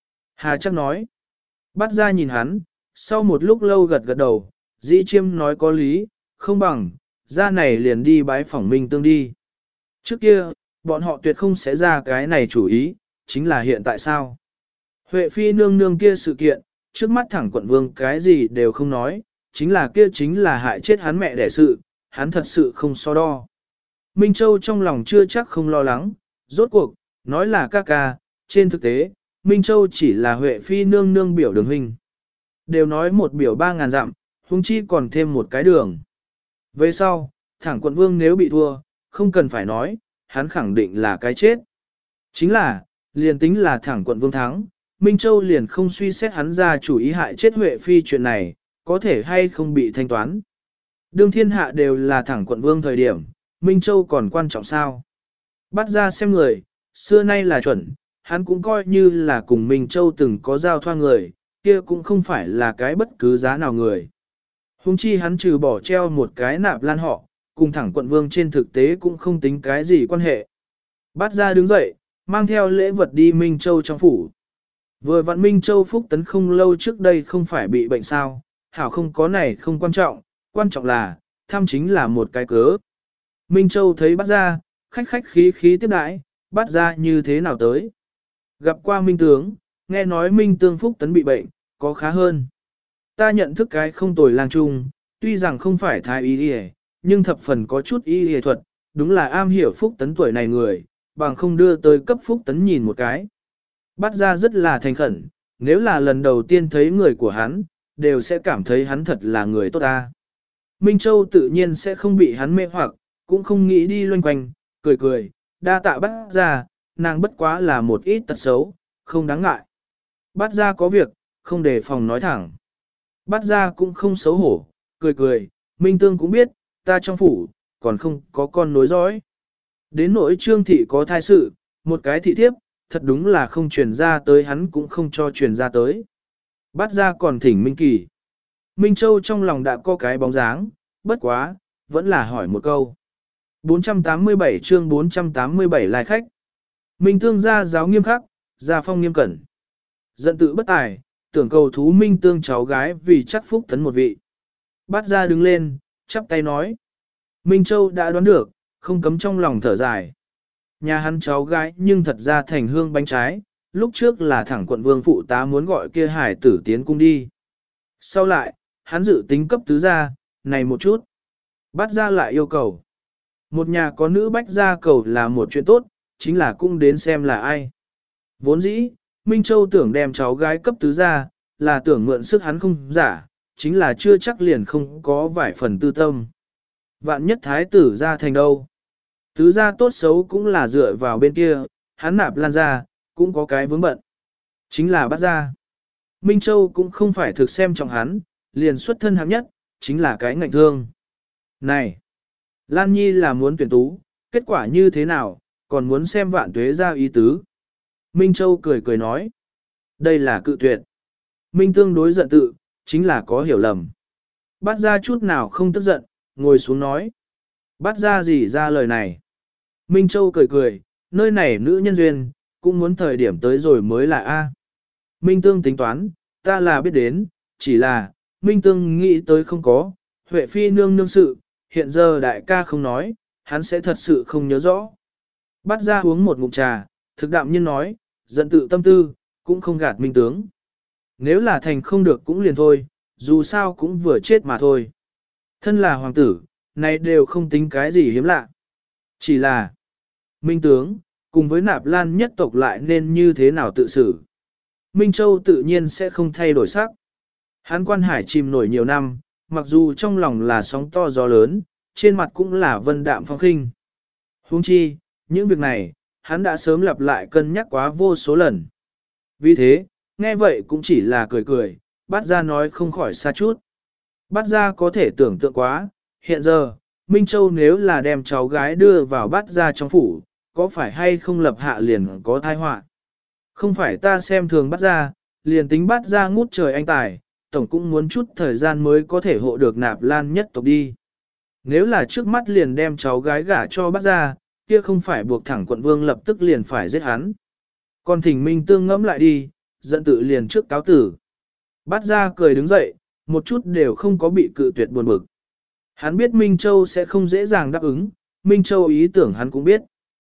Hà Trác nói. Bắt ra nhìn hắn, sau một lúc lâu gật gật đầu, dĩ chiêm nói có lý, không bằng, ra này liền đi bái phỏng Minh Tương đi. Trước kia, bọn họ tuyệt không sẽ ra cái này chủ ý, chính là hiện tại sao. Huệ Phi nương nương kia sự kiện, trước mắt thẳng quận vương cái gì đều không nói, chính là hại chết hắn mẹ đẻ sự, hắn thật sự không so đo. Minh Châu trong lòng chưa chắc không lo lắng, rốt cuộc, nói là ca ca, trên thực tế, Minh Châu chỉ là Huệ Phi nương nương biểu đường huynh. Đều nói một biểu 3.000 dặm, huống chi còn thêm một cái đường. Về sau, thẳng quận vương nếu bị thua, không cần phải nói, hắn khẳng định là cái chết. Chính là, liền tính là thẳng quận vương thắng, Minh Châu liền không suy xét hắn ra chủ ý hại chết Huệ Phi chuyện này, có thể hay không bị thanh toán. Đương thiên hạ đều là thẳng quận vương thời điểm, Minh Châu còn quan trọng sao? Bắt ra xem người, xưa nay là chuẩn, hắn cũng coi như là cùng Minh Châu từng có giao thoa người, kia cũng không phải là cái bất cứ giá nào người. Hùng chi hắn trừ bỏ treo một cái nạp lan họ, cùng thẳng quận vương trên thực tế cũng không tính cái gì quan hệ. Bắt ra đứng dậy, mang theo lễ vật đi Minh Châu trong phủ. Vừa vặn Minh Châu Phúc Tấn không lâu trước đây không phải bị bệnh sao, hảo không có này không quan trọng là, thăm chính là một cái cớ. Minh Châu thấy bắt ra, khách khách khí khí tiếp đãi, bắt ra như thế nào tới. Gặp qua Minh Tướng, nghe nói Minh Tương Phúc Tấn bị bệnh, có khá hơn. Ta nhận thức cái không tồi lang trung, tuy rằng không phải thái y y, nhưng thập phần có chút y y thuật, đúng là am hiểu Phúc Tấn tuổi này người, bằng không đưa tới cấp Phúc Tấn nhìn một cái. Bắt ra rất là thành khẩn, nếu là lần đầu tiên thấy người của hắn, đều sẽ cảm thấy hắn thật là người tốt ta. Minh Châu tự nhiên sẽ không bị hắn mê hoặc, cũng không nghĩ đi loanh quanh, cười cười, đa tạ bắt ra, nàng bất quá là một ít tật xấu, không đáng ngại. Bắt ra có việc, không đề phòng nói thẳng. Bắt ra cũng không xấu hổ, cười cười, Minh Tương cũng biết, ta trong phủ, còn không có con nối dõi. Đến nỗi Trương thị có thai sự, một cái thị thiếp, thật đúng là không truyền ra tới hắn cũng không cho truyền ra tới. Bắt ra còn thỉnh Minh Kỳ. Minh Châu trong lòng đã có cái bóng dáng, bất quá, vẫn là hỏi một câu. 487 chương 487 lai khách. Minh Tương gia giáo nghiêm khắc, gia phong nghiêm cẩn. Giận tự bất tài, tưởng cầu thú Minh Tương cháu gái vì chắc Phúc Tấn một vị. Bắt ra đứng lên, chắp tay nói. Minh Châu đã đoán được, không cấm trong lòng thở dài. Nhà hắn cháu gái nhưng thật ra thành hương bánh trái, lúc trước là thẳng quận vương phụ tá muốn gọi kia hải tử tiến cung đi. Sau lại, hắn dự tính cấp tứ gia, này một chút. Bắt ra lại yêu cầu. Một nhà có nữ bách gia cầu là một chuyện tốt, chính là cũng đến xem là ai. Vốn dĩ, Minh Châu tưởng đem cháu gái cấp tứ gia, là tưởng mượn sức hắn không giả, chính là chưa chắc liền không có vài phần tư tâm. Vạn nhất thái tử ra thành đâu. Tứ gia tốt xấu cũng là dựa vào bên kia, hắn nạp lan ra, cũng có cái vướng bận. Chính là bắt ra. Minh Châu cũng không phải thực xem trọng hắn, liền xuất thân hạng nhất, chính là cái ngạnh thương. Này! Lan Nhi là muốn tuyển tú, kết quả như thế nào, còn muốn xem vạn tuế ra ý tứ. Minh Châu cười cười nói. Đây là cự tuyệt. Minh tương đối giận tự, chính là có hiểu lầm. Bắt ra chút nào không tức giận, ngồi xuống nói. Bắt ra gì ra lời này. Minh Châu cười cười, nơi này nữ nhân duyên, cũng muốn thời điểm tới rồi mới là A. Minh tương tính toán, ta là biết đến, chỉ là, Minh tương nghĩ tới không có, Huệ Phi nương nương sự, hiện giờ đại ca không nói, hắn sẽ thật sự không nhớ rõ. Bắt ra uống một ngụm trà, thực đạm nhiên nói, giận tự tâm tư, cũng không gạt Minh tướng. Nếu là thành không được cũng liền thôi, dù sao cũng vừa chết mà thôi. Thân là hoàng tử, này đều không tính cái gì hiếm lạ. Chỉ là, Minh tướng, cùng với nạp lan nhất tộc lại nên như thế nào tự xử. Minh Châu tự nhiên sẽ không thay đổi sắc. Hắn quan hải chìm nổi nhiều năm, mặc dù trong lòng là sóng to gió lớn, trên mặt cũng là vân đạm phong khinh. Huống chi, những việc này, hắn đã sớm lặp lại cân nhắc quá vô số lần. Vì thế, nghe vậy cũng chỉ là cười cười, bắt ra nói không khỏi xa chút. Bắt ra có thể tưởng tượng quá, hiện giờ, Minh Châu nếu là đem cháu gái đưa vào bắt ra trong phủ, có phải hay không lập hạ liền có tai họa. Không phải ta xem thường bắt ra, liền tính bắt ra ngút trời anh tài, tổng cũng muốn chút thời gian mới có thể hộ được nạp lan nhất tộc đi. Nếu là trước mắt liền đem cháu gái gả cho bắt ra, kia không phải buộc thẳng quận vương lập tức liền phải giết hắn. Còn thỉnh Minh tương ngẫm lại đi, giận tự liền trước cáo tử. Bắt ra cười đứng dậy, một chút đều không có bị cự tuyệt buồn bực. Hắn biết Minh Châu sẽ không dễ dàng đáp ứng, Minh Châu ý tưởng hắn cũng biết.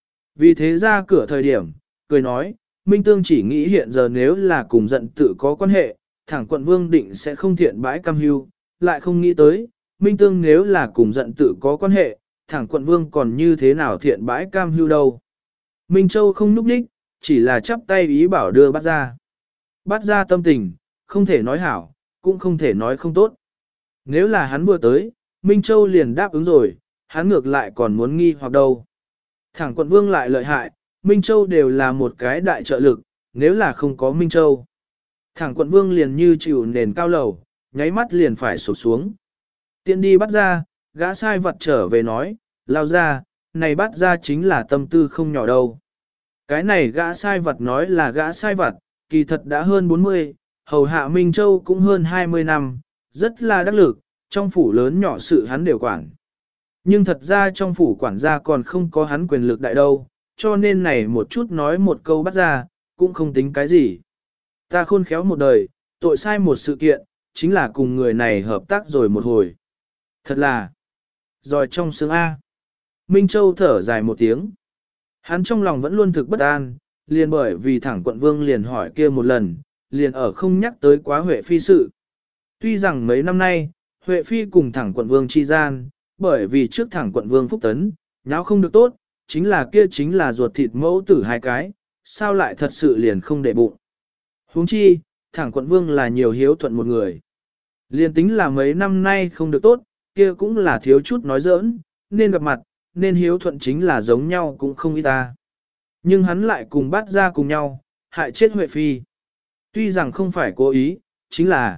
Vì thế ra cửa thời điểm, cười nói, Minh Tương chỉ nghĩ hiện giờ nếu là cùng giận tự có quan hệ, thẳng quận vương định sẽ không thiện bãi cam hưu, lại không nghĩ tới, Minh Tương nếu là cùng giận tự có quan hệ, thẳng quận vương còn như thế nào thiện bãi cam hưu đâu. Minh Châu không núp đích, chỉ là chắp tay ý bảo đưa bắt ra. Bắt ra tâm tình, không thể nói hảo, cũng không thể nói không tốt. Nếu là hắn vừa tới, Minh Châu liền đáp ứng rồi, hắn ngược lại còn muốn nghi hoặc đâu. Thẳng quận vương lại lợi hại, Minh Châu đều là một cái đại trợ lực, nếu là không có Minh Châu. Thẳng quận vương liền như chịu nền cao lầu, nháy mắt liền phải sụp xuống. Tiện đi bắt ra, gã sai vật trở về nói, lao ra, này bắt ra chính là tâm tư không nhỏ đâu. Cái này gã sai vật nói là gã sai vật, kỳ thật đã hơn 40, hầu hạ Minh Châu cũng hơn 20 năm, rất là đắc lực, trong phủ lớn nhỏ sự hắn đều quản. Nhưng thật ra trong phủ quản gia còn không có hắn quyền lực đại đâu, cho nên này một chút nói một câu bắt ra, cũng không tính cái gì. Ta khôn khéo một đời, tội sai một sự kiện, chính là cùng người này hợp tác rồi một hồi. Thật là, rồi trong xương A. Minh Châu thở dài một tiếng. Hắn trong lòng vẫn luôn thực bất an, liền bởi vì thẳng quận vương liền hỏi kia một lần, liền ở không nhắc tới quá Huệ Phi sự. Tuy rằng mấy năm nay, Huệ Phi cùng thẳng quận vương chi gian, bởi vì trước thẳng quận vương phúc tấn, nháo không được tốt, chính là ruột thịt mẫu tử hai cái, sao lại thật sự liền không để bụng. Huống chi, thẳng quận vương là nhiều hiếu thuận một người. Liền tính là mấy năm nay không được tốt, kia cũng là thiếu chút nói giỡn, nên gặp mặt, nên hiếu thuận chính là giống nhau cũng không ít ta. Nhưng hắn lại cùng bắt ra cùng nhau, hại chết Huệ Phi. Tuy rằng không phải cố ý, chính là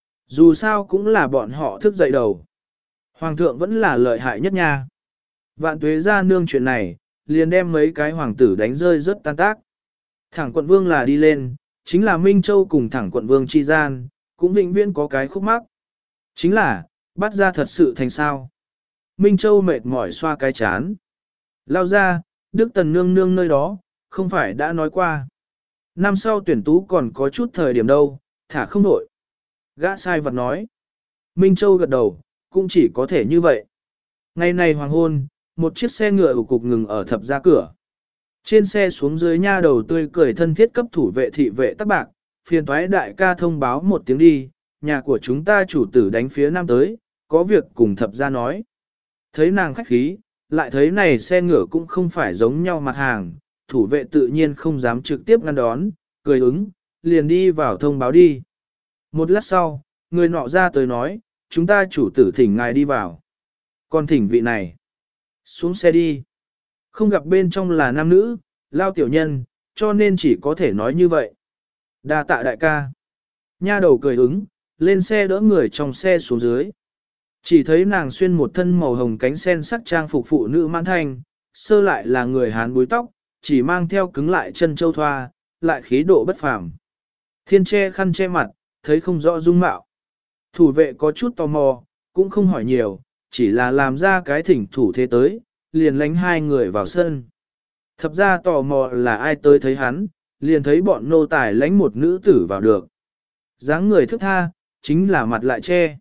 dù sao cũng là bọn họ thức dậy đầu. Hoàng thượng vẫn là lợi hại nhất nha. Vạn tuế ra nương chuyện này, liền đem mấy cái hoàng tử đánh rơi rất tan tác. Thẳng quận vương là đi lên, chính là Minh Châu cùng thẳng quận vương chi gian, cũng vĩnh viễn có cái khúc mắc. Chính là, bắt ra thật sự thành sao. Minh Châu mệt mỏi xoa cái chán. Lao ra, Đức Tần nương nương nơi đó, không phải đã nói qua. Năm sau tuyển tú còn có chút thời điểm đâu, thả không đổi. Gã sai vật nói. Minh Châu gật đầu, cũng chỉ có thể như vậy. Ngày này hoàng hôn, một chiếc xe ngựa ủ cục ngừng ở thập gia cửa. Trên xe xuống dưới nha đầu tươi cười thân thiết cấp thủ vệ thị vệ tắc bạc, phiền toái đại ca thông báo một tiếng đi, nhà của chúng ta chủ tử đánh phía nam tới, có việc cùng thập gia nói. Thấy nàng khách khí, lại thấy này xe ngựa cũng không phải giống nhau mặt hàng, thủ vệ tự nhiên không dám trực tiếp ngăn đón, cười ứng, liền đi vào thông báo đi. Một lát sau, người nọ ra tới nói, chúng ta chủ tử thỉnh ngài đi vào. Còn thỉnh vị này, xuống xe đi. Không gặp bên trong là nam nữ, lao tiểu nhân, cho nên chỉ có thể nói như vậy. Đa tạ đại ca. Nha đầu cười ứng, lên xe đỡ người trong xe xuống dưới. Chỉ thấy nàng xuyên một thân màu hồng cánh sen sắc trang phục phụ nữ mãn thanh, sơ lại là người Hán búi tóc, chỉ mang theo cứng lại chân châu thoa, lại khí độ bất phàm. Thiên che khăn che mặt, thấy không rõ dung mạo. Thủ vệ có chút tò mò, cũng không hỏi nhiều, chỉ là làm ra cái thỉnh thủ thế tới, liền lánh hai người vào sân. Thập ra tò mò là ai tới thấy hắn, liền thấy bọn nô tài lánh một nữ tử vào được. Dáng người thức tha, chính là mặt lại che.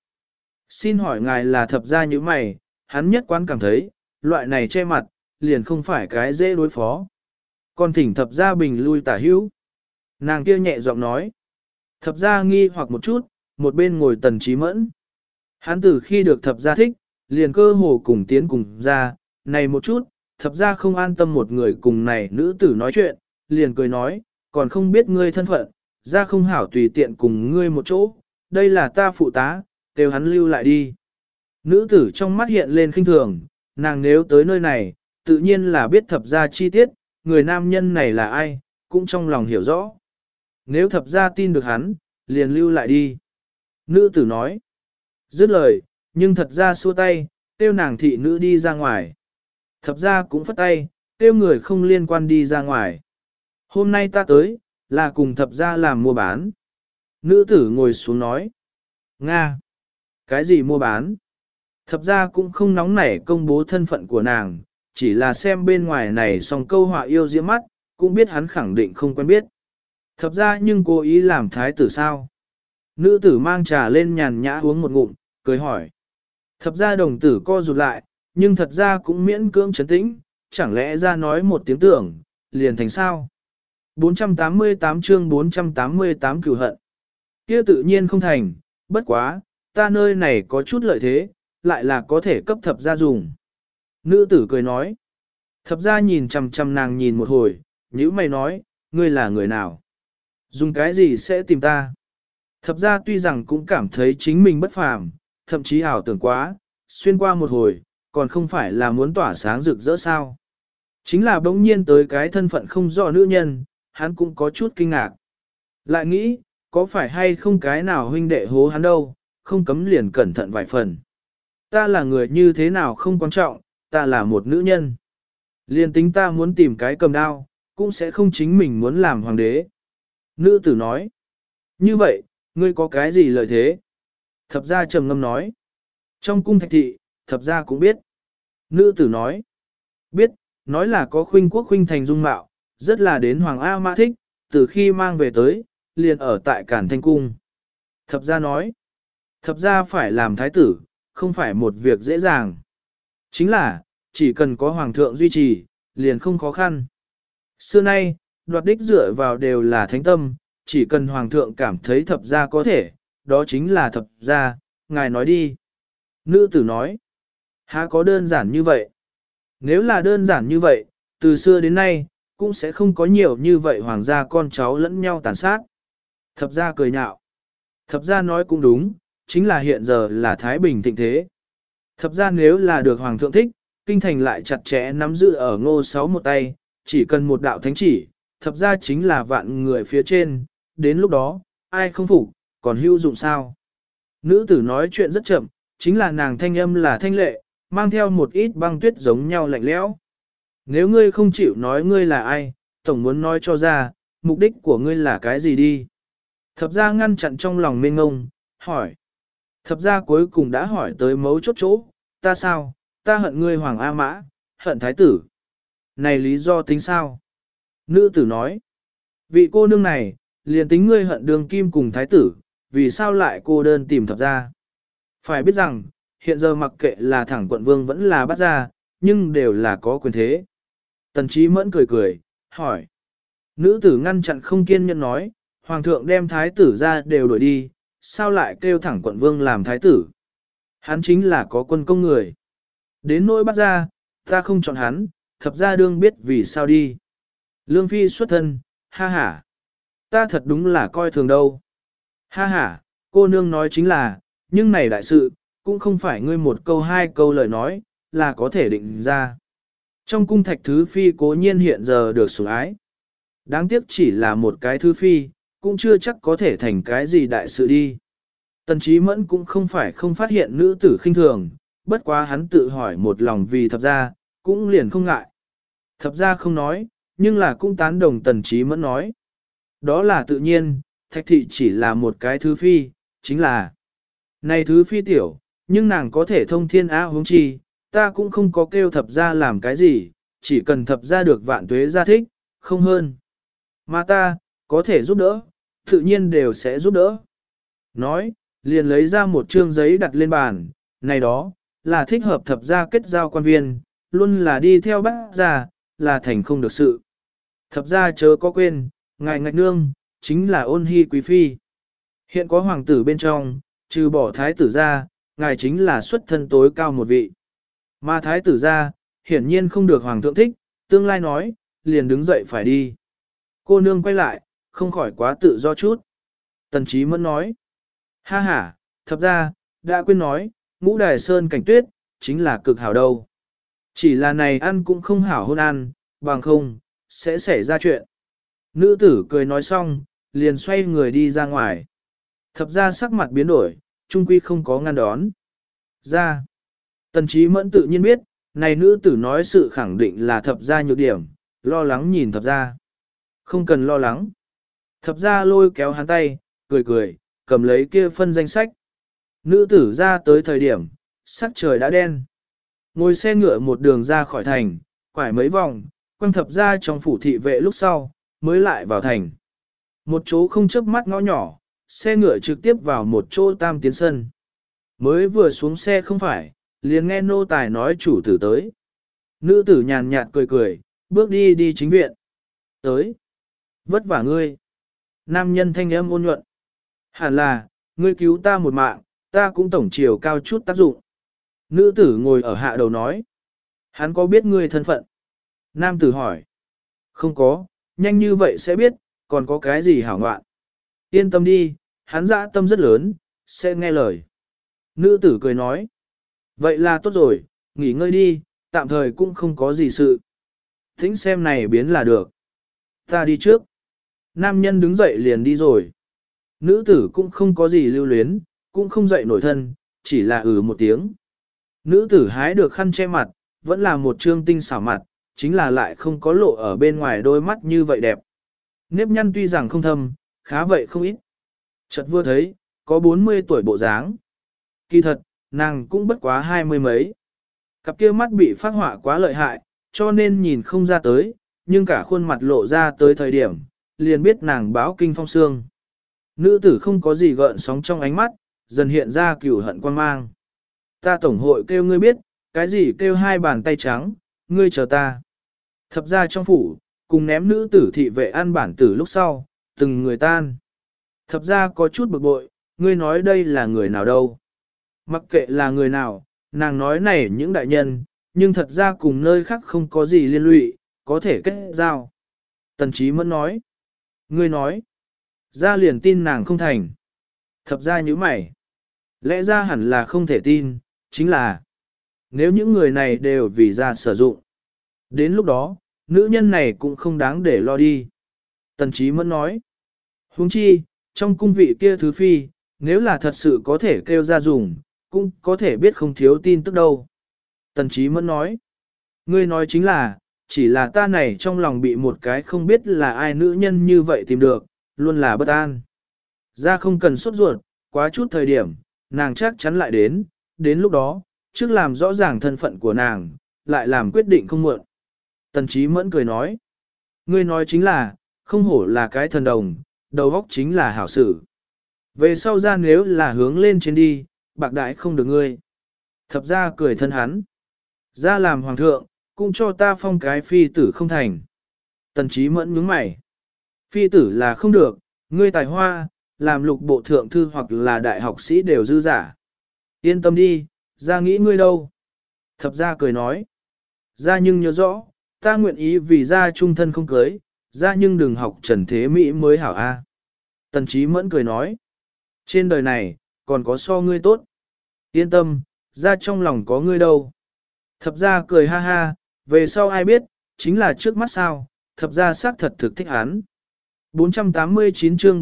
Xin hỏi ngài là thập gia như mày, hắn nhất quán cảm thấy, loại này che mặt, liền không phải cái dễ đối phó. Còn thỉnh thập gia bình lui tả hữu. Nàng kia nhẹ giọng nói. Thập gia nghi hoặc một chút, một bên ngồi Tần Trí Mẫn. Hắn từ khi được thập gia thích, liền cơ hồ cùng tiến cùng ra, này một chút, thập gia không an tâm một người cùng này nữ tử nói chuyện, liền cười nói, còn không biết ngươi thân phận, ra không hảo tùy tiện cùng ngươi một chỗ, đây là ta phụ tá, kêu hắn lưu lại đi. Nữ tử trong mắt hiện lên khinh thường, nàng nếu tới nơi này, tự nhiên là biết thập gia chi tiết, người nam nhân này là ai, cũng trong lòng hiểu rõ. Nếu thập gia tin được hắn, liền lưu lại đi. Nữ tử nói, dứt lời, nhưng thật ra xua tay, kêu nàng thị nữ đi ra ngoài. Thập gia cũng phất tay, kêu người không liên quan đi ra ngoài. Hôm nay ta tới, là cùng thập gia làm mua bán. Nữ tử ngồi xuống nói, Nga, cái gì mua bán? Thập gia cũng không nóng nảy công bố thân phận của nàng, chỉ là xem bên ngoài này song câu họa yêu diễm mắt, cũng biết hắn khẳng định không quen biết. Thập gia nhưng cố ý làm thái tử sao? Nữ tử mang trà lên nhàn nhã uống một ngụm, cười hỏi. Thập gia đồng tử co rụt lại, nhưng thật ra cũng miễn cưỡng trấn tĩnh, chẳng lẽ ra nói một tiếng tưởng, liền thành sao? 488 chương 488 cửu hận. Kia tự nhiên không thành, bất quá, ta nơi này có chút lợi thế, lại là có thể cấp thập gia dùng. Nữ tử cười nói. Thập gia nhìn chằm chằm nàng nhìn một hồi, nhữ mày nói, ngươi là người nào? Dùng cái gì sẽ tìm ta? Thập gia tuy rằng cũng cảm thấy chính mình bất phàm, thậm chí ảo tưởng quá, xuyên qua một hồi, còn không phải là muốn tỏa sáng rực rỡ sao. Chính là bỗng nhiên tới cái thân phận không rõ nữ nhân, hắn cũng có chút kinh ngạc. Lại nghĩ, có phải hay không cái nào huynh đệ hố hắn đâu, không cấm liền cẩn thận vài phần. Ta là người như thế nào không quan trọng, ta là một nữ nhân. Liền tính ta muốn tìm cái cầm đao, cũng sẽ không chính mình muốn làm hoàng đế. Nữ tử nói, như vậy, ngươi có cái gì lợi thế? Thập gia trầm ngâm nói, trong cung thạch thị, thập gia cũng biết. Nữ tử nói, biết, nói là có khuynh quốc khuynh thành dung mạo, rất là đến Hoàng A Mã thích, từ khi mang về tới, liền ở tại Cản Thanh Cung. Thập gia nói, thập gia phải làm thái tử, không phải một việc dễ dàng. Chính là, chỉ cần có Hoàng thượng duy trì, liền không khó khăn. Xưa nay, đoạt đích dựa vào đều là thánh tâm, chỉ cần Hoàng thượng cảm thấy thập gia có thể, đó chính là thập gia, ngài nói đi. Nữ tử nói, há có đơn giản như vậy? Nếu là đơn giản như vậy, từ xưa đến nay, cũng sẽ không có nhiều như vậy hoàng gia con cháu lẫn nhau tàn sát. Thập gia cười nhạo. Thập gia nói cũng đúng, chính là hiện giờ là Thái Bình thịnh thế. Thập gia nếu là được hoàng thượng thích, kinh thành lại chặt chẽ nắm giữ ở Ngô Sáu một tay, chỉ cần một đạo thánh chỉ, thập gia chính là vạn người phía trên, đến lúc đó, ai không phục, còn hữu dụng sao? Nữ tử nói chuyện rất chậm, chính là nàng thanh âm là thanh lệ, mang theo một ít băng tuyết giống nhau lạnh lẽo. Nếu ngươi không chịu nói ngươi là ai, tổng muốn nói cho ra, mục đích của ngươi là cái gì đi. Thập gia ngăn chặn trong lòng mênh ngông, hỏi. Thập gia cuối cùng đã hỏi tới mấu chốt chỗ, ta sao, ta hận ngươi Hoàng A Mã, hận thái tử. Này lý do tính sao? Nữ tử nói. Vị cô nương này, liền tính ngươi hận đường kim cùng thái tử, vì sao lại cô đơn tìm thập gia? Phải biết rằng, hiện giờ mặc kệ là thẳng quận vương vẫn là bắt ra, nhưng đều là có quyền thế. Tần Chí Mẫn cười cười, hỏi. Nữ tử ngăn chặn không kiên nhẫn nói, hoàng thượng đem thái tử ra đều đuổi đi, sao lại kêu thẳng quận vương làm thái tử? Hắn chính là có quân công người. Đến nỗi bắt ra, ta không chọn hắn, thập gia đương biết vì sao đi. Lương Phi xuất thân, ha ha. Ta thật đúng là coi thường đâu. Ha ha, cô nương nói chính là, nhưng này đại sự, cũng không phải ngươi một câu hai câu lời nói, là có thể định ra. Trong cung thạch thứ phi cố nhiên hiện giờ được sủng ái. Đáng tiếc chỉ là một cái thứ phi, cũng chưa chắc có thể thành cái gì đại sự đi. Tần Chí Mẫn cũng không phải không phát hiện nữ tử khinh thường, bất quá hắn tự hỏi một lòng vì thập gia, cũng liền không ngại. Thập gia không nói, nhưng là cũng tán đồng Tần Chí Mẫn nói. Đó là tự nhiên, thạch thị chỉ là một cái thứ phi, chính là này thứ phi tiểu, nhưng nàng có thể thông thiên á huống chi, ta cũng không có kêu thập gia làm cái gì, chỉ cần thập gia được vạn tuế gia thích, không hơn. Mà ta, có thể giúp đỡ, tự nhiên đều sẽ giúp đỡ. Nói, liền lấy ra một trương giấy đặt lên bàn, này đó, là thích hợp thập gia kết giao quan viên, luôn là đi theo bác gia, là thành không được sự. Thập gia chớ có quên, ngài ngạch nương, chính là ôn hy quý phi. Hiện có hoàng tử bên trong, trừ bỏ thái tử ra, ngài chính là xuất thân tối cao một vị. Mà thái tử ra, hiển nhiên không được hoàng thượng thích, tương lai nói, liền đứng dậy phải đi. Cô nương quay lại, không khỏi quá tự do chút. Tần Chí Mẫn nói, ha ha, thập ra, đã quên nói, ngũ đài sơn cảnh tuyết, chính là cực hảo đâu. Chỉ là này ăn cũng không hảo hôn ăn, bằng không, sẽ xảy ra chuyện. Nữ tử cười nói xong, liền xoay người đi ra ngoài. Thập ra sắc mặt biến đổi, trung quy không có ngăn đón. Ra. Tần Chí Mẫn tự nhiên biết, này nữ tử nói sự khẳng định là thập gia nhược điểm, lo lắng nhìn thập gia. Không cần lo lắng. Thập gia lôi kéo hắn tay, cười cười, cầm lấy kia phân danh sách. Nữ tử ra tới thời điểm, sắc trời đã đen. Ngồi xe ngựa một đường ra khỏi thành, quải mấy vòng, quăng thập gia trong phủ thị vệ lúc sau, mới lại vào thành. Một chỗ không chớp mắt ngõ nhỏ, xe ngựa trực tiếp vào một chỗ tam tiến sân. Mới vừa xuống xe không phải, liền nghe nô tài nói chủ tử tới. Nữ tử nhàn nhạt cười cười, bước đi đi chính viện. Tới. Vất vả ngươi. Nam nhân thanh âm ôn nhuận. Hẳn là, ngươi cứu ta một mạng, ta cũng tổng chiều cao chút tác dụng. Nữ tử ngồi ở hạ đầu nói. Hắn có biết ngươi thân phận? Nam tử hỏi. Không có, nhanh như vậy sẽ biết, còn có cái gì hảo ngoạn. Yên tâm đi, hắn dã tâm rất lớn, sẽ nghe lời. Nữ tử cười nói. Vậy là tốt rồi, nghỉ ngơi đi, tạm thời cũng không có gì sự. Thính xem này biến là được. Ta đi trước. Nam nhân đứng dậy liền đi rồi. Nữ tử cũng không có gì lưu luyến, cũng không dậy nổi thân, chỉ là một tiếng. Nữ tử hái được khăn che mặt, vẫn là một trương tinh xảo mặt, chính là lại không có lộ ở bên ngoài đôi mắt như vậy đẹp. Nếp nhăn tuy rằng không thâm, khá vậy không ít. Chợt vừa thấy, có 40 tuổi bộ dáng. Kỳ thật, nàng cũng bất quá 20 mấy. Cặp kia mắt bị phát họa quá lợi hại, cho nên nhìn không ra tới, nhưng cả khuôn mặt lộ ra tới thời điểm, liền biết nàng báo kinh phong sương. Nữ tử không có gì gợn sóng trong ánh mắt, dần hiện ra cửu hận quan mang. Ta tổng hội kêu ngươi biết, cái gì kêu hai bàn tay trắng, ngươi chờ ta. Thập ra trong phủ, cùng ném nữ tử thị vệ ăn bản tử lúc sau, từng người tan. Thập ra có chút bực bội, ngươi nói đây là người nào đâu. Mặc kệ là người nào, nàng nói này những đại nhân, nhưng thật ra cùng nơi khác không có gì liên lụy, có thể kết giao. Tần Chí Mẫn nói, ngươi nói, ra liền tin nàng không thành. Thập ra như mày, lẽ ra hẳn là không thể tin, chính là, nếu những người này đều vì ra sử dụng, đến lúc đó, nữ nhân này cũng không đáng để lo đi. Tần Chí Mẫn nói, huống chi, trong cung vị kia thứ phi, nếu là thật sự có thể kêu ra dùng, cũng có thể biết không thiếu tin tức đâu. Tần Chí Mẫn nói, ngươi nói chính là, chỉ là ta này trong lòng bị một cái không biết là ai nữ nhân như vậy tìm được, luôn là bất an. Ra không cần sốt ruột, quá chút thời điểm, nàng chắc chắn lại đến lúc đó, trước làm rõ ràng thân phận của nàng, lại làm quyết định không muộn. Tần Chí Mẫn cười nói, ngươi nói chính là, không hổ là cái thần đồng, đầu óc chính là hảo sử. Về sau ra nếu là hướng lên trên đi, bạc đại không được ngươi. Thập ra cười thân hắn. Ra làm hoàng thượng, cũng cho ta phong cái phi tử không thành. Tần Chí Mẫn nhướng mày. Phi tử là không được, ngươi tài hoa, làm lục bộ thượng thư hoặc là đại học sĩ đều dư giả. Yên tâm đi, ra nghĩ ngươi đâu. Thập ra cười nói. Ra nhưng nhớ rõ, ta nguyện ý vì ra trung thân không cưới, ra nhưng đừng học trần thế Mỹ mới hảo a. Tần Chí Mẫn cười nói. Trên đời này, còn có so ngươi tốt. Yên tâm, ra trong lòng có ngươi đâu. Thập ra cười ha ha, về sau ai biết, chính là trước mắt sao, thập ra xác thật thực thích hắn. 489 chương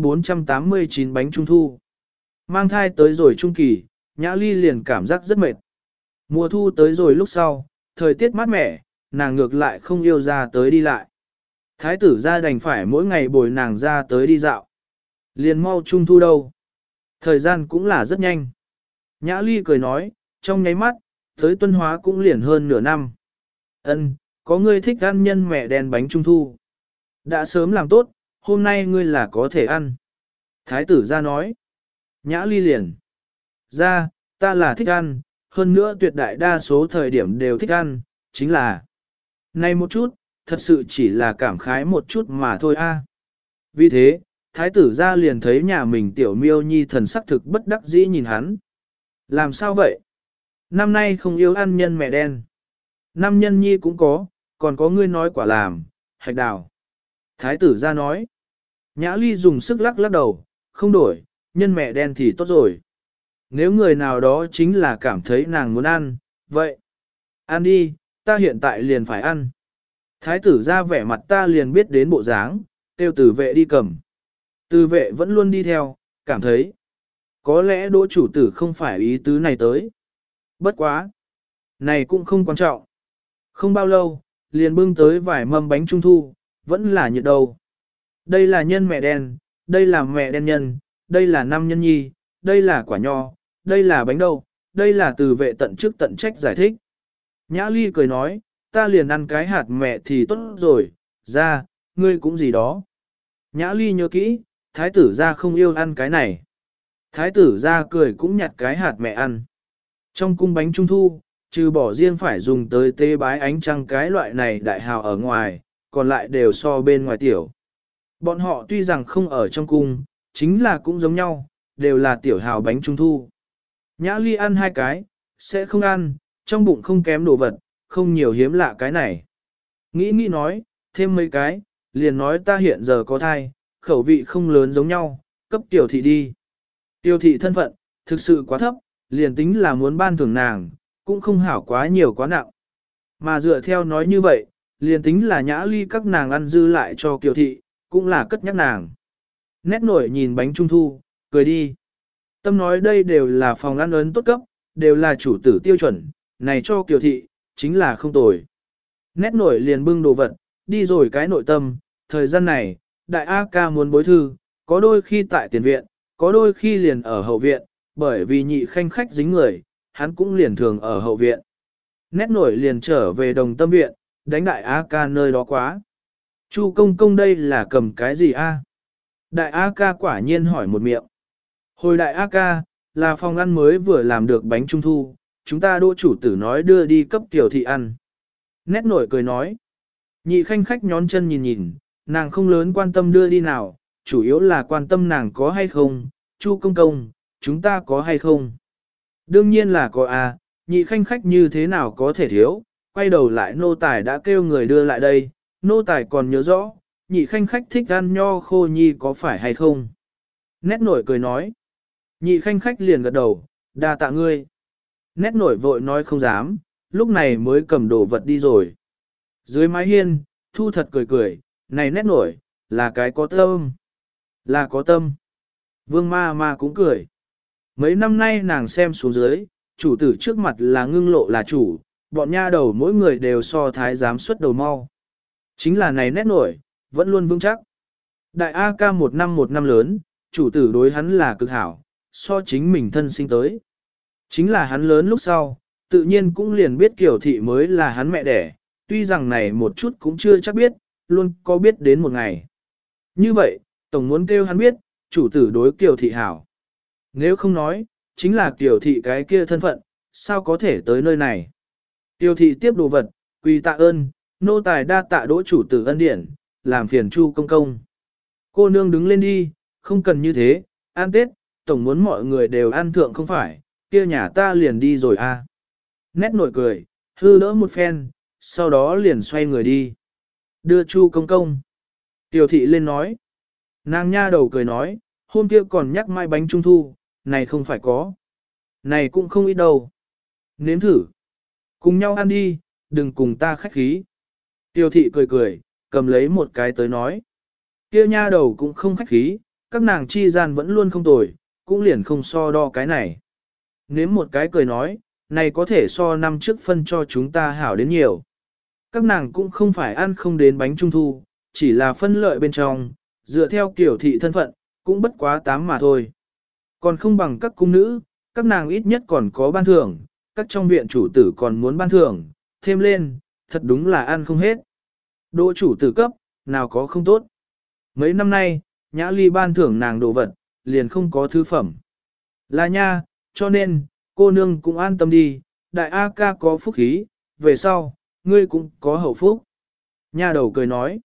489 bánh trung thu. Mang thai tới rồi trung kỳ, Nhã Ly liền cảm giác rất mệt. Mùa thu tới rồi lúc sau, thời tiết mát mẻ, nàng ngược lại không yêu ra tới đi lại. Thái tử ra đành phải mỗi ngày bồi nàng ra tới đi dạo. Liền mau trung thu đâu. Thời gian cũng là rất nhanh. Nhã Ly cười nói, trong nháy mắt, tới Tuân Hóa cũng liền hơn nửa năm. Ân, có ngươi thích ăn nhân mẹ đen bánh trung thu. Đã sớm làm tốt, hôm nay ngươi là có thể ăn. Thái tử ra nói. Nhã Ly liền. Ra, ta là thích ăn, hơn nữa tuyệt đại đa số thời điểm đều thích ăn, chính là. Này một chút, thật sự chỉ là cảm khái một chút mà thôi a. Vì thế, thái tử ra liền thấy nhà mình tiểu miêu nhi thần sắc thực bất đắc dĩ nhìn hắn. Làm sao vậy? Năm nay không yêu ăn nhân mẹ đen. Năm nhân nhi cũng có, còn có ngươi nói quả làm, hạch đào. Thái tử ra nói. Nhã Ly dùng sức lắc lắc đầu, không đổi, nhân mẹ đen thì tốt rồi. Nếu người nào đó chính là cảm thấy nàng muốn ăn, vậy. Ăn đi, ta hiện tại liền phải ăn. Thái tử ra vẻ mặt ta liền biết đến bộ dáng, tiêu tử vệ đi cầm. Từ vệ vẫn luôn đi theo, cảm thấy. Có lẽ đỗ chủ tử không phải ý tứ này tới. Bất quá. Này cũng không quan trọng. Không bao lâu, liền bưng tới vài mâm bánh trung thu, vẫn là nhiệt đầu. Đây là nhân mẹ đen, đây là mẹ đen nhân, đây là năm nhân nhi, đây là quả nho, đây là bánh đậu, đây là từ vệ tận chức tận trách giải thích. Nhã Ly cười nói, ta liền ăn cái hạt mẹ thì tốt rồi, ra, ngươi cũng gì đó. Nhã Ly nhớ kỹ, thái tử ra không yêu ăn cái này. Thái tử ra cười cũng nhặt cái hạt mẹ ăn. Trong cung bánh trung thu, trừ bỏ riêng phải dùng tới tê bái ánh trăng cái loại này đại hào ở ngoài, còn lại đều so bên ngoài tiểu. Bọn họ tuy rằng không ở trong cung, chính là cũng giống nhau, đều là tiểu hào bánh trung thu. Nhã Ly ăn 2 cái, sẽ không ăn, trong bụng không kém đồ vật, không nhiều hiếm lạ cái này. Nghĩ nói, thêm mấy cái, liền nói ta hiện giờ có thai, khẩu vị không lớn giống nhau, cấp tiểu thị đi. Tiểu thị thân phận, thực sự quá thấp, liền tính là muốn ban thưởng nàng, cũng không hảo quá nhiều quá nặng. Mà dựa theo nói như vậy, liền tính là Nhã Ly các nàng ăn dư lại cho Kiều thị, cũng là cất nhắc nàng. Nét nổi nhìn bánh trung thu, cười đi. Tâm nói đây đều là phòng ăn ấn tốt cấp, đều là chủ tử tiêu chuẩn, này cho Kiều thị, chính là không tồi. Nét nổi liền bưng đồ vật, đi rồi cái nội tâm, thời gian này, đại A ca muốn bối thư, có đôi khi tại tiền viện, có đôi khi liền ở hậu viện, bởi vì nhị khanh khách dính người, hắn cũng liền thường ở hậu viện. Nét nổi liền trở về đồng tâm viện, đánh đại A ca nơi đó quá. Chu công công đây là cầm cái gì a? Đại A ca quả nhiên hỏi một miệng. Hồi đại A ca, là phòng ăn mới vừa làm được bánh trung thu, chúng ta đỗ chủ tử nói đưa đi cấp tiểu thị ăn. Nét nổi cười nói. Nhị khanh khách nhón chân nhìn nhìn, nàng không lớn quan tâm đưa đi nào, chủ yếu là quan tâm nàng có hay không, Chu công công, chúng ta có hay không. Đương nhiên là có a, nhị khanh khách như thế nào có thể thiếu, quay đầu lại nô tài đã kêu người đưa lại đây, nô tài còn nhớ rõ, nhị khanh khách thích ăn nho khô nhi có phải hay không. Nét nổi cười nói. Nhị khanh khách liền gật đầu, đa tạ ngươi. Nét nổi vội nói không dám, lúc này mới cầm đồ vật đi rồi. Dưới mái hiên, thu thật cười cười, này nét nổi, là cái có tâm. Là có tâm. Vương ma ma cũng cười. Mấy năm nay nàng xem xuống dưới, chủ tử trước mặt là ngưng lộ là chủ, bọn nha đầu mỗi người đều so thái giám xuất đầu mau. Chính là này nét nổi, vẫn luôn vững chắc. Đại A ca một năm lớn, chủ tử đối hắn là cực hảo, so chính mình thân sinh tới. Chính là hắn lớn lúc sau, tự nhiên cũng liền biết Kiều thị mới là hắn mẹ đẻ, tuy rằng này một chút cũng chưa chắc biết, luôn có biết đến một ngày. Như vậy, tổng muốn kêu hắn biết, chủ tử đối Kiều thị hảo. Nếu không nói, chính là Kiều thị cái kia thân phận, sao có thể tới nơi này. Kiều thị tiếp đồ vật, quỳ tạ ơn, nô tài đa tạ đỗ chủ tử ân điển, làm phiền Chu công công. Cô nương đứng lên đi, không cần như thế, ăn Tết, tổng muốn mọi người đều ăn thượng không phải, kia nhà ta liền đi rồi a. Nét nổi cười, hư đỡ một phen, sau đó liền xoay người đi. Đưa Chu công công. Tiểu thị lên nói. Nàng nha đầu cười nói, hôm kia còn nhắc mai bánh trung thu, này không phải có. Này cũng không ít đâu. Nếm thử. Cùng nhau ăn đi, đừng cùng ta khách khí. Tiểu thị cười cười, cầm lấy một cái tới nói. Kia nha đầu cũng không khách khí, các nàng chi gian vẫn luôn không tồi, cũng liền không so đo cái này. Nếm một cái cười nói, này có thể so năm trước phân cho chúng ta hảo đến nhiều. Các nàng cũng không phải ăn không đến bánh trung thu, chỉ là phân lợi bên trong, dựa theo kiểu thị thân phận, cũng bất quá 8 mà thôi. Còn không bằng các cung nữ, các nàng ít nhất còn có ban thưởng, các trong viện chủ tử còn muốn ban thưởng, thêm lên, thật đúng là ăn không hết. Đỗ chủ tử cấp, nào có không tốt. Mấy năm nay, Nhã Ly ban thưởng nàng đồ vật, liền không có thứ phẩm. Là nha, cho nên, cô nương cũng an tâm đi, đại A ca có phúc khí, về sau, ngươi cũng có hậu phúc. Nha đầu cười nói,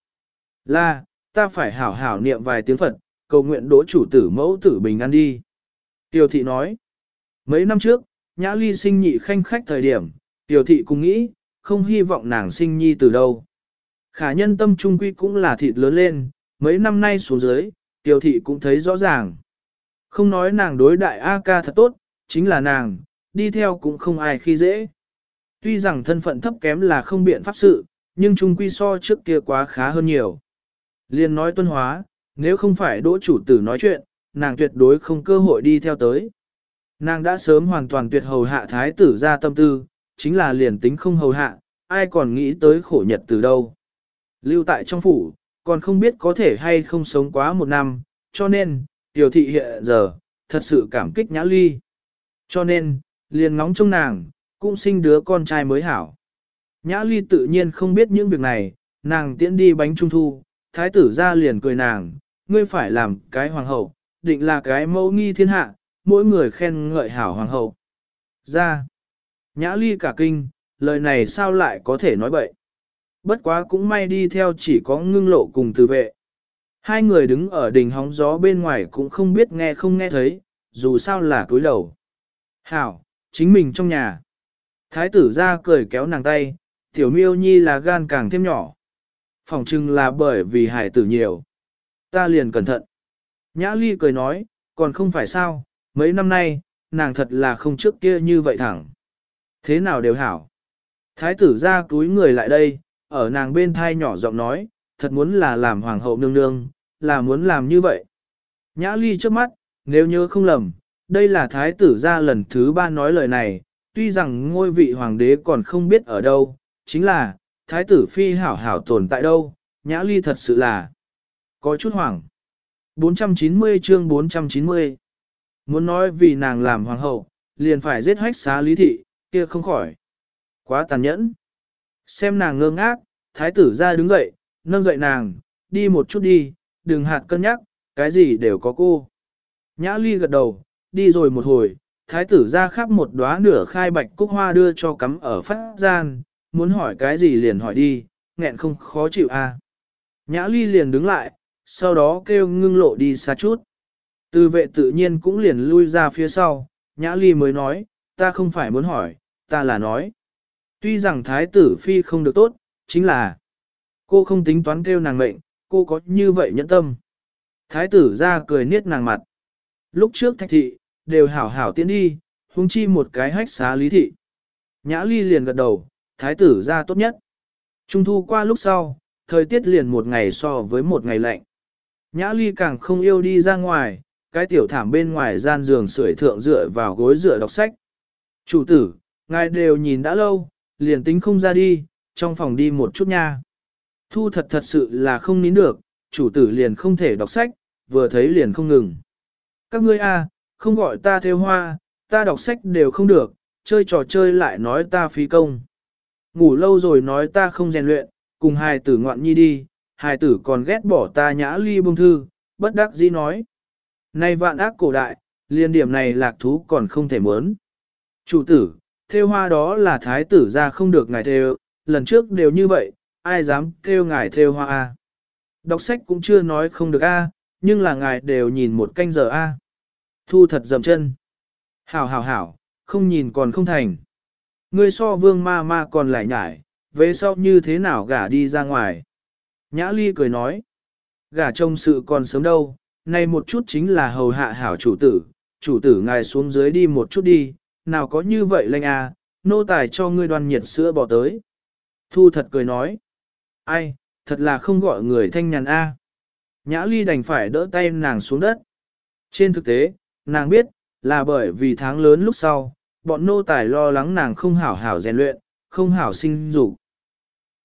là, ta phải hảo hảo niệm vài tiếng Phật, cầu nguyện đỗ chủ tử mẫu tử bình an đi. Tiểu thị nói, mấy năm trước, Nhã Ly sinh nhị khanh khách thời điểm, tiểu thị cũng nghĩ, không hy vọng nàng sinh nhi từ đâu. Khả nhân tâm trung quy cũng là thịt lớn lên, mấy năm nay xuống dưới, tiểu thị cũng thấy rõ ràng. Không nói nàng đối đại A ca thật tốt, chính là nàng, đi theo cũng không ai khi dễ. Tuy rằng thân phận thấp kém là không biện pháp sự, nhưng trung quy so trước kia quá khá hơn nhiều. Liên nói tuân hóa, nếu không phải đỗ chủ tử nói chuyện, nàng tuyệt đối không cơ hội đi theo tới. Nàng đã sớm hoàn toàn tuyệt hầu hạ thái tử ra tâm tư, chính là liền tính không hầu hạ, ai còn nghĩ tới khổ nhật từ đâu. Lưu tại trong phủ, còn không biết có thể hay không sống quá một năm, cho nên, tiểu thị hiện giờ, thật sự cảm kích Nhã Ly. Cho nên, liền ngóng trông nàng, cũng sinh đứa con trai mới hảo. Nhã Ly tự nhiên không biết những việc này, nàng tiễn đi bánh trung thu, thái tử ra liền cười nàng, ngươi phải làm cái hoàng hậu, định là cái mẫu nghi thiên hạ, mỗi người khen ngợi hảo hoàng hậu. Ra, Nhã Ly cả kinh, lời này sao lại có thể nói bậy. Bất quá cũng may đi theo chỉ có ngưng lộ cùng từ vệ. Hai người đứng ở đỉnh hóng gió bên ngoài cũng không biết nghe không nghe thấy, dù sao là cúi đầu. Hảo, chính mình trong nhà. Thái tử ra cười kéo nàng tay, tiểu miêu nhi là gan càng thêm nhỏ. Phòng trưng là bởi vì hải tử nhiều. Ta liền cẩn thận. Nhã Ly cười nói, còn không phải sao, mấy năm nay, nàng thật là không trước kia như vậy thẳng. Thế nào đều hảo. Thái tử ra túi người lại đây, ở nàng bên thai nhỏ giọng nói, thật muốn là làm hoàng hậu nương nương, là muốn làm như vậy. Nhã Ly trước mắt, nếu nhớ không lầm, đây là thái tử ra lần thứ 3 nói lời này, tuy rằng ngôi vị hoàng đế còn không biết ở đâu, chính là, thái tử phi hảo hảo tồn tại đâu, Nhã Ly thật sự là có chút hoảng. 490 chương 490 muốn nói vì nàng làm hoàng hậu, liền phải giết hách xá lý thị, kia không khỏi. Quá tàn nhẫn. Xem nàng ngơ ngác, thái tử ra đứng dậy, nâng dậy nàng, đi một chút đi, đừng hạt cân nhắc, cái gì đều có cô. Nhã Ly gật đầu, đi rồi một hồi, thái tử ra khắp một đóa nửa khai bạch cúc hoa đưa cho cắm ở phát gian, muốn hỏi cái gì liền hỏi đi, nghẹn không khó chịu à. Nhã Ly liền đứng lại, sau đó kêu ngưng lộ đi xa chút. Từ vệ tự nhiên cũng liền lui ra phía sau, Nhã Ly mới nói, ta không phải muốn hỏi, ta là nói. Tuy rằng thái tử phi không được tốt, chính là cô không tính toán kêu nàng mệnh, cô có như vậy nhẫn tâm. Thái tử ra cười niết nàng mặt. Lúc trước thạch thị, đều hảo hảo tiến đi, huống chi một cái hách xá lý thị. Nhã Ly liền gật đầu, thái tử ra tốt nhất. Trung thu qua lúc sau, thời tiết liền một ngày so với một ngày lạnh. Nhã Ly càng không yêu đi ra ngoài, cái tiểu thảm bên ngoài gian giường sưởi thượng dựa vào gối dựa đọc sách. Chủ tử, ngài đều nhìn đã lâu, liền tính không ra đi, trong phòng đi một chút nha. Thu thật sự là không nín được, chủ tử liền không thể đọc sách, vừa thấy liền không ngừng. Các ngươi không gọi ta theo hoa, ta đọc sách đều không được, chơi trò chơi lại nói ta phí công. Ngủ lâu rồi nói ta không rèn luyện, cùng hài tử ngoạn nhi đi, hài tử còn ghét bỏ ta. Nhã Ly buông thư, bất đắc dĩ nói. Này vạn ác cổ đại, liên điểm này lạc thú còn không thể muốn. Chủ tử, theo hoa đó là thái tử ra không được ngài theo, lần trước đều như vậy, ai dám kêu ngài theo hoa a? Đọc sách cũng chưa nói không được nhưng là ngài đều nhìn một canh giờ Thu thật dầm chân. Hảo hảo hảo, không nhìn còn không thành. Ngươi so vương ma ma còn lại nhải, về sau như thế nào gả đi ra ngoài. Nhã Ly cười nói, gả chồng sự còn sớm đâu, nay một chút chính là hầu hạ hảo chủ tử ngài xuống dưới đi một chút đi, nào có như vậy lệnh nô tài cho ngươi đoan nhiệt sữa bỏ tới. Thu thật cười nói, ai, thật là không gọi người thanh nhàn Nhã Ly đành phải đỡ tay nàng xuống đất. Trên thực tế, nàng biết, là bởi vì tháng lớn lúc sau, bọn nô tài lo lắng nàng không hảo hảo rèn luyện, không hảo sinh dục,